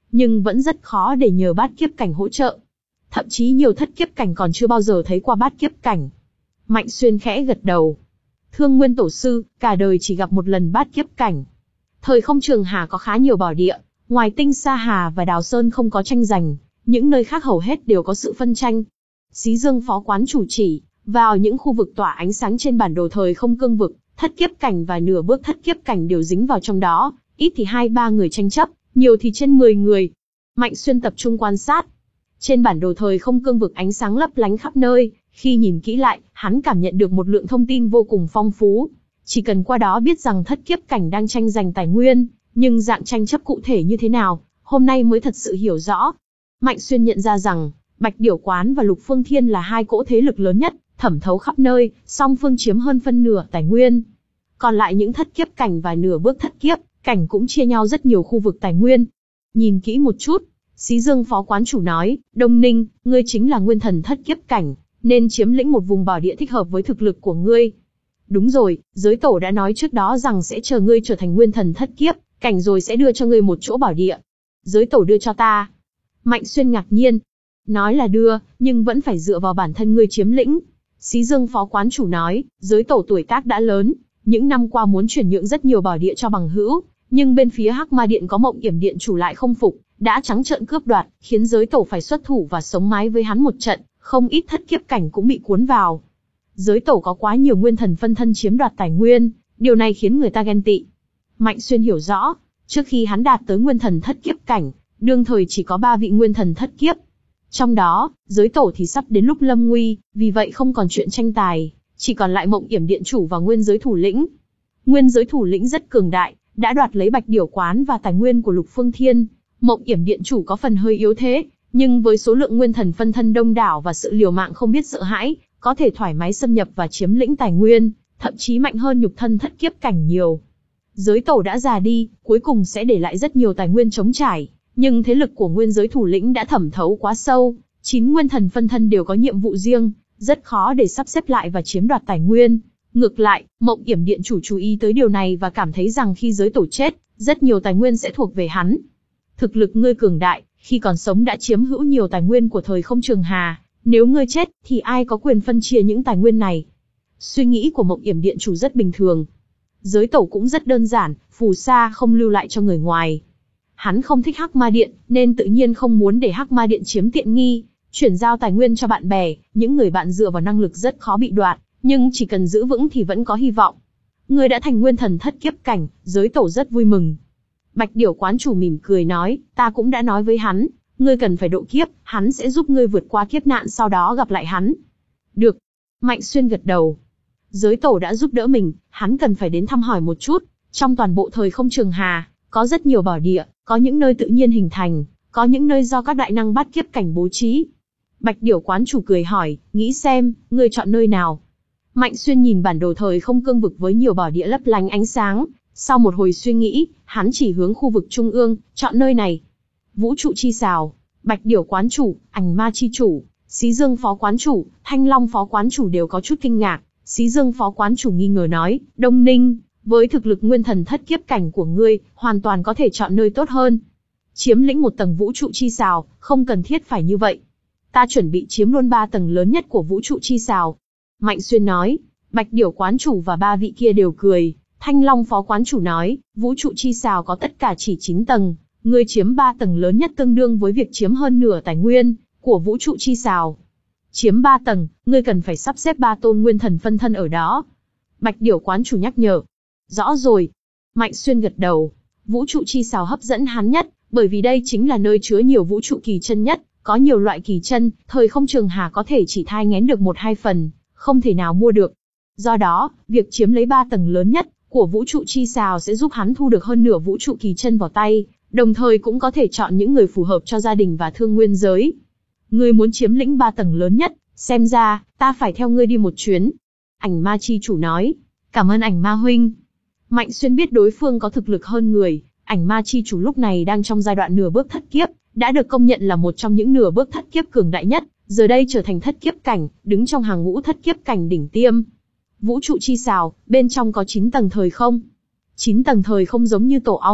nhưng vẫn rất khó để nhờ bát kiếp cảnh hỗ trợ. Thậm chí nhiều thất kiếp cảnh còn chưa bao giờ thấy qua bát kiếp cảnh. Mạnh Xuyên khẽ gật đầu. Thương Nguyên Tổ Sư, cả đời chỉ gặp một lần bát kiếp cảnh. Thời không Trường Hà có khá nhiều bảo địa, ngoài Tinh Sa Hà và Đào Sơn không có tranh giành, những nơi khác hầu hết đều có sự phân tranh. Xí Dương Phó Quán chủ chỉ, vào những khu vực tỏa ánh sáng trên bản đồ thời không cương vực, thất kiếp cảnh và nửa bước thất kiếp cảnh đều dính vào trong đó, ít thì hai ba người tranh chấp, nhiều thì trên mười người. Mạnh Xuyên tập trung quan sát. Trên bản đồ thời không cương vực ánh sáng lấp lánh khắp nơi, khi nhìn kỹ lại, hắn cảm nhận được một lượng thông tin vô cùng phong phú. Chỉ cần qua đó biết rằng thất kiếp cảnh đang tranh giành tài nguyên, nhưng dạng tranh chấp cụ thể như thế nào, hôm nay mới thật sự hiểu rõ. Mạnh Xuyên nhận ra rằng, Bạch Điểu Quán và Lục Phương Thiên là hai cỗ thế lực lớn nhất, thẩm thấu khắp nơi, song phương chiếm hơn phân nửa tài nguyên. Còn lại những thất kiếp cảnh và nửa bước thất kiếp cảnh cũng chia nhau rất nhiều khu vực tài nguyên. Nhìn kỹ một chút, Xí Dương Phó Quán chủ nói, Đông Ninh, ngươi chính là nguyên thần thất kiếp cảnh, nên chiếm lĩnh một vùng bảo địa thích hợp với thực lực của ngươi. Đúng rồi, giới tổ đã nói trước đó rằng sẽ chờ ngươi trở thành nguyên thần thất kiếp cảnh rồi sẽ đưa cho ngươi một chỗ bảo địa. Giới tổ đưa cho ta. Mạnh Xuyên ngạc nhiên. Nói là đưa, nhưng vẫn phải dựa vào bản thân ngươi chiếm lĩnh. Xí Dương Phó Quán chủ nói, giới tổ tuổi tác đã lớn, những năm qua muốn chuyển nhượng rất nhiều bảo địa cho bằng hữu, nhưng bên phía Hắc Ma Điện có Mộng Yểm Điện chủ lại không phục, đã trắng trợn cướp đoạt, khiến giới tổ phải xuất thủ và sống mái với hắn một trận, không ít thất kiếp cảnh cũng bị cuốn vào. Giới tổ có quá nhiều nguyên thần phân thân chiếm đoạt tài nguyên, điều này khiến người ta ghen tị. Mạnh Xuyên hiểu rõ, trước khi hắn đạt tới nguyên thần thất kiếp cảnh, đương thời chỉ có ba vị nguyên thần thất kiếp. Trong đó, giới tổ thì sắp đến lúc lâm nguy, vì vậy không còn chuyện tranh tài, chỉ còn lại Mộng Yểm Điện chủ và Nguyên Giới Thủ lĩnh. Nguyên Giới Thủ lĩnh rất cường đại, đã đoạt lấy Bạch Điểu Quán và tài nguyên của Lục Phương Thiên. Mộng Yểm Điện chủ có phần hơi yếu thế, nhưng với số lượng nguyên thần phân thân đông đảo và sự liều mạng không biết sợ hãi, có thể thoải mái xâm nhập và chiếm lĩnh tài nguyên, thậm chí mạnh hơn nhục thân thất kiếp cảnh nhiều. Giới tổ đã già đi, cuối cùng sẽ để lại rất nhiều tài nguyên trống trải, nhưng thế lực của Nguyên Giới Thủ lĩnh đã thẩm thấu quá sâu, chín nguyên thần phân thân đều có nhiệm vụ riêng, rất khó để sắp xếp lại và chiếm đoạt tài nguyên. Ngược lại, Mộng Yểm Điện chủ chú ý tới điều này và cảm thấy rằng khi giới tổ chết, rất nhiều tài nguyên sẽ thuộc về hắn. Thực lực ngươi cường đại, khi còn sống đã chiếm hữu nhiều tài nguyên của thời không Trường Hà, nếu ngươi chết, thì ai có quyền phân chia những tài nguyên này? Suy nghĩ của Mộng Yểm Điện chủ rất bình thường. Giới tổ cũng rất đơn giản, phù sa không lưu lại cho người ngoài. Hắn không thích Hắc Ma Điện, nên tự nhiên không muốn để Hắc Ma Điện chiếm tiện nghi, chuyển giao tài nguyên cho bạn bè, những người bạn dựa vào năng lực rất khó bị đoạt, nhưng chỉ cần giữ vững thì vẫn có hy vọng. Ngươi đã thành nguyên thần thất kiếp cảnh, giới tổ rất vui mừng. Bạch Điểu Quán chủ mỉm cười nói, ta cũng đã nói với hắn, ngươi cần phải độ kiếp, hắn sẽ giúp ngươi vượt qua kiếp nạn sau đó gặp lại hắn. Được. Mạnh Xuyên gật đầu. Giới tổ đã giúp đỡ mình, hắn cần phải đến thăm hỏi một chút. Trong toàn bộ thời không Trường Hà, có rất nhiều bảo địa, có những nơi tự nhiên hình thành, có những nơi do các đại năng bát kiếp cảnh bố trí. Bạch Điểu Quán chủ cười hỏi, nghĩ xem, ngươi chọn nơi nào? Mạnh Xuyên nhìn bản đồ thời không cương vực với nhiều bảo địa lấp lánh ánh sáng, sau một hồi suy nghĩ, hắn chỉ hướng khu vực trung ương, chọn nơi này. Vũ trụ chi xào, Bạch Điểu Quán chủ, Ảnh Ma chi chủ, Xí Dương Phó Quán chủ, Thanh Long Phó Quán chủ đều có chút kinh ngạc. Xí Dương Phó Quán chủ nghi ngờ nói, Đông Ninh, với thực lực nguyên thần thất kiếp cảnh của ngươi, hoàn toàn có thể chọn nơi tốt hơn. Chiếm lĩnh một tầng vũ trụ chi xào, không cần thiết phải như vậy. Ta chuẩn bị chiếm luôn ba tầng lớn nhất của vũ trụ chi xào. Mạnh Xuyên nói. Bạch Điểu Quán chủ và ba vị kia đều cười. Thanh Long Phó Quán chủ nói, vũ trụ chi xào có tất cả chỉ chín tầng, ngươi chiếm ba tầng lớn nhất tương đương với việc chiếm hơn nửa tài nguyên của vũ trụ chi xào. Chiếm ba tầng, ngươi cần phải sắp xếp ba tôn nguyên thần phân thân ở đó. Bạch Điểu Quán chủ nhắc nhở. Rõ rồi. Mạnh Xuyên gật đầu. Vũ trụ chi xào hấp dẫn hắn nhất, bởi vì đây chính là nơi chứa nhiều vũ trụ kỳ chân nhất, có nhiều loại kỳ chân, thời không Trường Hà có thể chỉ thai nghén được một hai phần, không thể nào mua được. Do đó, việc chiếm lấy ba tầng lớn nhất của vũ trụ chi xào sẽ giúp hắn thu được hơn nửa vũ trụ kỳ chân vào tay, đồng thời cũng có thể chọn những người phù hợp cho gia đình và thương nguyên giới. Ngươi muốn chiếm lĩnh ba tầng lớn nhất, xem ra, ta phải theo ngươi đi một chuyến. Ảnh Ma chi chủ nói, cảm ơn Ảnh Ma huynh. Mạnh Xuyên biết đối phương có thực lực hơn người, Ảnh Ma chi chủ lúc này đang trong giai đoạn nửa bước thất kiếp, đã được công nhận là một trong những nửa bước thất kiếp cường đại nhất, giờ đây trở thành thất kiếp cảnh, đứng trong hàng ngũ thất kiếp cảnh đỉnh tiêm. Vũ trụ chi xào, bên trong có chín tầng thời không. chín tầng thời không giống như tổ ong,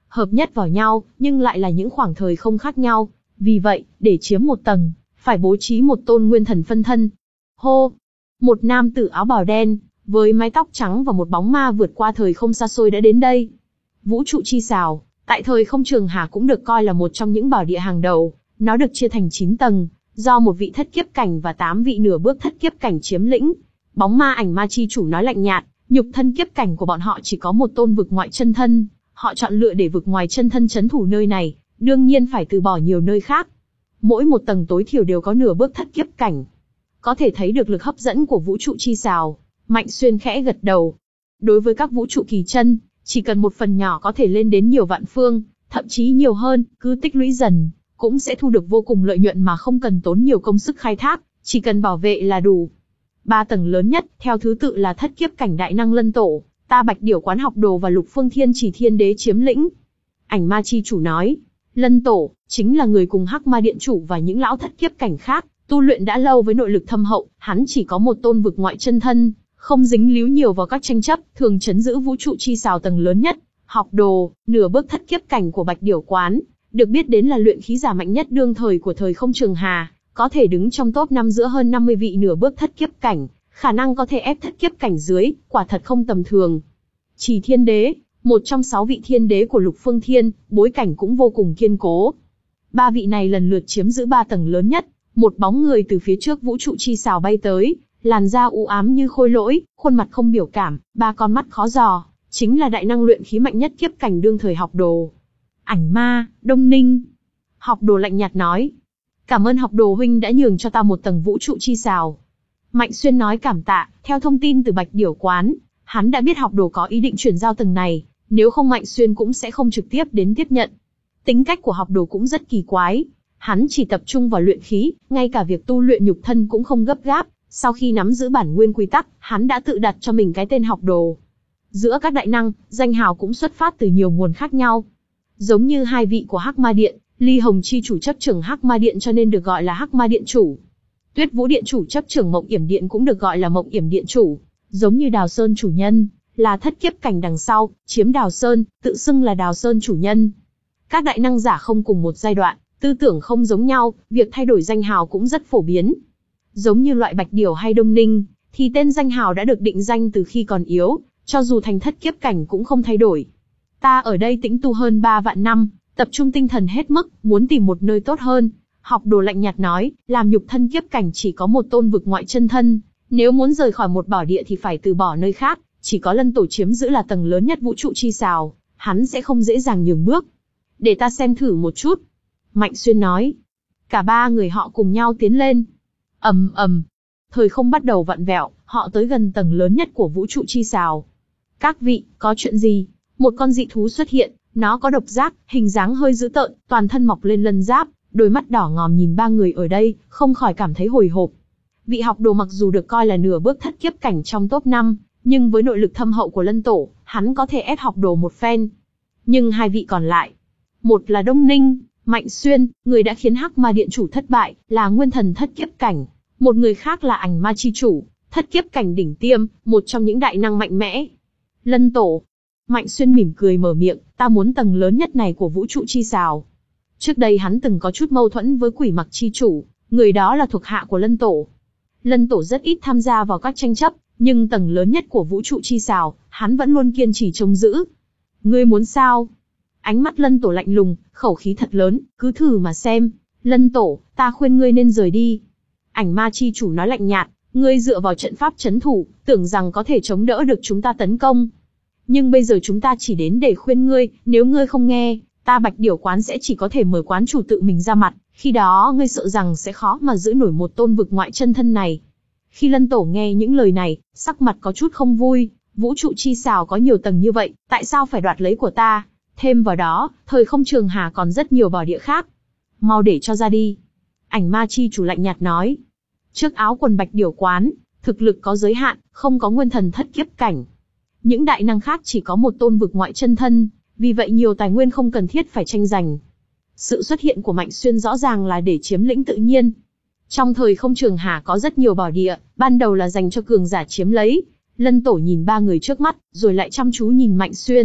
hợp nhất vào nhau, nhưng lại là những khoảng thời không khác nhau. Vì vậy, để chiếm một tầng, phải bố trí một tôn nguyên thần phân thân. Hô! Một nam tử áo bào đen, với mái tóc trắng và một bóng ma vượt qua thời không xa xôi đã đến đây. Vũ trụ chi sào, tại thời không trường hà cũng được coi là một trong những bảo địa hàng đầu. Nó được chia thành chín tầng, do một vị thất kiếp cảnh và tám vị nửa bước thất kiếp cảnh chiếm lĩnh. Bóng ma ảnh ma chi chủ nói lạnh nhạt, nhục thân kiếp cảnh của bọn họ chỉ có một tôn vực ngoại chân thân. Họ chọn lựa để vực ngoài chân thân trấn thủ nơi này, đương nhiên phải từ bỏ nhiều nơi khác. Mỗi một tầng tối thiểu đều có nửa bước thất kiếp cảnh. Có thể thấy được lực hấp dẫn của vũ trụ chi sào. Mạnh Xuyên khẽ gật đầu. Đối với các vũ trụ kỳ chân, chỉ cần một phần nhỏ có thể lên đến nhiều vạn phương, thậm chí nhiều hơn, cứ tích lũy dần, cũng sẽ thu được vô cùng lợi nhuận mà không cần tốn nhiều công sức khai thác, chỉ cần bảo vệ là đủ. Ba tầng lớn nhất, theo thứ tự là thất kiếp cảnh đại năng lân tổ, ta Bạch Điểu Quán học đồ và Lục Phương Thiên Chỉ Thiên Đế chiếm lĩnh. Ảnh ma chi chủ nói, lân tổ, chính là người cùng Hắc Ma Điện chủ và những lão thất kiếp cảnh khác, tu luyện đã lâu với nội lực thâm hậu, hắn chỉ có một tôn vực ngoại chân thân, không dính líu nhiều vào các tranh chấp, thường trấn giữ vũ trụ chi sào tầng lớn nhất. Học đồ, nửa bước thất kiếp cảnh của Bạch Điểu Quán, được biết đến là luyện khí giả mạnh nhất đương thời của thời không trường hà, có thể đứng trong top năm giữa hơn năm mươi vị nửa bước thất kiếp cảnh, khả năng có thể ép thất kiếp cảnh dưới, quả thật không tầm thường. Chỉ Thiên Đế, một trong sáu vị thiên đế của Lục Phương Thiên, bối cảnh cũng vô cùng kiên cố. Ba vị này lần lượt chiếm giữ ba tầng lớn nhất. Một bóng người từ phía trước vũ trụ chi sào bay tới, làn da u ám như khôi lỗi, khuôn mặt không biểu cảm, ba con mắt khó dò, chính là đại năng luyện khí mạnh nhất kiếp cảnh đương thời Học đồ. Ảnh ma, Đông Ninh. Học đồ lạnh nhạt nói. Cảm ơn Học đồ huynh đã nhường cho ta một tầng vũ trụ chi sào. Mạnh Xuyên nói cảm tạ, theo thông tin từ Bạch Điểu Quán, hắn đã biết Học đồ có ý định chuyển giao tầng này, nếu không Mạnh Xuyên cũng sẽ không trực tiếp đến tiếp nhận. Tính cách của Học đồ cũng rất kỳ quái. Hắn chỉ tập trung vào luyện khí, ngay cả việc tu luyện nhục thân cũng không gấp gáp. Sau khi nắm giữ bản nguyên quy tắc, hắn đã tự đặt cho mình cái tên Học đồ. Giữa các đại năng, danh hào cũng xuất phát từ nhiều nguồn khác nhau. Giống như hai vị của Hắc Ma Điện, Ly Hồng Chi chủ chấp trưởng Hắc Ma Điện cho nên được gọi là Hắc Ma Điện chủ. Tuyết Vũ Điện chủ chấp trưởng Mộng Yểm Điện cũng được gọi là Mộng Yểm Điện chủ. Giống như Đào Sơn chủ nhân, là thất kiếp cảnh đằng sau, chiếm Đào Sơn, tự xưng là Đào Sơn chủ nhân. Các đại năng giả không cùng một giai đoạn, tư tưởng không giống nhau, việc thay đổi danh hào cũng rất phổ biến. Giống như loại Bạch Điểu hay Đông Ninh, thì tên danh hào đã được định danh từ khi còn yếu, cho dù thành thất kiếp cảnh cũng không thay đổi. Ta ở đây tĩnh tu hơn ba vạn năm, tập trung tinh thần hết mức, muốn tìm một nơi tốt hơn. Học đồ lạnh nhạt nói, làm nhục thân kiếp cảnh chỉ có một tôn vực ngoại chân thân, nếu muốn rời khỏi một bảo địa thì phải từ bỏ nơi khác, chỉ có lân tổ chiếm giữ là tầng lớn nhất vũ trụ chi sào, hắn sẽ không dễ dàng nhường bước. Để ta xem thử một chút. Mạnh Xuyên nói. Cả ba người họ cùng nhau tiến lên. Ầm ầm. Thời không bắt đầu vặn vẹo, họ tới gần tầng lớn nhất của vũ trụ chi sào. Các vị, có chuyện gì? Một con dị thú xuất hiện, nó có độc giác, hình dáng hơi dữ tợn, toàn thân mọc lên lân giáp, đôi mắt đỏ ngòm nhìn ba người ở đây, không khỏi cảm thấy hồi hộp. Vị Học đồ mặc dù được coi là nửa bước thất kiếp cảnh trong top năm, nhưng với nội lực thâm hậu của lân tổ, hắn có thể ép Học đồ một phen. Nhưng hai vị còn lại, một là Đông Ninh, Mạnh Xuyên, người đã khiến Hắc Ma Điện chủ thất bại, là nguyên thần thất kiếp cảnh. Một người khác là Ảnh Ma chi chủ, thất kiếp cảnh đỉnh tiêm, một trong những đại năng mạnh mẽ. Lân tổ. Mạnh Xuyên mỉm cười mở miệng, ta muốn tầng lớn nhất này của vũ trụ chi sào. Trước đây hắn từng có chút mâu thuẫn với Quỷ Mặc chi chủ, người đó là thuộc hạ của Lân tổ. Lân tổ rất ít tham gia vào các tranh chấp, nhưng tầng lớn nhất của vũ trụ chi sào, hắn vẫn luôn kiên trì trông giữ. Ngươi muốn sao? Ánh mắt Lân tổ lạnh lùng, khẩu khí thật lớn, cứ thử mà xem. Lân tổ, ta khuyên ngươi nên rời đi. Ảnh Ma chi chủ nói lạnh nhạt, ngươi dựa vào trận pháp trấn thủ, tưởng rằng có thể chống đỡ được chúng ta tấn công. Nhưng bây giờ chúng ta chỉ đến để khuyên ngươi, nếu ngươi không nghe, ta Bạch Điểu Quán sẽ chỉ có thể mời quán chủ tự mình ra mặt, khi đó ngươi sợ rằng sẽ khó mà giữ nổi một tôn vực ngoại chân thân này. Khi Lân tổ nghe những lời này, sắc mặt có chút không vui, vũ trụ chi sào có nhiều tầng như vậy, tại sao phải đoạt lấy của ta? Thêm vào đó, thời không trường hà còn rất nhiều bảo địa khác. Mau để cho ra đi. Ảnh Ma chi chủ lạnh nhạt nói. Trước áo quần Bạch Điểu Quán, thực lực có giới hạn, không có nguyên thần thất kiếp cảnh. Những đại năng khác chỉ có một tôn vực ngoại chân thân, vì vậy nhiều tài nguyên không cần thiết phải tranh giành. Sự xuất hiện của Mạnh Xuyên rõ ràng là để chiếm lĩnh tự nhiên. Trong thời không trường hà có rất nhiều bảo địa, ban đầu là dành cho cường giả chiếm lấy. Lân tổ nhìn ba người trước mắt, rồi lại chăm chú nhìn Mạnh Xuyên,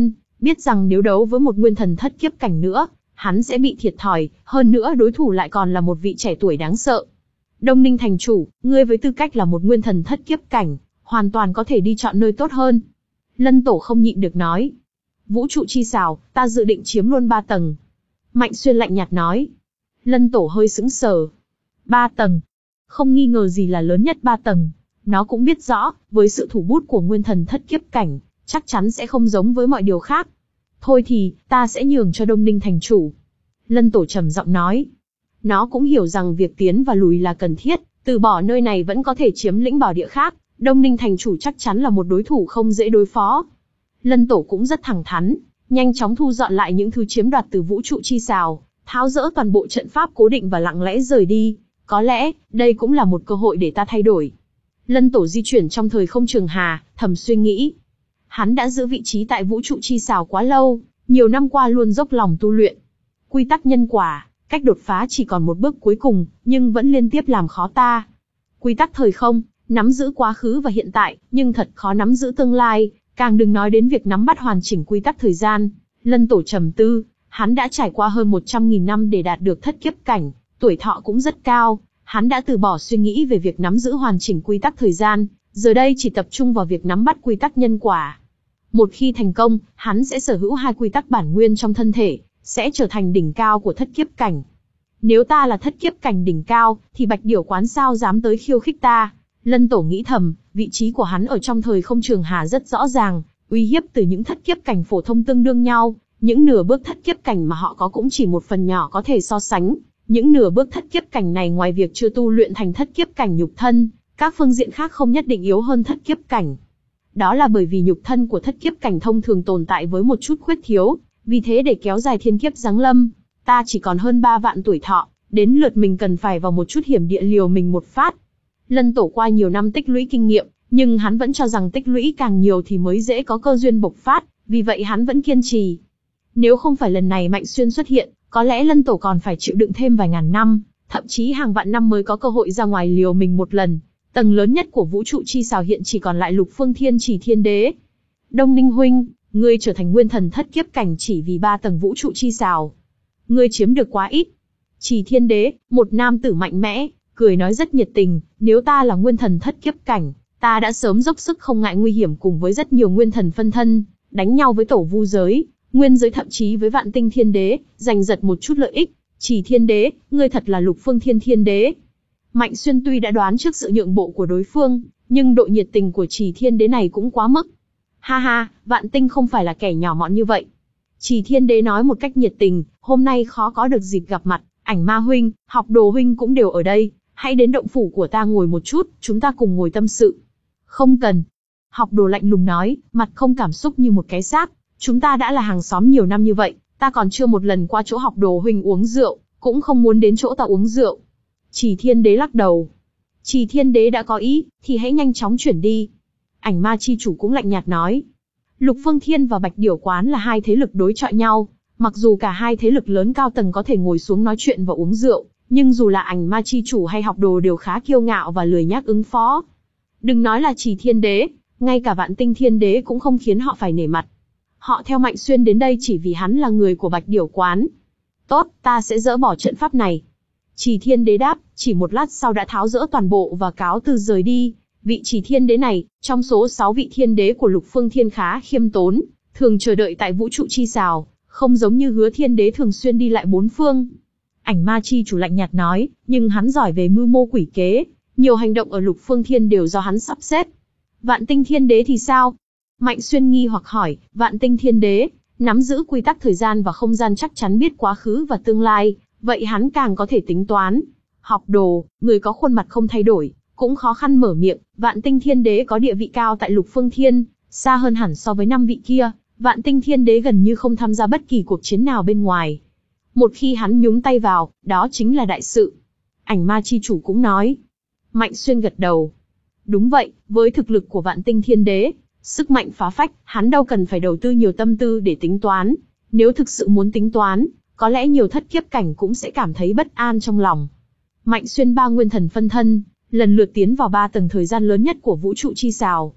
biết rằng nếu đấu với một nguyên thần thất kiếp cảnh nữa, hắn sẽ bị thiệt thòi, hơn nữa đối thủ lại còn là một vị trẻ tuổi đáng sợ. Đông Ninh thành chủ, ngươi với tư cách là một nguyên thần thất kiếp cảnh, hoàn toàn có thể đi chọn nơi tốt hơn. Lân Tổ không nhịn được nói. Vũ trụ chi xào, ta dự định chiếm luôn ba tầng. Mạnh Xuyên lạnh nhạt nói. Lân Tổ hơi sững sờ. Ba tầng. Không nghi ngờ gì là lớn nhất ba tầng. Nó cũng biết rõ, với sự thủ bút của nguyên thần thất kiếp cảnh, chắc chắn sẽ không giống với mọi điều khác. Thôi thì, ta sẽ nhường cho Đông Ninh thành chủ. Lân Tổ trầm giọng nói. Nó cũng hiểu rằng việc tiến và lùi là cần thiết, từ bỏ nơi này vẫn có thể chiếm lĩnh bảo địa khác, Đông Ninh thành chủ chắc chắn là một đối thủ không dễ đối phó. Lân Tổ cũng rất thẳng thắn, nhanh chóng thu dọn lại những thứ chiếm đoạt từ vũ trụ chi xào, tháo dỡ toàn bộ trận pháp cố định và lặng lẽ rời đi. Có lẽ, đây cũng là một cơ hội để ta thay đổi. Lân Tổ di chuyển trong thời không trường hà, thầm suy nghĩ. Hắn đã giữ vị trí tại vũ trụ chi xào quá lâu, nhiều năm qua luôn dốc lòng tu luyện. Quy tắc nhân quả, cách đột phá chỉ còn một bước cuối cùng, nhưng vẫn liên tiếp làm khó ta. Quy tắc thời không, nắm giữ quá khứ và hiện tại, nhưng thật khó nắm giữ tương lai, càng đừng nói đến việc nắm bắt hoàn chỉnh quy tắc thời gian. Lân Tổ trầm tư, hắn đã trải qua hơn một trăm nghìn năm để đạt được thất kiếp cảnh, tuổi thọ cũng rất cao, hắn đã từ bỏ suy nghĩ về việc nắm giữ hoàn chỉnh quy tắc thời gian, giờ đây chỉ tập trung vào việc nắm bắt quy tắc nhân quả. Một khi thành công, hắn sẽ sở hữu hai quy tắc bản nguyên trong thân thể, sẽ trở thành đỉnh cao của thất kiếp cảnh. Nếu ta là thất kiếp cảnh đỉnh cao, thì Bạch Điểu Quán sao dám tới khiêu khích ta? Lân Tổ nghĩ thầm, vị trí của hắn ở trong thời không trường hà rất rõ ràng, uy hiếp từ những thất kiếp cảnh phổ thông tương đương nhau, những nửa bước thất kiếp cảnh mà họ có cũng chỉ một phần nhỏ có thể so sánh. Những nửa bước thất kiếp cảnh này ngoài việc chưa tu luyện thành thất kiếp cảnh nhục thân, các phương diện khác không nhất định yếu hơn thất kiếp cảnh. Đó là bởi vì nhục thân của thất kiếp cảnh thông thường tồn tại với một chút khuyết thiếu, vì thế để kéo dài thiên kiếp giáng lâm, ta chỉ còn hơn ba vạn tuổi thọ, đến lượt mình cần phải vào một chút hiểm địa liều mình một phát. Lân Tổ qua nhiều năm tích lũy kinh nghiệm, nhưng hắn vẫn cho rằng tích lũy càng nhiều thì mới dễ có cơ duyên bộc phát, vì vậy hắn vẫn kiên trì. Nếu không phải lần này Mạnh Xuyên xuất hiện, có lẽ Lân Tổ còn phải chịu đựng thêm vài ngàn năm, thậm chí hàng vạn năm mới có cơ hội ra ngoài liều mình một lần. Tầng lớn nhất của vũ trụ chi xào hiện chỉ còn lại Lục Phương Thiên Chỉ Thiên Đế. Đông Ninh huynh, ngươi trở thành nguyên thần thất kiếp cảnh chỉ vì ba tầng vũ trụ chi xào. Ngươi chiếm được quá ít. Chỉ Thiên Đế, một nam tử mạnh mẽ, cười nói rất nhiệt tình, nếu ta là nguyên thần thất kiếp cảnh, ta đã sớm dốc sức không ngại nguy hiểm cùng với rất nhiều nguyên thần phân thân, đánh nhau với tổ vu giới, nguyên giới thậm chí với vạn tinh thiên đế, giành giật một chút lợi ích. Chỉ Thiên Đế, ngươi thật là Lục Phương Thiên Thiên Đế. Mạnh Xuyên tuy đã đoán trước sự nhượng bộ của đối phương, nhưng độ nhiệt tình của Chỉ Thiên Đế này cũng quá mức. Ha ha, Vạn Tinh không phải là kẻ nhỏ mọn như vậy. Chỉ Thiên Đế nói một cách nhiệt tình, hôm nay khó có được dịp gặp mặt, Ảnh Ma huynh, Học Đồ huynh cũng đều ở đây, hãy đến động phủ của ta ngồi một chút, chúng ta cùng ngồi tâm sự. Không cần. Học Đồ lạnh lùng nói, mặt không cảm xúc như một cái xác, chúng ta đã là hàng xóm nhiều năm như vậy, ta còn chưa một lần qua chỗ Học Đồ huynh uống rượu, cũng không muốn đến chỗ ta uống rượu. Chỉ Thiên Đế lắc đầu. Chỉ Thiên Đế đã có ý, thì hãy nhanh chóng chuyển đi. Ảnh Ma chi chủ cũng lạnh nhạt nói. Lục Phương Thiên và Bạch Điểu Quán là hai thế lực đối chọi nhau, mặc dù cả hai thế lực lớn cao tầng có thể ngồi xuống nói chuyện và uống rượu, nhưng dù là Ảnh Ma chi chủ hay Học Đồ đều khá kiêu ngạo và lười nhác ứng phó. Đừng nói là Chỉ Thiên Đế, ngay cả Vạn Tinh Thiên Đế cũng không khiến họ phải nể mặt. Họ theo Mạnh Xuyên đến đây chỉ vì hắn là người của Bạch Điểu Quán. Tốt, ta sẽ dỡ bỏ trận pháp này. Chỉ Thiên Đế đáp, chỉ một lát sau đã tháo dỡ toàn bộ và cáo từ rời đi. Vị Chỉ Thiên Đế này, trong số sáu vị thiên đế của Lục Phương Thiên khá khiêm tốn, thường chờ đợi tại vũ trụ chi xào, không giống như Hứa Thiên Đế thường xuyên đi lại bốn phương. Ảnh Ma chi chủ lạnh nhạt nói, nhưng hắn giỏi về mưu mô quỷ kế, nhiều hành động ở Lục Phương Thiên đều do hắn sắp xếp. Vạn Tinh Thiên Đế thì sao? Mạnh Xuyên nghi hoặc hỏi, Vạn Tinh Thiên Đế, nắm giữ quy tắc thời gian và không gian chắc chắn biết quá khứ và tương lai, vậy hắn càng có thể tính toán. Học Đồ, người có khuôn mặt không thay đổi, cũng khó khăn mở miệng, Vạn Tinh Thiên Đế có địa vị cao tại Lục Phương Thiên, xa hơn hẳn so với năm vị kia, Vạn Tinh Thiên Đế gần như không tham gia bất kỳ cuộc chiến nào bên ngoài. Một khi hắn nhúng tay vào, đó chính là đại sự. Ảnh Ma chi chủ cũng nói. Mạnh Xuyên gật đầu. Đúng vậy, với thực lực của Vạn Tinh Thiên Đế, sức mạnh phá phách, hắn đâu cần phải đầu tư nhiều tâm tư để tính toán. Nếu thực sự muốn tính toán, có lẽ nhiều thất kiếp cảnh cũng sẽ cảm thấy bất an trong lòng. Mạnh Xuyên ba nguyên thần phân thân, lần lượt tiến vào ba tầng thời gian lớn nhất của vũ trụ chi xào.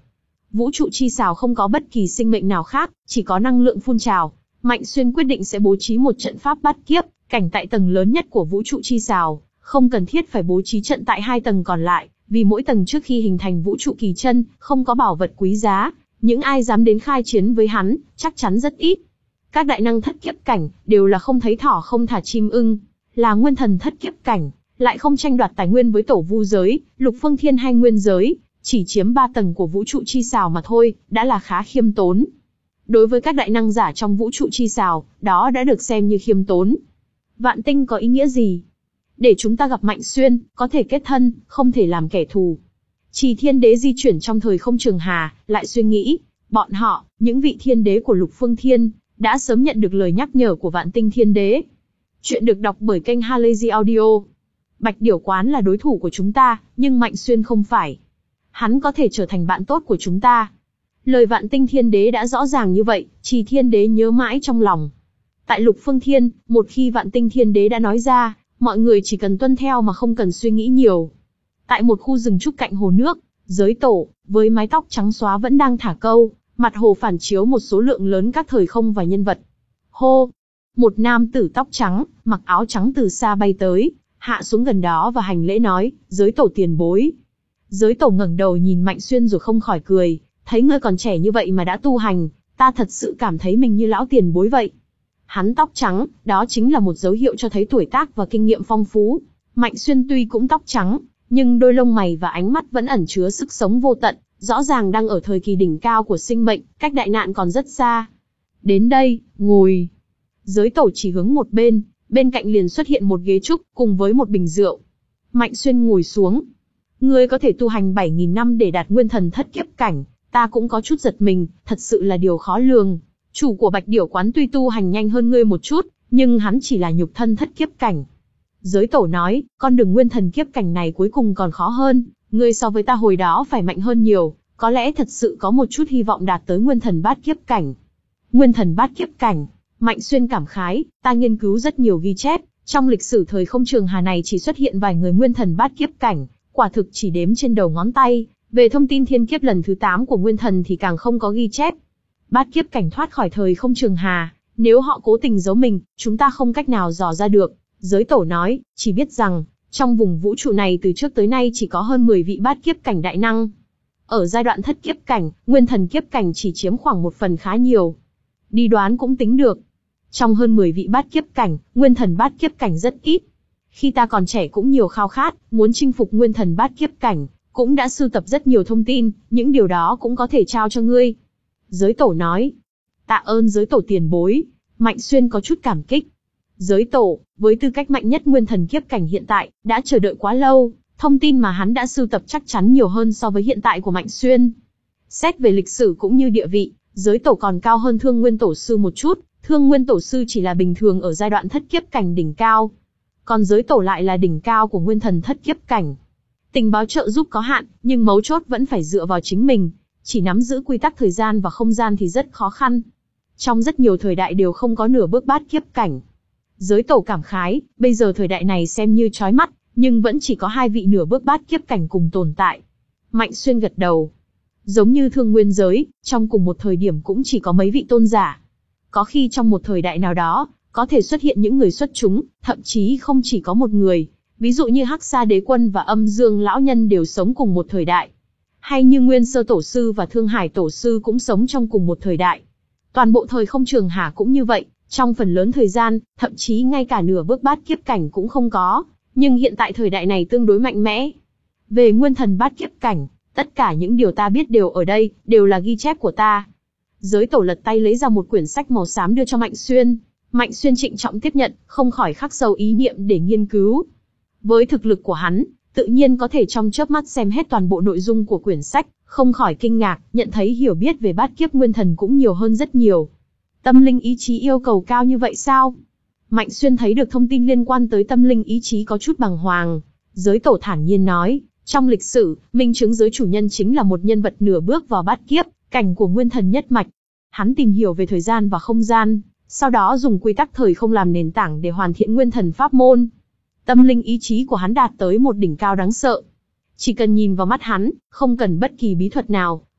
Vũ trụ chi xào không có bất kỳ sinh mệnh nào khác, chỉ có năng lượng phun trào. Mạnh Xuyên quyết định sẽ bố trí một trận pháp bát kiếp cảnh tại tầng lớn nhất của vũ trụ chi xào, không cần thiết phải bố trí trận tại hai tầng còn lại, vì mỗi tầng trước khi hình thành vũ trụ kỳ chân, không có bảo vật quý giá, những ai dám đến khai chiến với hắn, chắc chắn rất ít. Các đại năng thất kiếp cảnh đều là không thấy thỏ không thả chim ưng, là nguyên thần thất kiếp cảnh, lại không tranh đoạt tài nguyên với tổ vu giới, lục phương thiên hay nguyên giới, chỉ chiếm ba tầng của vũ trụ chi xào mà thôi, đã là khá khiêm tốn. Đối với các đại năng giả trong vũ trụ chi xào, đó đã được xem như khiêm tốn. Vạn tinh có ý nghĩa gì? Để chúng ta gặp Mạnh Xuyên, có thể kết thân, không thể làm kẻ thù. Chỉ thiên đế di chuyển trong thời không trường hà, lại suy nghĩ, bọn họ, những vị thiên đế của lục phương thiên, đã sớm nhận được lời nhắc nhở của Vạn tinh thiên đế. Chuyện được đọc bởi kênh Halazy Audio. Bạch Điểu Quán là đối thủ của chúng ta, nhưng Mạnh Xuyên không phải. Hắn có thể trở thành bạn tốt của chúng ta. Lời Vạn tinh thiên đế đã rõ ràng như vậy, Trì thiên đế nhớ mãi trong lòng. Tại lục phương thiên, một khi Vạn tinh thiên đế đã nói ra, mọi người chỉ cần tuân theo mà không cần suy nghĩ nhiều. Tại một khu rừng trúc cạnh hồ nước, giới tổ, với mái tóc trắng xóa vẫn đang thả câu, mặt hồ phản chiếu một số lượng lớn các thời không và nhân vật. Hô! Một nam tử tóc trắng, mặc áo trắng từ xa bay tới, hạ xuống gần đó và hành lễ nói, giới tổ tiền bối. Giới tổ ngẩng đầu nhìn Mạnh Xuyên rồi không khỏi cười, thấy ngươi còn trẻ như vậy mà đã tu hành, ta thật sự cảm thấy mình như lão tiền bối vậy. Hắn tóc trắng, đó chính là một dấu hiệu cho thấy tuổi tác và kinh nghiệm phong phú. Mạnh Xuyên tuy cũng tóc trắng, nhưng đôi lông mày và ánh mắt vẫn ẩn chứa sức sống vô tận, rõ ràng đang ở thời kỳ đỉnh cao của sinh mệnh, cách đại nạn còn rất xa. Đến đây, ngồi. Giới tổ chỉ hướng một bên, bên cạnh liền xuất hiện một ghế trúc, cùng với một bình rượu. Mạnh Xuyên ngồi xuống. Ngươi có thể tu hành bảy nghìn năm để đạt nguyên thần thất kiếp cảnh, ta cũng có chút giật mình, thật sự là điều khó lường. Chủ của Bạch Điểu Quán tuy tu hành nhanh hơn ngươi một chút, nhưng hắn chỉ là nhục thân thất kiếp cảnh. Giới tổ nói, con đường nguyên thần kiếp cảnh này cuối cùng còn khó hơn, ngươi so với ta hồi đó phải mạnh hơn nhiều, có lẽ thật sự có một chút hy vọng đạt tới nguyên thần bát kiếp cảnh. Nguyên thần bát kiếp cảnh, Mạnh Xuyên cảm khái, ta nghiên cứu rất nhiều ghi chép, trong lịch sử thời không trường hà này chỉ xuất hiện vài người nguyên thần bát kiếp cảnh, quả thực chỉ đếm trên đầu ngón tay, về thông tin thiên kiếp lần thứ tám của nguyên thần thì càng không có ghi chép. Bát kiếp cảnh thoát khỏi thời không trường hà, nếu họ cố tình giấu mình, chúng ta không cách nào dò ra được. Giới tổ nói, chỉ biết rằng, trong vùng vũ trụ này từ trước tới nay chỉ có hơn mười vị bát kiếp cảnh đại năng. Ở giai đoạn thất kiếp cảnh, nguyên thần kiếp cảnh chỉ chiếm khoảng một phần khá nhiều. Đi đoán cũng tính được. Trong hơn mười vị bát kiếp cảnh, nguyên thần bát kiếp cảnh rất ít. Khi ta còn trẻ cũng nhiều khao khát, muốn chinh phục nguyên thần bát kiếp cảnh, cũng đã sưu tập rất nhiều thông tin, những điều đó cũng có thể trao cho ngươi. Giới tổ nói, tạ ơn giới tổ tiền bối. Mạnh Xuyên có chút cảm kích. Giới tổ, với tư cách mạnh nhất nguyên thần kiếp cảnh hiện tại, đã chờ đợi quá lâu, thông tin mà hắn đã sưu tập chắc chắn nhiều hơn so với hiện tại của Mạnh Xuyên. Xét về lịch sử cũng như địa vị, giới tổ còn cao hơn Thương Nguyên Tổ Sư một chút, Thương Nguyên Tổ Sư chỉ là bình thường ở giai đoạn thất kiếp cảnh đỉnh cao. Còn giới tổ lại là đỉnh cao của nguyên thần thất kiếp cảnh. Tình báo trợ giúp có hạn, nhưng mấu chốt vẫn phải dựa vào chính mình, chỉ nắm giữ quy tắc thời gian và không gian thì rất khó khăn. Trong rất nhiều thời đại đều không có nửa bước bát kiếp cảnh. Giới tổ cảm khái, bây giờ thời đại này xem như chói mắt, nhưng vẫn chỉ có hai vị nửa bước bát kiếp cảnh cùng tồn tại. Mạnh Xuyên gật đầu. Giống như Thương Nguyên giới, trong cùng một thời điểm cũng chỉ có mấy vị tôn giả. Có khi trong một thời đại nào đó, có thể xuất hiện những người xuất chúng, thậm chí không chỉ có một người. Ví dụ như Hắc Sa Đế Quân và Âm Dương Lão Nhân đều sống cùng một thời đại. Hay như Nguyên Sơ Tổ Sư và Thương Hải Tổ Sư cũng sống trong cùng một thời đại. Toàn bộ thời không trường hà cũng như vậy, trong phần lớn thời gian, thậm chí ngay cả nửa bước bát kiếp cảnh cũng không có. Nhưng hiện tại thời đại này tương đối mạnh mẽ. Về nguyên thần bát kiếp cảnh, tất cả những điều ta biết đều ở đây, đều là ghi chép của ta. Giới tổ lật tay lấy ra một quyển sách màu xám đưa cho Mạnh Xuyên. Mạnh Xuyên trịnh trọng tiếp nhận, không khỏi khắc sâu ý niệm để nghiên cứu. Với thực lực của hắn, tự nhiên có thể trong chớp mắt xem hết toàn bộ nội dung của quyển sách, không khỏi kinh ngạc, nhận thấy hiểu biết về bát kiếp nguyên thần cũng nhiều hơn rất nhiều. Tâm linh ý chí yêu cầu cao như vậy sao? Mạnh Xuyên thấy được thông tin liên quan tới tâm linh ý chí có chút bàng hoàng. Giới tổ thản nhiên nói, trong lịch sử, minh chứng giới chủ nhân chính là một nhân vật nửa bước vào bát kiếp cảnh của nguyên thần nhất mạch. Hắn tìm hiểu về thời gian và không gian, sau đó dùng quy tắc thời không làm nền tảng để hoàn thiện nguyên thần pháp môn. Tâm linh ý chí của hắn đạt tới một đỉnh cao đáng sợ. Chỉ cần nhìn vào mắt hắn, không cần bất kỳ bí thuật nào,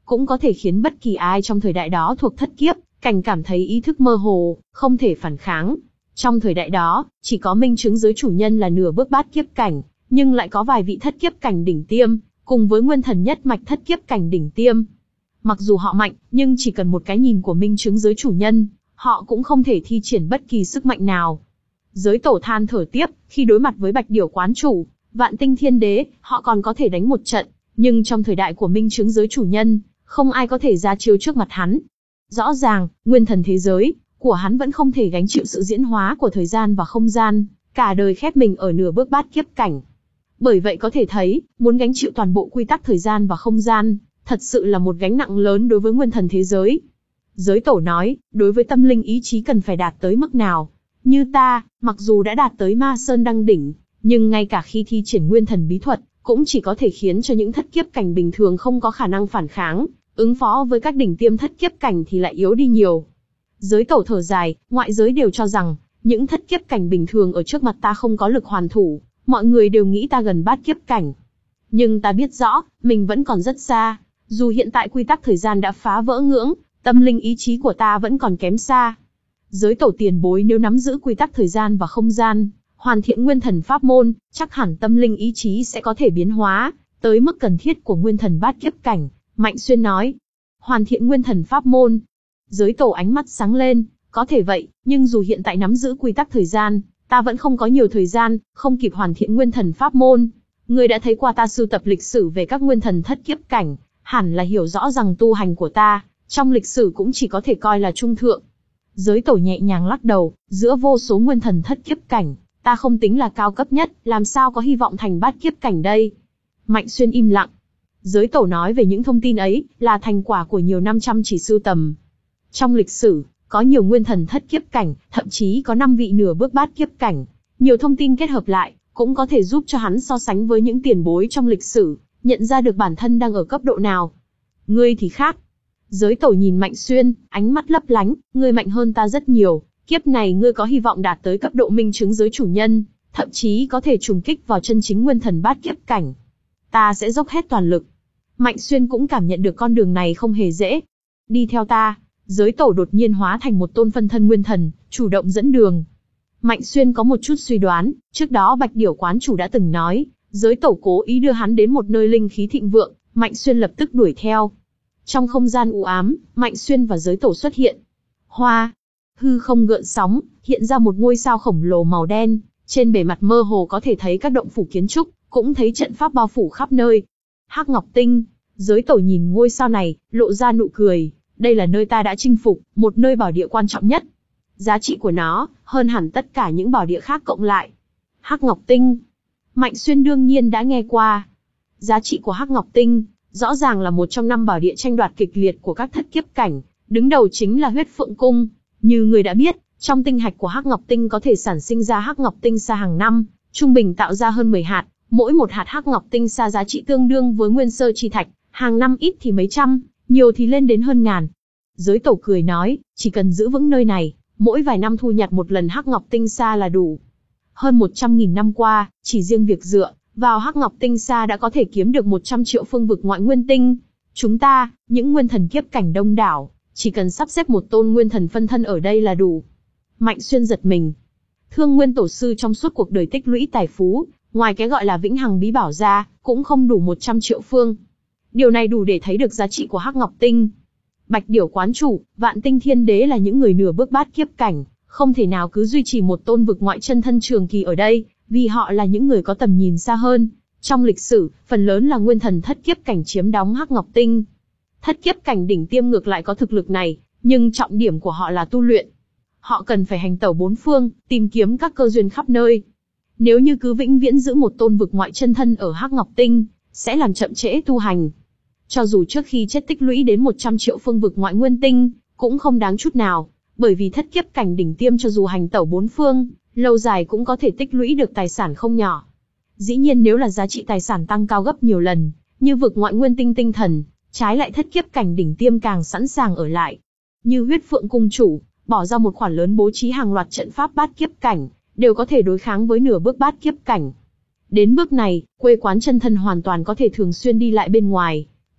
cũng có thể khiến bất kỳ ai trong thời đại đó thuộc thất kiếp cảnh cảm thấy ý thức mơ hồ, không thể phản kháng. Trong thời đại đó, chỉ có minh chứng giới chủ nhân là nửa bước bát kiếp cảnh, nhưng lại có vài vị thất kiếp cảnh đỉnh tiêm, cùng với nguyên thần nhất mạch thất kiếp cảnh đỉnh tiêm. Mặc dù họ mạnh, nhưng chỉ cần một cái nhìn của minh chứng giới chủ nhân, họ cũng không thể thi triển bất kỳ sức mạnh nào. Giới tổ than thở tiếp, khi đối mặt với Bạch Điểu quán chủ, Vạn Tinh Thiên Đế, họ còn có thể đánh một trận, nhưng trong thời đại của minh chứng giới chủ nhân, không ai có thể ra chiêu trước mặt hắn. Rõ ràng, nguyên thần thế giới của hắn vẫn không thể gánh chịu sự diễn hóa của thời gian và không gian, cả đời khép mình ở nửa bước bát kiếp cảnh. Bởi vậy có thể thấy, muốn gánh chịu toàn bộ quy tắc thời gian và không gian, thật sự là một gánh nặng lớn đối với nguyên thần thế giới. Giới tổ nói, đối với tâm linh ý chí cần phải đạt tới mức nào? Như ta, mặc dù đã đạt tới Ma Sơn Đăng Đỉnh, nhưng ngay cả khi thi triển nguyên thần bí thuật, cũng chỉ có thể khiến cho những thất kiếp cảnh bình thường không có khả năng phản kháng, ứng phó với các đỉnh tiêm thất kiếp cảnh thì lại yếu đi nhiều. Giới tổ thở dài, ngoại giới đều cho rằng, những thất kiếp cảnh bình thường ở trước mặt ta không có lực hoàn thủ, mọi người đều nghĩ ta gần bát kiếp cảnh. Nhưng ta biết rõ, mình vẫn còn rất xa, dù hiện tại quy tắc thời gian đã phá vỡ ngưỡng, tâm linh ý chí của ta vẫn còn kém xa. Giới tổ tiền bối nếu nắm giữ quy tắc thời gian và không gian, hoàn thiện nguyên thần pháp môn, chắc hẳn tâm linh ý chí sẽ có thể biến hóa, tới mức cần thiết của nguyên thần bát kiếp cảnh, Mạnh Xuyên nói. Hoàn thiện nguyên thần pháp môn. Giới tổ ánh mắt sáng lên, có thể vậy, nhưng dù hiện tại nắm giữ quy tắc thời gian, ta vẫn không có nhiều thời gian, không kịp hoàn thiện nguyên thần pháp môn. Người đã thấy qua ta sưu tập lịch sử về các nguyên thần thất kiếp cảnh, hẳn là hiểu rõ rằng tu hành của ta, trong lịch sử cũng chỉ có thể coi là trung thượng. Giới tổ nhẹ nhàng lắc đầu, giữa vô số nguyên thần thất kiếp cảnh, ta không tính là cao cấp nhất, làm sao có hy vọng thành bát kiếp cảnh đây? Mạnh Xuyên im lặng. Giới tổ nói về những thông tin ấy, là thành quả của nhiều năm chăm chỉ sưu tầm. Trong lịch sử, có nhiều nguyên thần thất kiếp cảnh, thậm chí có năm vị nửa bước bát kiếp cảnh. Nhiều thông tin kết hợp lại, cũng có thể giúp cho hắn so sánh với những tiền bối trong lịch sử, nhận ra được bản thân đang ở cấp độ nào. Ngươi thì khác. Giới tổ nhìn Mạnh Xuyên, ánh mắt lấp lánh, ngươi mạnh hơn ta rất nhiều, kiếp này ngươi có hy vọng đạt tới cấp độ minh chứng giới chủ nhân, thậm chí có thể trùng kích vào chân chính nguyên thần bát kiếp cảnh. Ta sẽ dốc hết toàn lực. Mạnh Xuyên cũng cảm nhận được con đường này không hề dễ. Đi theo ta. Giới tổ đột nhiên hóa thành một tôn phân thân nguyên thần, chủ động dẫn đường. Mạnh Xuyên có một chút suy đoán, trước đó Bạch Điểu quán chủ đã từng nói, giới tổ cố ý đưa hắn đến một nơi linh khí thịnh vượng, Mạnh Xuyên lập tức đuổi theo. Trong không gian u ám, Mạnh Xuyên và giới tổ xuất hiện. Hoa, hư không gợn sóng, hiện ra một ngôi sao khổng lồ màu đen, trên bề mặt mơ hồ có thể thấy các động phủ kiến trúc, cũng thấy trận pháp bao phủ khắp nơi. Hắc Ngọc Tinh, giới tổ nhìn ngôi sao này, lộ ra nụ cười. Đây là nơi ta đã chinh phục, một nơi bảo địa quan trọng nhất. Giá trị của nó, hơn hẳn tất cả những bảo địa khác cộng lại. Hắc Ngọc Tinh. Mạnh Xuyên đương nhiên đã nghe qua. Giá trị của Hắc Ngọc Tinh, rõ ràng là một trong năm bảo địa tranh đoạt kịch liệt của các thất kiếp cảnh. Đứng đầu chính là Huyết Phượng Cung. Như người đã biết, trong tinh hạch của Hắc Ngọc Tinh có thể sản sinh ra Hắc Ngọc Tinh sa hàng năm, trung bình tạo ra hơn mười hạt. Mỗi một hạt Hắc Ngọc Tinh sa giá trị tương đương với nguyên sơ chi thạch, hàng năm ít thì mấy trăm, nhiều thì lên đến hơn ngàn. Giới tổ cười nói, chỉ cần giữ vững nơi này, mỗi vài năm thu nhặt một lần Hắc Ngọc Tinh sa là đủ. Hơn một trăm nghìn năm qua, chỉ riêng việc dựa vào Hắc Ngọc Tinh sa đã có thể kiếm được một trăm triệu phương vực ngoại nguyên tinh. Chúng ta, những nguyên thần kiếp cảnh đông đảo, chỉ cần sắp xếp một tôn nguyên thần phân thân ở đây là đủ. Mạnh Xuyên giật mình. Thương Nguyên tổ sư trong suốt cuộc đời tích lũy tài phú, ngoài cái gọi là vĩnh hằng bí bảo ra, cũng không đủ một trăm triệu phương. Điều này đủ để thấy được giá trị của Hắc Ngọc Tinh. Bạch Điểu quán chủ, Vạn Tinh Thiên Đế là những người nửa bước bát kiếp cảnh, không thể nào cứ duy trì một tôn vực ngoại chân thân trường kỳ ở đây, vì họ là những người có tầm nhìn xa hơn. Trong lịch sử, phần lớn là nguyên thần thất kiếp cảnh chiếm đóng Hắc Ngọc Tinh. Thất kiếp cảnh đỉnh tiêm ngược lại có thực lực này, nhưng trọng điểm của họ là tu luyện. Họ cần phải hành tẩu bốn phương, tìm kiếm các cơ duyên khắp nơi. Nếu như cứ vĩnh viễn giữ một tôn vực ngoại chân thân ở Hắc Ngọc Tinh, sẽ làm chậm trễ tu hành. Cho dù trước khi chết tích lũy đến một trăm triệu phương vực ngoại nguyên tinh, cũng không đáng chút nào, bởi vì thất kiếp cảnh đỉnh tiêm cho dù hành tẩu bốn phương, lâu dài cũng có thể tích lũy được tài sản không nhỏ. Dĩ nhiên nếu là giá trị tài sản tăng cao gấp nhiều lần, như vực ngoại nguyên tinh tinh thần, trái lại thất kiếp cảnh đỉnh tiêm càng sẵn sàng ở lại. Như Huyết Phượng cung chủ, bỏ ra một khoản lớn bố trí hàng loạt trận pháp bát kiếp cảnh, đều có thể đối kháng với nửa bước bát kiếp cảnh. Đến bước này, quê quán chân thân hoàn toàn có thể thường xuyên đi lại bên ngoài.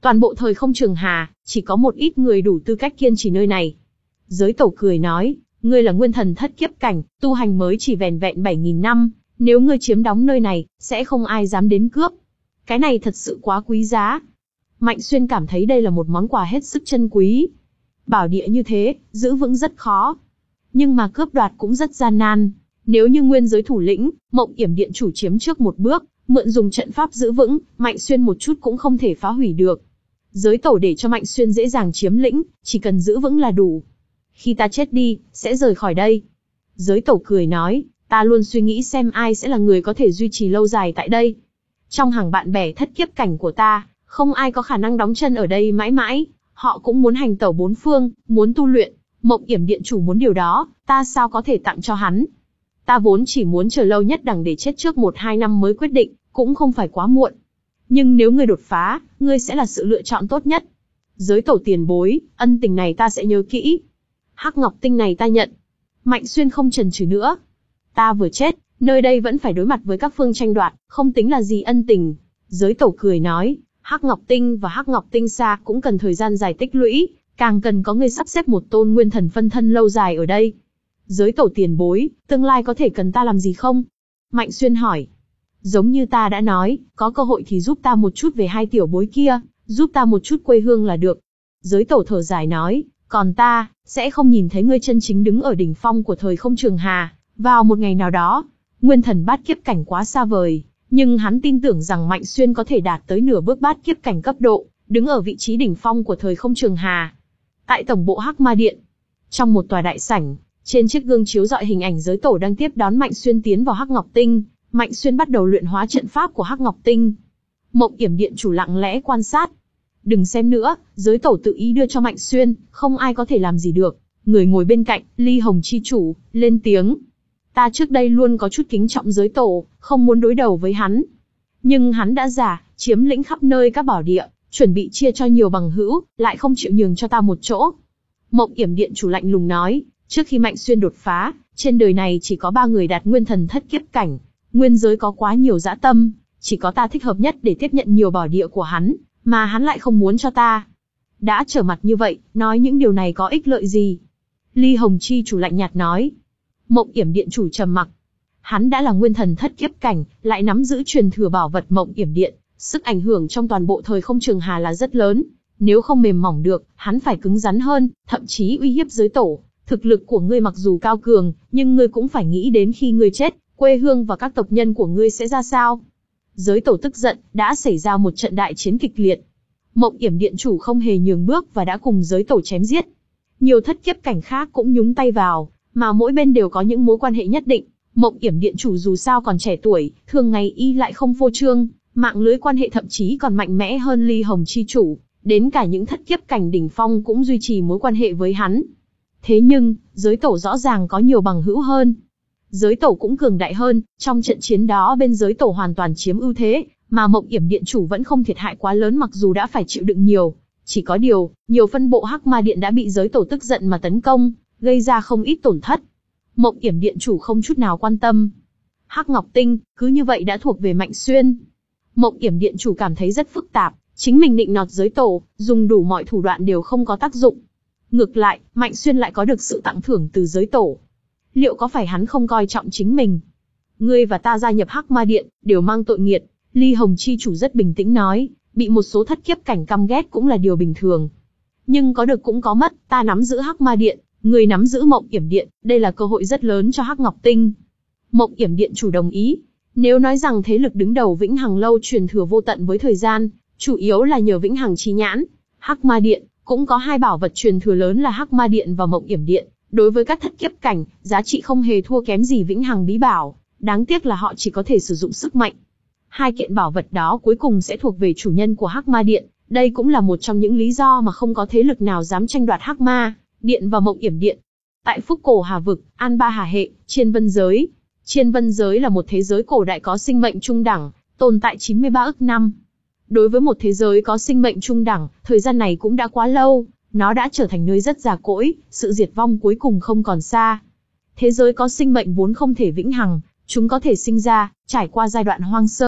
Toàn bộ thời không trường hà, chỉ có một ít người đủ tư cách kiên trì nơi này. Giới tổ cười nói, ngươi là nguyên thần thất kiếp cảnh, tu hành mới chỉ vẻn vẹn bảy nghìn năm, nếu ngươi chiếm đóng nơi này, sẽ không ai dám đến cướp. Cái này thật sự quá quý giá. Mạnh Xuyên cảm thấy đây là một món quà hết sức chân quý. Bảo địa như thế, giữ vững rất khó. Nhưng mà cướp đoạt cũng rất gian nan. Nếu như nguyên giới thủ lĩnh, Mộng Yểm Điện chủ chiếm trước một bước, mượn dùng trận pháp giữ vững, Mạnh Xuyên một chút cũng không thể phá hủy được. Giới tổ để cho Mạnh Xuyên dễ dàng chiếm lĩnh, chỉ cần giữ vững là đủ. Khi ta chết đi, sẽ rời khỏi đây. Giới tổ cười nói, ta luôn suy nghĩ xem ai sẽ là người có thể duy trì lâu dài tại đây. Trong hàng bạn bè thất kiếp cảnh của ta, không ai có khả năng đóng chân ở đây mãi mãi, họ cũng muốn hành tẩu bốn phương, muốn tu luyện. Mộng Yểm Điện chủ muốn điều đó, ta sao có thể tặng cho hắn. Ta vốn chỉ muốn chờ lâu nhất đằng để chết trước một hai năm mới quyết định, cũng không phải quá muộn. Nhưng nếu ngươi đột phá, ngươi sẽ là sự lựa chọn tốt nhất. Giới tổ tiền bối, ân tình này ta sẽ nhớ kỹ. Hắc Ngọc Tinh này ta nhận. Mạnh Xuyên không chần chừ nữa. Ta vừa chết, nơi đây vẫn phải đối mặt với các phương tranh đoạt, không tính là gì ân tình. Giới tổ cười nói, Hắc Ngọc Tinh và Hắc Ngọc Tinh Sa cũng cần thời gian dài tích lũy, càng cần có người sắp xếp một tôn nguyên thần phân thân lâu dài ở đây. Giới tổ tiền bối, tương lai có thể cần ta làm gì không? Mạnh Xuyên hỏi. Giống như ta đã nói, có cơ hội thì giúp ta một chút về hai tiểu bối kia, giúp ta một chút quê hương là được. Giới tổ thở dài nói, còn ta, sẽ không nhìn thấy ngươi chân chính đứng ở đỉnh phong của thời không trường hà, vào một ngày nào đó. Nguyên thần bát kiếp cảnh quá xa vời, nhưng hắn tin tưởng rằng Mạnh Xuyên có thể đạt tới nửa bước bát kiếp cảnh cấp độ, đứng ở vị trí đỉnh phong của thời không trường hà. Tại tổng bộ Hắc Ma Điện, trong một tòa đại sảnh, trên chiếc gương chiếu rọi hình ảnh giới tổ đang tiếp đón Mạnh Xuyên tiến vào Hắc Ngọc Tinh. Mạnh Xuyên bắt đầu luyện hóa trận pháp của Hắc Ngọc Tinh. Mộng Yểm Điện chủ lặng lẽ quan sát. Đừng xem nữa, giới tổ tự ý đưa cho Mạnh Xuyên, không ai có thể làm gì được. Người ngồi bên cạnh, Ly Hồng chi chủ, lên tiếng. Ta trước đây luôn có chút kính trọng giới tổ, không muốn đối đầu với hắn. Nhưng hắn đã giả, chiếm lĩnh khắp nơi các bảo địa, chuẩn bị chia cho nhiều bằng hữu, lại không chịu nhường cho ta một chỗ. Mộng Yểm Điện chủ lạnh lùng nói, trước khi Mạnh Xuyên đột phá, trên đời này chỉ có ba người đạt nguyên thần thất kiếp cảnh. Nguyên giới có quá nhiều dã tâm, chỉ có ta thích hợp nhất để tiếp nhận nhiều bảo địa của hắn, mà hắn lại không muốn cho ta. Đã trở mặt như vậy, nói những điều này có ích lợi gì? Ly Hồng chi chủ lạnh nhạt nói. Mộng Yểm Điện chủ trầm mặc. Hắn đã là nguyên thần thất kiếp cảnh, lại nắm giữ truyền thừa bảo vật Mộng Yểm Điện, sức ảnh hưởng trong toàn bộ thời không trường hà là rất lớn. Nếu không mềm mỏng được, hắn phải cứng rắn hơn, thậm chí uy hiếp giới tổ. Thực lực của ngươi mặc dù cao cường, nhưng ngươi cũng phải nghĩ đến khi ngươi chết, quê hương và các tộc nhân của ngươi sẽ ra sao. Giới tổ tức giận, đã xảy ra một trận đại chiến kịch liệt. Mộng Yểm Điện chủ không hề nhường bước và đã cùng giới tổ chém giết. Nhiều thất kiếp cảnh khác cũng nhúng tay vào, mà mỗi bên đều có những mối quan hệ nhất định. Mộng Yểm Điện chủ dù sao còn trẻ tuổi, thường ngày y lại không phô trương, mạng lưới quan hệ thậm chí còn mạnh mẽ hơn Ly Hồng chi chủ, đến cả những thất kiếp cảnh đỉnh phong cũng duy trì mối quan hệ với hắn. Thế nhưng, giới tổ rõ ràng có nhiều bằng hữu hơn. Giới tổ cũng cường đại hơn, trong trận chiến đó bên giới tổ hoàn toàn chiếm ưu thế, mà Mộng Yểm Điện chủ vẫn không thiệt hại quá lớn mặc dù đã phải chịu đựng nhiều. Chỉ có điều, nhiều phân bộ Hắc Ma Điện đã bị giới tổ tức giận mà tấn công, gây ra không ít tổn thất. Mộng Yểm Điện chủ không chút nào quan tâm. Hắc Ngọc Tinh, cứ như vậy đã thuộc về Mạnh Xuyên. Mộng Yểm Điện chủ cảm thấy rất phức tạp, chính mình nịnh nọt giới tổ, dùng đủ mọi thủ đoạn đều không có tác dụng. Ngược lại, Mạnh Xuyên lại có được sự tặng thưởng từ giới tổ. Liệu có phải hắn không coi trọng chính mình? Ngươi và ta gia nhập Hắc Ma Điện, đều mang tội nghiệt. Ly Hồng chi chủ rất bình tĩnh nói, bị một số thất kiếp cảnh căm ghét cũng là điều bình thường. Nhưng có được cũng có mất, ta nắm giữ Hắc Ma Điện, ngươi nắm giữ Mộng Yểm Điện, đây là cơ hội rất lớn cho Hắc Ngọc Tinh. Mộng Yểm Điện chủ đồng ý. Nếu nói rằng thế lực đứng đầu Vĩnh Hằng lâu truyền thừa vô tận với thời gian, chủ yếu là nhờ Vĩnh Hằng chi nhãn. Hắc Ma Điện cũng có hai bảo vật truyền thừa lớn là Hắc Ma Điện và Mộng Yểm Điện. Đối với các thất kiếp cảnh, giá trị không hề thua kém gì Vĩnh Hằng bí bảo, đáng tiếc là họ chỉ có thể sử dụng sức mạnh. Hai kiện bảo vật đó cuối cùng sẽ thuộc về chủ nhân của Hắc Ma Điện, đây cũng là một trong những lý do mà không có thế lực nào dám tranh đoạt Hắc Ma Điện và Mộng Yểm Điện. Tại Phúc Cổ Hà Vực, An Ba Hà Hệ, Chiên Vân Giới. Chiên Vân Giới là một thế giới cổ đại có sinh mệnh trung đẳng, tồn tại chín mươi ba ức năm. Đối với một thế giới có sinh mệnh trung đẳng, thời gian này cũng đã quá lâu. Nó đã trở thành nơi rất già cỗi, sự diệt vong cuối cùng không còn xa. Thế giới có sinh mệnh vốn không thể vĩnh hằng, chúng có thể sinh ra, trải qua giai đoạn hoang sơ,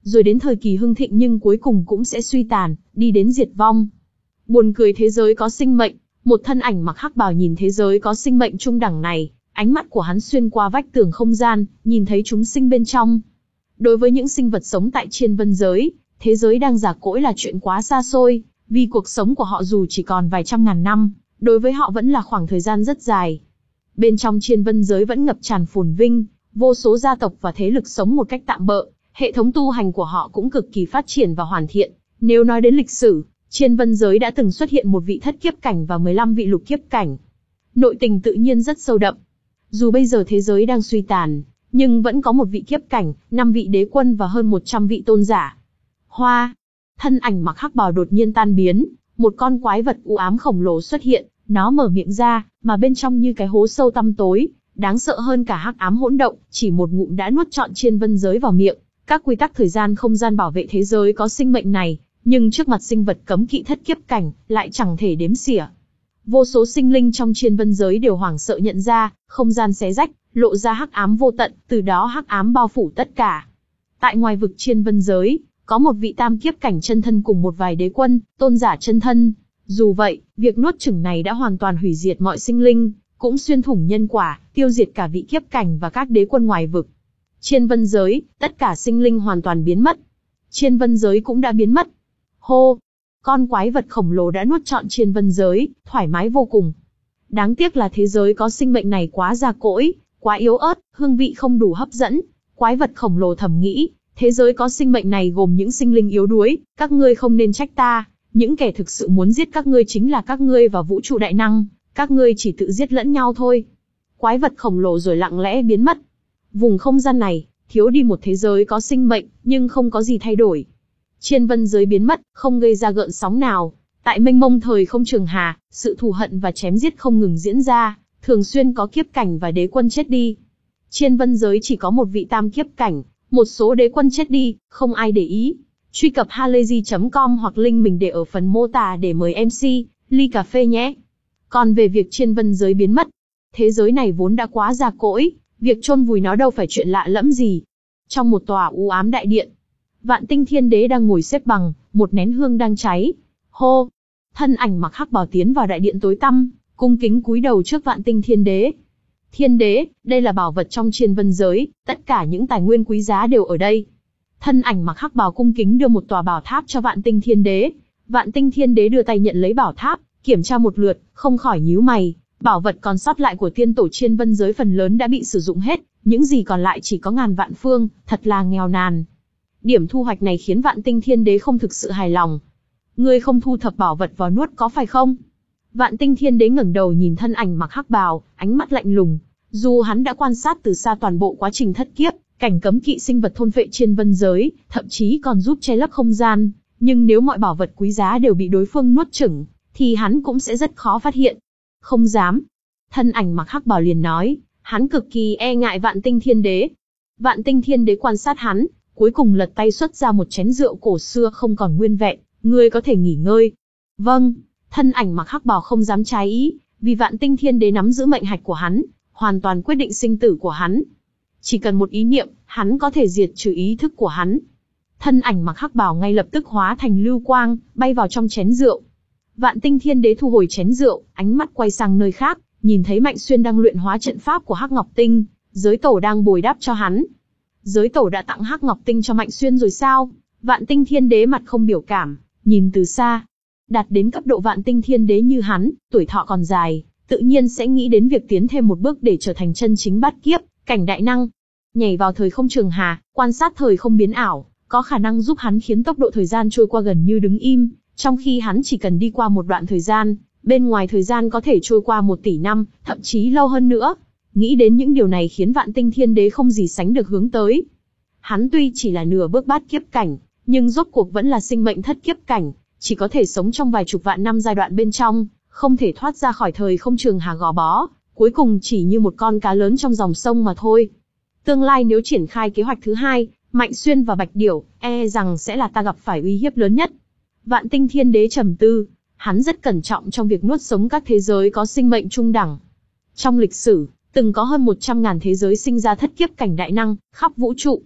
rồi đến thời kỳ hưng thịnh nhưng cuối cùng cũng sẽ suy tàn, đi đến diệt vong. Buồn cười thế giới có sinh mệnh, một thân ảnh mặc hắc bào nhìn thế giới có sinh mệnh trung đẳng này, ánh mắt của hắn xuyên qua vách tường không gian, nhìn thấy chúng sinh bên trong. Đối với những sinh vật sống tại Chiên Vân giới, thế giới đang già cỗi là chuyện quá xa xôi, vì cuộc sống của họ dù chỉ còn vài trăm ngàn năm, đối với họ vẫn là khoảng thời gian rất dài. Bên trong Chiên Vân giới vẫn ngập tràn phồn vinh, vô số gia tộc và thế lực sống một cách tạm bợ, hệ thống tu hành của họ cũng cực kỳ phát triển và hoàn thiện. Nếu nói đến lịch sử, Chiên Vân giới đã từng xuất hiện một vị thất kiếp cảnh và mười lăm vị lục kiếp cảnh. Nội tình tự nhiên rất sâu đậm. Dù bây giờ thế giới đang suy tàn, nhưng vẫn có một vị kiếp cảnh, năm vị đế quân và hơn một trăm vị tôn giả. Hoa, thân ảnh mặc hắc bào đột nhiên tan biến, một con quái vật u ám khổng lồ xuất hiện, nó mở miệng ra, mà bên trong như cái hố sâu tăm tối, đáng sợ hơn cả hắc ám hỗn động, chỉ một ngụm đã nuốt trọn Chiên Vân giới vào miệng. Các quy tắc thời gian không gian bảo vệ thế giới có sinh mệnh này, nhưng trước mặt sinh vật cấm kỵ thất kiếp cảnh, lại chẳng thể đếm xỉa. Vô số sinh linh trong Chiên Vân giới đều hoảng sợ nhận ra, không gian xé rách, lộ ra hắc ám vô tận, từ đó hắc ám bao phủ tất cả. Tại ngoài vực Chiên Vân giới, có một vị tam kiếp cảnh chân thân cùng một vài đế quân, tôn giả chân thân. Dù vậy, việc nuốt chửng này đã hoàn toàn hủy diệt mọi sinh linh, cũng xuyên thủng nhân quả, tiêu diệt cả vị kiếp cảnh và các đế quân ngoài vực. Chiên Vân giới, tất cả sinh linh hoàn toàn biến mất. Chiên Vân giới cũng đã biến mất. Hô! Con quái vật khổng lồ đã nuốt trọn Chiên Vân giới, thoải mái vô cùng. Đáng tiếc là thế giới có sinh mệnh này quá già cỗi, quá yếu ớt, hương vị không đủ hấp dẫn. Quái vật khổng lồ thầm nghĩ, thế giới có sinh mệnh này gồm những sinh linh yếu đuối, các ngươi không nên trách ta, những kẻ thực sự muốn giết các ngươi chính là các ngươi và vũ trụ đại năng, các ngươi chỉ tự giết lẫn nhau thôi. Quái vật khổng lồ rồi lặng lẽ biến mất. Vùng không gian này, thiếu đi một thế giới có sinh mệnh, nhưng không có gì thay đổi. Chiên Vân giới biến mất, không gây ra gợn sóng nào. Tại mênh mông thời không trường hà, sự thù hận và chém giết không ngừng diễn ra, thường xuyên có kiếp cảnh và đế quân chết đi. Chiên Vân giới chỉ có một vị tam kiếp cảnh, một số đế quân chết đi, không ai để ý. Truy cập halayzi chấm com hoặc link mình để ở phần mô tả để mời em xê, ly cà phê nhé. Còn về việc Chiên Vân giới biến mất, thế giới này vốn đã quá già cỗi, việc chôn vùi nó đâu phải chuyện lạ lẫm gì. Trong một tòa u ám đại điện, Vạn Tinh Thiên Đế đang ngồi xếp bằng, một nén hương đang cháy. Hô! Thân ảnh mặc hắc bào tiến vào đại điện tối tăm, cung kính cúi đầu trước Vạn Tinh Thiên Đế. Thiên Đế, đây là bảo vật trong Chiên Vân giới, tất cả những tài nguyên quý giá đều ở đây. Thân ảnh mặc hắc bào cung kính đưa một tòa bảo tháp cho Vạn Tinh Thiên Đế. Vạn Tinh Thiên Đế đưa tay nhận lấy bảo tháp, kiểm tra một lượt, không khỏi nhíu mày. Bảo vật còn sót lại của tiên tổ Chiên Vân giới phần lớn đã bị sử dụng hết, những gì còn lại chỉ có ngàn vạn phương, thật là nghèo nàn. Điểm thu hoạch này khiến Vạn Tinh Thiên Đế không thực sự hài lòng. Ngươi không thu thập bảo vật vào nuốt có phải không? Vạn Tinh Thiên Đế ngẩng đầu nhìn thân ảnh mặc hắc bào, ánh mắt lạnh lùng. Dù hắn đã quan sát từ xa toàn bộ quá trình thất kiếp, cảnh cấm kỵ sinh vật thôn phệ Chiên Vân giới, thậm chí còn giúp che lấp không gian, nhưng nếu mọi bảo vật quý giá đều bị đối phương nuốt chửng, thì hắn cũng sẽ rất khó phát hiện. Không dám. Thân ảnh mặc hắc bào liền nói, hắn cực kỳ e ngại Vạn Tinh Thiên Đế. Vạn Tinh Thiên Đế quan sát hắn, cuối cùng lật tay xuất ra một chén rượu cổ xưa không còn nguyên vẹn, ngươi có thể nghỉ ngơi. Vâng. Thân ảnh mặc hắc bào không dám trái ý, vì Vạn Tinh Thiên Đế nắm giữ mệnh hạch của hắn, hoàn toàn quyết định sinh tử của hắn. Chỉ cần một ý niệm, hắn có thể diệt trừ ý thức của hắn. Thân ảnh mặc hắc bào ngay lập tức hóa thành lưu quang, bay vào trong chén rượu. Vạn Tinh Thiên Đế thu hồi chén rượu, ánh mắt quay sang nơi khác, nhìn thấy Mạnh Xuyên đang luyện hóa trận pháp của Hắc Ngọc Tinh, giới tổ đang bồi đắp cho hắn. Giới tổ đã tặng Hắc Ngọc Tinh cho Mạnh Xuyên rồi sao? Vạn Tinh Thiên Đế mặt không biểu cảm, nhìn từ xa. Đạt đến cấp độ Vạn Tinh Thiên Đế như hắn, tuổi thọ còn dài, tự nhiên sẽ nghĩ đến việc tiến thêm một bước để trở thành chân chính bát kiếp, cảnh đại năng. Nhảy vào thời không trường hà, quan sát thời không biến ảo, có khả năng giúp hắn khiến tốc độ thời gian trôi qua gần như đứng im, trong khi hắn chỉ cần đi qua một đoạn thời gian, bên ngoài thời gian có thể trôi qua một tỷ năm, thậm chí lâu hơn nữa. Nghĩ đến những điều này khiến Vạn Tinh Thiên Đế không gì sánh được hướng tới. Hắn tuy chỉ là nửa bước bát kiếp cảnh, nhưng rốt cuộc vẫn là sinh mệnh thất kiếp cảnh, chỉ có thể sống trong vài chục vạn năm giai đoạn bên trong, không thể thoát ra khỏi thời không trường hà gò bó, cuối cùng chỉ như một con cá lớn trong dòng sông mà thôi. Tương lai nếu triển khai kế hoạch thứ hai, Mạnh Xuyên và Bạch Điểu, e rằng sẽ là ta gặp phải uy hiếp lớn nhất. Vạn Tinh Thiên Đế trầm tư, hắn rất cẩn trọng trong việc nuốt sống các thế giới có sinh mệnh trung đẳng. Trong lịch sử, từng có hơn một trăm ngàn thế giới sinh ra thất kiếp cảnh đại năng, khắp vũ trụ.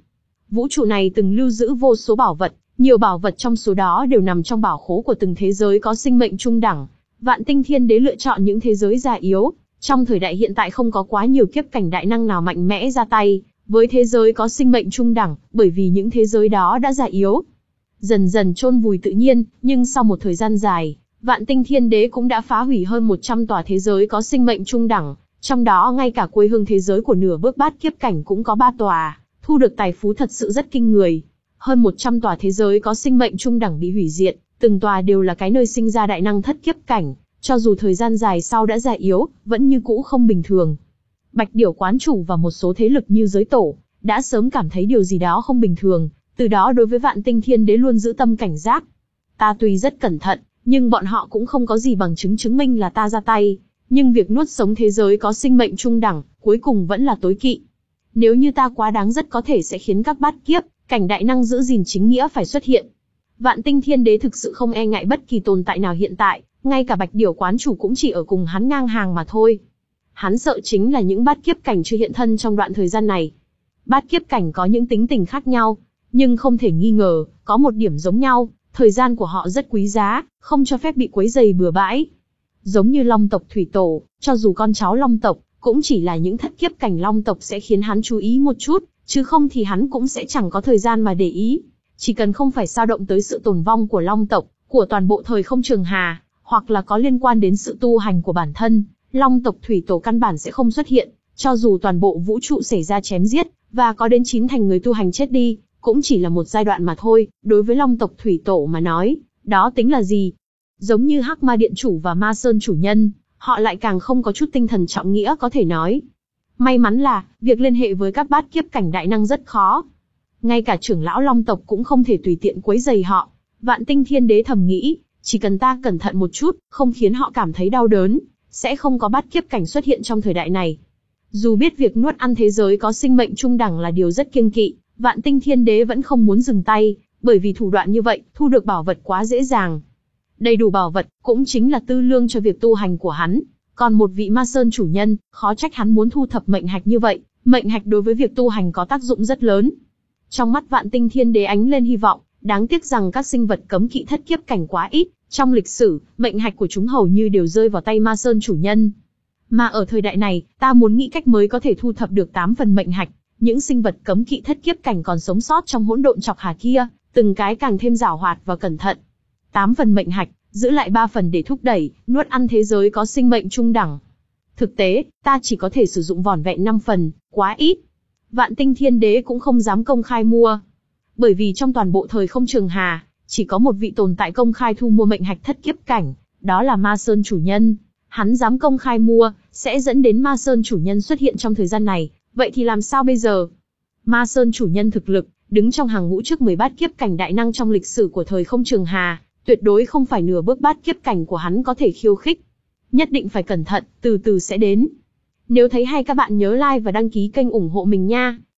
Vũ trụ này từng lưu giữ vô số bảo vật, nhiều bảo vật trong số đó đều nằm trong bảo khố của từng thế giới có sinh mệnh trung đẳng. Vạn Tinh Thiên Đế lựa chọn những thế giới già yếu. Trong thời đại hiện tại không có quá nhiều kiếp cảnh đại năng nào mạnh mẽ ra tay với thế giới có sinh mệnh trung đẳng, bởi vì những thế giới đó đã già yếu. Dần dần chôn vùi tự nhiên, nhưng sau một thời gian dài, Vạn Tinh Thiên Đế cũng đã phá hủy hơn một trăm tòa thế giới có sinh mệnh trung đẳng, trong đó ngay cả quê hương thế giới của nửa bước bát kiếp cảnh cũng có ba tòa, thu được tài phú thật sự rất kinh người. Hơn một trăm tòa thế giới có sinh mệnh trung đẳng bị hủy diệt, từng tòa đều là cái nơi sinh ra đại năng thất kiếp cảnh, cho dù thời gian dài sau đã già yếu, vẫn như cũ không bình thường. Bạch Điểu quán chủ và một số thế lực như giới tổ, đã sớm cảm thấy điều gì đó không bình thường, từ đó đối với Vạn Tinh Thiên Đế luôn giữ tâm cảnh giác. Ta tuy rất cẩn thận, nhưng bọn họ cũng không có gì bằng chứng chứng minh là ta ra tay, nhưng việc nuốt sống thế giới có sinh mệnh trung đẳng, cuối cùng vẫn là tối kỵ. Nếu như ta quá đáng rất có thể sẽ khiến các bát kiếp, cảnh đại năng giữ gìn chính nghĩa phải xuất hiện. Vạn Tinh Thiên Đế thực sự không e ngại bất kỳ tồn tại nào hiện tại, ngay cả Bạch Điểu quán chủ cũng chỉ ở cùng hắn ngang hàng mà thôi. Hắn sợ chính là những bát kiếp cảnh chưa hiện thân trong đoạn thời gian này. Bát kiếp cảnh có những tính tình khác nhau, nhưng không thể nghi ngờ, có một điểm giống nhau, thời gian của họ rất quý giá, không cho phép bị quấy rầy bừa bãi. Giống như Long tộc Thủy Tổ, cho dù con cháu Long tộc, cũng chỉ là những thất kiếp cảnh Long tộc sẽ khiến hắn chú ý một chút, chứ không thì hắn cũng sẽ chẳng có thời gian mà để ý. Chỉ cần không phải xao động tới sự tồn vong của Long tộc, của toàn bộ thời không trường hà, hoặc là có liên quan đến sự tu hành của bản thân, Long tộc Thủy Tổ căn bản sẽ không xuất hiện, cho dù toàn bộ vũ trụ xảy ra chém giết, và có đến chín thành người tu hành chết đi, cũng chỉ là một giai đoạn mà thôi, đối với Long tộc Thủy Tổ mà nói, đó tính là gì? Giống như Hắc Ma Điện chủ và Ma Sơn chủ nhân, họ lại càng không có chút tinh thần trọng nghĩa có thể nói. May mắn là, việc liên hệ với các bát kiếp cảnh đại năng rất khó. Ngay cả trưởng lão Long tộc cũng không thể tùy tiện quấy rầy họ. Vạn Tinh Thiên Đế thầm nghĩ, chỉ cần ta cẩn thận một chút, không khiến họ cảm thấy đau đớn, sẽ không có bát kiếp cảnh xuất hiện trong thời đại này. Dù biết việc nuốt ăn thế giới có sinh mệnh trung đẳng là điều rất kiêng kỵ, Vạn Tinh Thiên Đế vẫn không muốn dừng tay, bởi vì thủ đoạn như vậy, thu được bảo vật quá dễ dàng. Đầy đủ bảo vật, cũng chính là tư lương cho việc tu hành của hắn. Còn một vị Ma Sơn chủ nhân, khó trách hắn muốn thu thập mệnh hạch như vậy, mệnh hạch đối với việc tu hành có tác dụng rất lớn. Trong mắt Vạn Tinh Thiên Đế ánh lên hy vọng, đáng tiếc rằng các sinh vật cấm kỵ thất kiếp cảnh quá ít, trong lịch sử, mệnh hạch của chúng hầu như đều rơi vào tay Ma Sơn chủ nhân. Mà ở thời đại này, ta muốn nghĩ cách mới có thể thu thập được tám phần mệnh hạch, những sinh vật cấm kỵ thất kiếp cảnh còn sống sót trong hỗn độn chọc hà kia, từng cái càng thêm giảo hoạt và cẩn thận. tám phần mệnh hạch, giữ lại ba phần để thúc đẩy, nuốt ăn thế giới có sinh mệnh trung đẳng. Thực tế, ta chỉ có thể sử dụng vỏn vẹn năm phần, quá ít. Vạn Tinh Thiên Đế cũng không dám công khai mua. Bởi vì trong toàn bộ thời không trường hà, chỉ có một vị tồn tại công khai thu mua mệnh hạch thất kiếp cảnh, đó là Ma Sơn chủ nhân. Hắn dám công khai mua, sẽ dẫn đến Ma Sơn chủ nhân xuất hiện trong thời gian này, vậy thì làm sao bây giờ? Ma Sơn chủ nhân thực lực, đứng trong hàng ngũ trước mười bát kiếp cảnh đại năng trong lịch sử của thời không trường hà, tuyệt đối không phải nửa bước bát kiếp cảnh của hắn có thể khiêu khích. Nhất định phải cẩn thận, từ từ sẽ đến. Nếu thấy hay các bạn nhớ like và đăng ký kênh ủng hộ mình nha.